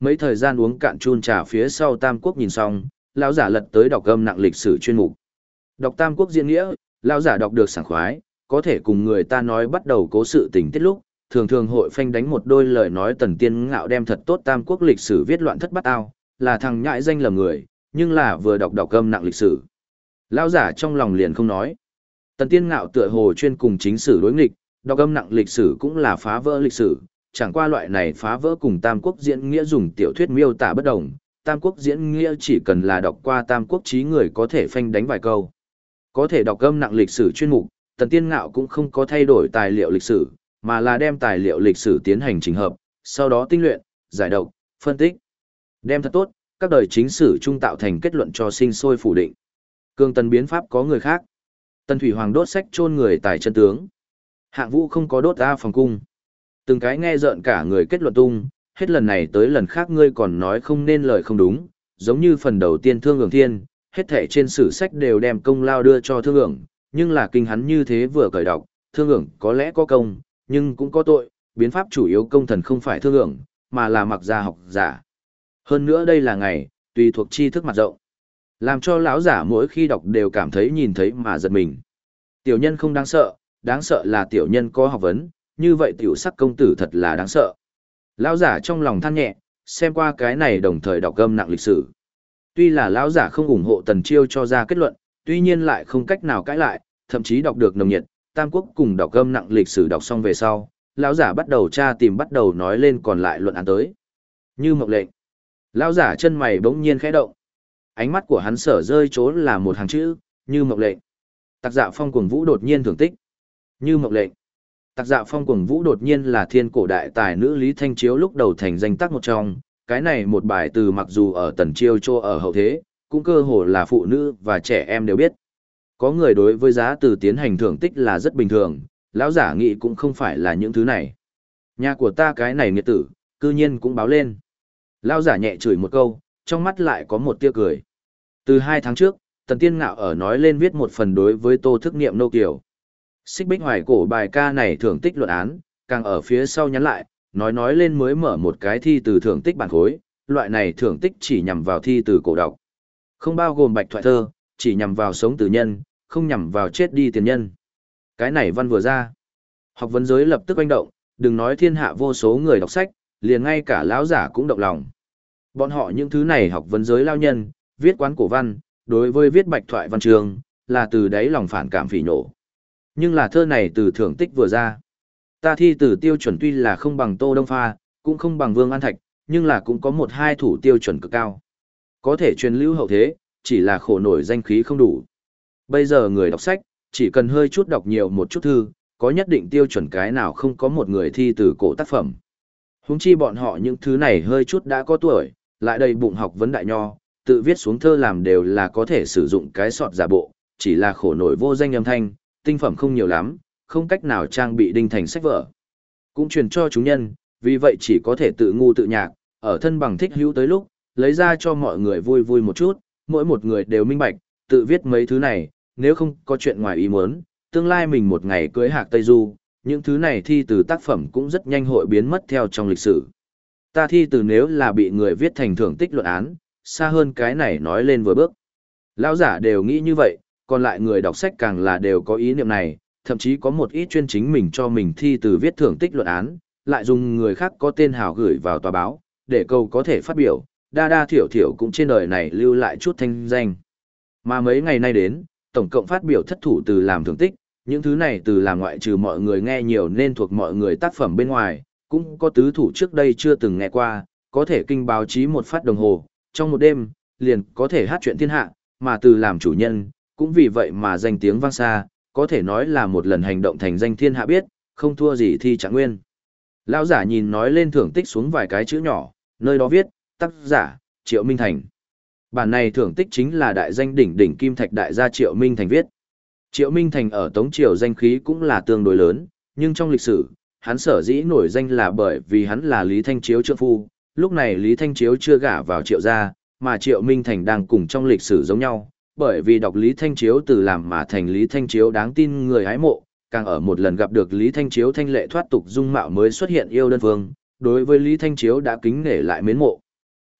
Mấy thời gian uống cạn chun trà phía sau Tam Quốc nhìn xong, lão giả lật tới đọc âm nặng lịch sử chuyên mục. Đọc Tam Quốc diễn nghĩa, lão giả đọc được sảng khoái, có thể cùng người ta nói bắt đầu cố sự tình tiết lúc, thường thường hội phanh đánh một đôi lời nói Tần Tiên Ngạo đem thật tốt Tam Quốc lịch sử viết loạn thất bát ao, là thằng nhãi danh lầm người, nhưng là vừa đọc âm nặng lịch sử. Lão giả trong lòng liền không nói. Tần Tiên Ngạo tựa hồ chuyên cùng chính sử đối nghịch, đọc âm nặng lịch sử cũng là phá vỡ lịch sử, chẳng qua loại này phá vỡ cùng Tam Quốc diễn nghĩa dùng tiểu thuyết miêu tả bất đồng, Tam Quốc diễn nghĩa chỉ cần là đọc qua Tam Quốc chí người có thể phanh đánh vài câu. Có thể đọc âm nặng lịch sử chuyên mục, Tần Tiên Ngạo cũng không có thay đổi tài liệu lịch sử, mà là đem tài liệu lịch sử tiến hành chỉnh hợp, sau đó tinh luyện, giải độc, phân tích. Đem thật tốt, các đời chính sử trung tạo thành kết luận cho sinh sôi phủ định. Cương Tần biến pháp có người khác. Tần Thủy Hoàng đốt sách chôn người tài chân tướng. Hạng Vũ không có đốt ra phòng cung. Từng cái nghe rợn cả người kết luận tung, hết lần này tới lần khác ngươi còn nói không nên lời không đúng, giống như phần đầu tiên Thương Ưởng Thiên, hết thảy trên sử sách đều đem công lao đưa cho Thương Ưởng, nhưng là kinh hắn như thế vừa cởi đọc, Thương Ưởng có lẽ có công, nhưng cũng có tội, biến pháp chủ yếu công thần không phải Thương Ưởng, mà là Mặc Gia học giả. Hơn nữa đây là ngày, tùy thuộc tri thức mặt rộng, làm cho lão giả mỗi khi đọc đều cảm thấy nhìn thấy mà giật mình. Tiểu nhân không đáng sợ là tiểu nhân có học vấn, như vậy tiểu sắc công tử thật là đáng sợ. Lão giả trong lòng than nhẹ, xem qua cái này đồng thời đọc âm nặng lịch sử. Tuy là lão giả không ủng hộ Tần Chiêu cho ra kết luận, tuy nhiên lại không cách nào cãi lại, thậm chí đọc được nồng nhiệt, Tam Quốc cùng đọc âm nặng lịch sử đọc xong về sau, lão giả bắt đầu tra tìm bắt đầu nói lên còn lại luận án tới. Như mộng lệnh. Lão giả chân mày bỗng nhiên khẽ động. Ánh mắt của hắn sở rơi chỗ là một hàng chữ, Như mộng lệnh. Tặc Dạ Phong Cuồng Vũ đột nhiên thưởng tích. Như mộng lệnh. Tặc Dạ Phong Cuồng Vũ đột nhiên là thiên cổ đại tài nữ Lý Thanh Chiếu lúc đầu thành danh tác một trong, cái này một bài từ mặc dù ở Tần Chiêu Chô ở hậu thế, cũng cơ hồ là phụ nữ và trẻ em đều biết. Có người đối với giá từ tiến hành thưởng tích là rất bình thường, lão giả nghĩ cũng không phải là những thứ này. Nhà của ta cái này nghiệt tử, cư nhiên cũng báo lên. Lão giả nhẹ chửi một câu, trong mắt lại có một tia cười. Từ 2 tháng trước, Tần Tiên Ngạo ở nói lên viết một phần đối với Tô Thức Niệm nô kiều. Xích Bích Hoài cổ bài ca này thưởng tích luận án, càng ở phía sau nhắn lại, nói lên mới mở một cái thi từ thưởng tích bản khối, loại này thưởng tích chỉ nhằm vào thi từ cổ đọc. Không bao gồm bạch thoại thơ, chỉ nhằm vào sống tử nhân, không nhằm vào chết đi tiền nhân. Cái này văn vừa ra, học vấn giới lập tức oanh động, đừng nói thiên hạ vô số người đọc sách, liền ngay cả lão giả cũng động lòng. Bọn họ những thứ này học vấn giới lao nhân, viết quán cổ văn, đối với viết bạch thoại văn trường, là từ đáy lòng phản cảm phỉ nổ. Nhưng là thơ này từ thưởng tích vừa ra. Ta thi từ tiêu chuẩn tuy là không bằng Tô Đông Pha, cũng không bằng Vương An Thạch, nhưng là cũng có một hai thủ tiêu chuẩn cực cao. Có thể truyền lưu hậu thế, chỉ là khổ nổi danh khí không đủ. Bây giờ người đọc sách, chỉ cần hơi chút đọc nhiều một chút thư, có nhất định tiêu chuẩn cái nào không có một người thi từ cổ tác phẩm. Huống chi bọn họ những thứ này hơi chút đã có tuổi, lại đầy bụng học vấn đại nho, tự viết xuống thơ làm đều là có thể sử dụng cái sọt giả bộ, chỉ là khổ nổi vô danh âm thanh, tinh phẩm không nhiều lắm, không cách nào trang bị đinh thành sách vở. Cũng truyền cho chúng nhân, vì vậy chỉ có thể tự ngu tự nhạc, ở thân bằng thích hữu tới lúc, lấy ra cho mọi người vui vui một chút, mỗi một người đều minh bạch, tự viết mấy thứ này, nếu không có chuyện ngoài ý muốn, tương lai mình một ngày cưới hạc Tây Du, những thứ này thi từ tác phẩm cũng rất nhanh hội biến mất theo trong lịch sử. Ta thi từ nếu là bị người viết thành thưởng tích luận án, xa hơn cái này nói lên vừa bước. Lão giả đều nghĩ như vậy, còn lại người đọc sách càng là đều có ý niệm này, thậm chí có một ít chuyên chính mình cho mình thi từ viết thưởng tích luận án, lại dùng người khác có tên hào gửi vào tòa báo, để cầu có thể phát biểu, đa thiểu thiểu cũng trên đời này lưu lại chút thanh danh. Mà mấy ngày nay đến, tổng cộng phát biểu thất thủ từ làm thưởng tích, những thứ này từ làm ngoại trừ mọi người nghe nhiều nên thuộc mọi người tác phẩm bên ngoài, cũng có tứ thủ trước đây chưa từng nghe qua, có thể kinh báo chí một phát đồng hồ, trong một đêm, liền có thể hát chuyện thiên hạ, mà từ làm chủ nhân, cũng vì vậy mà danh tiếng vang xa, có thể nói là một lần hành động thành danh thiên hạ biết, không thua gì thi trạng nguyên. Lão giả nhìn nói lên thưởng tích xuống vài cái chữ nhỏ, nơi đó viết, tác giả, Triệu Minh Thành. Bản này thưởng tích chính là đại danh đỉnh đỉnh kim thạch đại gia Triệu Minh Thành viết. Triệu Minh Thành ở Tống Triều danh khí cũng là tương đối lớn, nhưng trong lịch sử, hắn sở dĩ nổi danh là bởi vì hắn là Lý Thanh Chiếu trượng phu, lúc này Lý Thanh Chiếu chưa gả vào Triệu gia, mà Triệu Minh Thành đang cùng trong lịch sử giống nhau, bởi vì đọc Lý Thanh Chiếu từ làm mà thành Lý Thanh Chiếu đáng tin người hái mộ, càng ở một lần gặp được Lý Thanh Chiếu thanh lệ thoát tục dung mạo mới xuất hiện yêu đơn phương, đối với Lý Thanh Chiếu đã kính nể lại mến mộ,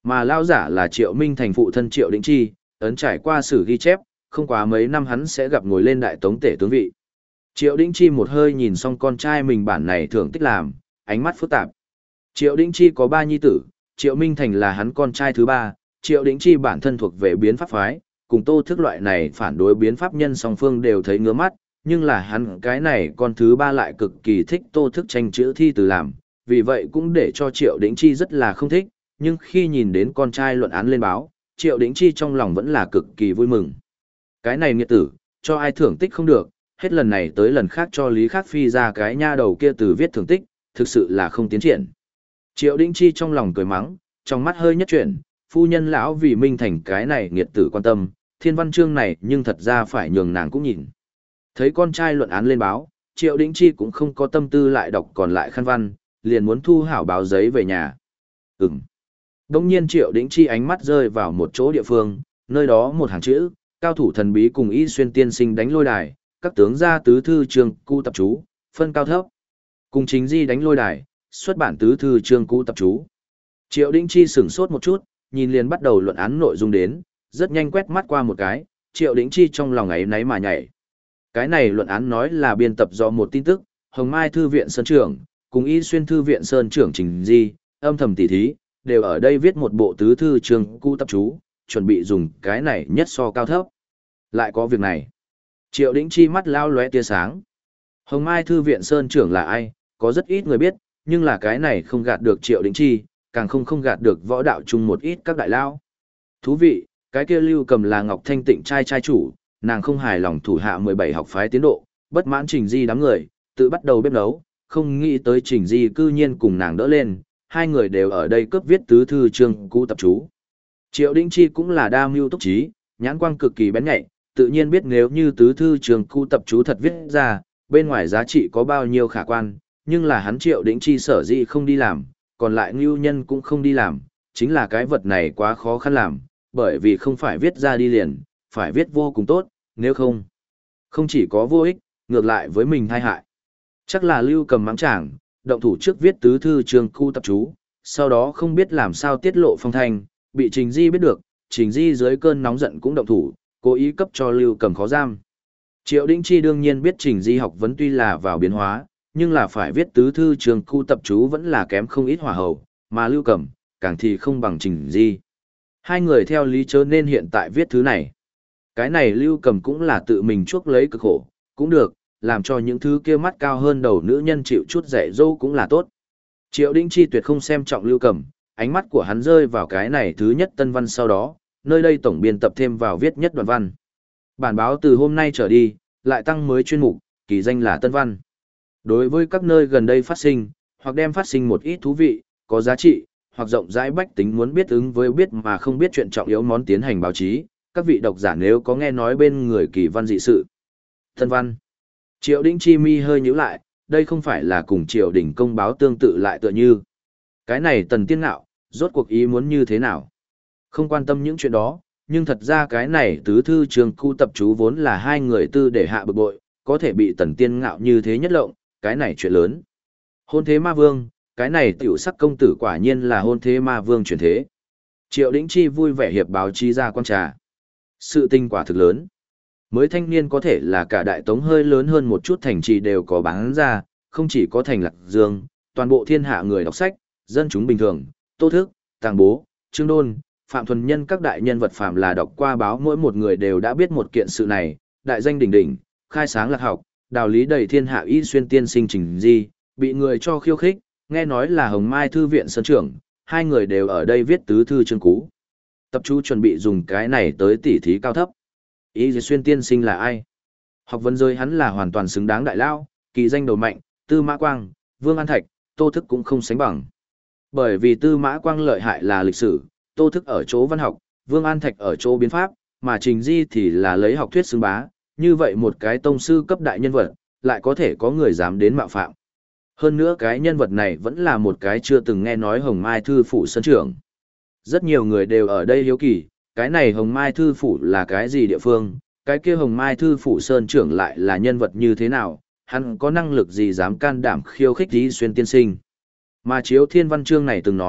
Mà lao giả là Triệu Minh Thành phụ thân Triệu Đĩnh Chi, ấn trải qua sử ghi chép, không quá mấy năm hắn sẽ gặp ngồi lên đại tống tể tướng vị. Triệu Đĩnh Chi một hơi nhìn xong con trai mình bản này thưởng tích làm, ánh mắt phức tạp. Triệu Đĩnh Chi có 3 nhi tử, Triệu Minh Thành là hắn con trai thứ 3, Triệu Đĩnh Chi bản thân thuộc về biến pháp phái, cùng Tô Thức loại này phản đối biến pháp nhân song phương đều thấy ngứa mắt, nhưng là hắn cái này con thứ 3 lại cực kỳ thích Tô Thức tranh chữ thi từ làm, vì vậy cũng để cho Triệu Đĩnh Chi rất là không thích, nhưng khi nhìn đến con trai luận án lên báo, Triệu Đĩnh Chi trong lòng vẫn là cực kỳ vui mừng. Cái này nghiệt tử, cho ai thưởng tích không được, hết lần này tới lần khác cho Lý Khắc Phi ra cái nha đầu kia từ viết thưởng tích, thực sự là không tiến triển. Triệu Đĩnh Chi trong lòng cười mắng, trong mắt hơi nhất chuyển, phu nhân lão vì Minh Thành cái này nghiệt tử quan tâm, thiên văn chương này nhưng thật ra phải nhường nàng cũng nhìn. Thấy con trai luận án lên báo, Triệu Đĩnh Chi cũng không có tâm tư lại đọc còn lại khăn văn, liền muốn thu hảo báo giấy về nhà. Đông nhiên Triệu Đĩnh Chi ánh mắt rơi vào một chỗ địa phương, nơi đó một hàng chữ, cao thủ thần bí cùng Y Xuyên tiên sinh đánh lôi đài, các tướng gia tứ thư chương cu tập chú, phân cao thấp. Cùng chính di đánh lôi đài, xuất bản tứ thư chương cu tập chú. Triệu Đĩnh Chi sửng sốt một chút, nhìn liền bắt đầu luận án nội dung đến, rất nhanh quét mắt qua một cái, Triệu Đĩnh Chi trong lòng ấy náy mà nhảy. Cái này luận án nói là biên tập do một tin tức, Hồng Mai Thư viện Sơn Trưởng, cùng Y Xuyên Thư viện Sơn Trưởng trình di, âm thầm tỉ thí, đều ở đây viết một bộ tứ thư chương cu tập chú, chuẩn bị dùng cái này nhất so cao thấp. Lại có việc này. Triệu Đĩnh Chi mắt lao lóe tia sáng. Hồng Mai Thư viện Sơn Trưởng là ai, có rất ít người biết, nhưng là cái này không gạt được Triệu Đĩnh Chi, càng không gạt được võ đạo chung một ít các đại lao. Thú vị, cái kia Lưu Cầm là Ngọc Thanh Tịnh trai chủ, nàng không hài lòng thủ hạ 17 học phái tiến độ, bất mãn Trình Di đám người, tự bắt đầu bếp nấu, không nghĩ tới Trình Di cư nhiên cùng nàng đỡ lên, hai người đều ở đây cướp viết tứ thư chương cu tập chú. Triệu Đĩnh Chi cũng là đa mưu túc trí, nhãn quang cực kỳ bén nhạy, tự nhiên biết nếu như tứ thư chương cu tập chú thật viết ra, bên ngoài giá trị có bao nhiêu khả quan, nhưng là hắn Triệu Đĩnh Chi sở dĩ không đi làm, còn lại ngưu nhân cũng không đi làm, chính là cái vật này quá khó khăn làm, bởi vì không phải viết ra đi liền, phải viết vô cùng tốt, nếu không, không chỉ có vô ích, ngược lại với mình tai hại. Chắc là Lưu Cầm mắng chàng, động thủ trước viết tứ thư chương cu tập chú, sau đó không biết làm sao tiết lộ phong thanh, bị Trình Di biết được, Trình Di dưới cơn nóng giận cũng động thủ, cố ý cấp cho Lưu Cầm khó giam. Triệu Đĩnh Chi đương nhiên biết Trình Di học vấn tuy là vào biến hóa, nhưng là phải viết tứ thư chương cu tập chú vẫn là kém không ít hỏa hầu, mà Lưu Cầm, càng thì không bằng Trình Di. Hai người theo lý chớ nên hiện tại viết thứ này. Cái này Lưu Cầm cũng là tự mình chuốc lấy cực khổ, cũng được, làm cho những thứ kia mắt cao hơn đầu nữ nhân chịu chút dạy dỗ cũng là tốt. Triệu Đĩnh Chi tuyệt không xem trọng Lưu Cầm, ánh mắt của hắn rơi vào cái này thứ nhất tân văn sau đó, nơi đây tổng biên tập thêm vào viết nhất đoạn văn. Bản báo từ hôm nay trở đi, lại tăng mới chuyên mục, kỳ danh là tân văn. Đối với các nơi gần đây phát sinh, hoặc đem phát sinh một ít thú vị, có giá trị, hoặc rộng rãi bách tính muốn biết ứng với biết mà không biết chuyện trọng yếu món tiến hành báo chí, các vị độc giả nếu có nghe nói bên người kỳ văn dị sự. Tân văn. Triệu Đĩnh Chi mi hơi nhíu lại, đây không phải là cùng Triều Đình công báo tương tự lại tựa như. Cái này Tần Tiên Ngạo, rốt cuộc ý muốn như thế nào? Không quan tâm những chuyện đó, nhưng thật ra cái này tứ thư chương cu tập chú vốn là hai người tư để hạ bực bội, có thể bị Tần Tiên Ngạo như thế nhất lộng, cái này chuyện lớn. Hôn thế ma vương, cái này tiểu sắc công tử quả nhiên là hôn thế ma vương chuyển thế. Triệu Đĩnh Chi vui vẻ hiệp báo chí ra quan trà. Sự tinh quả thực lớn. Mới thanh niên có thể là cả đại tống hơi lớn hơn một chút thành trì đều có bán ra, không chỉ có thành Lạc Dương, toàn bộ thiên hạ người đọc sách, dân chúng bình thường, Tô Thức, Tàng Bố, Trương Đôn, Phạm Thuần Nhân các đại nhân vật phàm là đọc qua báo mỗi một người đều đã biết một kiện sự này, đại danh đỉnh đỉnh, khai sáng lạc học, đạo lý đầy thiên hạ Y Xuyên tiên sinh Trình Di, bị người cho khiêu khích, nghe nói là Hồng Mai Thư viện Sơn Trưởng, hai người đều ở đây viết tứ thư chương cú. Tập chú chuẩn bị dùng cái này tới tỉ thí cao thấp. Y Xuyên tiên sinh là ai? Học vấn giới hắn là hoàn toàn xứng đáng đại lao, kỳ danh đầu mạnh, Tư Mã Quang, Vương An Thạch, Tô Thức cũng không sánh bằng. Bởi vì Tư Mã Quang lợi hại là lịch sử, Tô Thức ở chỗ văn học, Vương An Thạch ở chỗ biến pháp, mà Trình Di thì là lấy học thuyết xưng bá, như vậy một cái tông sư cấp đại nhân vật, lại có thể có người dám đến mạo phạm. Hơn nữa cái nhân vật này vẫn là một cái chưa từng nghe nói Hồng Mai Thư Phủ Sơn Trưởng. Rất nhiều người đều ở đây hiếu kỳ, cái này Hồng Mai Thư Phủ là cái gì địa phương, cái kia Hồng Mai Thư Phủ Sơn Trưởng lại là nhân vật như thế nào, hắn có năng lực gì dám can đảm khiêu khích Y Xuyên tiên sinh. Mà chiếu thiên văn chương này từng nói,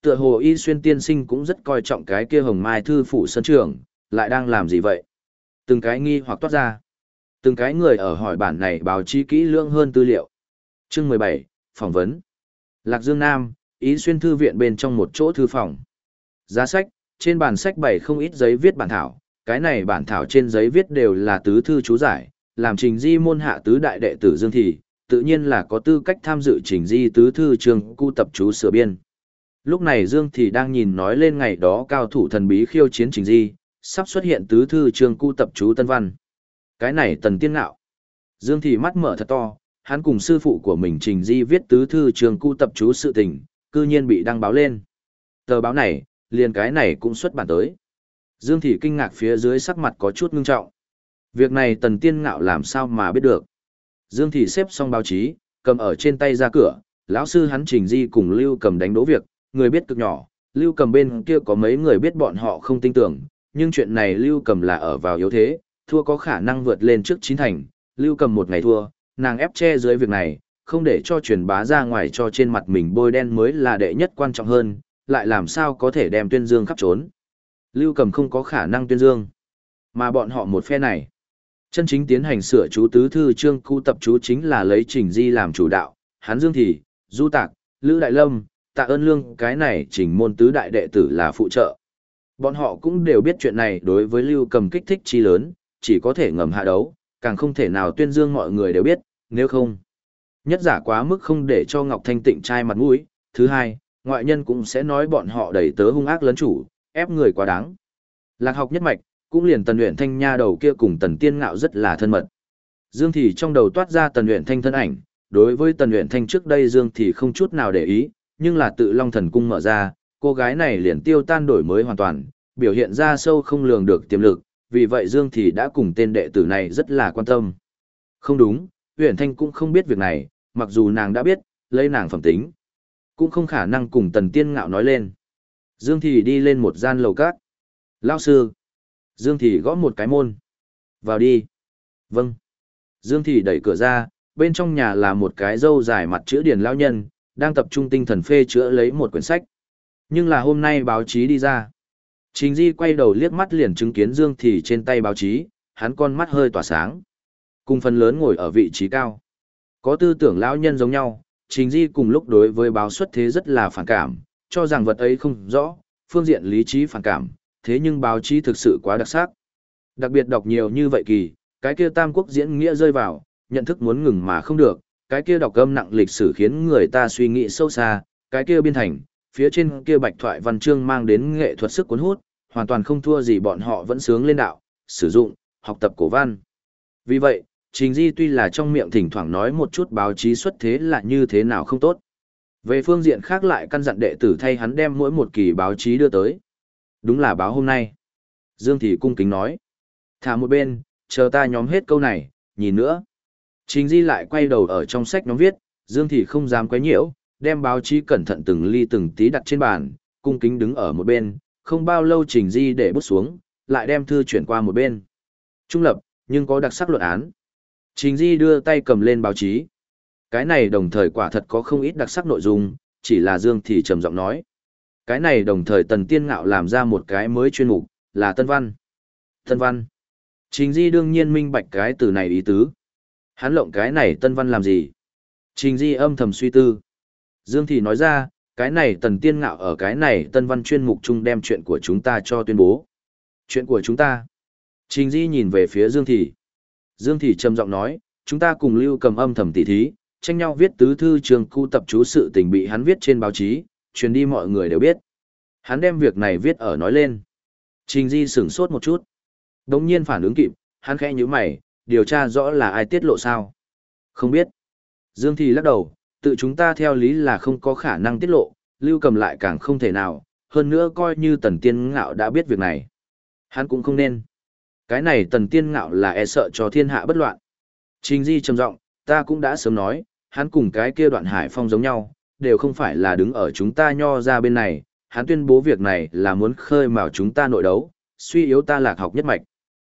Tựa hồ Y Xuyên tiên sinh cũng rất coi trọng cái kia Hồng Mai thư phủ sân trường, lại đang làm gì vậy? Từng cái nghi hoặc toát ra. Từng cái người ở hỏi bản này báo chí kỹ lưỡng hơn tư liệu. Chương 17, phỏng vấn. Lạc Dương Nam, Y Xuyên thư viện bên trong một chỗ thư phòng. Giá sách, trên bàn sách bày không ít giấy viết bản thảo, cái này bản thảo trên giấy viết đều là tứ thư chú giải, làm trình di môn hạ tứ đại đệ tử Dương Thị, tự nhiên là có tư cách tham dự trình di tứ thư trường cu tập chú sửa biên. Lúc này Dương Thị đang nhìn nói lên ngày đó cao thủ thần bí khiêu chiến trình di, sắp xuất hiện tứ thư trường cu tập chú tân văn. Cái này Tần Tiên Ngạo. Dương Thị mắt mở thật to, hắn cùng sư phụ của mình trình di viết tứ thư trường cu tập chú sự tình, cư nhiên bị đăng báo lên. Tờ báo này, liền cái này cũng xuất bản tới. Dương Thị kinh ngạc phía dưới sắc mặt có chút ngưng trọng. Việc này Tần Tiên Ngạo làm sao mà biết được. Dương Thị xếp xong báo chí, cầm ở trên tay ra cửa, lão sư hắn trình di cùng Lưu Cầm đánh đố việc, người biết cực nhỏ, Lưu Cầm bên kia có mấy người biết bọn họ không tin tưởng, nhưng chuyện này Lưu Cầm là ở vào yếu thế, thua có khả năng vượt lên trước chín thành, Lưu Cầm một ngày thua, nàng ép che dưới việc này, không để cho truyền bá ra ngoài cho trên mặt mình bôi đen mới là đệ nhất quan trọng hơn, lại làm sao có thể đem tuyên dương khắp trốn. Lưu Cầm không có khả năng tuyên dương, mà bọn họ một phe này. Chân chính tiến hành sửa chú tứ thư chương cu tập chú chính là lấy Trình Di làm chủ đạo, hắn Dương Thị, Du Tạc, Lữ Đại Lâm, Tạ Ơn Lương cái này Trình môn tứ đại đệ tử là phụ trợ. Bọn họ cũng đều biết chuyện này đối với Lưu Cầm kích thích chi lớn, chỉ có thể ngầm hạ đấu, càng không thể nào tuyên dương mọi người đều biết, nếu không. Nhất giả quá mức không để cho Ngọc Thanh Tịnh trai mặt mũi, thứ hai, ngoại nhân cũng sẽ nói bọn họ đẩy tớ hung ác lấn chủ, ép người quá đáng. Lạc học nhất mạch, cũng liền Tần Uyển Thanh nha đầu kia cùng Tần Tiên Ngạo rất là thân mật. Dương Thị trong đầu toát ra Tần Uyển Thanh thân ảnh, đối với Tần Uyển Thanh trước đây Dương Thị không chút nào để ý, nhưng là tự Long Thần Cung mở ra, cô gái này liền tiêu tan đổi mới hoàn toàn, biểu hiện ra sâu không lường được tiềm lực, vì vậy Dương Thị đã cùng tên đệ tử này rất là quan tâm. Không đúng, Uyển Thanh cũng không biết việc này, mặc dù nàng đã biết, lấy nàng phẩm tính, cũng không khả năng cùng Tần Tiên Ngạo nói lên. Dương Thị đi lên một gian lầu các. Lão sư. Dương Thị gõ một cái môn. Vào đi. Vâng. Dương Thị đẩy cửa ra, bên trong nhà là một cái râu dài mặt chữ điển lão nhân, đang tập trung tinh thần phê chữa lấy một quyển sách. Nhưng là hôm nay báo chí đi ra. Trình Di quay đầu liếc mắt liền chứng kiến Dương Thị trên tay báo chí, hắn con mắt hơi tỏa sáng. Cùng phần lớn ngồi ở vị trí cao. Có tư tưởng lão nhân giống nhau, Trình Di cùng lúc đối với báo xuất thế rất là phản cảm, cho rằng vật ấy không rõ, phương diện lý trí phản cảm, thế nhưng báo chí thực sự quá đặc sắc. Đặc biệt đọc nhiều như vậy kỳ, cái kia Tam Quốc diễn nghĩa rơi vào, nhận thức muốn ngừng mà không được, cái kia đọc âm nặng lịch sử khiến người ta suy nghĩ sâu xa, cái kia biên thành, phía trên kia bạch thoại văn chương mang đến nghệ thuật sức cuốn hút, hoàn toàn không thua gì bọn họ vẫn sướng lên đạo, sử dụng, học tập cổ văn. Vì vậy, Trình Di tuy là trong miệng thỉnh thoảng nói một chút báo chí xuất thế là như thế nào không tốt. Về phương diện khác lại căn dặn đệ tử thay hắn đem mỗi một kỳ báo chí đưa tới. Đúng là báo hôm nay. Dương Thị cung kính nói. Thả một bên, chờ ta nhóm hết câu này, nhìn nữa. Trình Di lại quay đầu ở trong sách nhóm viết, Dương Thị không dám quấy nhiễu, đem báo chí cẩn thận từng ly từng tí đặt trên bàn, cung kính đứng ở một bên, không bao lâu Trình Di để bút xuống, lại đem thư chuyển qua một bên. Trung lập, nhưng có đặc sắc luận án. Trình Di đưa tay cầm lên báo chí. Cái này đồng thời quả thật có không ít đặc sắc nội dung, chỉ là Dương Thị trầm giọng nói. Cái này đồng thời Tần Tiên Ngạo làm ra một cái mới chuyên mục, là Tân Văn. Tân Văn. Trình Di đương nhiên minh bạch cái từ này ý tứ. Hắn lộng cái này Tân Văn làm gì? Trình Di âm thầm suy tư. Dương Thị nói ra, cái này Tần Tiên Ngạo ở cái này Tân Văn chuyên mục chung đem chuyện của chúng ta cho tuyên bố. Chuyện của chúng ta. Trình Di nhìn về phía Dương Thị. Dương Thị trầm giọng nói, chúng ta cùng Lưu Cầm âm thầm tỉ thí, tranh nhau viết tứ thư trường cu tập chú sự tình bị hắn viết trên báo chí, truyền đi mọi người đều biết. Hắn đem việc này viết ở nói lên. Trình Di sửng sốt một chút. Đống nhiên phản ứng kịp, hắn khẽ nhíu mày, điều tra rõ là ai tiết lộ sao? Không biết. Dương Thị lắc đầu, tự chúng ta theo lý là không có khả năng tiết lộ, Lưu Cầm lại càng không thể nào, hơn nữa coi như Tần Tiên Ngạo đã biết việc này. Hắn cũng không nên. Cái này Tần Tiên Ngạo là e sợ cho thiên hạ bất loạn. Trình Di trầm giọng, ta cũng đã sớm nói, hắn cùng cái kia Đoạn Hải Phong giống nhau, đều không phải là đứng ở chúng ta nho ra bên này, hắn tuyên bố việc này là muốn khơi mào chúng ta nội đấu, suy yếu ta Lạc học nhất mạch.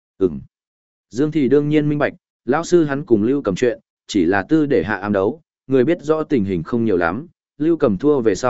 Dương Thị đương nhiên minh bạch, lão sư hắn cùng Lưu Cầm chuyện, chỉ là tư để hạ ám đấu, người biết rõ tình hình không nhiều lắm, Lưu Cầm thua về sau,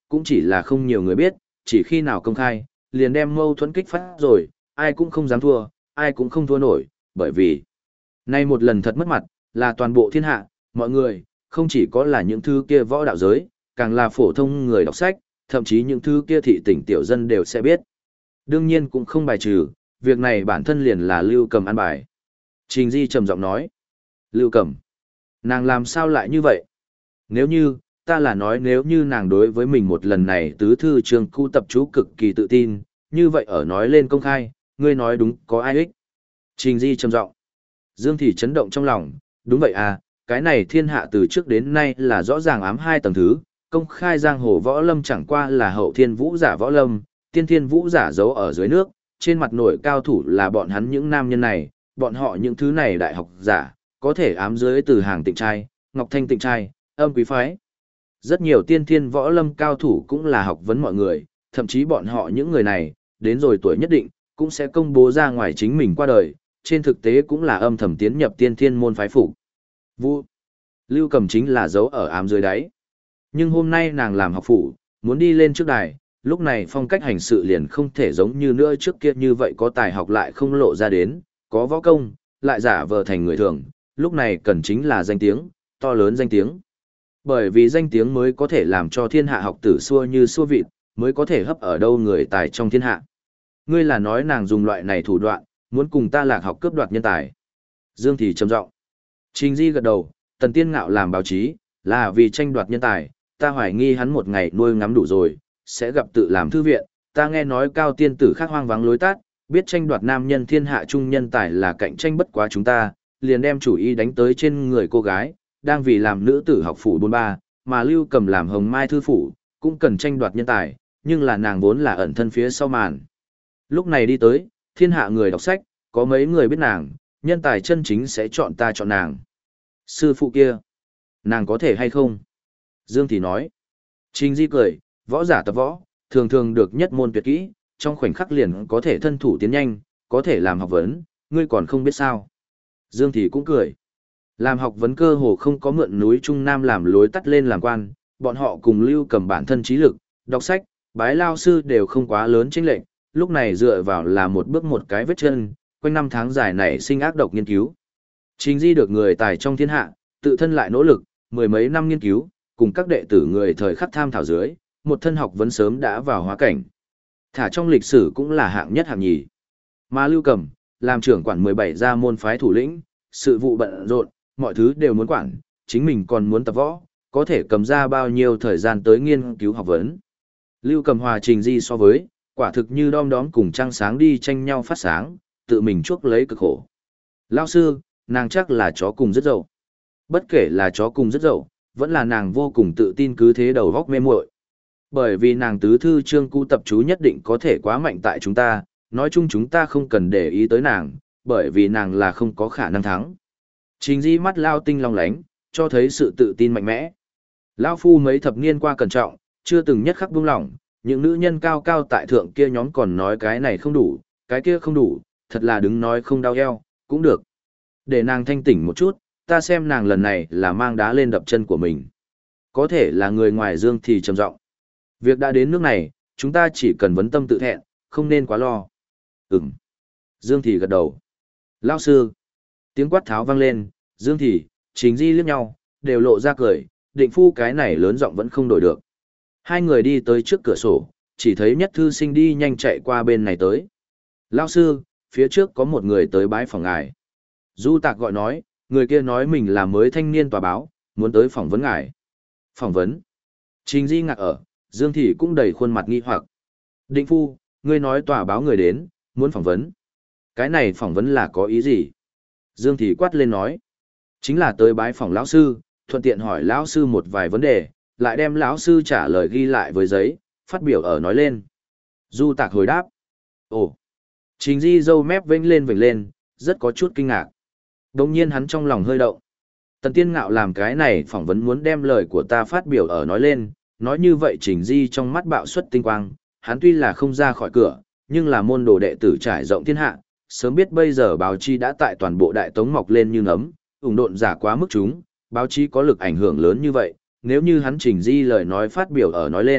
cũng chỉ là không nhiều người biết, chỉ khi nào công khai, liền đem mâu thuẫn kích phát rồi, ai cũng không dám thua, ai cũng không thua nổi, bởi vì nay một lần thật mất mặt, là toàn bộ thiên hạ, mọi người, không chỉ có là những thứ kia võ đạo giới, càng là phổ thông người đọc sách, thậm chí những thứ kia thị tỉnh tiểu dân đều sẽ biết. Đương nhiên cũng không bài trừ, việc này bản thân liền là Lưu Cầm an bài. Trình Di trầm giọng nói, Lưu Cầm, nàng làm sao lại như vậy? Nếu như, ta là nói nếu như nàng đối với mình một lần này tứ thư trường cu tập chú cực kỳ tự tin, như vậy ở nói lên công khai, ngươi nói đúng có ai ích? Trình Di trầm giọng. Dương Thị chấn động trong lòng, đúng vậy à, cái này thiên hạ từ trước đến nay là rõ ràng ám hai tầng thứ, công khai giang hồ võ lâm chẳng qua là hậu thiên vũ giả võ lâm, tiên thiên vũ giả giấu ở dưới nước, trên mặt nổi cao thủ là bọn hắn những nam nhân này, bọn họ những thứ này đại học giả, có thể ám dưới từ hàng tịnh trai, ngọc thanh tịnh trai, âm quý phái. Rất nhiều tiên thiên võ lâm cao thủ cũng là học vấn mọi người, thậm chí bọn họ những người này, đến rồi tuổi nhất định, cũng sẽ công bố ra ngoài chính mình qua đời, trên thực tế cũng là âm thầm tiến nhập tiên thiên môn phái phủ. Vũ Lưu Cầm chính là dấu ở ám dưới đáy. Nhưng hôm nay nàng làm học phủ, muốn đi lên trước đài, lúc này phong cách hành sự liền không thể giống như nữa trước kia như vậy có tài học lại không lộ ra đến, có võ công, lại giả vờ thành người thường, lúc này cần chính là danh tiếng, to lớn danh tiếng. Bởi vì danh tiếng mới có thể làm cho thiên hạ học tử xua như xua vịt, mới có thể hấp ở đâu người tài trong thiên hạ. Ngươi là nói nàng dùng loại này thủ đoạn, muốn cùng ta lạc học cướp đoạt nhân tài. Dương Thị trầm giọng. Trình Di gật đầu, Tần Tiên Ngạo làm báo chí, là vì tranh đoạt nhân tài, ta hoài nghi hắn một ngày nuôi ngắm đủ rồi, sẽ gặp tự làm thư viện, ta nghe nói cao tiên tử khác hoang vắng lối tát, biết tranh đoạt nam nhân thiên hạ trung nhân tài là cạnh tranh bất quá chúng ta, liền đem chủ ý đánh tới trên người cô gái, đang vì làm nữ tử học phủ 43, mà Lưu Cầm làm hồng mai thư phủ, cũng cần tranh đoạt nhân tài, nhưng là nàng vốn là ẩn thân phía sau màn. Lúc này đi tới, thiên hạ người đọc sách, có mấy người biết nàng, nhân tài chân chính sẽ chọn ta chọn nàng. Sư phụ kia, nàng có thể hay không? Dương Thị nói. Trình Di cười, võ giả tập võ, thường thường được nhất môn tuyệt kỹ, trong khoảnh khắc liền có thể thân thủ tiến nhanh, có thể làm học vấn, ngươi còn không biết sao. Dương Thị cũng cười. Làm học vấn cơ hồ không có mượn núi Trung Nam làm lối tắt lên làm quan, bọn họ cùng Lưu Cầm bản thân trí lực, đọc sách, bái lao sư đều không quá lớn chênh lệch, lúc này dựa vào là một bước một cái vết chân, quanh năm tháng dài này sinh ác độc nghiên cứu. Trình Di được người tài trong thiên hạ, tự thân lại nỗ lực, mười mấy năm nghiên cứu, cùng các đệ tử người thời khắc tham thảo dưới, một thân học vấn sớm đã vào hóa cảnh. Thả trong lịch sử cũng là hạng nhất hạng nhì. Mà Lưu Cầm, làm trưởng quản 17 gia môn phái thủ lĩnh, sự vụ bận rộn, mọi thứ đều muốn quản, chính mình còn muốn tập võ, có thể cầm ra bao nhiêu thời gian tới nghiên cứu học vấn. Lưu Cầm hòa Trình Di so với, quả thực như đom đóm cùng trăng sáng đi tranh nhau phát sáng, tự mình chuốc lấy cực khổ. Lão sư, nàng chắc là chó cùng rất dậu. Bất kể là chó cùng rất dậu, vẫn là nàng vô cùng tự tin cứ thế đầu góc mê muội. Bởi vì nàng tứ thư chương cu tập chú nhất định có thể quá mạnh tại chúng ta, nói chung chúng ta không cần để ý tới nàng, bởi vì nàng là không có khả năng thắng. Trình Di mắt lao tinh long lánh, cho thấy sự tự tin mạnh mẽ. Lão phu mấy thập niên qua cẩn trọng, chưa từng nhất khắc buông lỏng, những nữ nhân cao cao tại thượng kia nhóm còn nói cái này không đủ, cái kia không đủ, thật là đứng nói không đau eo, cũng được. Để nàng thanh tỉnh một chút, ta xem nàng lần này là mang đá lên đập chân của mình. Có thể là người ngoài Dương thì trầm giọng. Việc đã đến nước này, chúng ta chỉ cần vấn tâm tự thẹn, không nên quá lo. Ừm. Dương thì gật đầu. Lão sư. Tiếng quát tháo vang lên, Dương thì, Trình Di liếc nhau, đều lộ ra cười, định phu cái này lớn giọng vẫn không đổi được. Hai người đi tới trước cửa sổ, chỉ thấy nhất thư sinh đi nhanh chạy qua bên này tới. Lão sư, phía trước có một người tới bái phòng ngài. Du Tạc gọi nói, người kia nói mình là mới thanh niên tòa báo, muốn tới phỏng vấn ngài. Phỏng vấn. Trình Di ngạc ở, Dương Thị cũng đầy khuôn mặt nghi hoặc. Định phu, ngươi nói tòa báo người đến, muốn phỏng vấn. Cái này phỏng vấn là có ý gì? Dương Thị quát lên nói. Chính là tới bái phỏng lão sư, thuận tiện hỏi lão sư một vài vấn đề, lại đem lão sư trả lời ghi lại với giấy, phát biểu ở nói lên. Du Tạc hồi đáp. Ồ. Trình Di râu mép vênh lên, rất có chút kinh ngạc. Đồng nhiên hắn trong lòng hơi động. Tần Tiên Ngạo làm cái này phỏng vấn muốn đem lời của ta phát biểu ở nói lên, nói như vậy Trình Di trong mắt bạo xuất tinh quang, hắn tuy là không ra khỏi cửa, nhưng là môn đồ đệ tử trải rộng thiên hạ, sớm biết bây giờ báo chí đã tại toàn bộ đại tống mọc lên như nấm, ủng độn giả quá mức chúng, báo chí có lực ảnh hưởng lớn như vậy, nếu như hắn Trình Di lời nói phát biểu ở nói lên,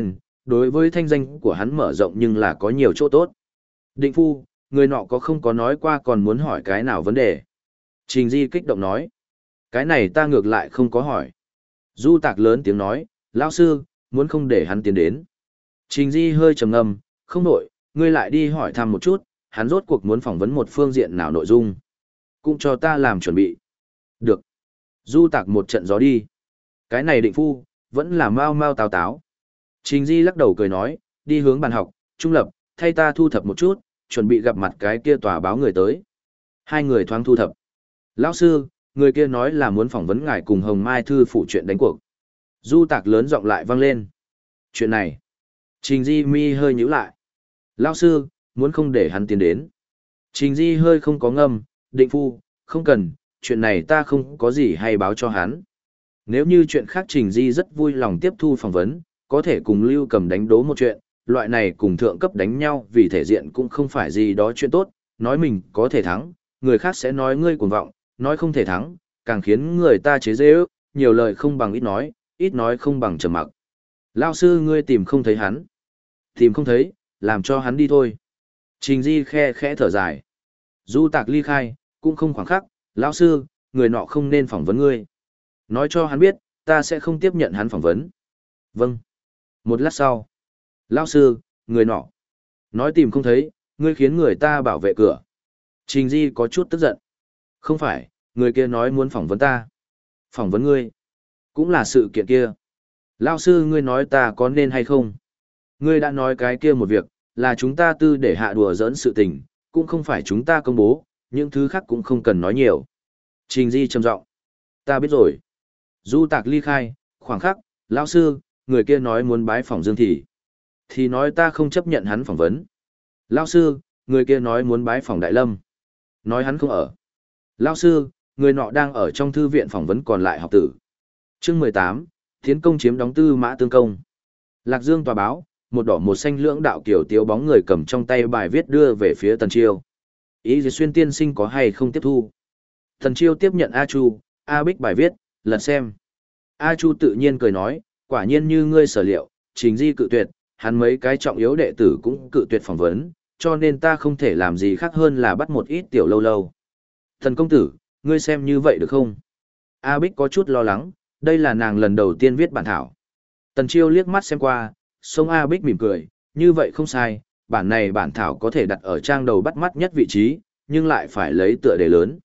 đối với thanh danh của hắn mở rộng nhưng là có nhiều chỗ tốt. Định phu, người nọ có không có nói qua còn muốn hỏi cái nào vấn đề? Trình Di kích động nói. Cái này ta ngược lại không có hỏi. Du Tạc lớn tiếng nói, lão sư, muốn không để hắn tiến đến. Trình Di hơi trầm ngâm, không nổi, ngươi lại đi hỏi thăm một chút, hắn rốt cuộc muốn phỏng vấn một phương diện nào nội dung. Cũng cho ta làm chuẩn bị. Được. Du Tạc một trận gió đi. Cái này định phu, vẫn là mau mau táo táo. Trình Di lắc đầu cười nói, đi hướng bàn học, trung lập, thay ta thu thập một chút, chuẩn bị gặp mặt cái kia tòa báo người tới. Hai người thoáng thu thập. Lão sư, người kia nói là muốn phỏng vấn ngài cùng Hồng Mai Thư phụ chuyện đánh cuộc. Du Tạc lớn giọng lại vang lên. Chuyện này. Trình Di mi hơi nhíu lại. Lão sư, muốn không để hắn tiến đến. Trình Di hơi không có ngâm, định phu, không cần, chuyện này ta không có gì hay báo cho hắn. Nếu như chuyện khác Trình Di rất vui lòng tiếp thu phỏng vấn, có thể cùng Lưu Cầm đánh đố một chuyện, loại này cùng thượng cấp đánh nhau vì thể diện cũng không phải gì đó chuyện tốt, nói mình có thể thắng, người khác sẽ nói ngươi cuồng vọng, nói không thể thắng, càng khiến người ta chế giễu, nhiều lời không bằng ít nói không bằng trầm mặc. Lão sư ngươi tìm không thấy hắn. Tìm không thấy, làm cho hắn đi thôi. Trình Di khe khẽ thở dài. Du Tạc ly khai, cũng không khoảng khắc, lão sư, người nọ không nên phỏng vấn ngươi. Nói cho hắn biết, ta sẽ không tiếp nhận hắn phỏng vấn. Vâng. Một lát sau. Lão sư, người nọ. Nói tìm không thấy, ngươi khiến người ta bảo vệ cửa. Trình Di có chút tức giận. Không phải, người kia nói muốn phỏng vấn ta. Phỏng vấn ngươi. Cũng là sự kiện kia. Lão sư ngươi nói ta có nên hay không? Ngươi đã nói cái kia một việc, là chúng ta tư để hạ đùa giỡn sự tình, cũng không phải chúng ta công bố, những thứ khác cũng không cần nói nhiều. Trình Di trầm giọng. Ta biết rồi. Du Tạc ly khai, khoảng khắc, lão sư, người kia nói muốn bái phỏng Dương Thị. Thì nói ta không chấp nhận hắn phỏng vấn. Lão sư, người kia nói muốn bái phỏng Đại Lâm. Nói hắn không ở. Lão sư, người nọ đang ở trong thư viện phỏng vấn còn lại học tử. Chương 18, tiến công chiếm đóng Tư Mã Tương Công. Lạc Dương tòa báo, một đỏ một xanh lưỡng đạo kiểu tiếu bóng người cầm trong tay bài viết đưa về phía Tần Chiêu. Ý Xuyên tiên sinh có hay không tiếp thu? Tần Chiêu tiếp nhận A Chu, A Bích bài viết, lật xem. A Chu tự nhiên cười nói, quả nhiên như ngươi sở liệu, Trình Di cự tuyệt, hắn mấy cái trọng yếu đệ tử cũng cự tuyệt phỏng vấn, cho nên ta không thể làm gì khác hơn là bắt một ít tiểu lâu lâu. Thần công tử, ngươi xem như vậy được không? A Bích có chút lo lắng, đây là nàng lần đầu tiên viết bản thảo. Tần Chiêu liếc mắt xem qua, sông A Bích mỉm cười, như vậy không sai, bản này bản thảo có thể đặt ở trang đầu bắt mắt nhất vị trí, nhưng lại phải lấy tựa đề lớn.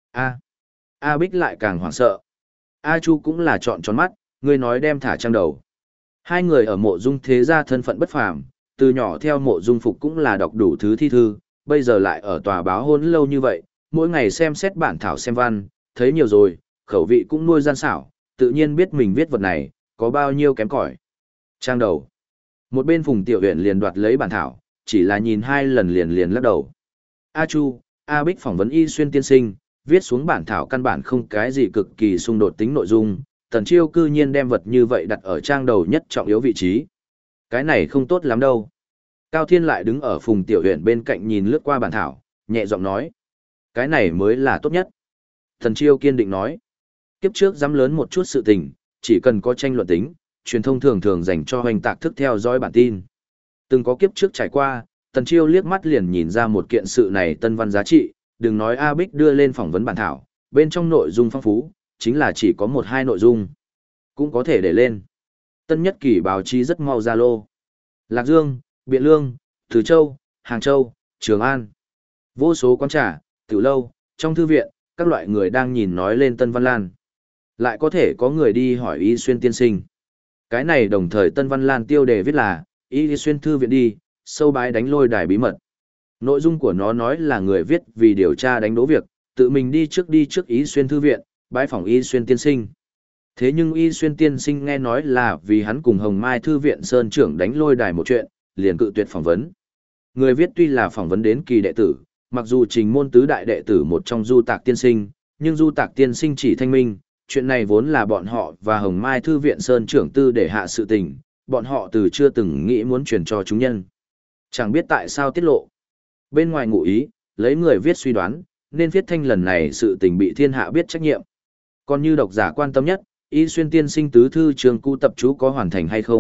A Bích lại càng hoảng sợ. A Chu cũng là trọn tròn mắt, ngươi nói đem thả trang đầu. Hai người ở mộ dung thế gia thân phận bất phàm, từ nhỏ theo mộ dung phục cũng là đọc đủ thứ thi thư, bây giờ lại ở tòa báo hôn lâu như vậy, mỗi ngày xem xét bản thảo xem văn, thấy nhiều rồi, khẩu vị cũng nuôi gian xảo, tự nhiên biết mình viết vật này, có bao nhiêu kém cỏi. Trang đầu. Một bên Phùng Tiểu Uyển liền đoạt lấy bản thảo, chỉ là nhìn hai lần liền lắc đầu. A Chu, A Bích phỏng vấn Y Xuyên tiên sinh, viết xuống bản thảo căn bản không cái gì cực kỳ xung đột tính nội dung, Tần Chiêu cư nhiên đem vật như vậy đặt ở trang đầu nhất trọng yếu vị trí. Cái này không tốt lắm đâu. Cao Thiên lại đứng ở Phùng Tiểu Uyển bên cạnh nhìn lướt qua bản thảo, nhẹ giọng nói. Cái này mới là tốt nhất. Tần Chiêu kiên định nói. Kiếp trước dám lớn một chút sự tình, chỉ cần có tranh luận tính, truyền thông thường thường dành cho hoành tạc thức theo dõi bản tin. Từng có kiếp trước trải qua, Tần Chiêu liếc mắt liền nhìn ra một kiện sự này tân văn giá trị, đừng nói A Bích đưa lên phỏng vấn bản thảo, bên trong nội dung phong phú, chính là chỉ có một hai nội dung, cũng có thể để lên. Tân nhất kỳ báo chí rất mau ra lô. Lạc Dương, Biện Lương, Từ Châu, Hàng Châu, Trường An. Vô số quán trà, tiểu lâu, trong thư viện, các loại người đang nhìn nói lên Tân Văn Lan. Lại có thể có người đi hỏi Y Xuyên tiên sinh. Cái này đồng thời Tân Văn Lan tiêu đề viết là, Y Xuyên thư viện đi, sâu bái đánh lôi đài bí mật. Nội dung của nó nói là người viết vì điều tra đánh đố việc, tự mình đi trước Y Xuyên thư viện, bái phỏng Y Xuyên tiên sinh. Thế nhưng Y Xuyên tiên sinh nghe nói là vì hắn cùng Hồng Mai thư viện sơn trưởng đánh lôi đài một chuyện, liền cự tuyệt phỏng vấn. Người viết tuy là phỏng vấn đến kỳ đệ tử, mặc dù trình môn tứ đại đệ tử một trong Du Tạc tiên sinh, nhưng Du Tạc tiên sinh chỉ thanh minh, chuyện này vốn là bọn họ và Hồng Mai thư viện sơn trưởng tư để hạ sự tình, bọn họ từ chưa từng nghĩ muốn truyền cho chúng nhân. Chẳng biết tại sao tiết lộ. Bên ngoài ngụ ý, lấy người viết suy đoán, nên viết thanh lần này sự tình bị thiên hạ biết trách nhiệm. Còn như độc giả quan tâm nhất, Y Xuyên tiên sinh tứ thư trường cũ tập chú có hoàn thành hay không,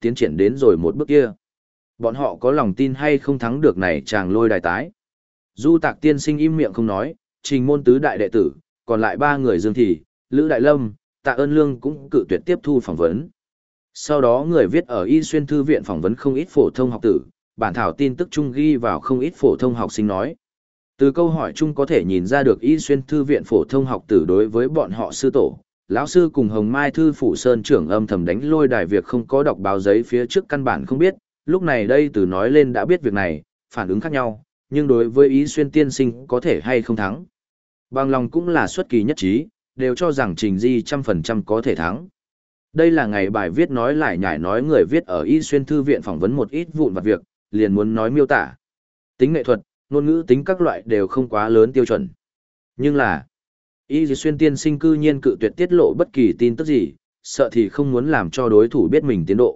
tiến triển đến rồi một bước kia. Bọn họ có lòng tin hay không thắng được này chàng lôi đài tái. Du Tạc tiên sinh im miệng không nói, Trình môn tứ đại đệ tử, còn lại 3 người Dương Thị, Lữ Đại Lâm, Tạ Ơn Lương cũng cự tuyệt tiếp thu phỏng vấn. Sau đó người viết ở Y Xuyên Thư viện phỏng vấn không ít phổ thông học tử, bản thảo tin tức chung ghi vào không ít phổ thông học sinh nói. Từ câu hỏi chung có thể nhìn ra được Y Xuyên Thư viện phổ thông học tử đối với bọn họ sư tổ, lão sư cùng Hồng Mai Thư Phủ Sơn trưởng âm thầm đánh lôi đài việc không có đọc báo giấy phía trước căn bản không biết, lúc này đây từ nói lên đã biết việc này, phản ứng khác nhau, nhưng đối với Y Xuyên tiên sinh có thể hay không thắng. Bằng lòng cũng là xuất kỳ nhất trí, đều cho rằng Trình Di 100% có thể thắng. Đây là ngày bài viết nói lại nhải nói người viết ở Y Xuyên Thư viện phỏng vấn một ít vụn vặt việc, liền muốn nói miêu tả. Tính nghệ thuật, ngôn ngữ tính các loại đều không quá lớn tiêu chuẩn. Nhưng là, Y Xuyên tiên sinh cư nhiên cự tuyệt tiết lộ bất kỳ tin tức gì, sợ thì không muốn làm cho đối thủ biết mình tiến độ.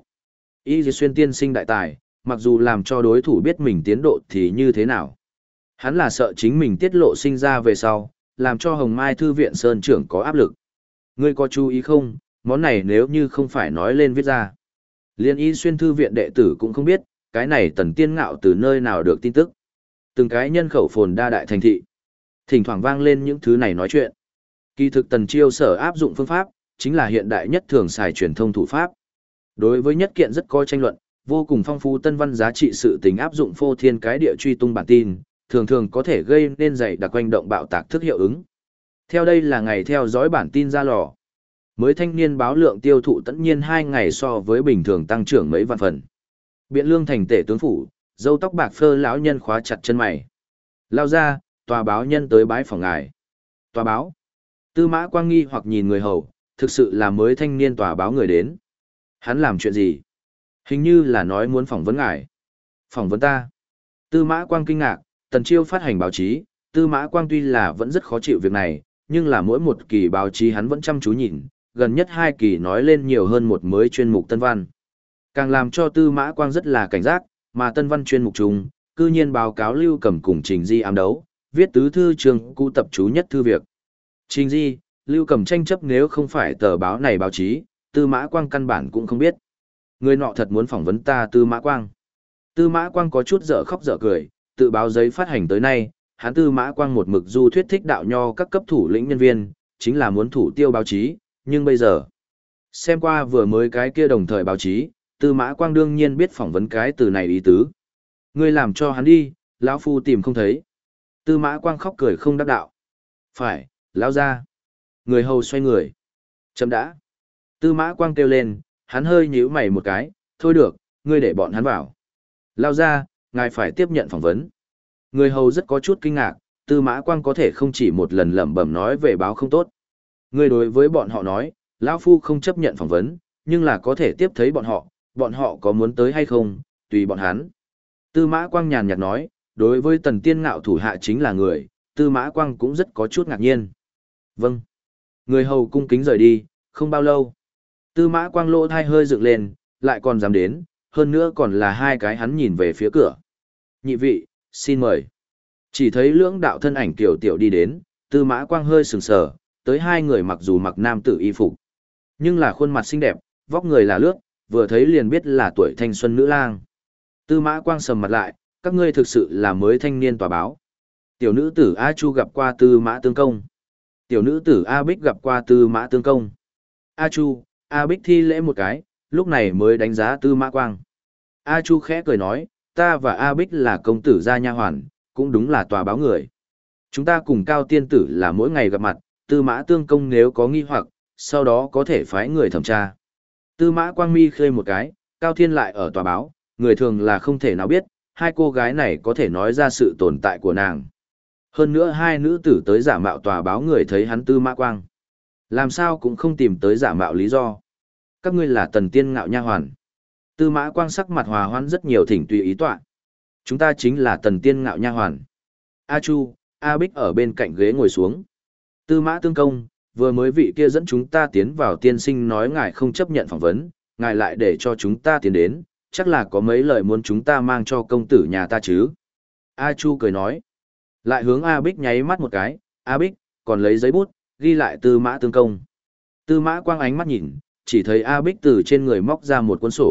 Y Xuyên tiên sinh đại tài, mặc dù làm cho đối thủ biết mình tiến độ thì như thế nào. Hắn là sợ chính mình tiết lộ sinh ra về sau, làm cho Hồng Mai Thư viện Sơn trưởng có áp lực. Ngươi có chú ý không, món này nếu như không phải nói lên viết ra. Liên Y Xuyên Thư viện đệ tử cũng không biết, cái này Tần Tiên Ngạo từ nơi nào được tin tức. Từng cái nhân khẩu phồn đa đại thành thị. Thỉnh thoảng vang lên những thứ này nói chuyện. Kỳ thực Tần Chiêu sở áp dụng phương pháp, chính là hiện đại nhất thường xài truyền thông thủ pháp. Đối với nhất kiện rất có tranh luận, vô cùng phong phú tân văn giá trị sự tình áp dụng phô thiên cái địa truy tung bản tin, thường thường có thể gây nên dày đặc quanh động bạo tạc thức hiệu ứng. Theo đây là ngày theo dõi bản tin ra lò. Mới thanh niên báo lượng tiêu thụ tất nhiên 2 ngày so với bình thường tăng trưởng mấy vạn phần. Biện Lương thành tể tướng phủ, râu tóc bạc phơ lão nhân khóa chặt chân mày. Lao ra, tòa báo nhân tới bái phòng ngài. Tòa báo. Tư Mã Quang nghi hoặc nhìn người hầu, thực sự là mới thanh niên tòa báo người đến. Hắn làm chuyện gì? Hình như là nói muốn phỏng vấn ngài. Phỏng vấn ta. Tư Mã Quang kinh ngạc, Tần Chiêu phát hành báo chí, Tư Mã Quang tuy là vẫn rất khó chịu việc này, nhưng là mỗi một kỳ báo chí hắn vẫn chăm chú nhìn, gần nhất 2 kỳ nói lên nhiều hơn một mới chuyên mục tân văn. Càng làm cho Tư Mã Quang rất là cảnh giác, mà tân văn chuyên mục chung, cư nhiên báo cáo Lưu Cầm cùng Trình Di ám đấu, viết tứ thư trường cụ tập chú nhất thư việc. Trình Di, Lưu Cầm tranh chấp nếu không phải tờ báo này báo chí, Tư Mã Quang căn bản cũng không biết. Người nọ thật muốn phỏng vấn ta Tư Mã Quang. Tư Mã Quang có chút dở khóc dở cười, tự báo giấy phát hành tới nay, hắn Tư Mã Quang một mực du thuyết thích đạo nho các cấp thủ lĩnh nhân viên, chính là muốn thủ tiêu báo chí, nhưng bây giờ, xem qua vừa mới cái kia đồng thời báo chí, Tư Mã Quang đương nhiên biết phỏng vấn cái từ này ý tứ. Ngươi làm cho hắn đi, lão phu tìm không thấy. Tư Mã Quang khóc cười không đắc đạo. Phải, lão ra. Người hầu xoay người. Chấm đã. Tư Mã Quang kêu lên, hắn hơi nhíu mày một cái, thôi được, ngươi để bọn hắn vào. Lão ra, ngài phải tiếp nhận phỏng vấn. Người hầu rất có chút kinh ngạc, Tư Mã Quang có thể không chỉ một lần lẩm bẩm nói về báo không tốt. Ngươi đối với bọn họ nói, lão phu không chấp nhận phỏng vấn, nhưng là có thể tiếp thấy bọn họ có muốn tới hay không, tùy bọn hắn. Tư Mã Quang nhàn nhạt nói, đối với Tần Tiên Ngạo thủ hạ chính là người, Tư Mã Quang cũng rất có chút ngạc nhiên. Vâng. Người hầu cung kính rời đi, không bao lâu. Tư Mã Quang lỗ thai hơi dựng lên, lại còn dám đến, hơn nữa còn là 2 cái hắn nhìn về phía cửa. Nhị vị, xin mời. Chỉ thấy lưỡng đạo thân ảnh kiểu tiểu đi đến, Tư Mã Quang hơi sừng sờ, tới 2 người mặc dù mặc nam tử y phục, nhưng là khuôn mặt xinh đẹp, vóc người là lướt, vừa thấy liền biết là tuổi thanh xuân nữ lang. Tư Mã Quang sầm mặt lại, các ngươi thực sự là mới thanh niên tòa báo. Tiểu nữ tử A Chu gặp qua Tư Mã Tương Công. Tiểu nữ tử A Bích gặp qua Tư Mã Tương Công. A Chu, A Bích thi lễ một cái, lúc này mới đánh giá Tư Mã Quang. A Chu khẽ cười nói, ta và A Bích là công tử gia nha hoàn, cũng đúng là tòa báo người. Chúng ta cùng Cao tiên tử là mỗi ngày gặp mặt, Tư Mã Tương Công nếu có nghi hoặc, sau đó có thể phái người thẩm tra. Tư Mã Quang mi khơi một cái, Cao Thiên lại ở tòa báo, người thường là không thể nào biết, 2 cô gái này có thể nói ra sự tồn tại của nàng. Hơn nữa 2 nữ tử tới giả mạo tòa báo người thấy hắn Tư Mã Quang. Làm sao cũng không tìm tới giả mạo lý do. Các ngươi là Tần Tiên Ngạo nha hoàn. Tư Mã Quang sắc mặt hòa hoãn rất nhiều, thỉnh tùy ý tọa. Chúng ta chính là Tần Tiên Ngạo nha hoàn. A Chu, A Bích ở bên cạnh ghế ngồi xuống. Tư Mã Tương Công, vừa mới vị kia dẫn chúng ta tiến vào tiên sinh nói ngài không chấp nhận phỏng vấn, ngài lại để cho chúng ta tiến đến, chắc là có mấy lời muốn chúng ta mang cho công tử nhà ta chứ. A Chu cười nói. Lại hướng A Bích nháy mắt một cái, A Bích, còn lấy giấy bút, ghi lại Tư Mã Tương Công. Tư Mã Quang ánh mắt nhìn, chỉ thấy A Bích từ trên người móc ra một cuốn sổ,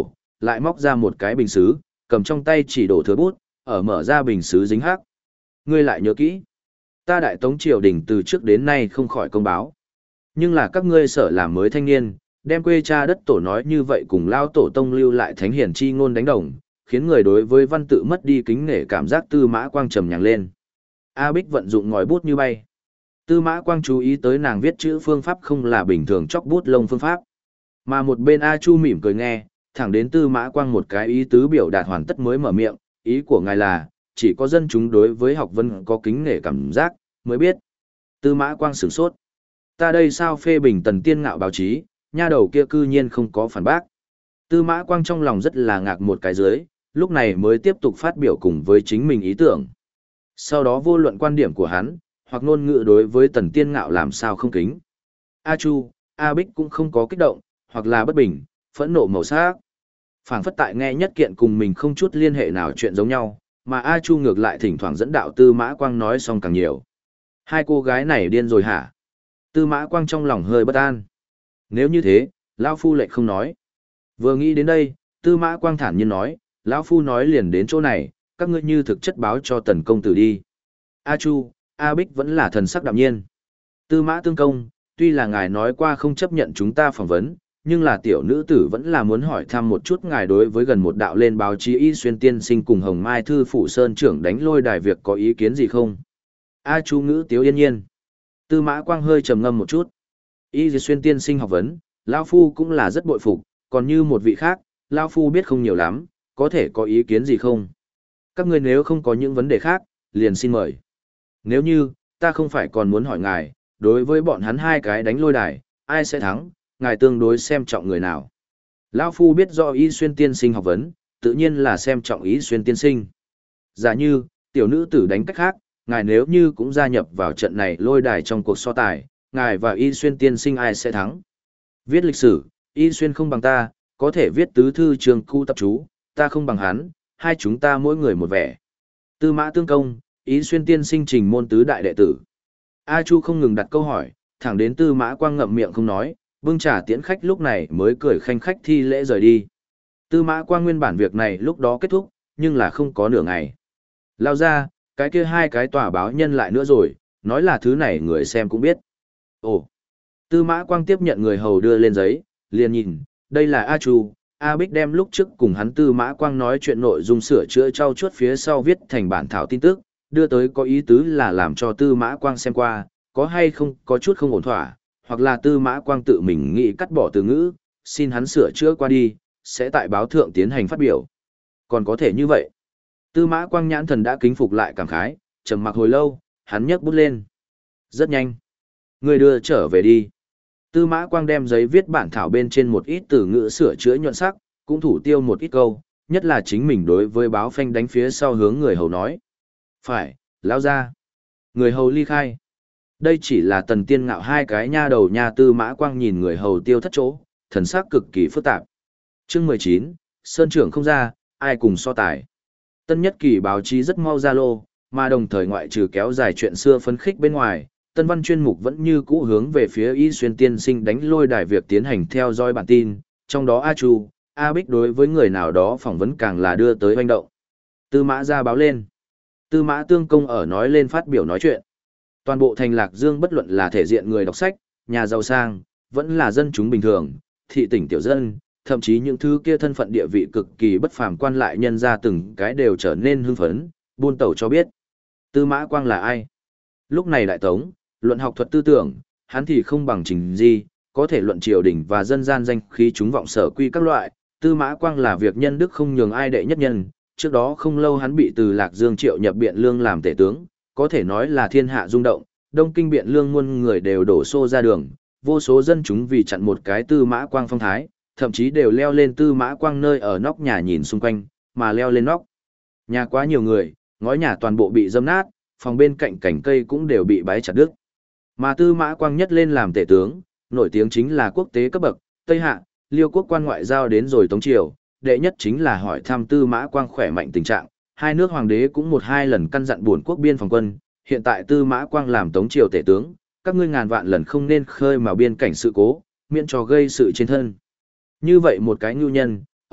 lại móc ra một cái bình sứ, cầm trong tay chỉ đổ thừa bút, ở mở ra bình sứ dính hắc. Ngươi lại nhớ kỹ, ta đại tống triều đình từ trước đến nay không khỏi công báo. Nhưng là các ngươi sợ làm mới thanh niên, đem quê cha đất tổ nói như vậy cùng lao tổ tông lưu lại thánh hiển chi ngôn đánh đồng, khiến người đối với văn tự mất đi kính nể cảm giác. Tư Mã Quang trầm nhàng lên. A Bích vận dụng ngòi bút như bay. Tư Mã Quang chú ý tới nàng viết chữ phương pháp không là bình thường chọc bút lông phương pháp. Mà một bên A Chu mỉm cười nghe, thẳng đến Tư Mã Quang một cái ý tứ biểu đạt hoàn tất mới mở miệng, ý của ngài là, chỉ có dân chúng đối với học vấn có kính nể cảm giác, mới biết. Tư Mã Quang sửng sốt. Ta đây sao phê bình Tần Tiên Ngạo báo chí, nha đầu kia cư nhiên không có phản bác. Tư Mã Quang trong lòng rất là ngạc một cái dưới, lúc này mới tiếp tục phát biểu cùng với chính mình ý tưởng. Sau đó vô luận quan điểm của hắn, hoặc ngôn ngữ đối với Tần Tiên Ngạo làm sao không kính. A Chu, A Bích cũng không có kích động, hoặc là bất bình, phẫn nộ màu sắc. Phảng phất tại nghe nhất kiện cùng mình không chút liên hệ nào chuyện giống nhau, mà A Chu ngược lại thỉnh thoảng dẫn đạo Tư Mã Quang nói xong càng nhiều. Hai cô gái này điên rồi hả? Tư Mã Quang trong lòng hơi bất an. Nếu như thế, lão phu lại không nói. Vừa nghĩ đến đây, Tư Mã Quang thản nhiên nói, lão phu nói liền đến chỗ này, các ngươi như thực chất báo cho Tần công tử đi. A Chu, A Bích vẫn là thần sắc đạm nhiên. Tư Mã tương công, tuy là ngài nói qua không chấp nhận chúng ta phỏng vấn, nhưng là tiểu nữ tử vẫn là muốn hỏi thăm một chút ngài đối với gần một đạo lên báo chí Y Xuyên tiên sinh cùng Hồng Mai thư phủ sơn trưởng đánh lôi đài việc có ý kiến gì không? A Chu ngữ tiếu yên nhiên. Tư Mã Quang hơi trầm ngâm một chút. Y Xuyên tiên sinh học vấn, lão phu cũng là rất bội phục, còn như một vị khác, lão phu biết không nhiều lắm, có thể có ý kiến gì không? Các ngươi nếu không có những vấn đề khác, liền xin mời. Nếu như, ta không phải còn muốn hỏi ngài, đối với bọn hắn hai cái đánh lôi đài, ai sẽ thắng, ngài tương đối xem trọng người nào? Lão phu biết do Y Xuyên tiên sinh học vấn, tự nhiên là xem trọng Y Xuyên tiên sinh. Giả như, tiểu nữ tử đánh cách khác, ngài nếu như cũng gia nhập vào trận này lôi đài trong cuộc so tài, ngài và Y Xuyên tiên sinh ai sẽ thắng? Viết lịch sử, Y Xuyên không bằng ta, có thể viết tứ thư trường khu tập chú, ta không bằng hắn, hai chúng ta mỗi người một vẻ. Tư Mã tương công, Y Xuyên tiên sinh trình môn tứ đại đệ tử. A Chu không ngừng đặt câu hỏi, thẳng đến Tư Mã Quang ngậm miệng không nói, bưng trà tiễn khách lúc này mới cười khanh khách thi lễ rời đi. Tư Mã Quang nguyên bản việc này lúc đó kết thúc, nhưng là không có nửa ngày. Lao ra, cái kia hai cái tòa báo nhân lại nữa rồi, nói là thứ này người xem cũng biết. Ồ! Tư Mã Quang tiếp nhận người hầu đưa lên giấy, liền nhìn, đây là A Chu, A Bích đem lúc trước cùng hắn Tư Mã Quang nói chuyện nội dung sửa chữa trau chuốt phía sau viết thành bản thảo tin tức, đưa tới có ý tứ là làm cho Tư Mã Quang xem qua, có hay không có chút không ổn thỏa, hoặc là Tư Mã Quang tự mình nghĩ cắt bỏ từ ngữ, xin hắn sửa chữa qua đi, sẽ tại báo thượng tiến hành phát biểu. Còn có thể như vậy. Tư Mã Quang nhãn thần đã kính phục lại cảm khái, trầm mặc hồi lâu, hắn nhấc bút lên. Rất nhanh. Người đưa trở về đi. Tư Mã Quang đem giấy viết bản thảo bên trên một ít từ ngữ sửa chữa nhuận sắc, cũng thủ tiêu một ít câu, nhất là chính mình đối với báo phanh đánh phía sau hướng người hầu nói. Phải, lão ra. Người hầu ly khai. Đây chỉ là Tần Tiên Ngạo hai cái nha đầu nha. Tư Mã Quang nhìn người hầu tiêu thất chỗ, thần sắc cực kỳ phức tạp. Chương 19, Sơn trưởng không ra, ai cùng so tài. Tân nhất kỳ báo chí rất mau ra lô, mà đồng thời ngoại trừ kéo dài chuyện xưa phấn khích bên ngoài, tân văn chuyên mục vẫn như cũ hướng về phía Y Xuyên tiên sinh đánh lôi đài việc tiến hành theo dõi bản tin, trong đó A Chu, A Bích đối với người nào đó phỏng vấn càng là đưa tới hoành động. Tư Mã ra báo lên. Tư Mã tương công ở nói lên phát biểu nói chuyện. Toàn bộ thành Lạc Dương bất luận là thể diện người đọc sách, nhà giàu sang, vẫn là dân chúng bình thường, thị tỉnh tiểu dân, thậm chí những thứ kia thân phận địa vị cực kỳ bất phàm quan lại nhân ra từng cái đều trở nên hưng phấn, buôn tẩu cho biết. Tư Mã Quang là ai? Lúc này đại tống, luận học thuật tư tưởng, hắn thì không bằng Trình Di, có thể luận triều đình và dân gian danh khí chúng vọng sở quy các loại. Tư Mã Quang là việc nhân đức không nhường ai đệ nhất nhân, trước đó không lâu hắn bị từ Lạc Dương triệu nhập Biện Lương làm tể tướng, có thể nói là thiên hạ rung động, Đông Kinh Biện Lương muôn người đều đổ xô ra đường, vô số dân chúng vì chặn một cái Tư Mã Quang phong thái, thậm chí đều leo lên Tư Mã Quang nơi ở nóc nhà nhìn xung quanh, mà leo lên nóc nhà quá nhiều người, ngói nhà toàn bộ bị dâm nát, phòng bên cạnh cành cây cũng đều bị bái chặt đứt. Mà Tư Mã Quang nhất lên làm tể tướng, nổi tiếng chính là quốc tế cấp bậc, Tây Hạ, Liêu quốc quan ngoại giao đến rồi Tống triều, đệ nhất chính là hỏi thăm Tư Mã Quang khỏe mạnh tình trạng, hai nước hoàng đế cũng một hai lần căn dặn buồn quốc biên phòng quân, hiện tại Tư Mã Quang làm Tống triều tể tướng, các ngươi ngàn vạn lần không nên khơi mào biên cảnh sự cố, miễn cho gây sự trên thân. Như vậy một cái nhu nhân,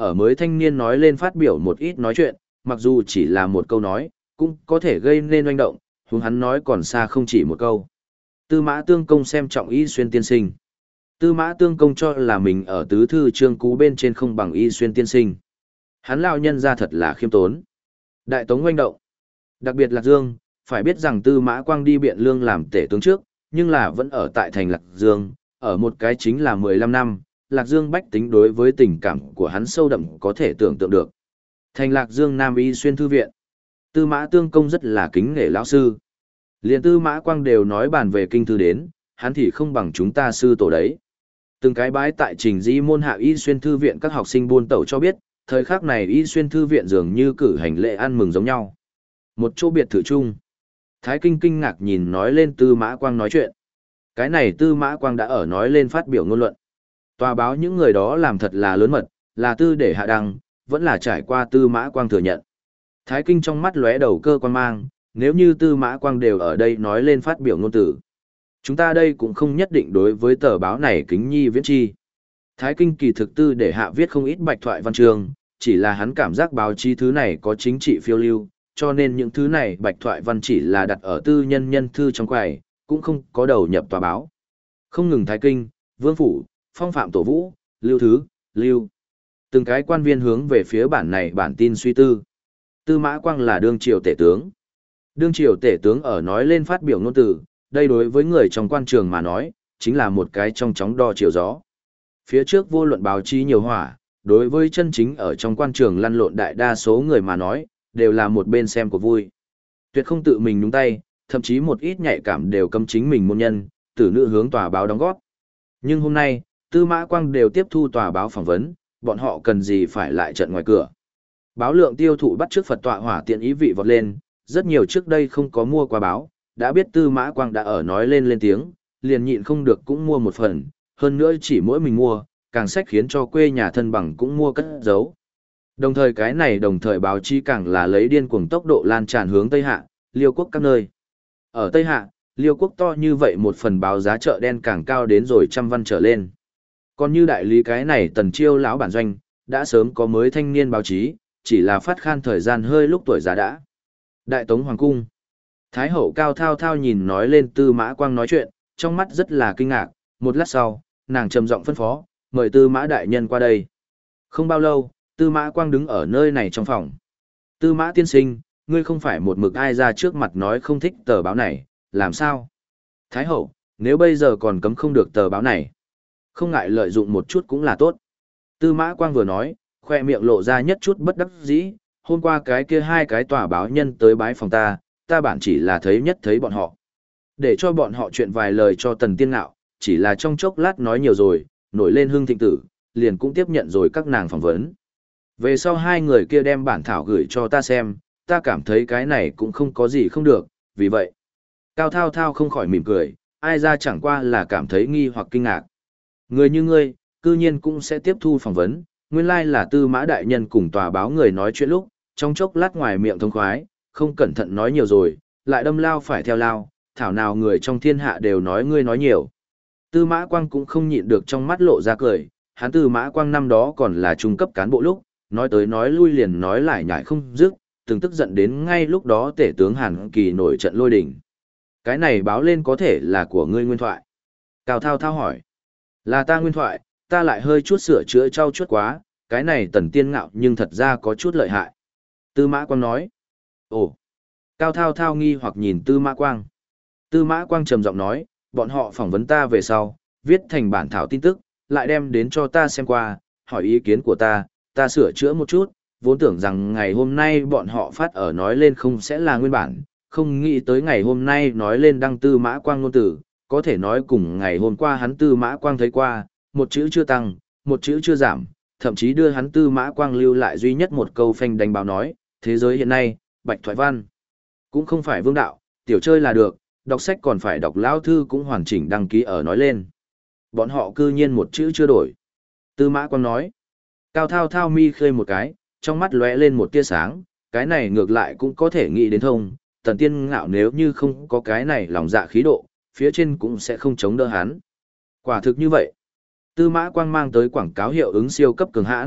ở mới thanh niên nói lên phát biểu một ít nói chuyện, mặc dù chỉ là một câu nói, cũng có thể gây nên oanh động, huống hắn nói còn xa không chỉ một câu. Tư Mã Tương Công xem trọng Y Xuyên tiên sinh. Tư Mã Tương Công cho là mình ở tứ thư chương cú bên trên không bằng Y Xuyên tiên sinh. Hắn lão nhân ra thật là khiêm tốn. Đại Tống oanh động. Đặc biệt Lạc Dương, phải biết rằng Tư Mã Quang đi Biện Lương làm tể tướng trước, nhưng là vẫn ở tại thành Lạc Dương, ở một cái chính là 15 năm, Lạc Dương bách tính đối với tình cảm của hắn sâu đậm có thể tưởng tượng được. Thành Lạc Dương Nam Y Xuyên thư viện. Tư Mã Tương Công rất là kính nể lão sư. Liền Tư Mã Quang đều nói bàn về kinh thư đến, hắn thì không bằng chúng ta sư tổ đấy. Từng cái bái tại Trình Di môn hạ Y Xuyên thư viện các học sinh buôn tẩu cho biết, thời khắc này Y Xuyên thư viện dường như cử hành lễ ăn mừng giống nhau. Một chỗ biệt thự chung. Thái Kinh kinh ngạc nhìn nói lên Tư Mã Quang nói chuyện. Cái này Tư Mã Quang đã ở nói lên phát biểu ngôn luận. Tòa báo những người đó làm thật là lớn mật, là tư để hạ đăng, vẫn là trải qua Tư Mã Quang thừa nhận. Thái Kinh trong mắt lóe đầu cơ quan mang, nếu như Tư Mã Quang đều ở đây nói lên phát biểu ngôn từ. Chúng ta đây cũng không nhất định đối với tờ báo này kính nhi viễn chi. Thái Kinh kỳ thực tư để hạ viết không ít bạch thoại văn chương, chỉ là hắn cảm giác báo chí thứ này có chính trị phiêu lưu, cho nên những thứ này bạch thoại văn chỉ là đặt ở tư nhân nhân thư trong quầy, cũng không có đầu nhập tòa báo. Không ngừng Thái Kinh, Vương Phủ, Phong Phạm Tổ Vũ, Lưu Thứ, Lưu. Từng cái quan viên hướng về phía bản này bản tin suy tư. Tư Mã Quang là đương triều tể tướng. Đương triều tể tướng ở nói lên phát biểu ngôn từ, đây đối với người trong quan trường mà nói, chính là một cái trong chóng đo chiều gió. Phía trước vô luận báo chí nhiều hỏa, đối với chân chính ở trong quan trường lăn lộn đại đa số người mà nói, đều là một bên xem của vui. Tuyệt không tự mình nhúng tay, thậm chí một ít nhạy cảm đều cấm chính mình môn nhân, tử nữ hướng tòa báo đóng góp. Nhưng hôm nay, Tư Mã Quang đều tiếp thu tòa báo phỏng vấn, bọn họ cần gì phải lại trận ngoài cửa. Báo lượng tiêu thụ bắt trước Phật tọa hỏa tiện ý vị vọt lên, rất nhiều trước đây không có mua qua báo, đã biết Tư Mã Quang đã ở nói lên tiếng, liền nhịn không được cũng mua một phần, hơn nữa chỉ mỗi mình mua, càng sách khiến cho quê nhà thân bằng cũng mua cất giấu. Đồng thời cái này đồng thời báo chí càng là lấy điên cuồng tốc độ lan tràn hướng Tây Hạ, Liêu quốc các nơi. Ở Tây Hạ, Liêu quốc to như vậy một phần báo giá chợ đen càng cao đến rồi 100 văn trở lên. Còn như đại lý cái này Tần Chiêu lão bản doanh, đã sớm có mới thanh niên báo chí, chỉ là phát khan thời gian hơi lúc tuổi già đã. Đại Tống Hoàng Cung. Thái hậu Cao Thao Thao nhìn nói lên Tư Mã Quang nói chuyện, trong mắt rất là kinh ngạc, một lát sau, nàng trầm giọng phân phó, mời Tư Mã đại nhân qua đây. Không bao lâu, Tư Mã Quang đứng ở nơi này trong phòng. Tư Mã tiên sinh, ngươi không phải một mực ai ra trước mặt nói không thích tờ báo này, làm sao? Thái hậu, nếu bây giờ còn cấm không được tờ báo này, không ngại lợi dụng một chút cũng là tốt. Tư Mã Quang vừa nói, khoe miệng lộ ra nhất chút bất đắc dĩ, hôm qua cái kia hai cái tòa báo nhân tới bái phòng ta bản chỉ là thấy nhất thấy bọn họ. Để cho bọn họ chuyện vài lời cho Tần Tiên Ngạo, chỉ là trong chốc lát nói nhiều rồi, nổi lên hương thịnh tử, liền cũng tiếp nhận rồi các nàng phỏng vấn. Về sau hai người kia đem bản thảo gửi cho ta xem, ta cảm thấy cái này cũng không có gì không được, vì vậy. Cao Thao Thao không khỏi mỉm cười, ai ra chẳng qua là cảm thấy nghi hoặc kinh ngạc. Người như ngươi, cư nhiên cũng sẽ tiếp thu phỏng vấn, nguyên lai là Tư Mã đại nhân cùng tòa báo người nói chuyện lúc, trong chốc lát ngoài miệng thông khoái, không cẩn thận nói nhiều rồi, lại đâm lao phải theo lao, thảo nào người trong thiên hạ đều nói ngươi nói nhiều. Tư Mã Quang cũng không nhịn được trong mắt lộ ra cười, hắn Tư Mã Quang năm đó còn là trung cấp cán bộ lúc, nói tới nói lui liền nói lại nhải không dứt, từng tức giận đến ngay lúc đó tể tướng Hàn Kỳ nổi trận lôi đình. Cái này báo lên có thể là của ngươi nguyên thoại. Cao Thao Thao hỏi, là ta nguyên thoại, ta lại hơi chút sửa chữa trau chuốt quá, cái này Tần Tiên Ngạo nhưng thật ra có chút lợi hại. Tư Mã Quang nói, ồ. Cao Thao Thao nghi hoặc nhìn Tư Mã Quang. Tư Mã Quang trầm giọng nói, bọn họ phỏng vấn ta về sau, viết thành bản thảo tin tức, lại đem đến cho ta xem qua, hỏi ý kiến của ta sửa chữa một chút, vốn tưởng rằng ngày hôm nay bọn họ phát ở nói lên không sẽ là nguyên bản, không nghĩ tới ngày hôm nay nói lên đăng Tư Mã Quang ngôn tử, có thể nói cùng ngày hôm qua hắn Tư Mã Quang thấy qua, một chữ chưa tăng, một chữ chưa giảm, thậm chí đưa hắn Tư Mã Quang lưu lại duy nhất một câu phanh đánh báo nói, thế giới hiện nay, bạch thoại văn, cũng không phải vương đạo, tiểu chơi là được, đọc sách còn phải đọc lão thư cũng hoàn chỉnh đăng ký ở nói lên. Bọn họ cư nhiên một chữ chưa đổi. Tư Mã Quang nói. Cao Thao Thao mi khơi một cái, trong mắt lóe lên một tia sáng, cái này ngược lại cũng có thể nghĩ đến thông, Tần Tiên Ngạo nếu như không có cái này lòng dạ khí độ, phía trên cũng sẽ không chống đỡ hắn. Quả thực như vậy. Tư Mã Quang mang tới quảng cáo hiệu ứng siêu cấp cường hãn,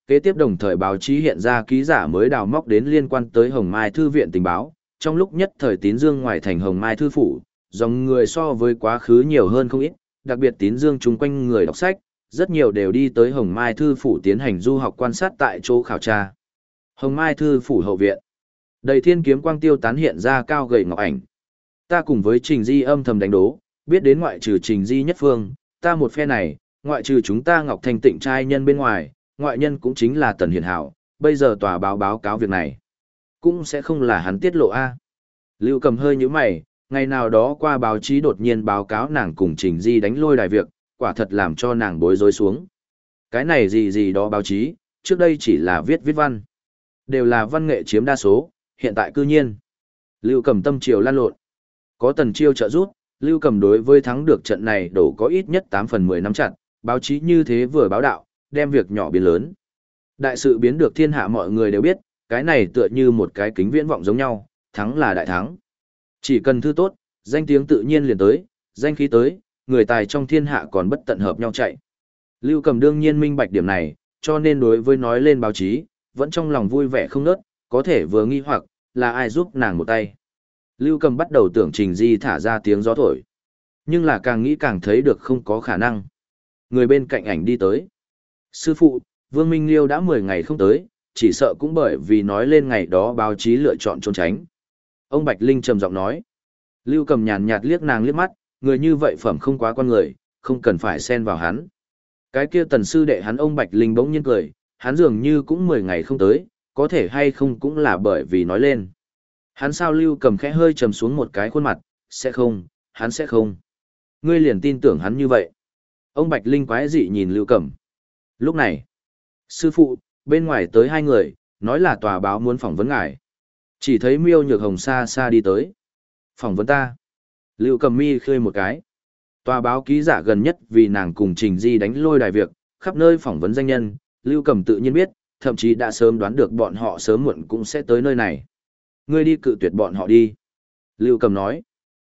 Kế tiếp đồng thời báo chí hiện ra ký giả mới đào móc đến liên quan tới Hồng Mai Thư viện tình báo, trong lúc nhất thời Tín Dương ngoài thành Hồng Mai Thư phủ, dòng người so với quá khứ nhiều hơn không ít, đặc biệt Tín Dương chung quanh người đọc sách, rất nhiều đều đi tới Hồng Mai Thư phủ tiến hành du học quan sát tại chỗ khảo tra. Hồng Mai Thư phủ hậu viện. Đầy thiên kiếm quang tiêu tán hiện ra cao gầy ngọc ảnh. Ta cùng với Trình Di âm thầm đánh đố, biết đến ngoại trừ Trình Di nhất phương, ta một phe này, ngoại trừ chúng ta Ngọc Thanh Tịnh trai nhân bên ngoài, ngoại nhân cũng chính là Tần Hiển Hảo, bây giờ tòa báo cáo việc này, cũng sẽ không là hắn tiết lộ a. Lưu Cầm hơi nhíu mày, ngày nào đó qua báo chí đột nhiên báo cáo nàng cùng Trình Di đánh lôi đài việc, quả thật làm cho nàng bối rối xuống. Cái này gì đó báo chí, trước đây chỉ là viết văn, đều là văn nghệ chiếm đa số, hiện tại cư nhiên. Lưu Cầm tâm triều lan lộn, có Tần Chiêu trợ giúp, Lưu Cầm đối với thắng được trận này đổ có ít nhất 8/10 nắm chặt, báo chí như thế vừa báo đạo, đem việc nhỏ biến lớn. Đại sự biến được thiên hạ mọi người đều biết, cái này tựa như một cái kính viễn vọng giống nhau, thắng là đại thắng. Chỉ cần thư tốt, danh tiếng tự nhiên liền tới, danh khí tới, người tài trong thiên hạ còn bất tận hợp nhau chạy. Lưu Cầm đương nhiên minh bạch điểm này, cho nên đối với nói lên báo chí, vẫn trong lòng vui vẻ không nớt, có thể vừa nghi hoặc, là ai giúp nàng một tay. Lưu Cầm bắt đầu tưởng Trình Di thả ra tiếng gió thổi. Nhưng là càng nghĩ càng thấy được không có khả năng. Người bên cạnh ảnh đi tới. Sư phụ, Vương Minh Liêu đã 10 ngày không tới, chỉ sợ cũng bởi vì nói lên ngày đó báo chí lựa chọn trốn tránh. Ông Bạch Linh trầm giọng nói. Lưu Cầm nhàn nhạt liếc nàng liếc mắt, người như vậy phẩm không quá con người, không cần phải xen vào hắn. Cái kia Tần sư đệ hắn ông Bạch Linh bỗng nhiên cười, hắn dường như cũng 10 ngày không tới, có thể hay không cũng là bởi vì nói lên. Hắn sao Lưu Cầm khẽ hơi trầm xuống một cái khuôn mặt, sẽ không, hắn sẽ không. Ngươi liền tin tưởng hắn như vậy. Ông Bạch Linh quái dị nhìn Lưu Cầm. Lúc này, sư phụ, bên ngoài tới 2 người, nói là tòa báo muốn phỏng vấn ngài. Chỉ thấy Miêu Nhược Hồng xa xa đi tới. Phỏng vấn ta. Lưu Cầm mi khơi một cái. Tòa báo ký giả gần nhất vì nàng cùng Trình Di đánh lôi đài việc, khắp nơi phỏng vấn danh nhân, Lưu Cầm tự nhiên biết, thậm chí đã sớm đoán được bọn họ sớm muộn cũng sẽ tới nơi này. Ngươi đi cự tuyệt bọn họ đi. Lưu Cầm nói.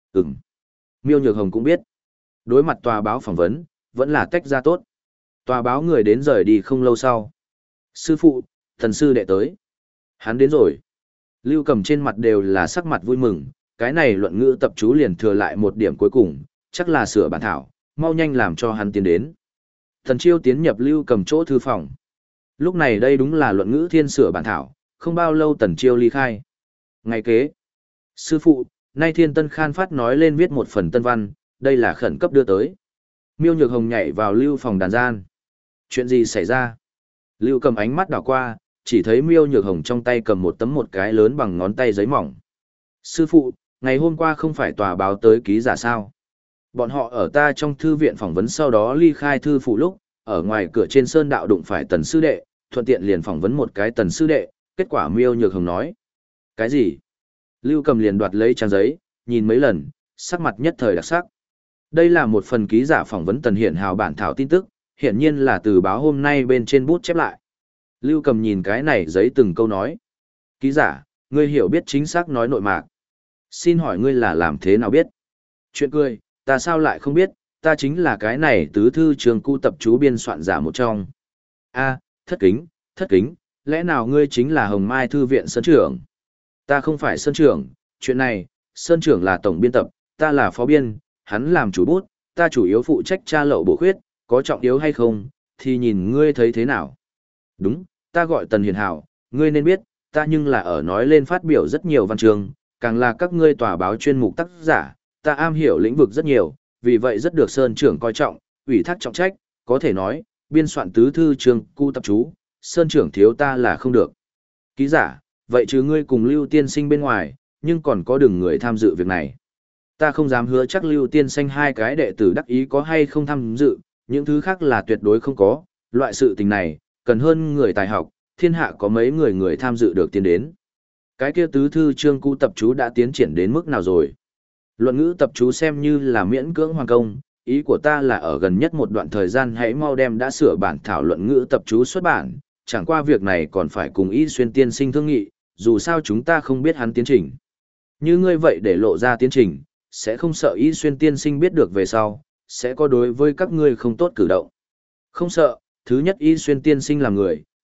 Miêu Nhược Hồng cũng biết. Đối mặt tòa báo phỏng vấn, vẫn là tách ra tốt. Tòa báo người đến rời đi không lâu sau. Sư phụ, thần sư đệ tới. Hắn đến rồi. Lưu Cầm trên mặt đều là sắc mặt vui mừng, cái này luận ngữ tập chú liền thừa lại một điểm cuối cùng, chắc là sửa bản thảo, mau nhanh làm cho hắn tiến đến. Thần Chiêu tiến nhập Lưu Cầm chỗ thư phòng. Lúc này đây đúng là luận ngữ thiên sửa bản thảo, không bao lâu Tần Chiêu ly khai. Ngày kế, sư phụ, nay Thiên Tân Khan phát nói lên viết một phần tân văn, đây là khẩn cấp đưa tới. Miêu Nhược Hồng nhảy vào Lưu phòng đàn gian. Chuyện gì xảy ra? Lưu Cầm ánh mắt đảo qua, chỉ thấy Miêu Nhược Hồng trong tay cầm một cái lớn bằng ngón tay giấy mỏng. Sư phụ, ngày hôm qua không phải tòa báo tới ký giả sao? Bọn họ ở ta trong thư viện phỏng vấn sau đó ly khai thư phủ lúc, ở ngoài cửa trên sơn đạo đụng phải Tần sư đệ, thuận tiện liền phỏng vấn một cái Tần sư đệ, kết quả Miêu Nhược Hồng nói. Cái gì? Lưu Cầm liền đoạt lấy trang giấy, nhìn mấy lần, sắc mặt nhất thời đặc sắc. Đây là một phần ký giả phỏng vấn Tần Hiển Hào bản thảo tin tức, hiển nhiên là từ báo hôm nay bên trên bút chép lại. Lưu Cầm nhìn cái này giấy từng câu nói. Ký giả, ngươi hiểu biết chính xác nói nội mạc. Xin hỏi ngươi là làm thế nào biết? Chuyện cười, ta sao lại không biết, ta chính là cái này tứ thư trường cu tập chú biên soạn giả một trong. A, thất kính, lẽ nào ngươi chính là Hồng Mai Thư viện Sơn trưởng? Ta không phải Sơn trưởng, chuyện này, Sơn trưởng là tổng biên tập, ta là phó biên, hắn làm chủ bút, ta chủ yếu phụ trách tra lậu bổ khuyết, có trọng yếu hay không, thì nhìn ngươi thấy thế nào. Đúng, ta gọi Tần Hiền Hảo, ngươi nên biết, ta nhưng là ở nói lên phát biểu rất nhiều văn chương, càng là các ngươi tòa báo chuyên mục tác giả, ta am hiểu lĩnh vực rất nhiều, vì vậy rất được Sơn trưởng coi trọng, ủy thác trọng trách, có thể nói, biên soạn tứ thư trường cu tập chú, Sơn trưởng thiếu ta là không được. Ký giả, vậy chứ ngươi cùng Lưu Tiên Sinh bên ngoài, nhưng còn có đừng người tham dự việc này. Ta không dám hứa chắc Lưu Tiên Sinh 2 cái đệ tử đắc ý có hay không tham dự, những thứ khác là tuyệt đối không có, loại sự tình này, cần hơn người tài học, thiên hạ có mấy người tham dự được tiến đến. Cái kia tứ thư chương cu tập chú đã tiến triển đến mức nào rồi? Luận ngữ tập chú xem như là miễn cưỡng hoàn công, ý của ta là ở gần nhất một đoạn thời gian hãy mau đem đã sửa bản thảo luận ngữ tập chú xuất bản, chẳng qua việc này còn phải cùng Y Xuyên tiên sinh thương nghị, dù sao chúng ta không biết hắn tiến trình. Như ngươi vậy để lộ ra tiến trình, sẽ không sợ Y Xuyên tiên sinh biết được về sau, sẽ có đối với các ngươi không tốt cử động. Không sợ, thứ nhất Y Xuyên tiên sinh là người,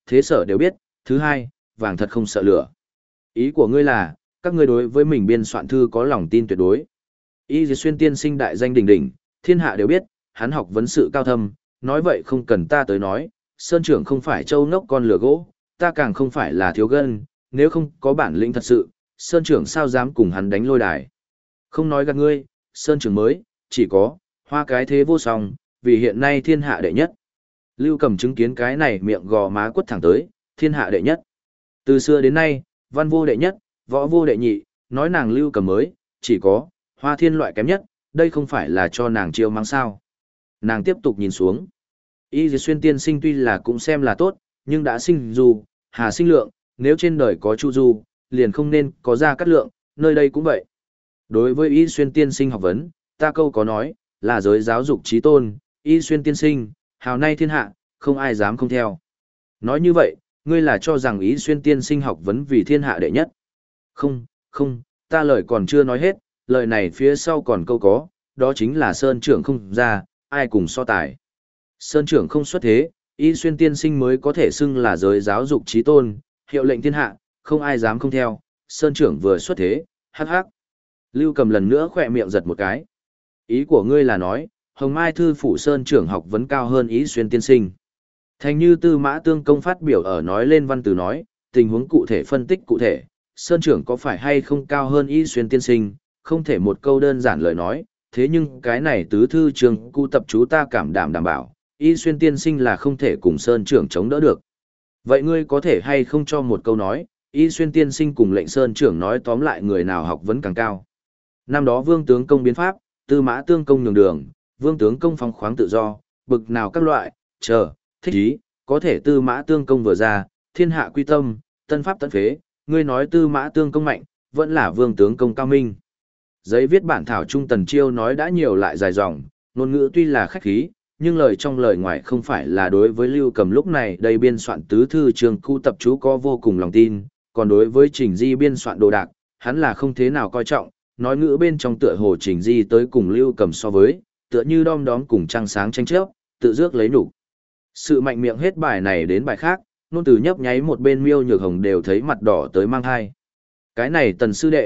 thế sở đều biết, thứ hai, vàng thật không sợ lửa. Ý của ngươi là, các ngươi đối với mình biên soạn thư có lòng tin tuyệt đối. Y Dì Xuyên tiên sinh đại danh đỉnh đỉnh, thiên hạ đều biết, hắn học vấn sự cao thâm, nói vậy không cần ta tới nói, Sơn trưởng không phải châu ngốc con lửa gỗ, ta càng không phải là thiếu gân, nếu không có bản lĩnh thật sự, Sơn trưởng sao dám cùng hắn đánh lôi đài. Không nói gạt ngươi, Sơn trưởng mới, chỉ có, hoa cái thế vô song, vì hiện nay thiên hạ đệ nhất. Lưu Cầm chứng kiến cái này miệng gò má quất thẳng tới, thiên hạ đệ nhất. Từ xưa đến nay, văn vô đệ nhất, võ vô đệ nhị, nói nàng Lưu Cầm mới, chỉ có, hoa thiên loại kém nhất, đây không phải là cho nàng chiêu mang sao. Nàng tiếp tục nhìn xuống. Y Dì Xuyên tiên sinh tuy là cũng xem là tốt, nhưng đã sinh Du, Hà sinh Lượng, nếu trên đời có Chu Du, liền không nên có Gia Cát Lượng, nơi đây cũng vậy. Đối với Y Xuyên tiên sinh học vấn, ta câu có nói, là giới giáo dục trí tôn, Y Xuyên tiên sinh, hào nay thiên hạ, không ai dám không theo. Nói như vậy, ngươi là cho rằng Y Xuyên tiên sinh học vấn vì thiên hạ đệ nhất. Không, không, ta lời còn chưa nói hết, lời này phía sau còn câu có, đó chính là Sơn trưởng không ra, ai cùng so tài. Sơn trưởng không xuất thế, Y Xuyên tiên sinh mới có thể xưng là giới giáo dục trí tôn, hiệu lệnh thiên hạ, không ai dám không theo. Sơn trưởng vừa xuất thế, hắc hắc. Lưu Cầm lần nữa khỏe miệng giật một cái. Ý của ngươi là nói, Hồng Mai Thư Phủ Sơn trưởng học vấn cao hơn Y Xuyên tiên sinh. Thành như Tư Mã Tương Công phát biểu ở nói lên văn từ nói, tình huống cụ thể phân tích cụ thể, Sơn trưởng có phải hay không cao hơn Y Xuyên tiên sinh, không thể một câu đơn giản lời nói, thế nhưng cái này tứ thư trường cụ tập chú ta cảm đảm bảo, Y Xuyên tiên sinh là không thể cùng Sơn trưởng chống đỡ được. Vậy ngươi có thể hay không cho một câu nói, Y Xuyên tiên sinh cùng lệnh Sơn trưởng nói tóm lại người nào học vấn càng cao. Năm đó Vương tướng công biến pháp, Tư Mã Tương Công nhường đường, Vương tướng công phóng khoáng tự do, bực nào các loại, thích ý, có thể Tư Mã Tương Công vừa ra, thiên hạ quy tâm, tân pháp tận phế, ngươi nói Tư Mã Tương Công mạnh, vẫn là Vương tướng công cao minh. Giấy viết bản thảo Trung Tần Chiêu nói đã nhiều lại dài dòng, ngôn ngữ tuy là khách khí, nhưng lời trong lời ngoài không phải là đối với Lưu Cầm lúc này đây biên soạn tứ thư trường cu tập chú có vô cùng lòng tin, còn đối với Trình Di biên soạn đồ đạc, hắn là không thế nào coi trọng, nói ngữ bên trong tựa hồ Trình Di tới cùng Lưu Cầm so với, tựa như đom đóm cùng trăng sáng tranh chấp, tự dước lấy nhục. Sự mạnh miệng hết bài này đến bài khác, nôn từ nhấp nháy một bên Miêu Nhược Hồng đều thấy mặt đỏ tới mang hai. Cái này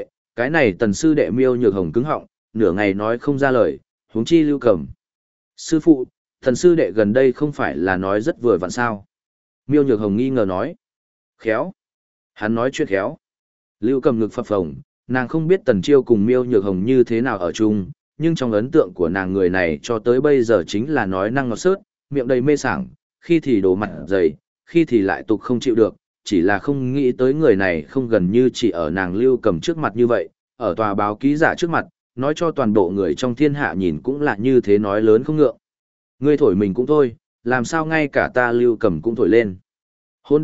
tần sư đệ Miêu Nhược Hồng cứng họng, nửa ngày nói không ra lời, huống chi Lưu Cầm. Sư phụ, thần sư đệ gần đây không phải là nói rất vừa vặn sao. Miêu Nhược Hồng nghi ngờ nói. Khéo. Hắn nói chuyện khéo. Lưu Cầm ngực phập phồng, nàng không biết Tần Chiêu cùng Miêu Nhược Hồng như thế nào ở chung, nhưng trong ấn tượng của nàng người này cho tới bây giờ chính là nói năng ngọt xớt, miệng đầy mê sảng, khi thì đổ mặt dày, khi thì lại tục không chịu được, chỉ là không nghĩ tới người này không gần như chỉ ở nàng Lưu Cầm trước mặt như vậy, ở tòa báo ký giả trước mặt, nói cho toàn bộ người trong thiên hạ nhìn cũng là như thế nói lớn không ngượng. Ngươi thổi mình cũng thôi, làm sao ngay cả ta Lưu Cầm cũng thổi lên. Hôn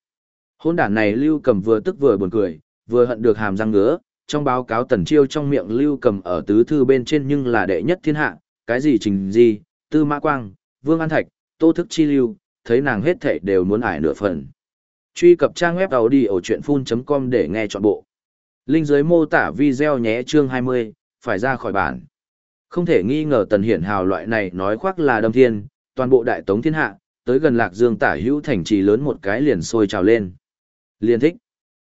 đản này Lưu Cầm vừa tức vừa buồn cười, vừa hận được hàm răng ngứa, trong báo cáo Tần Chiêu trong miệng Lưu Cầm ở tứ thư bên trên nhưng là đệ nhất thiên hạ, cái gì Trình Di, Tư Mã Quang, Vương An Thạch, Tô Thức Chi Lưu, thấy nàng hết thảy đều muốn ải nửa phần. Truy cập trang web audiochuyenphun.com để nghe trọn bộ. Link dưới mô tả video nhé. Chương 20, phải ra khỏi bản. Không thể nghi ngờ Tần Hiển Hào loại này nói khoác là đâm thiên, toàn bộ đại tống thiên hạ, tới gần Lạc Dương tả hữu thành trì lớn một cái liền sôi trào lên. Liên thích.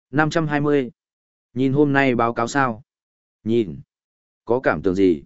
520. Nhìn hôm nay báo cáo sao? Nhìn. Có cảm tưởng gì?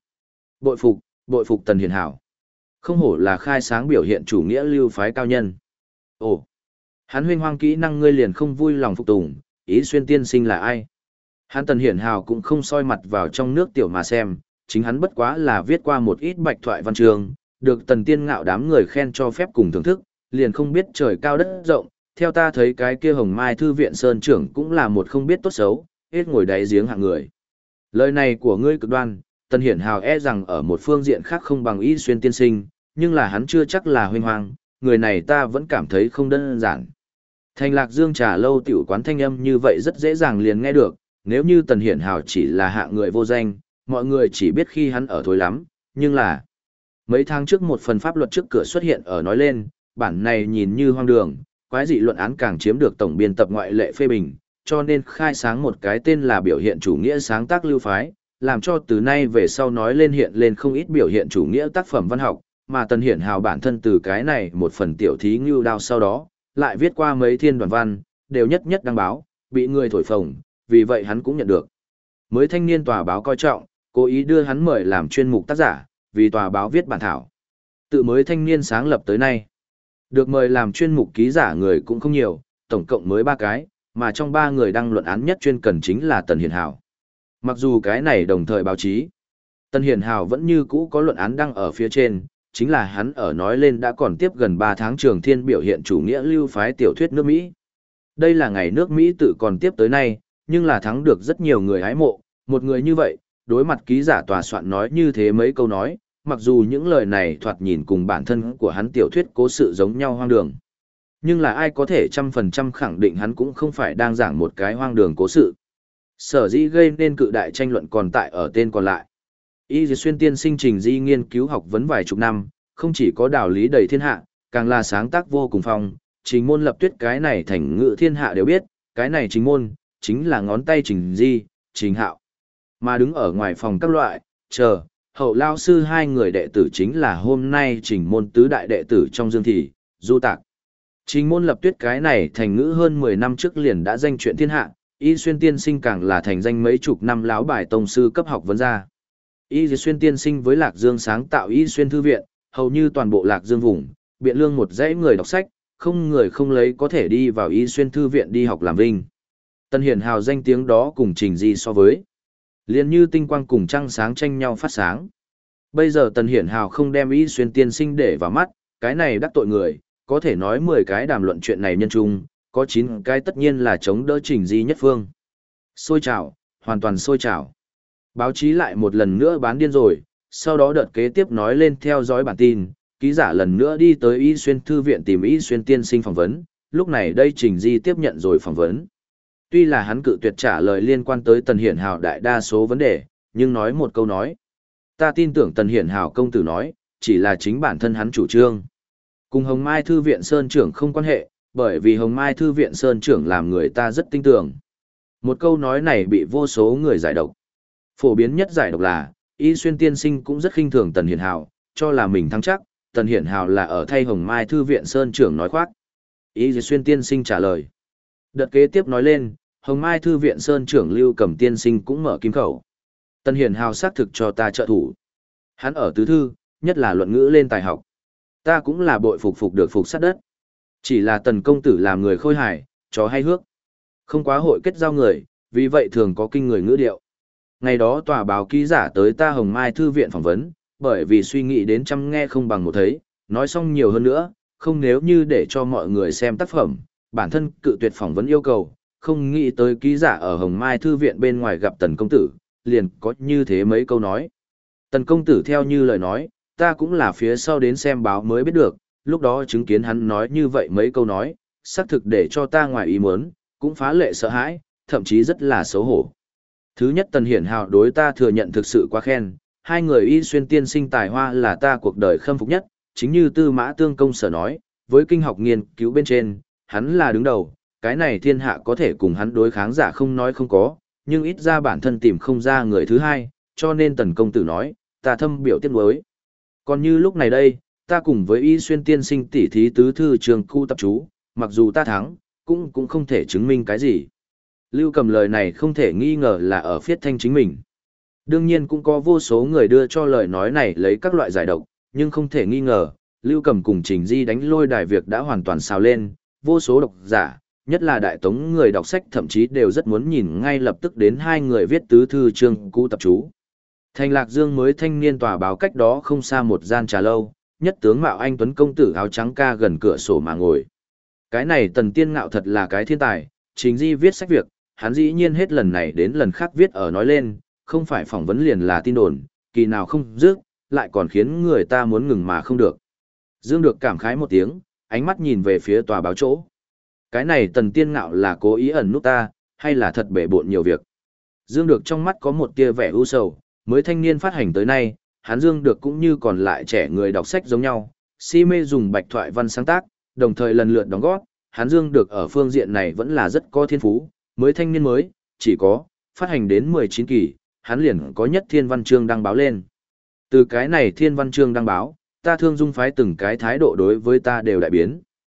Bội phục Tần Hiển Hào. Không hổ là khai sáng biểu hiện chủ nghĩa lưu phái cao nhân. Ồ. Hắn huynh hoang kỹ năng ngươi liền không vui lòng phục tùng, Ý Xuyên tiên sinh là ai? Hắn Tần Hiển Hào cũng không soi mặt vào trong nước tiểu mà xem, chính hắn bất quá là viết qua một ít bạch thoại văn chương, được Tần Tiên Ngạo đám người khen cho phép cùng thưởng thức, liền không biết trời cao đất rộng, theo ta thấy cái kia Hồng Mai Thư viện Sơn trưởng cũng là một không biết tốt xấu, hết ngồi đáy giếng hạng người. Lời này của ngươi cực đoan, Tần Hiển Hào e rằng ở một phương diện khác không bằng Ý Xuyên tiên sinh, nhưng là hắn chưa chắc là huynh hoang, người này ta vẫn cảm thấy không đơn giản. Thành Lạc Dương trà lâu tiểu quán thanh âm như vậy rất dễ dàng liền nghe được, nếu như Tần Hiển Hào chỉ là hạng người vô danh, mọi người chỉ biết khi hắn ở thối lắm, nhưng là mấy tháng trước một phần pháp luật trước cửa xuất hiện ở nói lên, bản này nhìn như hoang đường, quái dị luận án càng chiếm được tổng biên tập ngoại lệ phê bình, cho nên khai sáng một cái tên là biểu hiện chủ nghĩa sáng tác lưu phái, làm cho từ nay về sau nói lên hiện lên không ít biểu hiện chủ nghĩa tác phẩm văn học, mà Tần Hiển Hào bản thân từ cái này một phần tiểu thí ngưu đao sau đó, lại viết qua mấy thiên đoàn văn, đều nhất nhất đăng báo, bị người thổi phồng, vì vậy hắn cũng nhận được. Mới thanh niên tòa báo coi trọng, cố ý đưa hắn mời làm chuyên mục tác giả, vì tòa báo viết bản thảo. Tự mới thanh niên sáng lập tới nay, được mời làm chuyên mục ký giả người cũng không nhiều, tổng cộng mới 3 cái, mà trong 3 người đăng luận án nhất chuyên cần chính là Tần Hiền Hào. Mặc dù cái này đồng thời báo chí, Tần Hiền Hào vẫn như cũ có luận án đăng ở phía trên, chính là hắn ở nói lên đã còn tiếp gần 3 tháng Trường Thiên biểu hiện chủ nghĩa lưu phái tiểu thuyết nước Mỹ. Đây là ngày nước Mỹ tự còn tiếp tới nay, nhưng là thắng được rất nhiều người hái mộ, một người như vậy, đối mặt ký giả tòa soạn nói như thế mấy câu nói, mặc dù những lời này thoạt nhìn cùng bản thân của hắn tiểu thuyết cố sự giống nhau hoang đường. Nhưng là ai có thể 100% khẳng định hắn cũng không phải đang giảng một cái hoang đường cố sự. Sở dĩ gây nên cự đại tranh luận còn tại ở tên còn lại. Y Dì Xuyên tiên sinh trình di nghiên cứu học vấn vài chục năm, không chỉ có đạo lý đầy thiên hạ, càng là sáng tác vô cùng phong, trình môn lập tuyết cái này thành ngữ thiên hạ đều biết, cái này trình môn, chính là ngón tay trình di, trình hạo. Mà đứng ở ngoài phòng các loại, chờ, hậu lao sư hai người đệ tử chính là hôm nay trình môn tứ đại đệ tử trong dương thị, du tạc. Trình môn lập tuyết cái này thành ngữ hơn 10 năm trước liền đã danh chuyện thiên hạ, Y Xuyên tiên sinh càng là thành danh mấy chục năm láo bài tông sư cấp học vấn gia. Y Xuyên tiên sinh với Lạc Dương sáng tạo Y Xuyên thư viện, hầu như toàn bộ Lạc Dương vùng, biện lương một dãy người đọc sách, không người không lấy có thể đi vào Y Xuyên thư viện đi học làm vinh. Tần Hiển hào danh tiếng đó cùng trình di so với, liền như tinh quang cùng trăng sáng tranh nhau phát sáng. Bây giờ Tần Hiển hào không đem Y Xuyên tiên sinh để vào mắt, cái này đắc tội người, có thể nói 10 cái đàm luận chuyện này nhân chung, có 9 cái tất nhiên là chống đỡ trình di nhất phương. Sôi trào, hoàn toàn sôi trào. Báo chí lại một lần nữa bán điên rồi, sau đó đợt kế tiếp nói lên theo dõi bản tin, ký giả lần nữa đi tới Y Xuyên thư viện tìm Y Xuyên tiên sinh phỏng vấn, lúc này đây trình di tiếp nhận rồi phỏng vấn. Tuy là hắn cự tuyệt trả lời liên quan tới Tần Hiển hào đại đa số vấn đề, nhưng nói một câu nói. Ta tin tưởng Tần Hiển hào công tử nói, chỉ là chính bản thân hắn chủ trương. Cùng Hồng Mai Thư viện Sơn trưởng không quan hệ, bởi vì Hồng Mai Thư viện Sơn trưởng làm người ta rất tin tưởng. Một câu nói này bị vô số người giải độc. Phổ biến nhất giải độc là, Y Xuyên tiên sinh cũng rất khinh thường Tần Hiển hào, cho là mình thắng chắc, Tần Hiển hào là ở thay Hồng Mai Thư viện Sơn trưởng nói khoác. Y Xuyên tiên sinh trả lời. Đợt kế tiếp nói lên, Hồng Mai Thư viện Sơn trưởng Lưu Cẩm tiên sinh cũng mở kim khẩu. Tần Hiển hào xác thực cho ta trợ thủ. Hắn ở tứ thư, nhất là luận ngữ lên tài học. Ta cũng là bội phục được phục sát đất. Chỉ là Tần công tử làm người khôi hài, chó hay hước. Không quá hội kết giao người, vì vậy thường có kinh người ngữ điệu. Ngày đó tòa báo ký giả tới ta Hồng Mai Thư viện phỏng vấn, bởi vì suy nghĩ đến trăm nghe không bằng một thấy, nói xong nhiều hơn nữa, không nếu như để cho mọi người xem tác phẩm, bản thân cự tuyệt phỏng vấn yêu cầu, không nghĩ tới ký giả ở Hồng Mai Thư viện bên ngoài gặp Tần công tử, liền có như thế mấy câu nói. Tần công tử theo như lời nói, ta cũng là phía sau đến xem báo mới biết được, lúc đó chứng kiến hắn nói như vậy mấy câu nói, xác thực để cho ta ngoài ý muốn, cũng phá lệ sợ hãi, thậm chí rất là xấu hổ. Thứ nhất Tần Hiển hào đối ta thừa nhận thực sự quá khen, hai người Y Xuyên tiên sinh tài hoa là ta cuộc đời khâm phục nhất, chính như Tư Mã Tương Công sở nói, với kinh học nghiên cứu bên trên, hắn là đứng đầu, cái này thiên hạ có thể cùng hắn đối kháng giả không nói không có, nhưng ít ra bản thân tìm không ra người thứ hai, cho nên Tần công tử nói, ta thâm biểu tiếc nuối. Còn như lúc này đây, ta cùng với Y Xuyên tiên sinh tỷ thí tứ thư trường khu tập chú, mặc dù ta thắng, cũng không thể chứng minh cái gì. Lưu Cầm lời này không thể nghi ngờ là ở phiết thanh chính mình. Đương nhiên cũng có vô số người đưa cho lời nói này lấy các loại giải độc, nhưng không thể nghi ngờ, Lưu Cầm cùng Trình Di đánh lôi đài việc đã hoàn toàn xào lên, vô số độc giả, nhất là đại tống người đọc sách thậm chí đều rất muốn nhìn ngay lập tức đến hai người viết tứ thư chương cũ tập chú. Thành Lạc Dương mới thanh niên tòa báo cách đó không xa một gian trà lâu, nhất tướng mạo anh tuấn công tử áo trắng ca gần cửa sổ mà ngồi. Cái này Tần Tiên Ngạo thật là cái thiên tài, Trình Di viết sách việc, hắn dĩ nhiên hết lần này đến lần khác viết ở nói lên, không phải phỏng vấn liền là tin đồn, kỳ nào không dứt, lại còn khiến người ta muốn ngừng mà không được. Dương được cảm khái một tiếng, ánh mắt nhìn về phía tòa báo chỗ. Cái này Tần Tiên Ngạo là cố ý ẩn nút ta, hay là thật bể bộn nhiều việc. Dương được trong mắt có một tia vẻ ưu sầu, mới thanh niên phát hành tới nay, hắn Dương được cũng như còn lại trẻ người đọc sách giống nhau, si mê dùng bạch thoại văn sáng tác, đồng thời lần lượt đóng góp, hắn Dương được ở phương diện này vẫn là rất có thiên phú, mới thanh niên mới, chỉ có, phát hành đến 19 kỳ, hắn liền có nhất thiên văn chương đăng báo lên. Từ cái này thiên văn chương đăng báo, ta Thương Dung phái từng cái thái độ đối với ta đều đại biến.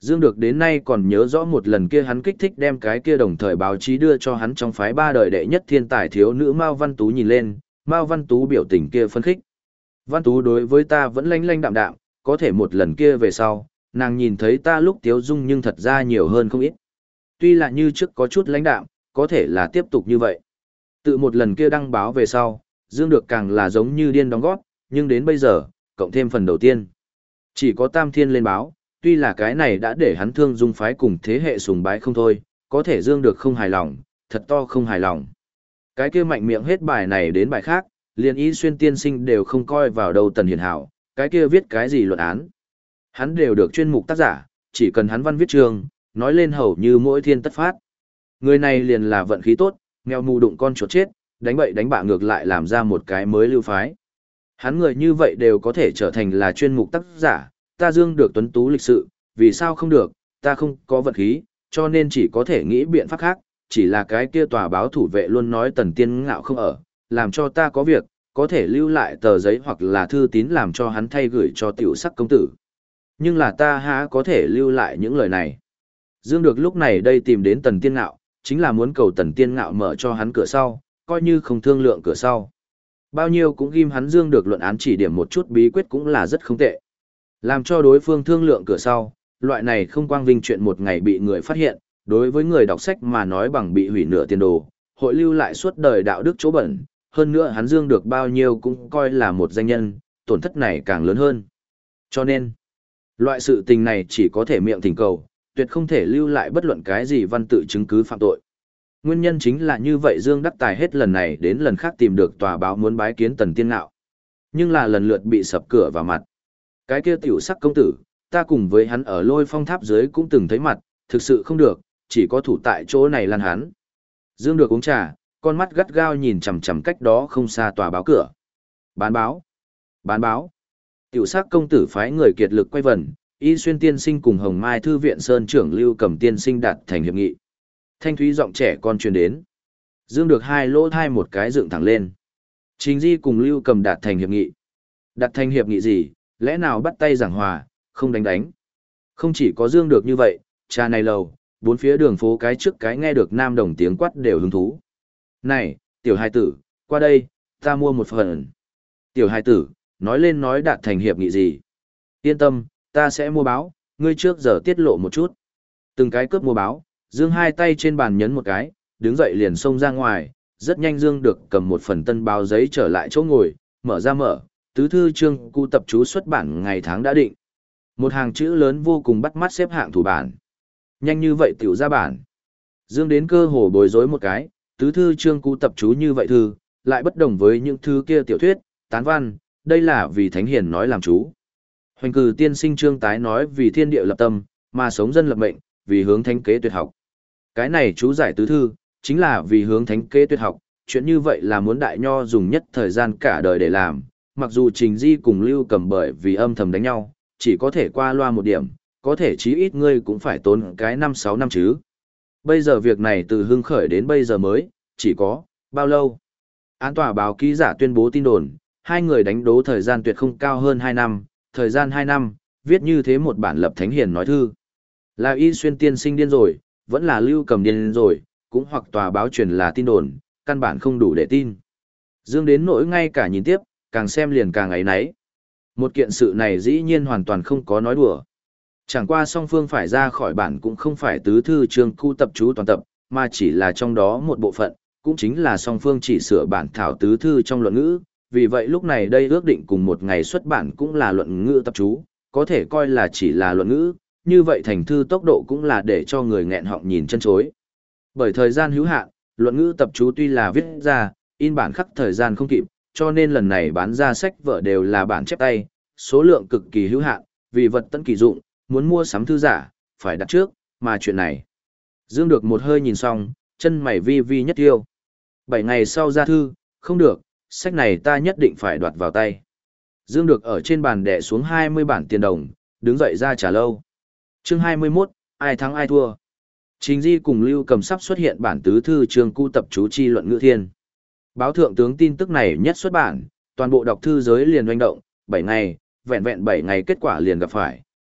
Dương Được đến nay còn nhớ rõ một lần kia hắn kích thích đem cái kia đồng thời báo chí đưa cho hắn trong phái ba đời đệ nhất thiên tài thiếu nữ Mao Văn Tú nhìn lên, Mao Văn Tú biểu tình kia phấn khích. Văn Tú đối với ta vẫn lanh lanh đạm đạm, có thể một lần kia về sau, nàng nhìn thấy ta lúc tiếu dung nhưng thật ra nhiều hơn không ít. Tuy là như trước có chút lãnh đạm, có thể là tiếp tục như vậy. Tự một lần kia đăng báo về sau, Dương Được càng là giống như điên đóng góp, nhưng đến bây giờ, cộng thêm phần đầu tiên. Chỉ có Tam Thiên lên báo, tuy là cái này đã để hắn thương dung phái cùng thế hệ sùng bái không thôi, có thể Dương Được không hài lòng, thật to không hài lòng. Cái kia mạnh miệng hết bài này đến bài khác, liền Y Xuyên tiên sinh đều không coi vào đâu Tần Hiền Hảo, cái kia viết cái gì luận án. Hắn đều được chuyên mục tác giả, chỉ cần hắn văn viết trường, nói lên hầu như mỗi thiên tất phát. Người này liền là vận khí tốt, nghèo mù đụng con chuột chết, đánh bậy đánh bạ ngược lại làm ra một cái mới lưu phái. Hắn người như vậy đều có thể trở thành là chuyên mục tác giả, ta Dương Được tuấn tú lịch sự, vì sao không được, ta không có vận khí, cho nên chỉ có thể nghĩ biện pháp khác, chỉ là cái kia tòa báo thủ vệ luôn nói Tần Tiên Ngạo không ở, làm cho ta có việc, có thể lưu lại tờ giấy hoặc là thư tín làm cho hắn thay gửi cho tiểu sắc công tử. Nhưng là ta há có thể lưu lại những lời này. Dương Được lúc này đây tìm đến Tần Tiên Ngạo, chính là muốn cầu Tần Tiên Ngạo mở cho hắn cửa sau, coi như không thương lượng cửa sau. Bao nhiêu cũng ghim hắn Dương Được luận án chỉ điểm một chút bí quyết cũng là rất không tệ. Làm cho đối phương thương lượng cửa sau, loại này không quang vinh chuyện một ngày bị người phát hiện, đối với người đọc sách mà nói bằng bị hủy nửa tiền đồ, hội lưu lại suốt đời đạo đức chỗ bẩn, hơn nữa hắn Dương Được bao nhiêu cũng coi là một danh nhân, tổn thất này càng lớn hơn. Cho nên, loại sự tình này chỉ có thể miệng thỉnh cầu, tuyệt không thể lưu lại bất luận cái gì văn tự chứng cứ phạm tội. Nguyên nhân chính là như vậy Dương Đắc Tài hết lần này đến lần khác tìm được tòa báo muốn bái kiến Tần Tiên Ngạo. Nhưng là lần lượt bị sập cửa vào mặt. Cái kia tiểu sắc công tử, ta cùng với hắn ở Lôi Phong tháp dưới cũng từng thấy mặt, thực sự không được, chỉ có thủ tại chỗ này lan hắn. Dương Được uống trà, con mắt gắt gao nhìn chằm chằm cách đó không xa tòa báo cửa. Bán báo, bán báo. Tiểu sắc công tử phái người kiệt lực quay vần, Y Xuyên tiên sinh cùng Hồng Mai thư viện sơn trưởng Lưu Cầm tiên sinh đạt thành hiệp nghị. Thanh thúy giọng trẻ con truyền đến. Dương Được hai lỗ thai một cái dựng thẳng lên. Trình Di cùng Lưu Cầm đạt thành hiệp nghị. Đạt thành hiệp nghị gì, lẽ nào bắt tay giảng hòa, không đánh đánh. Không chỉ có Dương Được như vậy, trà này lầu, bốn phía đường phố cái trước cái nghe được nam đồng tiếng quát đều hứng thú. Này, tiểu hài tử, qua đây, ta mua một phần. Tiểu hài tử, nói lên nói đạt thành hiệp nghị gì. Yên tâm, ta sẽ mua báo, ngươi trước giờ tiết lộ một chút. Từng cái cướp mua báo, Dương hai tay trên bàn nhấn một cái, đứng dậy liền xông ra ngoài, rất nhanh Dương Được cầm một phần tân báo giấy trở lại chỗ ngồi, mở ra mở, tứ thư chương cu tập chú xuất bản ngày tháng đã định. Một hàng chữ lớn vô cùng bắt mắt xếp hạng thủ bản. Nhanh như vậy tiểu ra bản. Dương đến cơ hồ bối rối một cái, tứ thư chương cu tập chú như vậy thư, lại bất đồng với những thư kia tiểu thuyết, tán văn, đây là vì thánh hiền nói làm chú. Hoành cử tiên sinh trương tái nói vì thiên địa lập tâm, mà sống dân lập mệnh, vì hướng thánh kế tuyệt học. Cái này chú giải tứ thư, chính là vì hướng thánh kế tuyệt học, chuyện như vậy là muốn đại nho dùng nhất thời gian cả đời để làm, mặc dù Trình Di cùng Lưu Cầm bởi vì âm thầm đánh nhau, chỉ có thể qua loa một điểm, có thể chí ít ngươi cũng phải tốn cái 5-6 năm chứ. Bây giờ việc này từ hưng khởi đến bây giờ mới, chỉ có, bao lâu? Án tòa báo ký giả tuyên bố tin đồn, hai người đánh đố thời gian tuyệt không cao hơn 2 năm, thời gian 2 năm, viết như thế một bản lập thánh hiền nói thư. Là Y Xuyên tiên sinh điên rồi, vẫn là Lưu Cầm điên rồi, cũng hoặc tòa báo truyền là tin đồn, căn bản không đủ để tin. Dương đến nỗi ngay cả nhìn tiếp, càng xem liền càng ấy náy. Một kiện sự này dĩ nhiên hoàn toàn không có nói đùa. Chẳng qua song phương phải ra khỏi bản cũng không phải tứ thư chương cu tập chú toàn tập, mà chỉ là trong đó một bộ phận, cũng chính là song phương chỉ sửa bản thảo tứ thư trong luận ngữ, vì vậy lúc này đây ước định cùng một ngày xuất bản cũng là luận ngữ tập chú, có thể coi là chỉ là luận ngữ, như vậy thành thư tốc độ cũng là để cho người nghẹn họng nhìn chân chối. Bởi thời gian hữu hạn, luận ngữ tập chú tuy là viết ra, in bản khắc thời gian không kịp, cho nên lần này bán ra sách vở đều là bản chép tay, số lượng cực kỳ hữu hạn, vì vật tận kỳ dụng, muốn mua sắm thư giả, phải đặt trước, mà chuyện này. Dương được một hơi nhìn xong, chân mày vi vi nhất tiêu. 7 ngày sau ra thư, không được, sách này ta nhất định phải đoạt vào tay. Dương được ở trên bàn đè xuống 20 bản tiền đồng, đứng dậy ra trả lâu. Chương 21, ai thắng ai thua. Trình Di cùng Lưu Cầm sắp xuất hiện bản tứ thư chương cu tập chú chi luận ngữ thiên. Báo thượng tướng tin tức này nhất xuất bản, toàn bộ đọc thư giới liền doanh động, 7 ngày, vẹn vẹn 7 ngày kết quả liền gặp phải,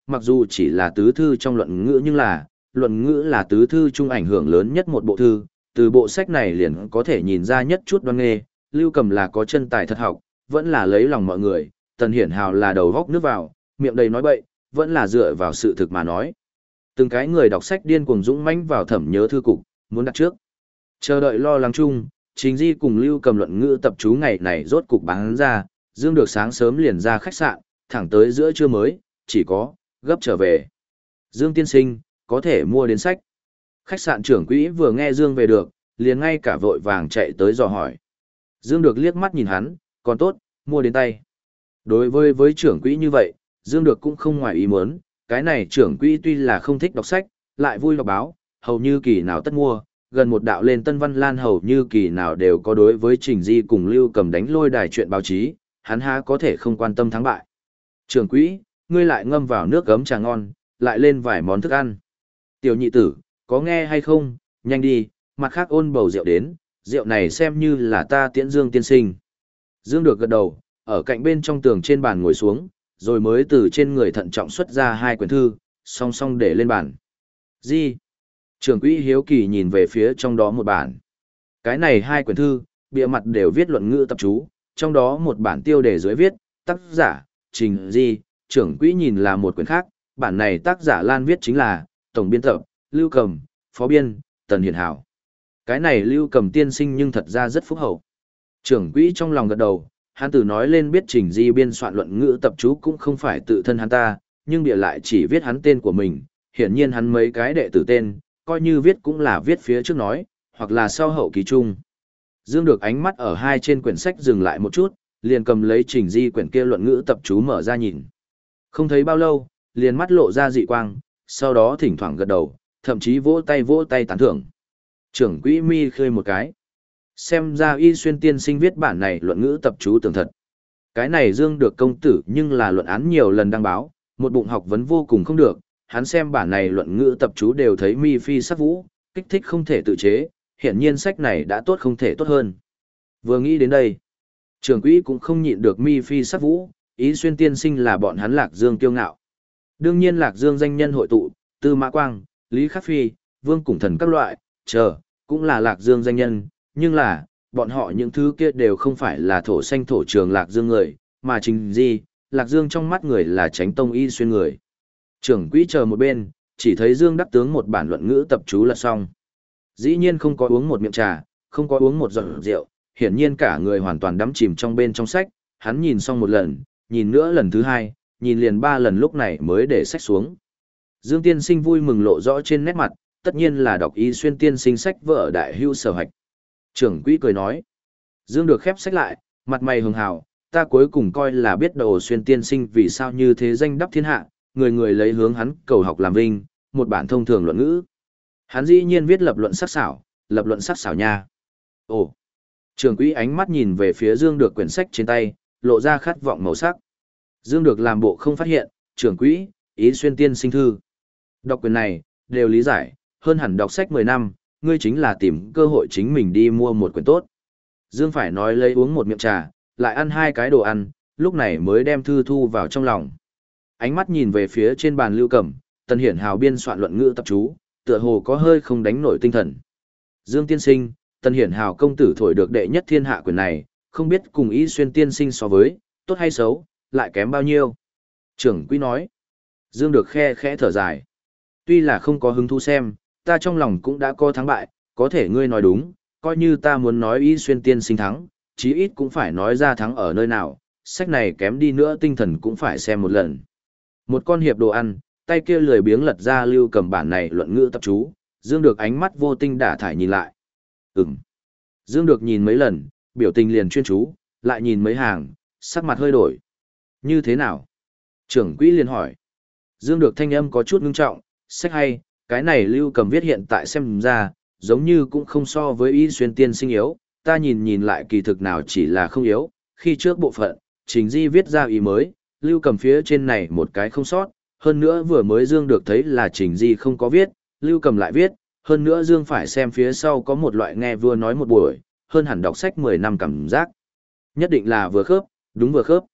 mặc dù chỉ là tứ thư trong luận ngữ nhưng là, luận ngữ là tứ thư chung ảnh hưởng lớn nhất một bộ thư, từ bộ sách này liền có thể nhìn ra nhất chút đoan nghê, Lưu Cầm là có chân tài thật học, vẫn là lấy lòng mọi người, Tần Hiển Hào là đầu góc nước vào, miệng đầy nói bậy, vẫn là dựa vào sự thực mà nói. Từng cái người đọc sách điên cuồng dũng mãnh vào thẩm nhớ thư cục, muốn đặt trước. Chờ đợi lo lắng chung, Trình Di cùng Lưu Cầm luận ngữ tập chú ngày này rốt cục bán ra, Dương được sáng sớm liền ra khách sạn, thẳng tới giữa trưa mới, chỉ có, gấp trở về. Dương tiên sinh, có thể mua đến sách. Khách sạn trưởng quỹ vừa nghe Dương về được, liền ngay cả vội vàng chạy tới dò hỏi. Dương được liếc mắt nhìn hắn, còn tốt, mua đến tay. Đối với trưởng quỹ như vậy, Dương được cũng không ngoài ý muốn, cái này trưởng quỹ tuy là không thích đọc sách, lại vui đọc báo, hầu như kỳ nào tất mua, gần một đạo lên Tân Văn Lan hầu như kỳ nào đều có đối với Trình Di cùng Lưu Cầm đánh lôi đài chuyện báo chí, hắn há có thể không quan tâm thắng bại. Trưởng quỹ, ngươi lại ngâm vào nước gấm trà ngon, lại lên vài món thức ăn. Tiểu nhị tử, có nghe hay không, nhanh đi, mặt khác ôn bầu rượu đến, rượu này xem như là ta tiễn Dương tiên sinh. Dương được gật đầu, ở cạnh bên trong tường trên bàn ngồi xuống, rồi mới từ trên người thận trọng xuất ra hai quyển thư, song song để lên bàn. Gì? Trưởng quỹ hiếu kỳ nhìn về phía trong đó một bản. Cái này hai quyển thư, bìa mặt đều viết luận ngữ tập chú, trong đó một bản tiêu đề dưới viết, tác giả, Trình Di, trưởng quỹ nhìn là một quyển khác, bản này tác giả Lan viết chính là, tổng biên tập, Lưu Cầm, phó biên, Tần Hiển Hảo. Cái này Lưu Cầm tiên sinh nhưng thật ra rất phúc hậu. Trưởng quỹ trong lòng gật đầu, hắn từ nói lên biết Trình Di biên soạn luận ngữ tập chú cũng không phải tự thân hắn ta, nhưng bìa lại chỉ viết hắn tên của mình, hiển nhiên hắn mấy cái đệ tử tên, coi như viết cũng là viết phía trước nói, hoặc là sau hậu ký chung. Dương được ánh mắt ở hai trên quyển sách dừng lại một chút, liền cầm lấy Trình Di quyển kia luận ngữ tập chú mở ra nhìn. Không thấy bao lâu, liền mắt lộ ra dị quang, sau đó thỉnh thoảng gật đầu, thậm chí vỗ tay tán thưởng. Trưởng quỹ mi khơi một cái. Xem ra Y Xuyên tiên sinh viết bản này luận ngữ tập chú tường thật. Cái này Dương được công tử nhưng là luận án nhiều lần đăng báo, một bụng học vấn vô cùng không được, hắn xem bản này luận ngữ tập chú đều thấy mi phi sắc vũ, kích thích không thể tự chế, hiển nhiên sách này đã tốt không thể tốt hơn. Vừa nghĩ đến đây, trưởng quỹ cũng không nhịn được mi phi sắc vũ, Y Xuyên tiên sinh là bọn hắn Lạc Dương kiêu ngạo. Đương nhiên Lạc Dương danh nhân hội tụ, Tư Mã Quang, Lý Khắc Phi, Vương Củng Thần các loại, cũng là Lạc Dương danh nhân, nhưng là, bọn họ những thứ kia đều không phải là thổ xanh thổ trường Lạc Dương người, mà Trình Di, Lạc Dương trong mắt người là Chánh Tông Y Xuyên người. Trưởng quỹ chờ một bên, chỉ thấy Dương Đắc Tướng một bản luận ngữ tập chú là xong. Dĩ nhiên không có uống một miệng trà, không có uống một giọt rượu, hiển nhiên cả người hoàn toàn đắm chìm trong bên trong sách, hắn nhìn xong một lần, nhìn nữa lần thứ hai, nhìn liền ba lần lúc này mới để sách xuống. Dương tiên sinh vui mừng lộ rõ trên nét mặt, tất nhiên là đọc Y Xuyên tiên sinh sách vở đại hưu sở hạch. Trưởng quỹ cười nói. Dương được khép sách lại, mặt mày hường hào, ta cuối cùng coi là biết đầu Xuyên tiên sinh vì sao như thế danh đắp thiên hạ, người người lấy hướng hắn cầu học làm vinh, một bản thông thường luận ngữ. Hắn dĩ nhiên viết lập luận sắc xảo nha. Ồ. Trưởng quỹ ánh mắt nhìn về phía Dương được quyển sách trên tay, lộ ra khát vọng màu sắc. Dương được làm bộ không phát hiện, trưởng quỹ, Y Xuyên tiên sinh thư. Đọc quyển này, đều lý giải, hơn hẳn đọc sách 10 năm, ngươi chính là tìm cơ hội chính mình đi mua một quyển tốt. Dương phải nói lấy uống một miệng trà, lại ăn hai cái đồ ăn, lúc này mới đem thư thu vào trong lòng. Ánh mắt nhìn về phía trên bàn Lưu Cầm, Tần Hiển Hào biên soạn luận ngữ tập chú, tựa hồ có hơi không đánh nổi tinh thần. Dương tiên sinh, Tần Hiển Hào công tử thổi được đệ nhất thiên hạ quyển này, không biết cùng Y Xuyên tiên sinh so với, tốt hay xấu, lại kém bao nhiêu. Trưởng quỹ nói. Dương được khe khẽ thở dài. Tuy là không có hứng thú xem, ta trong lòng cũng đã có thắng bại, có thể ngươi nói đúng, coi như ta muốn nói Y Xuyên tiên sinh thắng, chí ít cũng phải nói ra thắng ở nơi nào, sách này kém đi nữa tinh thần cũng phải xem một lần. Một con hiệp đồ ăn, tay kia lười biếng lật ra Lưu Cầm bản này luận ngữ tập chú, Dương được ánh mắt vô tinh đả thải nhìn lại. Dương được nhìn mấy lần, biểu tình liền chuyên chú, lại nhìn mấy hàng, sắc mặt hơi đổi. Như thế nào? Trưởng quỹ liền hỏi. Dương được thanh âm có chút ngưng trọng, sách hay, cái này Lưu Cầm viết hiện tại xem ra, giống như cũng không so với Y Xuyên tiên sinh yếu, ta nhìn lại kỳ thực nào chỉ là không yếu, khi trước bộ phận, Trình Di viết ra ý mới, Lưu Cầm phía trên này một cái không sót, hơn nữa vừa mới Dương được thấy là Trình Di không có viết, Lưu Cầm lại viết, hơn nữa Dương phải xem phía sau có một loại nghe vừa nói một buổi, hơn hẳn đọc sách 10 năm cảm giác. Nhất định là vừa khớp, đúng vừa khớp.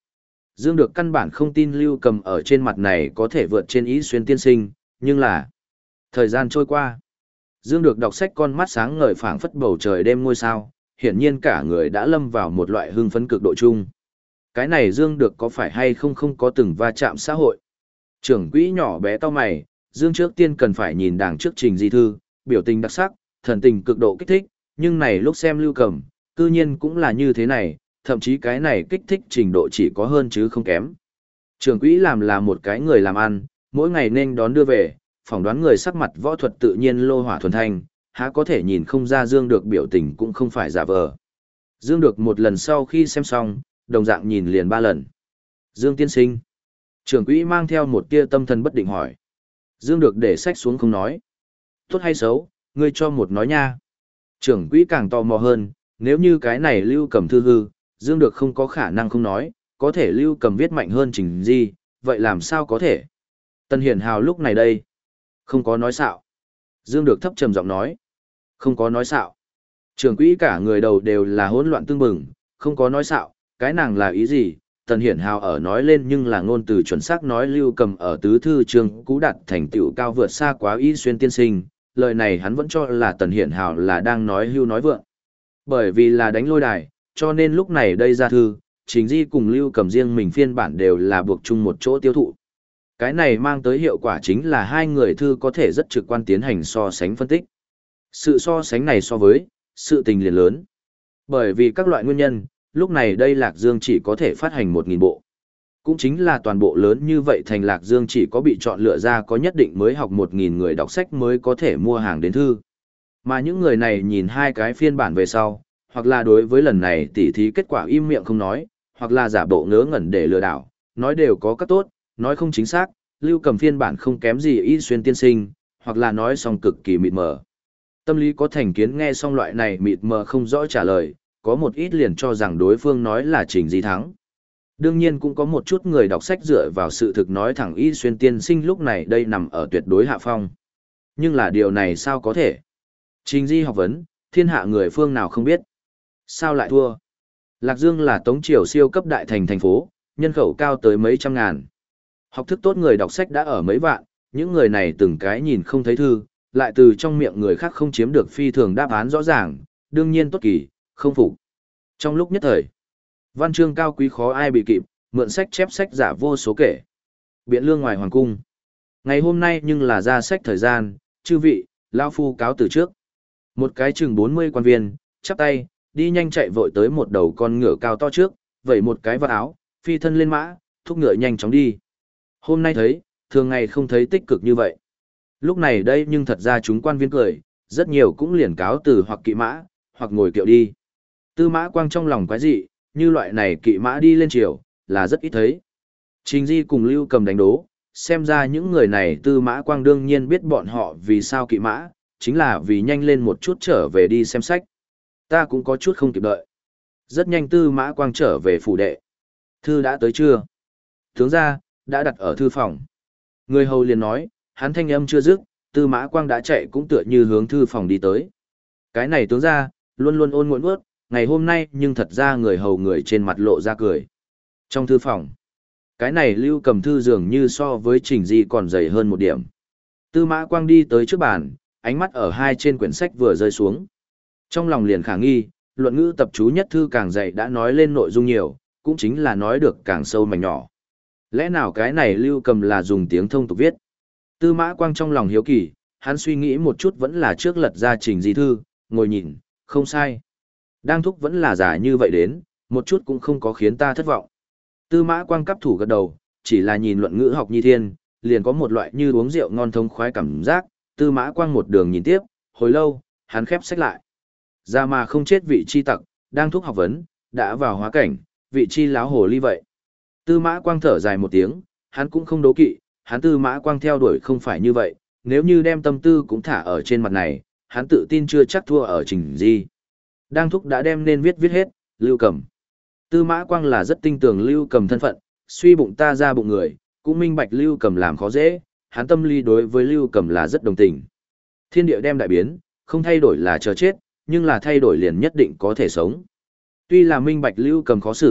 Dương Được căn bản không tin Lưu Cầm ở trên mặt này có thể vượt trên Ý Xuyên tiên sinh, nhưng là... Thời gian trôi qua. Dương Được đọc sách con mắt sáng ngời phảng phất bầu trời đêm ngôi sao, hiển nhiên cả người đã lâm vào một loại hưng phấn cực độ chung. Cái này Dương Được có phải hay không có từng va chạm xã hội. Trưởng quỹ nhỏ bé to mày, Dương trước tiên cần phải nhìn đàng trước trình di thư, biểu tình đặc sắc, thần tình cực độ kích thích, nhưng này lúc xem Lưu Cầm, cư nhiên cũng là như thế này, thậm chí cái này kích thích trình độ chỉ có hơn chứ không kém. Trưởng quỹ làm là một cái người làm ăn, mỗi ngày nên đón đưa về, phỏng đoán người sắc mặt võ thuật tự nhiên lô hỏa thuần thanh, há có thể nhìn không ra Dương Được biểu tình cũng không phải giả vờ. Dương Được một lần sau khi xem xong, đồng dạng nhìn liền 3 lần. Dương tiên sinh. Trưởng quỹ mang theo một tia tâm thần bất định hỏi. Dương Được để sách xuống không nói. Tốt hay xấu, ngươi cho một nói nha. Trưởng quỹ càng tò mò hơn, nếu như cái này Lưu Cầm thư hư, Dương Được không có khả năng không nói, có thể Lưu Cầm viết mạnh hơn Trình Di, vậy làm sao có thể? Tân Hiển Hào lúc này đây, không có nói xạo. Dương Được thấp trầm giọng nói, không có nói xạo. Trưởng quỹ cả người đầu đều là hỗn loạn tương bừng, không có nói xạo, cái nàng là ý gì? Tần Hiển Hào ở nói lên nhưng là ngôn từ chuẩn xác nói Lưu Cầm ở tứ thư chương cú đạt thành tựu cao vượt xa quá Ý Xuyên tiên sinh, lời này hắn vẫn cho là Tần Hiển Hào là đang nói hưu nói vượng. Bởi vì là đánh lôi đài, cho nên lúc này đây ra thư, Trình Di cùng Lưu Cầm riêng mình phiên bản đều là buộc chung một chỗ tiêu thụ. Cái này mang tới hiệu quả chính là hai người thư có thể rất trực quan tiến hành so sánh phân tích. Sự so sánh này so với, sự tình liền lớn. Bởi vì các loại nguyên nhân, lúc này đây Lạc Dương chỉ có thể phát hành 1.000 bộ. Cũng chính là toàn bộ lớn như vậy thành Lạc Dương chỉ có bị chọn lựa ra có nhất định mới học 1.000 người đọc sách mới có thể mua hàng đến thư. Mà những người này nhìn hai cái phiên bản về sau, hoặc là đối với lần này tỉ thí kết quả im miệng không nói, hoặc là giả bộ ngớ ngẩn để lừa đảo, nói đều có các tốt, nói không chính xác, Lưu Cầm phiên bản không kém gì Ý Xuyên tiên sinh, hoặc là nói xong cực kỳ mịt mờ. Tâm lý có thành kiến nghe xong loại này mịt mờ không rõ trả lời, có một ít liền cho rằng đối phương nói là Trình Di thắng. Đương nhiên cũng có một chút người đọc sách dựa vào sự thực nói thẳng Ý Xuyên tiên sinh lúc này đây nằm ở tuyệt đối hạ phong. Nhưng là điều này sao có thể? Trình Di học vấn, thiên hạ người phương nào không biết. Sao lại thua? Lạc Dương là tống triều siêu cấp đại thành phố, nhân khẩu cao tới mấy trăm ngàn. Học thức tốt người đọc sách đã ở mấy vạn, những người này từng cái nhìn không thấy thư, lại từ trong miệng người khác không chiếm được phi thường đáp án rõ ràng, đương nhiên tốt kỳ, không phục. Trong lúc nhất thời, văn chương cao quý khó ai bị kịp, mượn sách chép sách giả vô số kể. Biện lương ngoài hoàng cung. Ngày hôm nay nhưng là ra sách thời gian, chư vị, lão phu cáo từ trước. Một cái chừng 40 quan viên, chắp tay, đi nhanh chạy vội tới một đầu con ngựa cao to trước, vẩy một cái vào áo, phi thân lên mã, thúc ngựa nhanh chóng đi. Hôm nay thấy, thường ngày không thấy tích cực như vậy. Lúc này đây nhưng thật ra chúng quan viên cười, rất nhiều cũng liền cáo từ hoặc kỵ mã, hoặc ngồi kiệu đi. Tư Mã Quang trong lòng quái dị, như loại này kỵ mã đi lên triều, là rất ít thấy. Trình Di cùng Lưu Cầm đánh đố, xem ra những người này Tư Mã Quang đương nhiên biết bọn họ vì sao kỵ mã, chính là vì nhanh lên một chút trở về đi xem sách. Ta cũng có chút không kịp đợi. Rất nhanh Tư Mã Quang trở về phủ đệ. Thư đã tới chưa? Tướng ra, đã đặt ở thư phòng. Người hầu liền nói, hắn thanh âm chưa dứt, Tư Mã Quang đã chạy cũng tựa như hướng thư phòng đi tới. Cái này tướng ra, luôn luôn ôn nguộn bước, ngày hôm nay nhưng thật ra người hầu người trên mặt lộ ra cười. Trong thư phòng, cái này Lưu Cầm thư dường như so với Trình Di còn dày hơn một điểm. Tư Mã Quang đi tới trước bàn, ánh mắt ở hai trên quyển sách vừa rơi xuống. Trong lòng liền khả nghi, luận ngữ tập chú nhất thư càng dày đã nói lên nội dung nhiều, cũng chính là nói được càng sâu mảnh nhỏ. Lẽ nào cái này Lưu Cầm là dùng tiếng thông tục viết? Tư Mã Quang trong lòng hiếu kỳ, hắn suy nghĩ một chút vẫn là trước lật ra Trình Di thư, ngồi nhìn, không sai. Đang thúc vẫn là giả như vậy đến, một chút cũng không có khiến ta thất vọng. Tư Mã Quang cắp thủ gật đầu, chỉ là nhìn luận ngữ học nhi thiên, liền có một loại như uống rượu ngon thống khoái cảm giác. Tư Mã Quang một đường nhìn tiếp, hồi lâu, hắn khép sách lại. Ra mà không chết vị chi tặc, đang thúc học vấn, đã vào hóa cảnh, vị chi láo hồ ly vậy. Tư Mã Quang thở dài một tiếng, hắn cũng không đố kỵ, hắn Tư Mã Quang theo đuổi không phải như vậy, nếu như đem tâm tư cũng thả ở trên mặt này, hắn tự tin chưa chắc thua ở Trình Di. Đang thúc đã đem nên viết hết, Lưu Cầm. Tư Mã Quang là rất tin tưởng Lưu Cầm thân phận, suy bụng ta ra bụng người, cũng minh bạch Lưu Cầm làm khó dễ, hắn tâm lý đối với Lưu Cầm là rất đồng tình. Thiên địa đem đại biến, không thay đổi là chờ chết, nhưng là thay đổi liền nhất định có thể sống. Tuy là minh bạch Lưu Cầm khó xử,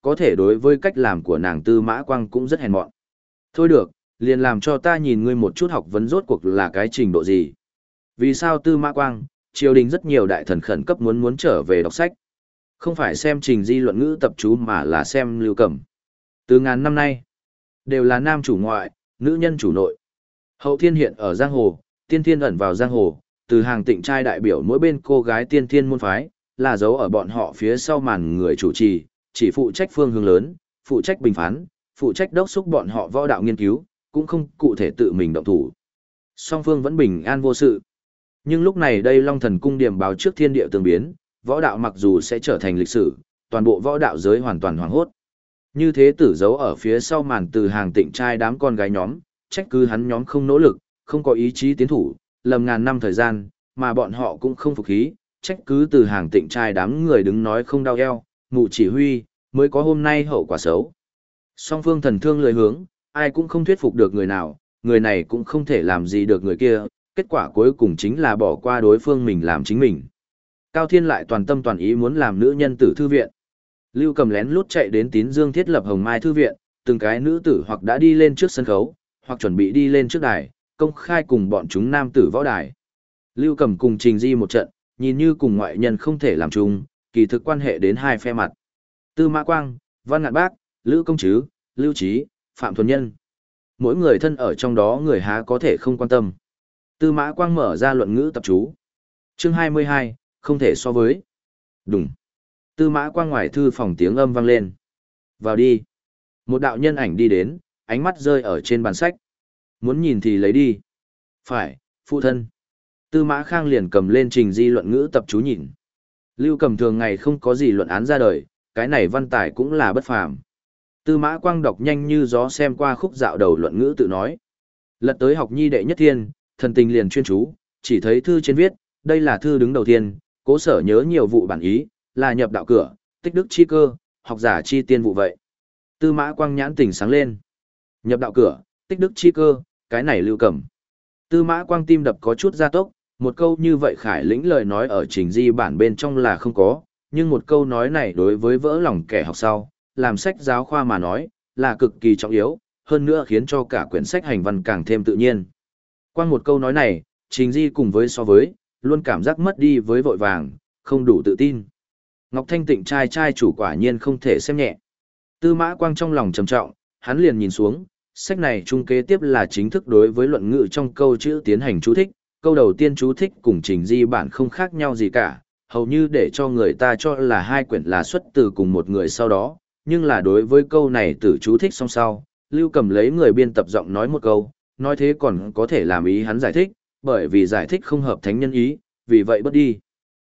có thể đối với cách làm của nàng Tư Mã Quang cũng rất hèn mọn. Thôi được, liền làm cho ta nhìn ngươi một chút học vấn rốt cuộc là cái trình độ gì. Vì sao Tư Mã Quang, triều đình rất nhiều đại thần khẩn cấp muốn trở về đọc sách. Không phải xem trình di luận ngữ tập chú mà là xem Lưu Cầm. Từ ngàn năm nay, đều là nam chủ ngoại, nữ nhân chủ nội. Hậu thiên hiện ở giang hồ, tiên thiên ẩn vào giang hồ, từ hàng tịnh trai đại biểu mỗi bên cô gái tiên thiên môn phái, là dấu ở bọn họ phía sau màn người chủ trì, chỉ phụ trách phương hướng lớn, phụ trách bình phán, phụ trách đốc thúc bọn họ võ đạo nghiên cứu, cũng không cụ thể tự mình động thủ. Song phương vẫn bình an vô sự. Nhưng lúc này đây Long Thần Cung điểm báo trước thiên địa tường biến, võ đạo mặc dù sẽ trở thành lịch sử, toàn bộ võ đạo giới hoàn toàn hoảng hốt. Như thế tử giấu ở phía sau màn từ hàng tịnh trai đám con gái nhóm, trách cứ hắn nhóm không nỗ lực, không có ý chí tiến thủ, lầm ngàn năm thời gian, mà bọn họ cũng không phục khí, trách cứ từ hàng tịnh trai đám người đứng nói không đau eo, mù chỉ huy, mới có hôm nay hậu quả xấu. Song phương thần thương lời hướng, ai cũng không thuyết phục được người nào, người này cũng không thể làm gì được người kia, kết quả cuối cùng chính là bỏ qua đối phương mình làm chính mình. Cao Thiên lại toàn tâm toàn ý muốn làm nữ nhân tử thư viện. Lưu Cầm lén lút chạy đến Tín Dương thiết lập Hồng Mai thư viện, từng cái nữ tử hoặc đã đi lên trước sân khấu, hoặc chuẩn bị đi lên trước đài, công khai cùng bọn chúng nam tử võ đài. Lưu Cầm cùng Trình Di một trận, nhìn như cùng ngoại nhân không thể làm chung, kỳ thực quan hệ đến hai phe mặt. Tư Mã Quang, Văn Ngạn Bác, Lữ Công Trứ, Lưu Trí, Phạm Thuần Nhân. Mỗi người thân ở trong đó người há có thể không quan tâm. Tư Mã Quang mở ra luận ngữ tập chú. Chương 22, không thể so với. Đúng. Tư Mã Quang ngoài thư phòng tiếng âm vang lên. Vào đi. Một đạo nhân ảnh đi đến, ánh mắt rơi ở trên bàn sách. Muốn nhìn thì lấy đi. Phải, phụ thân. Tư Mã Khang liền cầm lên Trình Di luận ngữ tập chú nhìn. Lưu Cầm thường ngày không có gì luận án ra đời, cái này văn tài cũng là bất phàm. Tư Mã Quang đọc nhanh như gió xem qua khúc dạo đầu luận ngữ tự nói. Lật tới học nhi đệ nhất thiên, thần tình liền chuyên chú, chỉ thấy thư trên viết, đây là thư đứng đầu tiên, cố sở nhớ nhiều vụ bản ý, là nhập đạo cửa, tích đức chi cơ, học giả chi tiên vụ vậy. Tư Mã Quang nhãn tỉnh sáng lên. Nhập đạo cửa, tích đức chi cơ, cái này Lưu Cầm. Tư Mã Quang tim đập có chút gia tốc, một câu như vậy khải lĩnh lời nói ở Trình Di bản bên trong là không có, nhưng một câu nói này đối với vỡ lòng kẻ học sau, làm sách giáo khoa mà nói, là cực kỳ trọng yếu, hơn nữa khiến cho cả quyển sách hành văn càng thêm tự nhiên. Qua một câu nói này, Trình Di cùng với so với, luôn cảm giác mất đi với vội vàng, không đủ tự tin. Ngọc Thanh Tịnh trai chủ quả nhiên không thể xem nhẹ. Tư Mã Quang trong lòng trầm trọng, hắn liền nhìn xuống, sách này chung kế tiếp là chính thức đối với luận ngữ trong câu chữ tiến hành chú thích, câu đầu tiên chú thích cùng Trình Di bản không khác nhau gì cả, hầu như để cho người ta cho là hai quyển là xuất từ cùng một người sau đó, nhưng là đối với câu này từ chú thích song sau, Lưu Cầm lấy người biên tập giọng nói một câu, nói thế còn có thể làm ý hắn giải thích, bởi vì giải thích không hợp thánh nhân ý, vì vậy bất đi.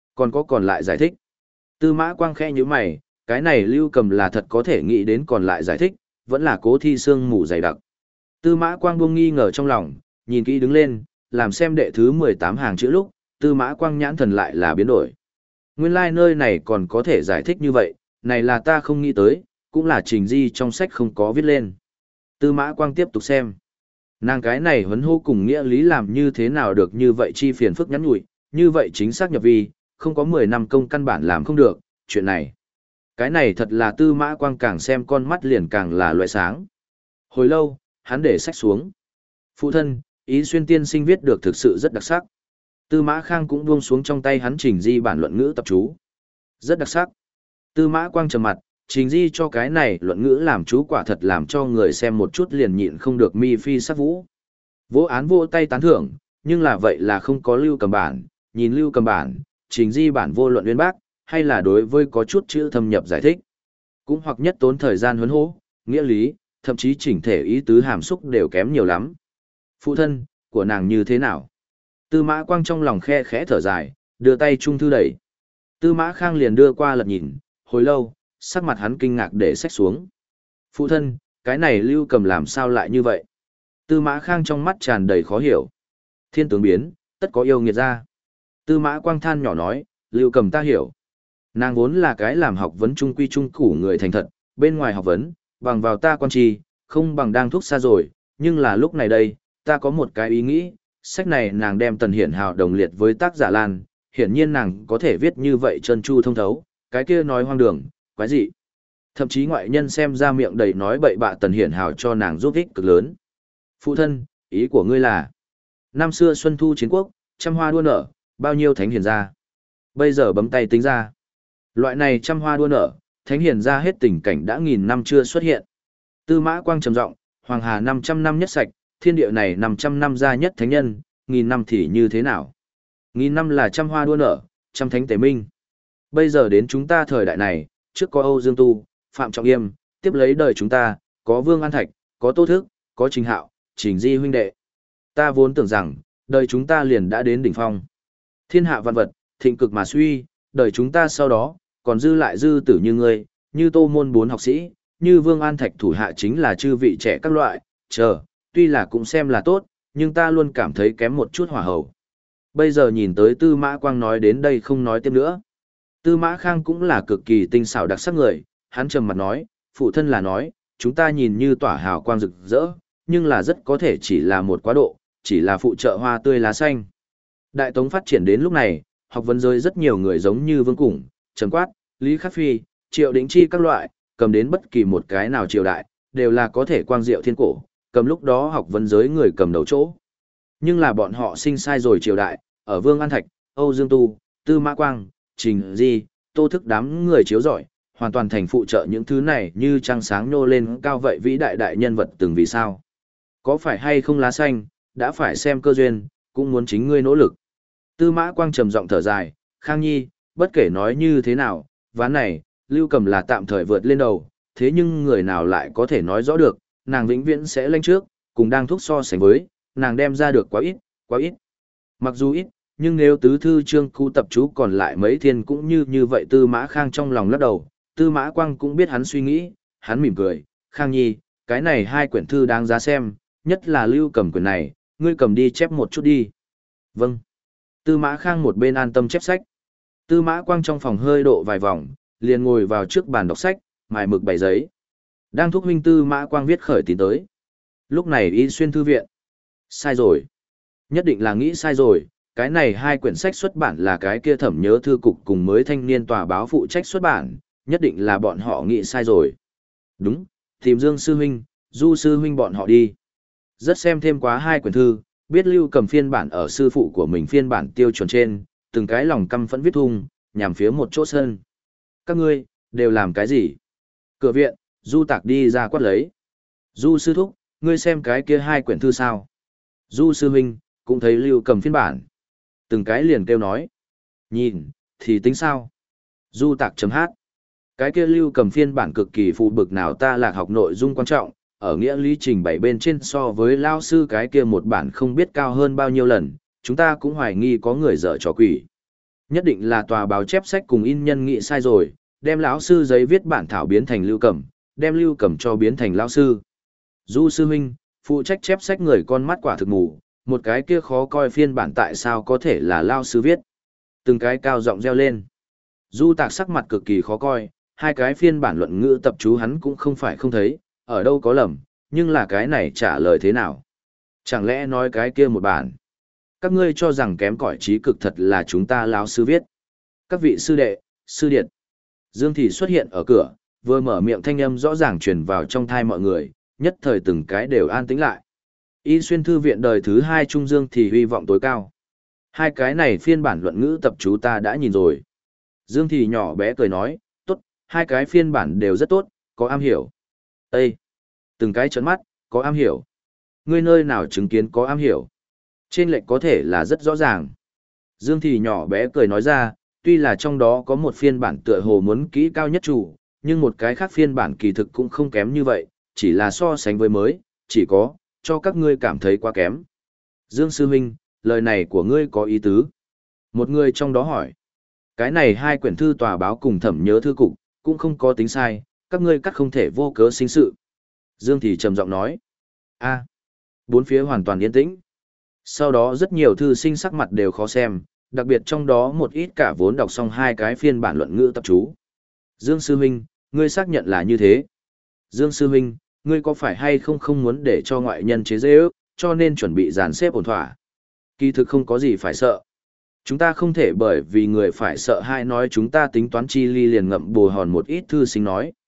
Còn lại giải thích. Tư Mã Quang khẽ như mày, cái này Lưu Cầm là thật có thể nghĩ đến còn lại giải thích, vẫn là cố thi sương mù dày đặc. Tư Mã Quang buông nghi ngờ trong lòng, nhìn kỹ đứng lên, làm xem đệ thứ 18 hàng chữ lúc, Tư Mã Quang nhãn thần lại là biến đổi. Nguyên lai nơi này còn có thể giải thích như vậy, này là ta không nghĩ tới, cũng là Trình Di trong sách không có viết lên. Tư Mã Quang tiếp tục xem. Nàng cái này huấn hô cùng nghĩa lý làm như thế nào được như vậy chi phiền phức nhắn nhủi, như vậy chính xác nhập vi, không có 10 năm công căn bản làm không được, chuyện này. Cái này thật là Tư Mã Quang càng xem con mắt liền càng là loại sáng. Hồi lâu, hắn để sách xuống. Phụ thân, ý xuyên tiên sinh viết được thực sự rất đặc sắc. Tư Mã Khang cũng buông xuống trong tay hắn Trình Di bản luận ngữ tập chú. Rất đặc sắc. Tư Mã Quang trầm mặt, Trình Di cho cái này luận ngữ làm chú quả thật làm cho người xem một chút liền nhịn không được mi phi sắc vũ. Vỗ án vỗ tay tán thưởng, nhưng là vậy là không có Lưu Cầm bản, nhìn Lưu Cầm bản, Trình Di bản vô luận uyên bác, hay là đối với có chút chữ thâm nhập giải thích. Cũng hoặc nhất tốn thời gian huấn hô, nghĩa lý, thậm chí chỉnh thể ý tứ hàm xúc đều kém nhiều lắm. Phụ thân, của nàng như thế nào? Tư Mã Quang trong lòng khe khẽ thở dài, đưa tay trung thư đẩy. Tư Mã Khang liền đưa qua lật nhìn, hồi lâu, sắc mặt hắn kinh ngạc để sách xuống. Phụ thân, cái này Lưu Cầm làm sao lại như vậy? Tư Mã Khang trong mắt tràn đầy khó hiểu. Thiên tướng biến, tất có yêu nghiệt ra. Tư Mã Quang than nhỏ nói, Lưu Cầm ta hiểu. Nàng vốn là cái làm học vấn trung quy trung củ người thành thật, bên ngoài học vấn, bằng vào ta quan trì, không bằng đang thuốc xa rồi, nhưng là lúc này đây, ta có một cái ý nghĩ, sách này nàng đem Tần Hiển Hào đồng liệt với tác giả Lan, hiển nhiên nàng có thể viết như vậy trơn tru thông thấu, cái kia nói hoang đường, quái dị. Thậm chí ngoại nhân xem ra miệng đầy nói bậy bạ Tần Hiển Hào cho nàng giúp ích cực lớn. Phụ thân, ý của ngươi là, năm xưa Xuân Thu chiến quốc, trăm hoa đua nở, bao nhiêu thánh hiền gia. Bây giờ bấm tay tính ra. Loại này trăm hoa đua nở, thánh hiền gia hết tình cảnh đã nghìn năm chưa xuất hiện. Tư Mã Quang trầm giọng, Hoàng Hà 500 năm nhất sạch, thiên địa này 500 năm ra nhất thánh nhân, nghìn năm thì như thế nào? Nghìn năm là trăm hoa đua nở, trăm thánh tế minh. Bây giờ đến chúng ta thời đại này, trước có Âu Dương Tu, Phạm Trọng Yêm, tiếp lấy đời chúng ta, có Vương An Thạch, có Tô Thức, có Trình Hạo, Trình Di huynh đệ. Ta vốn tưởng rằng, đời chúng ta liền đã đến đỉnh phong. Thiên hạ vạn vật, thịnh cực mà suy, đời chúng ta sau đó, còn dư lại dư tử như ngươi, như Tô Môn 4 học sĩ, như Vương An Thạch thủ hạ chính là chư vị trẻ các loại, tuy là cũng xem là tốt, nhưng ta luôn cảm thấy kém một chút hỏa hầu. Bây giờ nhìn tới Tư Mã Quang nói đến đây không nói tiếp nữa. Tư Mã Khang cũng là cực kỳ tinh xảo đặc sắc người, hắn trầm mặt nói, phụ thân là nói, chúng ta nhìn như tỏa hào quang rực rỡ, nhưng là rất có thể chỉ là một quá độ, chỉ là phụ trợ hoa tươi lá xanh. Đại Tống phát triển đến lúc này, học vấn giới rất nhiều người giống như Vương Củng, Trần Quát, Lý Khắc Phi, Triệu Đỉnh Chi các loại, cầm đến bất kỳ một cái nào triều đại, đều là có thể quang diệu thiên cổ, cầm lúc đó học vấn giới người cầm đầu chỗ. Nhưng là bọn họ sinh sai rồi triều đại, ở Vương An Thạch, Âu Dương Tu, Tư Mã Quang, Trình Di, Tô Thức đám người chiếu giỏi, hoàn toàn thành phụ trợ những thứ này như trăng sáng nô lên cao vậy vĩ đại đại nhân vật từng vì sao. Có phải hay không lá xanh, đã phải xem cơ duyên, cũng muốn chính ngươi nỗ lực. Tư Mã Quang trầm giọng thở dài, Khang Nhi, bất kể nói như thế nào, ván này, Lưu Cầm là tạm thời vượt lên đầu, thế nhưng người nào lại có thể nói rõ được, nàng vĩnh viễn sẽ lên trước, cùng đang thúc so sánh với, nàng đem ra được quá ít, quá ít. Mặc dù ít, nhưng nếu tứ thư chương khu tập chú còn lại mấy thiên cũng như vậy. Tư Mã Khang trong lòng lắc đầu, Tư Mã Quang cũng biết hắn suy nghĩ, hắn mỉm cười, Khang Nhi, cái này hai quyển thư đáng giá xem, nhất là Lưu Cầm quyển này, ngươi cầm đi chép một chút đi. Vâng. Tư Mã Khang một bên an tâm chép sách. Tư Mã Quang trong phòng hơi độ vài vòng, liền ngồi vào trước bàn đọc sách, mài mực bày giấy. Đang thúc huynh Tư Mã Quang viết khởi tín tới. Lúc này Y Xuyên thư viện. Sai rồi. Nhất định là nghĩ sai rồi, cái này hai quyển sách xuất bản là cái kia Thẩm Nhớ thư cục cùng mới Thanh Niên tòa báo phụ trách xuất bản, nhất định là bọn họ nghĩ sai rồi. Đúng, tìm Dương sư huynh, Du sư huynh bọn họ đi. Rất xem thêm quá hai quyển thư, biết Lưu Cầm phiên bản ở sư phụ của mình phiên bản tiêu chuẩn trên, từng cái lòng căm phẫn viết thung, nhằm phía một chỗ sân. Các ngươi, đều làm cái gì? Cửa viện, Du Tạc đi ra quát lấy. Du sư thúc, ngươi xem cái kia hai quyển thư sao? Du sư huynh, cũng thấy Lưu Cầm phiên bản. Từng cái liền kêu nói. Nhìn, thì tính sao? Du Tạc chấm hát. Cái kia Lưu Cầm phiên bản cực kỳ phụ bực nào ta lạc học nội dung quan trọng, ở nghĩa lý trình bày bên trên so với lao sư cái kia một bản không biết cao hơn bao nhiêu lần, chúng ta cũng hoài nghi có người dở trò quỷ. Nhất định là tòa báo chép sách cùng in nhân nghị sai rồi, đem lão sư giấy viết bản thảo biến thành Lưu Cầm, đem Lưu Cầm cho biến thành lão sư. Du sư huynh, phụ trách chép sách người con mắt quả thực mù, một cái kia khó coi phiên bản tại sao có thể là lao sư viết. Từng cái cao giọng reo lên. Du Tạc sắc mặt cực kỳ khó coi, hai cái phiên bản luận ngữ tập chú hắn cũng không phải không thấy, ở đâu có lầm, nhưng là cái này trả lời thế nào? Chẳng lẽ nói cái kia một bản? Các ngươi cho rằng kém cỏi trí cực thật là chúng ta lão sư viết. Các vị sư đệ, sư điệt. Dương Thị xuất hiện ở cửa, vừa mở miệng thanh âm rõ ràng truyền vào trong thai mọi người, nhất thời từng cái đều an tĩnh lại. Y Xuyên thư viện đời thứ 2 Trung Dương thì hy vọng tối cao. Hai cái này phiên bản luận ngữ tập chú ta đã nhìn rồi. Dương Thị nhỏ bé cười nói, tốt, hai cái phiên bản đều rất tốt, có am hiểu. Ê! Từng cái trợn mắt, có am hiểu. Ngươi nơi nào chứng kiến có am hiểu. Trên lệch có thể là rất rõ ràng. Dương Thị nhỏ bé cười nói ra, tuy là trong đó có một phiên bản tựa hồ muốn kỹ cao nhất chủ, nhưng một cái khác phiên bản kỳ thực cũng không kém như vậy, chỉ là so sánh với mới, chỉ có, cho các ngươi cảm thấy quá kém. Dương Sư Minh, lời này của ngươi có ý tứ. Một người trong đó hỏi, cái này hai quyển thư tòa báo cùng Thẩm Nhớ thư cục, cũng không có tính sai, các ngươi cắt không thể vô cớ sinh sự. Dương Thị trầm giọng nói, bốn phía hoàn toàn yên tĩnh. Sau đó rất nhiều thư sinh sắc mặt đều khó xem, đặc biệt trong đó một ít cả vốn đọc xong hai cái phiên bản luận ngữ tập chú. Dương Sư Minh, ngươi xác nhận là như thế. Dương Sư Minh, ngươi có phải hay không muốn để cho ngoại nhân chế dễ ước, cho nên chuẩn bị dàn xếp ổn thỏa. Kỳ thực không có gì phải sợ. Chúng ta không thể bởi vì người phải sợ hay nói chúng ta tính toán chi ly liền ngậm bồ hòn một ít thư sinh nói.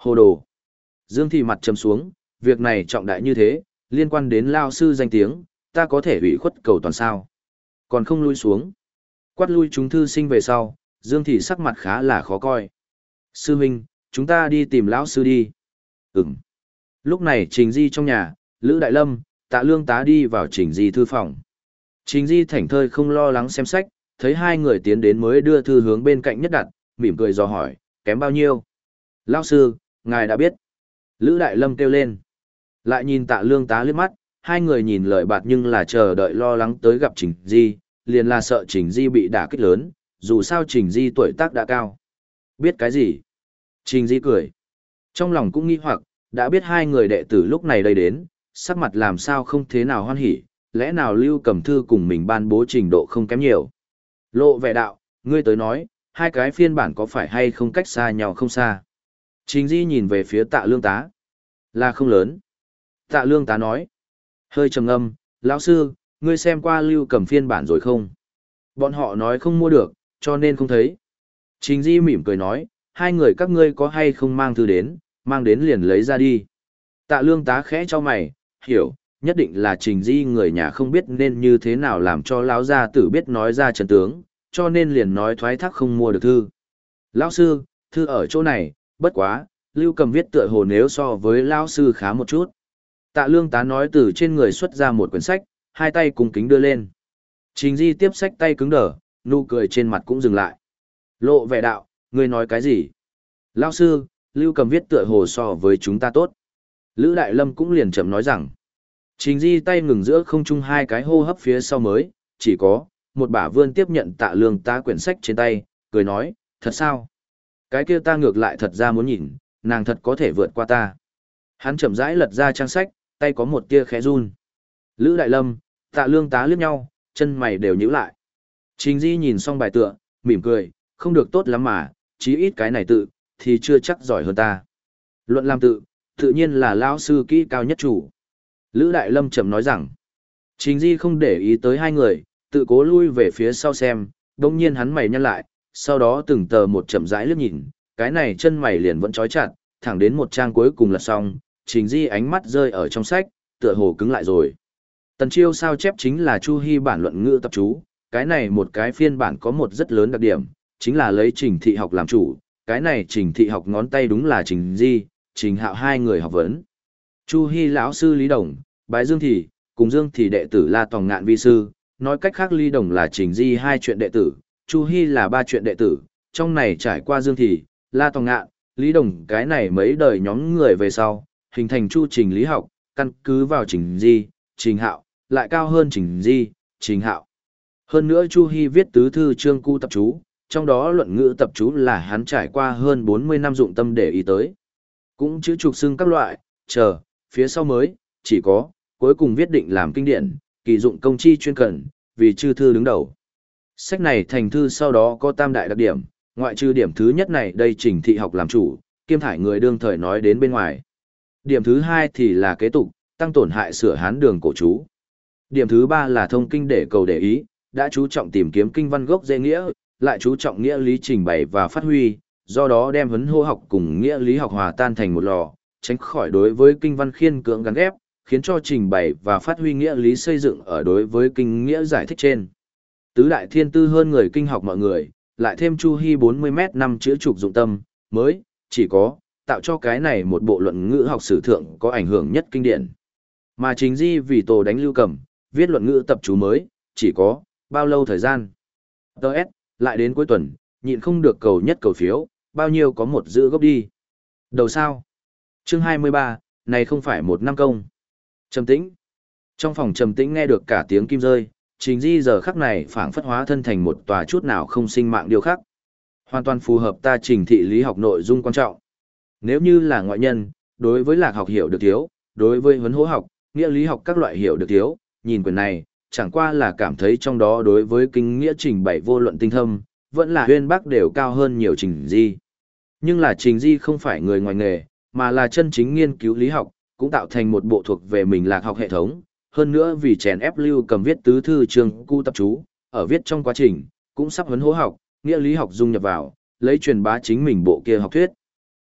Hồ đồ. Dương Thị mặt trầm xuống, việc này trọng đại như thế, liên quan đến lao sư danh tiếng, ta có thể ủy khuất cầu toàn sao. Còn không lui xuống. Quát lui chúng thư sinh về sau, Dương Thị sắc mặt khá là khó coi. Sư huynh, chúng ta đi tìm lão sư đi. Ừm. Lúc này Trình Di trong nhà, Lữ Đại Lâm, Tạ Lương Tá đi vào Trình Di thư phòng. Trình Di thảnh thơi không lo lắng xem sách, thấy hai người tiến đến mới đưa thư hướng bên cạnh nhất đặt, mỉm cười dò hỏi, kém bao nhiêu? Lão sư, ngài đã biết. Lữ Đại Lâm kêu lên. Lại nhìn Tạ Lương Tá liếc mắt, hai người nhìn lời bạt nhưng là chờ đợi lo lắng tới gặp Trình Di, liền là sợ Trình Di bị đả kích lớn, dù sao Trình Di tuổi tác đã cao. Biết cái gì? Trình Di cười. Trong lòng cũng nghi hoặc, đã biết hai người đệ tử lúc này đây đến, sắc mặt làm sao không thế nào hoan hỉ, lẽ nào Lưu Cầm Thư cùng mình ban bố trình độ không kém nhiều. Lộ vẻ đạo, ngươi tới nói, hai cái phiên bản có phải hay không cách xa nhau không xa. Trình Di nhìn về phía Tạ Lương Tá. Là không lớn. Tạ Lương Tá nói. Hơi trầm ngâm, lão sư, ngươi xem qua Lưu Cầm phiên bản rồi không? Bọn họ nói không mua được, cho nên không thấy. Trình Di mỉm cười nói, hai người các ngươi có hay không mang thư đến, mang đến liền lấy ra đi. Tạ Lương Tá khẽ cho mày, hiểu, nhất định là Trình Di người nhà không biết nên như thế nào làm cho lão gia tử biết nói ra trận tướng, cho nên liền nói thoái thác không mua được thư. Lão sư, thư ở chỗ này, bất quá, Lưu Cầm viết tựa hồ nếu so với lão sư khá một chút. Tạ Lương Tá nói từ trên người xuất ra một quyển sách, hai tay cùng kính đưa lên. Trình Di tiếp sách tay cứng đờ, nụ cười trên mặt cũng dừng lại. Lộ vẻ đạo, ngươi nói cái gì? Lão sư, Lưu Cầm viết tựa hồ so với chúng ta tốt. Lữ Đại Lâm cũng liền chậm nói rằng. Trình Di tay ngừng giữa không trung hai cái hô hấp phía sau mới, chỉ có, một bả vươn tiếp nhận Tạ Lương Tá quyển sách trên tay, cười nói, thật sao? Cái kia ta ngược lại thật ra muốn nhìn, nàng thật có thể vượt qua ta. Hắn chậm rãi lật ra trang sách, tay có một tia khẽ run. Lữ Đại Lâm, Tạ Lương Tá liếc nhau, chân mày đều nhíu lại. Trình Di nhìn xong bài tựa, mỉm cười, không được tốt lắm mà, chí ít cái này tự, thì chưa chắc giỏi hơn ta. Luận làm tự, tự nhiên là lão sư kỹ cao nhất chủ. Lữ Đại Lâm chậm nói rằng, Trình Di không để ý tới hai người, tự cố lui về phía sau xem, đồng nhiên hắn mày nhăn lại, sau đó từng tờ một chậm rãi liếc nhìn, cái này chân mày liền vẫn trói chặt, thẳng đến một trang cuối cùng là xong, Trình Di ánh mắt rơi ở trong sách, tựa hồ cứng lại rồi. Tần Chiêu sao chép chính là Chu Hi bản luận ngữ tập chú, cái này một cái phiên bản có một rất lớn đặc điểm, chính là lấy Trình Thị học làm chủ, cái này Trình Thị học ngón tay đúng là Trình Di, Trình Hạo hai người học vấn. Chu Hi lão sư Lý Đồng, bái Dương Thị, cùng Dương Thị đệ tử La Tòng Ngạn vi sư, nói cách khác Lý Đồng là Trình Di hai chuyện đệ tử, Chu Hi là ba chuyện đệ tử, trong này trải qua Dương Thị, La Tòng Ngạn, Lý Đồng cái này mấy đời nhóm người về sau, hình thành chu trình lý học, căn cứ vào Trình Di, Trình Hạo, lại cao hơn Trình Di, Trình Hạo. Hơn nữa Chu Hi viết tứ thư chương cu tập chú, trong đó luận ngữ tập chú là hắn trải qua hơn 40 năm dụng tâm để ý tới. Cũng chữ trục xưng các loại, chờ, phía sau mới, chỉ có, cuối cùng viết định làm kinh điển, kỳ dụng công chi chuyên cần, vì chư thư đứng đầu. Sách này thành thư sau đó có tam đại đặc điểm, ngoại trừ điểm thứ nhất này đây Trình Thị học làm chủ, kiêm thải người đương thời nói đến bên ngoài. Điểm thứ hai thì là kế tục, tăng tổn hại sửa hán đường cổ chú. Điểm thứ ba là thông kinh để cầu để ý, đã chú trọng tìm kiếm kinh văn gốc dễ nghĩa, lại chú trọng nghĩa lý trình bày và phát huy, do đó đem huấn hô học cùng nghĩa lý học hòa tan thành một lò, tránh khỏi đối với kinh văn khiên cưỡng gắn ghép, khiến cho trình bày và phát huy nghĩa lý xây dựng ở đối với kinh nghĩa giải thích trên. Tứ đại thiên tư hơn người kinh học mọi người, lại thêm Chu Hi 40m năm chữ trục dụng tâm, mới, chỉ có, tạo cho cái này một bộ luận ngữ học sử thượng có ảnh hưởng nhất kinh điển. Mà Trình Di vì tổ đánh Lưu Cầm, viết luận ngữ tập chú mới, chỉ có, bao lâu thời gian. Đợt, lại đến cuối tuần, nhịn không được cầu nhất cầu phiếu, bao nhiêu có một giữ gốc đi. Đầu sao? Chương 23, này không phải một năm công. Trầm tĩnh. Trong phòng trầm tĩnh nghe được cả tiếng kim rơi, Trình Di giờ khắc này phảng phất hóa thân thành một tòa chút nào không sinh mạng điều khác. Hoàn toàn phù hợp ta Trình thị lý học nội dung quan trọng. Nếu như là ngoại nhân, đối với lạc học hiểu được thiếu, đối với huấn hố học, nghĩa lý học các loại hiểu được thiếu, nhìn quyển này, chẳng qua là cảm thấy trong đó đối với kinh nghĩa trình bày vô luận tinh thâm, vẫn là huyên bác đều cao hơn nhiều Trình Di. Nhưng là Trình Di không phải người ngoài nghề, mà là chân chính nghiên cứu lý học, cũng tạo thành một bộ thuộc về mình lạc học hệ thống, hơn nữa vì chèn ép Lưu Cầm viết tứ thư chương cu tập chú, ở viết trong quá trình, cũng sắp huấn hố học, nghĩa lý học dung nhập vào, lấy truyền bá chính mình bộ kia học thuyết.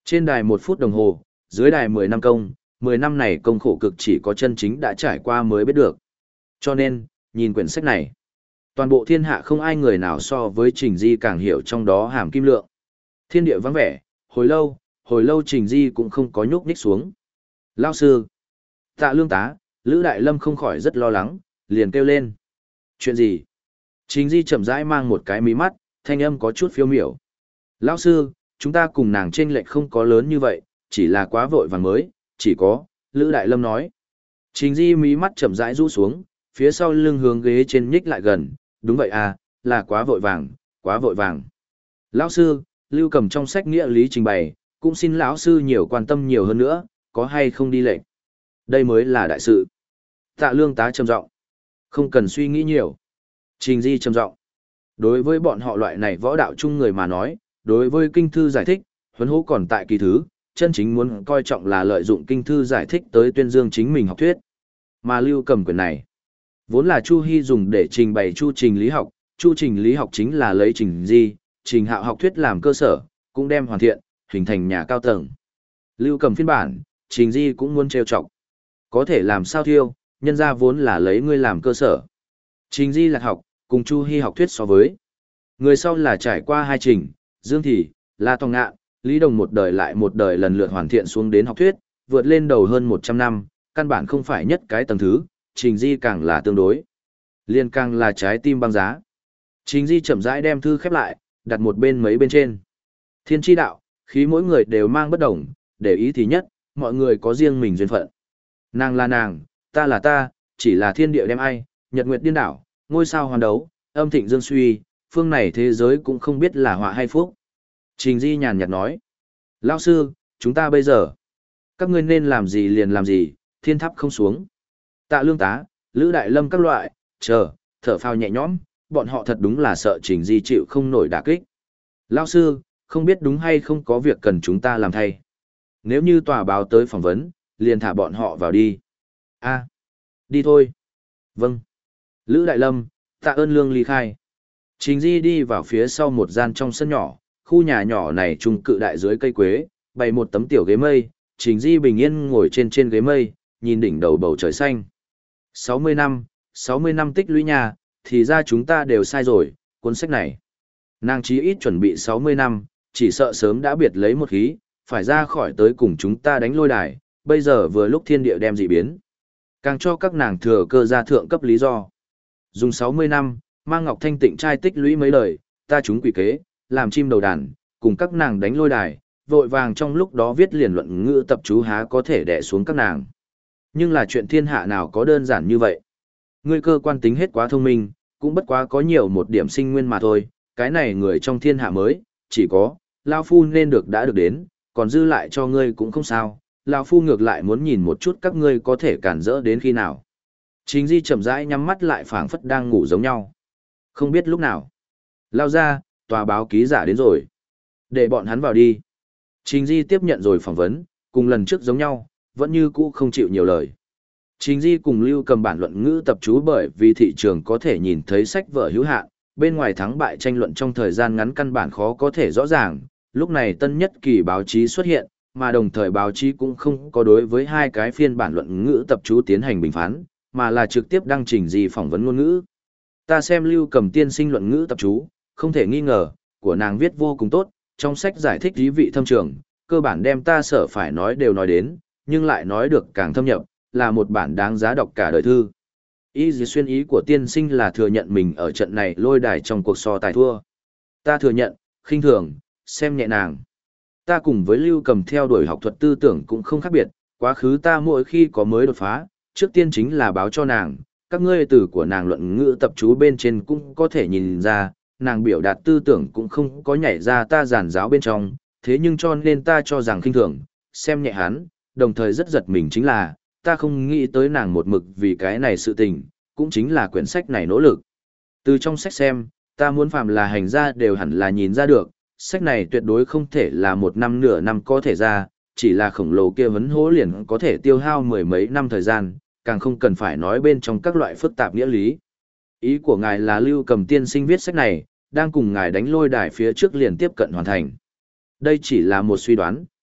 Trên đài 1 phút đồng hồ, dưới đài 10 năm công, 10 năm này công khổ cực chỉ có chân chính đã trải qua mới biết được. Cho nên, nhìn quyển sách này, toàn bộ thiên hạ không ai người nào so với Trình Di càng hiểu trong đó hàm kim lượng. Thiên địa vắng vẻ, hồi lâu Trình Di cũng không có nhúc nhích xuống. Lao sư, Tạ Lương tá, Lữ Đại Lâm không khỏi rất lo lắng, liền kêu lên. Chuyện gì? Trình Di chậm rãi mang một cái mí mắt, thanh âm có chút phiêu miểu. Lão sư, chúng ta cùng nàng chênh lệch không có lớn như vậy, chỉ là quá vội vàng mới, chỉ có, Lữ Đại Lâm nói. Trình Di mí mắt chậm rãi rũ xuống, phía sau lưng hướng ghế trên nhích lại gần, đúng vậy à, là quá vội vàng, quá vội vàng. Lão sư, Lưu Cầm trong sách nghĩa lý trình bày, cũng xin lão sư nhiều quan tâm nhiều hơn nữa, có hay không đi lệnh. Đây mới là đại sự. Tạ Lương tá trầm giọng. Không cần suy nghĩ nhiều. Trình Di trầm giọng. Đối với bọn họ loại này võ đạo chung người mà nói, đối với kinh thư giải thích, huấn hố còn tại kỳ thứ, chân chính muốn coi trọng là lợi dụng kinh thư giải thích tới tuyên dương chính mình học thuyết. Mà Lưu Cầm quyển này, vốn là Chu Hi dùng để trình bày chu trình lý học, chu trình lý học chính là lấy Trình Di, Trình Hạo học thuyết làm cơ sở, cũng đem hoàn thiện, hình thành nhà cao tầng. Lưu Cầm phiên bản, Trình Di cũng muốn trêu chọc. Có thể làm sao thiêu, nhân ra vốn là lấy ngươi làm cơ sở. Trình Di lạc học, cùng Chu Hi học thuyết so với. Người sau là trải qua hai trình, Dương Thị, La Tòng Ngạn, Lý Đồng một đời lại một đời lần lượt hoàn thiện xuống đến học thuyết, vượt lên đầu hơn 100 năm, căn bản không phải nhất cái tầng thứ, Trình Di càng là tương đối. Liên càng là trái tim băng giá. Trình Di chậm rãi đem thư khép lại, đặt một bên mấy bên trên. Thiên tri đạo, khí mỗi người đều mang bất đồng, để ý thì nhất, mọi người có riêng mình duyên phận. Nàng là nàng, ta là ta, chỉ là thiên địa đem ai, nhật nguyệt điên đảo, ngôi sao hoàn đấu, âm thịnh dương suy, phương này thế giới cũng không biết là họa hay phúc. Trình Di nhàn nhạt nói. Lão sư, chúng ta bây giờ, các ngươi nên làm gì liền làm gì, thiên tháp không xuống. Tạ Lương tá, Lữ Đại Lâm các loại, thở phào nhẹ nhõm, bọn họ thật đúng là sợ Trình Di chịu không nổi đả kích. Lão sư, không biết đúng hay không có việc cần chúng ta làm thay. Nếu như tòa báo tới phỏng vấn, liền thả bọn họ vào đi. A, đi thôi. Vâng. Lữ Đại Lâm, tạ ơn Lương ly khai. Trình Di đi vào phía sau một gian trong sân nhỏ, khu nhà nhỏ này trung cự đại dưới cây quế, bày một tấm tiểu ghế mây, Trình Di bình yên ngồi trên ghế mây, nhìn đỉnh đầu bầu trời xanh. 60 năm tích lũy nhà, thì ra chúng ta đều sai rồi, cuốn sách này. Nàng chí ít chuẩn bị 60 năm, chỉ sợ sớm đã biệt lấy một khí, phải ra khỏi tới cùng chúng ta đánh lôi đài, bây giờ vừa lúc thiên địa đem dị biến. Càng cho các nàng thừa cơ ra thượng cấp lý do. Dùng 60 năm, mang Ngọc Thanh Tịnh trai tích lũy mấy lời, ta chúng quỷ kế, làm chim đầu đàn, cùng các nàng đánh lôi đài, vội vàng trong lúc đó viết liền luận ngữ tập chú há có thể đè xuống các nàng. Nhưng là chuyện thiên hạ nào có đơn giản như vậy. Ngươi cơ quan tính hết quá thông minh, cũng bất quá có nhiều một điểm sinh nguyên mà thôi, cái này người trong thiên hạ mới, chỉ có, Lao Phu nên được đã được đến, còn dư lại cho ngươi cũng không sao, Lao Phu ngược lại muốn nhìn một chút các ngươi có thể cản rỡ đến khi nào. Trình Di chậm rãi nhắm mắt lại phảng phất đang ngủ giống nhau. Không biết lúc nào. Lao ra, tòa báo ký giả đến rồi. Để bọn hắn vào đi. Trình Di tiếp nhận rồi phỏng vấn, cùng lần trước giống nhau, vẫn như cũ không chịu nhiều lời. Trình Di cùng Lưu Cầm bản luận ngữ tập chú bởi vì thị trường có thể nhìn thấy sách vở hữu hạn, bên ngoài thắng bại tranh luận trong thời gian ngắn căn bản khó có thể rõ ràng, lúc này tân nhất kỳ báo chí xuất hiện, mà đồng thời báo chí cũng không có đối với hai cái phiên bản luận ngữ tập chú tiến hành bình phán, mà là trực tiếp đăng Trình Di phỏng vấn ngôn ngữ. Ta xem Lưu Cầm tiên sinh luận ngữ tập chú, không thể nghi ngờ, của nàng viết vô cùng tốt, trong sách giải thích ý vị thâm trường, cơ bản đem ta sợ phải nói đều nói đến, nhưng lại nói được càng thâm nhập, là một bản đáng giá đọc cả đời thư. Ý gì xuyên ý của tiên sinh là thừa nhận mình ở trận này lôi đài trong cuộc so tài thua. Ta thừa nhận, khinh thường, xem nhẹ nàng. Ta cùng với Lưu Cầm theo đuổi học thuật tư tưởng cũng không khác biệt, quá khứ ta mỗi khi có mới đột phá, trước tiên chính là báo cho nàng, các ngươi từ của nàng luận ngữ tập chú bên trên cũng có thể nhìn ra, nàng biểu đạt tư tưởng cũng không có nhảy ra ta giản giáo bên trong, thế nhưng cho nên ta cho rằng khinh thường, xem nhẹ hắn, đồng thời rất giật mình chính là, ta không nghĩ tới nàng một mực vì cái này sự tình, cũng chính là quyển sách này nỗ lực. Từ trong sách xem, ta muốn phạm là hành gia đều hẳn là nhìn ra được, sách này tuyệt đối không thể là một năm nửa năm có thể ra, chỉ là khổng lồ kia vấn hố liền có thể tiêu hao mười mấy năm thời gian, càng không cần phải nói bên trong các loại phức tạp nghĩa lý. Ý của ngài là Lưu Cầm tiên sinh viết sách này, đang cùng ngài đánh lôi đài phía trước liền tiếp cận hoàn thành. Đây chỉ là một suy đoán,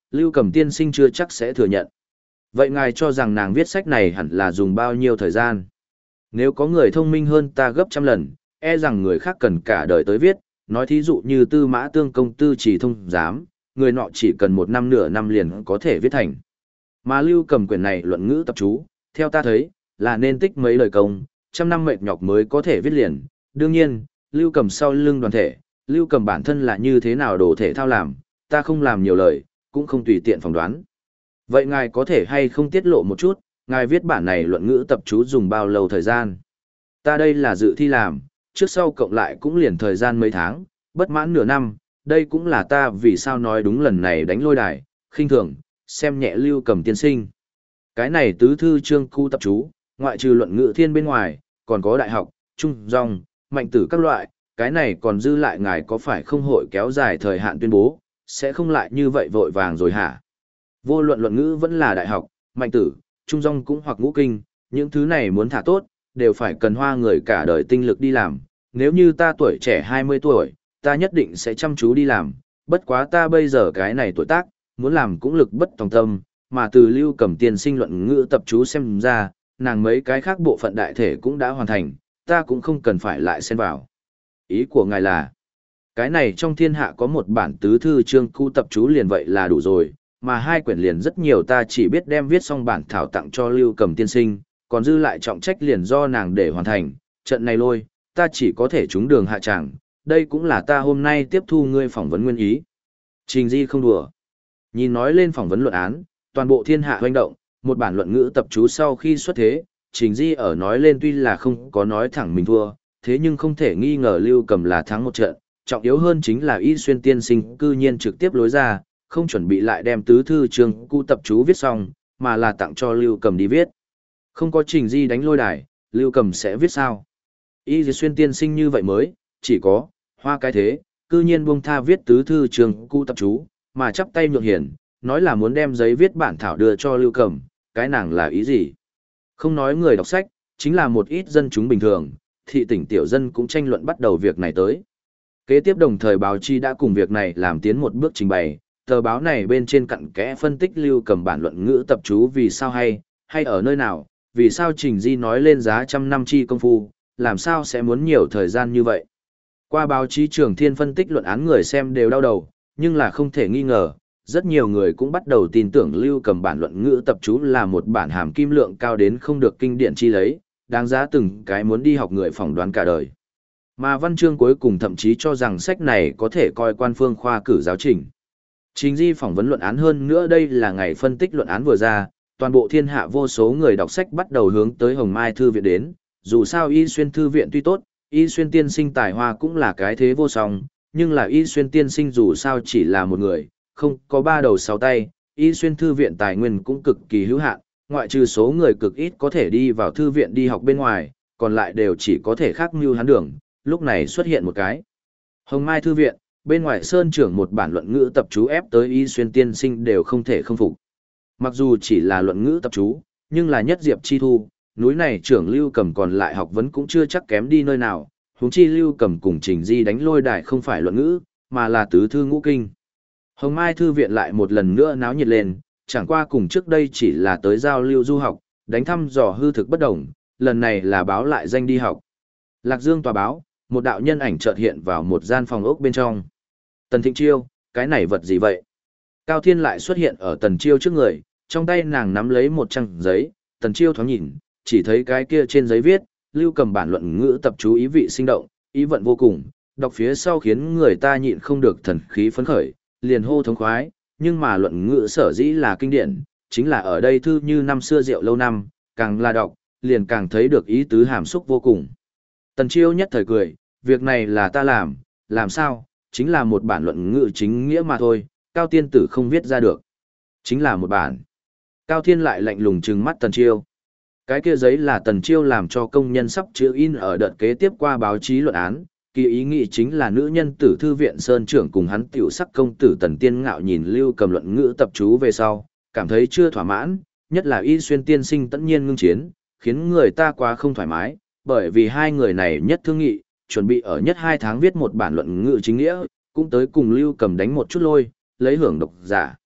Lưu Cầm tiên sinh chưa chắc sẽ thừa nhận. Vậy ngài cho rằng nàng viết sách này hẳn là dùng bao nhiêu thời gian? Nếu có người thông minh hơn ta gấp trăm lần, e rằng người khác cần cả đời tới viết, nói thí dụ như Tư Mã Tương công Tư Chỉ thông giám, người nọ chỉ cần một năm nửa năm liền có thể viết thành. Mà Lưu Cầm quyển này luận ngữ tập chú, theo ta thấy, là nên tích mấy lời công, trăm năm mệt nhọc mới có thể viết liền. Đương nhiên, Lưu Cầm sau lưng đoàn thể, Lưu Cầm bản thân là như thế nào đồ thể thao làm, ta không làm nhiều lời, cũng không tùy tiện phỏng đoán. Vậy ngài có thể hay không tiết lộ một chút, ngài viết bản này luận ngữ tập chú dùng bao lâu thời gian? Ta đây là dự thi làm, trước sau cộng lại cũng liền thời gian mấy tháng, bất mãn nửa năm, đây cũng là ta vì sao nói đúng lần này đánh lôi đài, khinh thường, xem nhẹ Lưu Cầm tiên sinh. Cái này tứ thư chương cu tập chú, ngoại trừ luận ngữ thiên bên ngoài, còn có đại học, trung dòng, mạnh tử các loại, cái này còn dư lại ngài có phải không hội kéo dài thời hạn tuyên bố, sẽ không lại như vậy vội vàng rồi hả? Vô luận luận ngữ vẫn là đại học, mạnh tử, trung dòng cũng hoặc ngũ kinh, những thứ này muốn thả tốt, đều phải cần hoa người cả đời tinh lực đi làm. Nếu như ta tuổi trẻ 20 tuổi, ta nhất định sẽ chăm chú đi làm, bất quá ta bây giờ cái này tuổi tác, muốn làm cũng lực bất tòng tâm, mà từ Lưu Cầm tiên sinh luận ngữ tập chú xem ra, nàng mấy cái khác bộ phận đại thể cũng đã hoàn thành, ta cũng không cần phải lại xen vào. Ý của ngài là, cái này trong thiên hạ có một bản tứ thư chương cu tập chú liền vậy là đủ rồi, mà hai quyển liền rất nhiều ta chỉ biết đem viết xong bản thảo tặng cho Lưu Cầm tiên sinh, còn dư lại trọng trách liền do nàng để hoàn thành, trận này lôi, ta chỉ có thể trúng đường hạ tràng, đây cũng là ta hôm nay tiếp thu ngươi phỏng vấn nguyên ý. Trình Di không đùa. Nhìn nói lên phỏng vấn luận án, toàn bộ thiên hạ hoành động, một bản luận ngữ tập chú sau khi xuất thế, Trình Di ở nói lên tuy là không có nói thẳng mình thua, thế nhưng không thể nghi ngờ Lưu Cầm là thắng một trận, trọng yếu hơn chính là Y Xuyên tiên sinh cư nhiên trực tiếp lối ra, không chuẩn bị lại đem tứ thư chương cu tập chú viết xong, mà là tặng cho Lưu Cầm đi viết. Không có Trình Di đánh lôi đài, Lưu Cầm sẽ viết sao? Y Xuyên tiên sinh như vậy mới, chỉ có, hoa cái thế, cư nhiên buông tha viết tứ thư chương cu tập chú, mà chắp tay nhượng hiển, nói là muốn đem giấy viết bản thảo đưa cho Lưu Cầm, cái nàng là ý gì? Không nói người đọc sách, chính là một ít dân chúng bình thường, thị tỉnh tiểu dân cũng tranh luận bắt đầu việc này tới. Kế tiếp đồng thời báo chí đã cùng việc này làm tiến một bước trình bày, tờ báo này bên trên cặn kẽ phân tích Lưu Cầm bản luận ngữ tập chú vì sao hay ở nơi nào, vì sao Trình Di nói lên giá trăm năm chi công phu, làm sao sẽ muốn nhiều thời gian như vậy. Qua báo chí Trường Thiên phân tích luận án người xem đều đau đầu, nhưng là không thể nghi ngờ, rất nhiều người cũng bắt đầu tin tưởng Lưu Cầm bản luận ngữ tập chú là một bản hàm kim lượng cao đến không được kinh điển chi lấy, đáng giá từng cái muốn đi học người phỏng đoán cả đời. Mà văn chương cuối cùng thậm chí cho rằng sách này có thể coi quan phương khoa cử giáo trình. Trình Di phỏng vấn luận án hơn nữa đây là ngày phân tích luận án vừa ra, toàn bộ thiên hạ vô số người đọc sách bắt đầu hướng tới Hồng Mai Thư viện đến, dù sao Y Xuyên Thư viện tuy tốt, Y Xuyên tiên sinh tài hoa cũng là cái thế vô song, nhưng là Y Xuyên tiên sinh dù sao chỉ là một người, không có ba đầu sáu tay, Y Xuyên Thư viện tài nguyên cũng cực kỳ hữu hạn, ngoại trừ số người cực ít có thể đi vào thư viện đi học bên ngoài, còn lại đều chỉ có thể khác mưu hắn đường, lúc này xuất hiện một cái. Hồng Mai Thư viện, bên ngoài sơn trưởng một bản luận ngữ tập chú ép tới Y Xuyên tiên sinh đều không thể không phục. Mặc dù chỉ là luận ngữ tập chú, nhưng là nhất diệp chi thu, núi này trưởng Lưu Cầm còn lại học vấn cũng chưa chắc kém đi nơi nào, huống chi Lưu Cầm cùng Trình Di đánh lôi đài không phải luận ngữ, mà là tứ thư ngũ kinh. Hồng Mai Thư viện lại một lần nữa náo nhiệt lên, chẳng qua cùng trước đây chỉ là tới giao lưu du học, đánh thăm dò hư thực bất đồng, lần này là báo lại danh đi học. Lạc Dương tòa báo, một đạo nhân ảnh chợt hiện vào một gian phòng ốc bên trong. Tần Thịnh Chiêu, cái này vật gì vậy? Cao Thiên lại xuất hiện ở Tần Chiêu trước người, trong tay nàng nắm lấy một trang giấy, Tần Chiêu thoáng nhìn, chỉ thấy cái kia trên giấy viết, Lưu Cầm bản luận ngữ tập chú ý vị sinh động, ý vận vô cùng, đọc phía sau khiến người ta nhịn không được thần khí phấn khởi, liền hô thống khoái, nhưng mà luận ngữ sở dĩ là kinh điển, chính là ở đây thư như năm xưa rượu lâu năm, càng là đọc, liền càng thấy được ý tứ hàm xúc vô cùng. Tần Chiêu nhất thời cười, việc này là ta làm sao, chính là một bản luận ngữ chính nghĩa mà thôi, Cao tiên tử không viết ra được. Chính là một bản. Cao Thiên lại lạnh lùng trừng mắt Tần Chiêu. Cái kia giấy là Tần Chiêu làm cho công nhân sắp chữa in ở đợt kế tiếp qua báo chí luận án, kỳ ý nghĩ chính là nữ nhân tử thư viện Sơn trưởng cùng hắn tiểu sắc công tử Tần Tiên Ngạo nhìn Lưu Cầm luận ngữ tập chú về sau, cảm thấy chưa thỏa mãn, nhất là Y Xuyên tiên sinh tất nhiên ngưng chiến, khiến người ta quá không thoải mái, bởi vì hai người này nhất thương nghị, chuẩn bị ở nhất 2 tháng viết một bản luận ngữ chính nghĩa, cũng tới cùng Lưu Cầm đánh một chút lôi, lấy hưởng độc giả.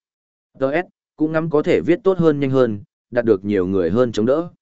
Đợt, cũng ngắm có thể viết tốt hơn nhanh hơn, đạt được nhiều người hơn chống đỡ.